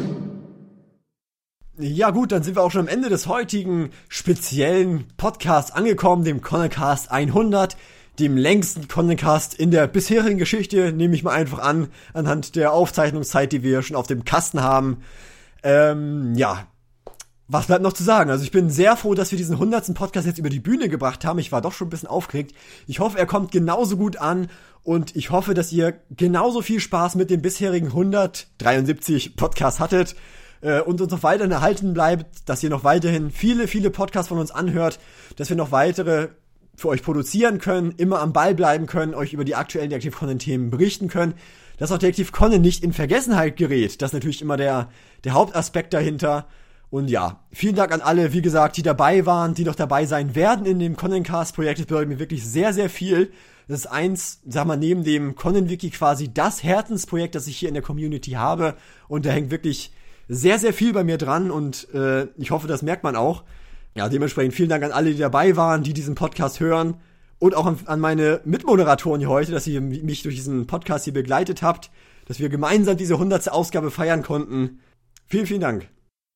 Ja gut, dann sind wir auch schon am Ende des heutigen speziellen Podcasts angekommen, dem Connencast hundert, dem längsten Connencast in der bisherigen Geschichte, nehme ich mal einfach an, anhand der Aufzeichnungszeit, die wir schon auf dem Kasten haben. Ähm, ja, was bleibt noch zu sagen? Also ich bin sehr froh, dass wir diesen hundertsten Podcast jetzt über die Bühne gebracht haben. Ich war doch schon ein bisschen aufgeregt. Ich hoffe, er kommt genauso gut an und ich hoffe, dass ihr genauso viel Spaß mit den bisherigen hundertdreiundsiebzig Podcasts hattet. Und uns noch weiterhin erhalten bleibt, dass ihr noch weiterhin viele, viele Podcasts von uns anhört, dass wir noch weitere für euch produzieren können, immer am Ball bleiben können, euch über die aktuellen Detektiv Conan-Themen berichten können, dass auch Detektiv Conan nicht in Vergessenheit gerät. Das ist natürlich immer der, der Hauptaspekt dahinter. Und ja, vielen Dank an alle, wie gesagt, die dabei waren, die noch dabei sein werden in dem Conan-Cast-Projekt. Das bedeutet mir wirklich sehr, sehr viel. Das ist eins, sag mal, neben dem Conan-Wiki quasi das Herzensprojekt, das ich hier in der Community habe. Und da hängt wirklich sehr, sehr viel bei mir dran und äh, ich hoffe, das merkt man auch. Ja, dementsprechend vielen Dank an alle, die dabei waren, die diesen Podcast hören und auch an, an meine Mitmoderatoren hier heute, dass ihr mich durch diesen Podcast hier begleitet habt, dass wir gemeinsam diese hundertste Ausgabe feiern konnten. Vielen, vielen Dank.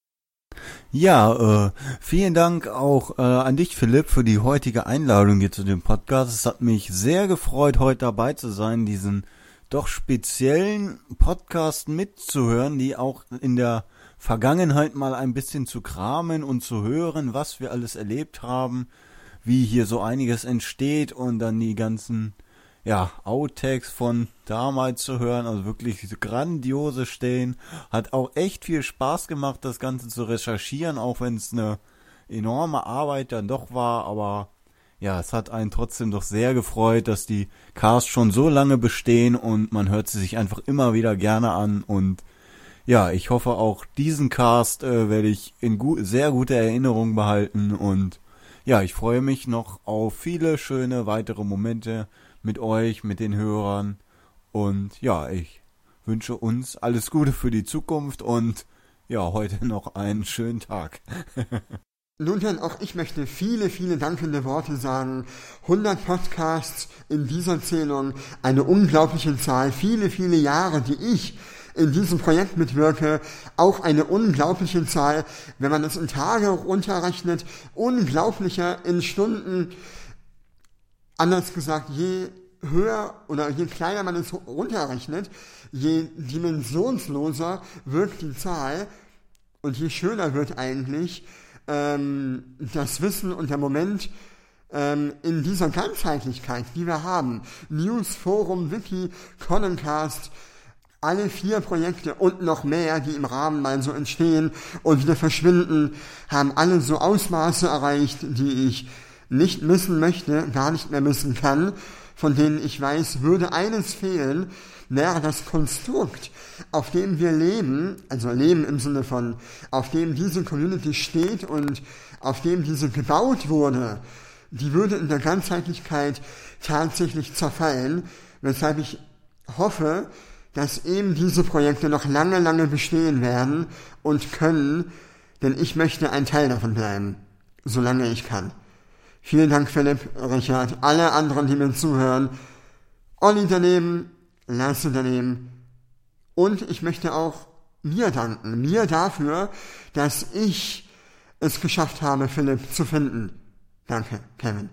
Ja, äh, vielen Dank auch äh, an dich, Philipp, für die heutige Einladung hier zu dem Podcast. Es hat mich sehr gefreut, heute dabei zu sein, diesen doch speziellen Podcast mitzuhören, die auch in der Vergangenheit mal ein bisschen zu kramen und zu hören, was wir alles erlebt haben, wie hier so einiges entsteht und dann die ganzen, ja, Outtakes von damals zu hören, also wirklich grandiose Stellen. Hat auch echt viel Spaß gemacht, das Ganze zu recherchieren, auch wenn es eine enorme Arbeit dann doch war, aber ja, es hat einen trotzdem doch sehr gefreut, dass die Casts schon so lange bestehen und man hört sie sich einfach immer wieder gerne an und ja, ich hoffe auch diesen Cast äh, werde ich in gu- sehr guter Erinnerung behalten und ja, ich freue mich noch auf viele schöne weitere Momente mit euch, mit den Hörern und ja, ich wünsche uns alles Gute für die Zukunft und ja, heute noch einen schönen Tag. Nun denn, auch ich möchte viele, viele dankende Worte sagen. hundert Podcasts in dieser Zählung, eine unglaubliche Zahl, viele, viele Jahre, die ich in diesem Projekt mitwirke, auch eine unglaubliche Zahl, wenn man es in Tage runterrechnet, unglaublicher in Stunden. Anders gesagt, je höher oder je kleiner man es runterrechnet, je dimensionsloser wirkt die Zahl und je schöner wird eigentlich ähm, das Wissen und der Moment ähm, in dieser Ganzheitlichkeit, die wir haben. News, Forum, Wiki, Connencast, alle vier Projekte und noch mehr, die im Rahmen mal so entstehen und wieder verschwinden, haben alle so Ausmaße erreicht, die ich nicht missen möchte, gar nicht mehr missen kann, von denen ich weiß, würde eines fehlen, wäre das Konstrukt, auf dem wir leben, also leben im Sinne von, auf dem diese Community steht und auf dem diese gebaut wurde, die würde in der Ganzheitlichkeit tatsächlich zerfallen, weshalb ich hoffe, dass eben diese Projekte noch lange, lange bestehen werden und können, denn ich möchte ein Teil davon bleiben, solange ich kann. Vielen Dank, Philipp, Richard, alle anderen, die mir zuhören, Olli daneben, Lasse daneben und ich möchte auch mir danken, mir dafür, dass ich es geschafft habe, Philipp zu finden. Danke, Kevin.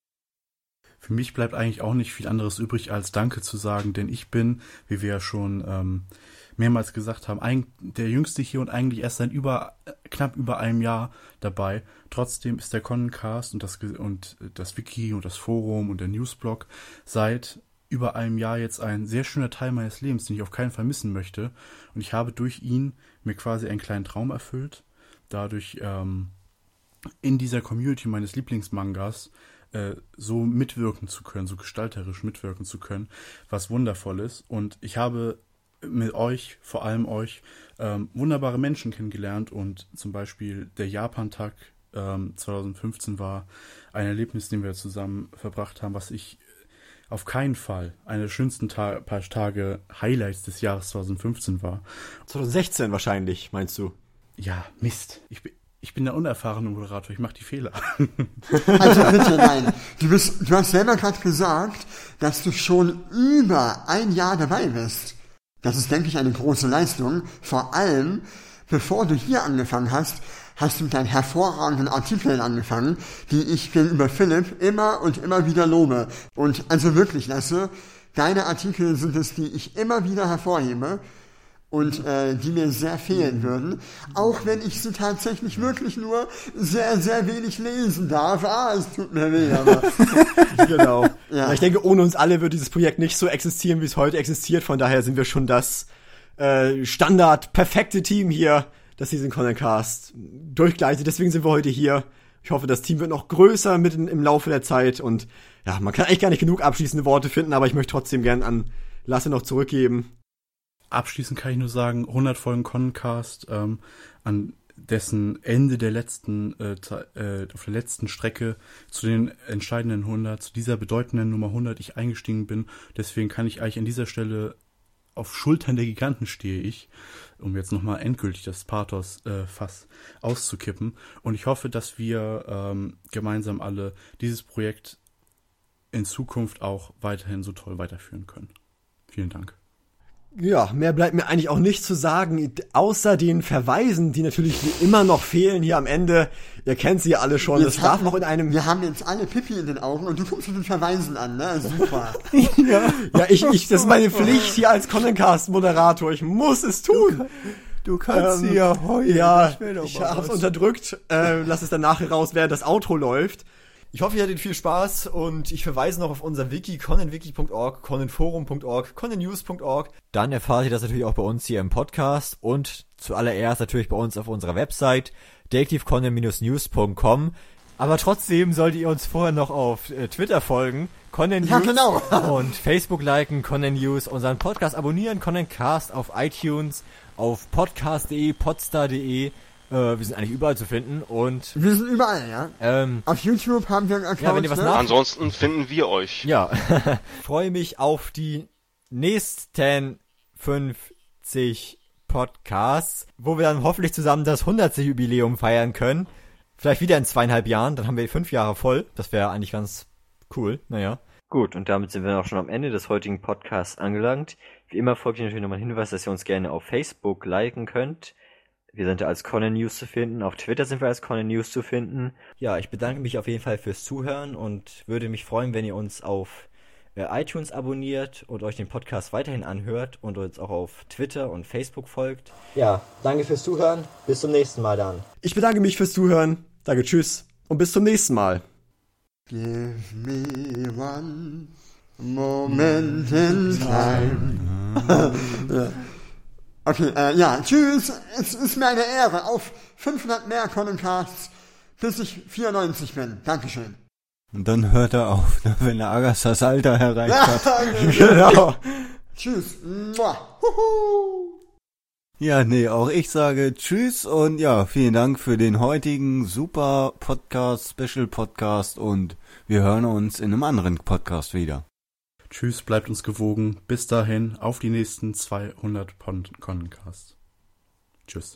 Für mich bleibt eigentlich auch nicht viel anderes übrig, als Danke zu sagen, denn ich bin, wie wir ja schon ähm, mehrmals gesagt haben, ein, der Jüngste hier und eigentlich erst seit über, knapp über einem Jahr dabei. Trotzdem ist der Connencast und das, und das Wiki und das Forum und der Newsblog seit über einem Jahr jetzt ein sehr schöner Teil meines Lebens, den ich auf keinen Fall missen möchte. Und ich habe durch ihn mir quasi einen kleinen Traum erfüllt, dadurch ähm, in dieser Community meines Lieblingsmangas äh, so mitwirken zu können, so gestalterisch mitwirken zu können, was wundervoll ist. Und ich habe mit euch, vor allem euch, ähm, wunderbare Menschen kennengelernt und zum Beispiel der Japan-Tag ähm, zwanzig fünfzehn war ein Erlebnis, den wir zusammen verbracht haben, was ich auf keinen Fall einer der schönsten Ta- paar Tage Highlights des Jahres zwanzig fünfzehn war. zwanzig sechzehn wahrscheinlich, meinst du? Ja, Mist. Ich bin, ich bin der unerfahrene Moderator, ich mache die Fehler. Also bitte, nein. Du, bist, du hast selber gerade gesagt, dass du schon über ein Jahr dabei bist. Das ist, denke ich, eine große Leistung. Vor allem bevor du hier angefangen hast, hast du mit deinen hervorragenden Artikeln angefangen, die ich gegenüber Philipp immer und immer wieder lobe. Und also wirklich, Lasse, deine Artikel sind es, die ich immer wieder hervorhebe und äh, die mir sehr fehlen würden, auch wenn ich sie tatsächlich wirklich nur sehr, sehr wenig lesen darf. Ah, es tut mir weh, aber... Genau. Ja. Ich denke, ohne uns alle wird dieses Projekt nicht so existieren, wie es heute existiert. Von daher sind wir schon das äh, Standard, perfekte Team hier, das diesen Connencast durchgleitet. Deswegen sind wir heute hier. Ich hoffe, das Team wird noch größer mitten im Laufe der Zeit. Und ja, man kann eigentlich gar nicht genug abschließende Worte finden, aber ich möchte trotzdem gern an Lasse noch zurückgeben. Abschließend kann ich nur sagen, hundert Folgen Connencast, ähm, an dessen Ende der letzten, äh, äh, auf der letzten Strecke zu den entscheidenden hundert, zu dieser bedeutenden Nummer hundert ich eingestiegen bin. Deswegen kann ich eigentlich an dieser Stelle auf Schultern der Giganten stehe ich, um jetzt nochmal endgültig das Pathos-Fass äh, auszukippen. Und ich hoffe, dass wir ähm, gemeinsam alle dieses Projekt in Zukunft auch weiterhin so toll weiterführen können. Vielen Dank. Ja, mehr bleibt mir eigentlich auch nicht zu sagen, außer den Verweisen, die natürlich wie immer noch fehlen hier am Ende. Ihr kennt sie ja alle schon, Jetzt das darf haben- noch in einem... Wir haben jetzt alle Pipi in den Augen und du guckst mit den Verweisen an, ne? Super. ja, ja ich, ich, das ist meine Pflicht hier als Connencast-Moderator, ich muss es tun. Du kannst Ähm, sie ja heulen. Ja, das wär doch ich mal hab's was. unterdrückt, äh, lass es dann nachher raus, während das Outro läuft. Ich hoffe, ihr hattet viel Spaß und ich verweise noch auf unser Wiki, connenwiki punkt org, connenforum punkt org, connennews punkt org. Dann erfahrt ihr das natürlich auch bei uns hier im Podcast und zuallererst natürlich bei uns auf unserer Website detektiv conan Bindestrich news punkt com. Aber trotzdem solltet ihr uns vorher noch auf äh, Twitter folgen, Conan Ja, News, genau. und Facebook liken, Conan News, unseren Podcast abonnieren, Connencast auf iTunes, auf podcast punkt de, podstar punkt de. Äh, wir sind eigentlich überall zu finden und... Wir sind überall, ja. Ähm, Auf YouTube haben wir einen Account. Ja, wenn ihr was ne? nach- Ansonsten finden wir euch. Ja, freue mich auf die nächsten fünfzig Podcasts, wo wir dann hoffentlich zusammen das hundertste Jubiläum feiern können. Vielleicht wieder in zweieinhalb Jahren, dann haben wir fünf Jahre voll. Das wäre eigentlich ganz cool, naja. Gut, und damit sind wir auch schon am Ende des heutigen Podcasts angelangt. Wie immer folgt ihr natürlich nochmal ein Hinweis, dass ihr uns gerne auf Facebook liken könnt. Wir sind da als Conan News zu finden. Auf Twitter sind wir als Conan News zu finden. Ja, ich bedanke mich auf jeden Fall fürs Zuhören und würde mich freuen, wenn ihr uns auf äh, iTunes abonniert und euch den Podcast weiterhin anhört und uns auch auf Twitter und Facebook folgt. Ja, danke fürs Zuhören. Bis zum nächsten Mal dann. Ich bedanke mich fürs Zuhören. Danke, tschüss und bis zum nächsten Mal. Give me one moment in time. ja. Okay, äh, ja, tschüss. Es ist mir eine Ehre. Auf fünfhundert mehr Connencasts, bis ich vierundneunzig bin. Dankeschön. Und dann hört er auf, ne, wenn er Agassas Alter erreicht hat. Genau. Tschüss. Mua. Huhu. Ja, nee, auch ich sage Tschüss und ja, vielen Dank für den heutigen super Podcast, Special Podcast und wir hören uns in einem anderen Podcast wieder. Tschüss, bleibt uns gewogen. Bis dahin, auf die nächsten zweihundert Connencast. Tschüss.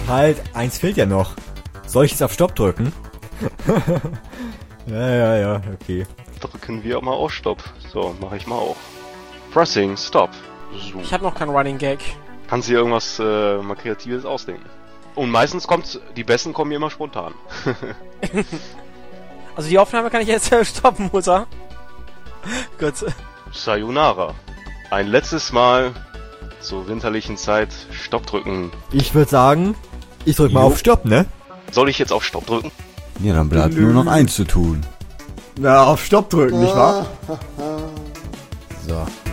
Halt, eins fehlt ja noch. Soll ich jetzt auf Stopp drücken? ja, ja, ja, okay. Drücken wir mal auf Stopp. So, mache ich mal auch. Pressing, Stop. So. Ich habe noch keinen Running Gag. Kannst du dir irgendwas äh, mal Kreatives ausdenken? Und meistens kommt, die besten kommen mir immer spontan. Also die Aufnahme kann ich jetzt stoppen, Mutter. Gut. Sayonara. Ein letztes Mal zur winterlichen Zeit Stopp drücken. Ich würde sagen, ich drück mal Jo. auf Stopp, ne? Soll ich jetzt auf Stopp drücken? Ja, dann bleibt nur noch eins zu tun. Na, auf Stopp drücken, nicht wahr? So.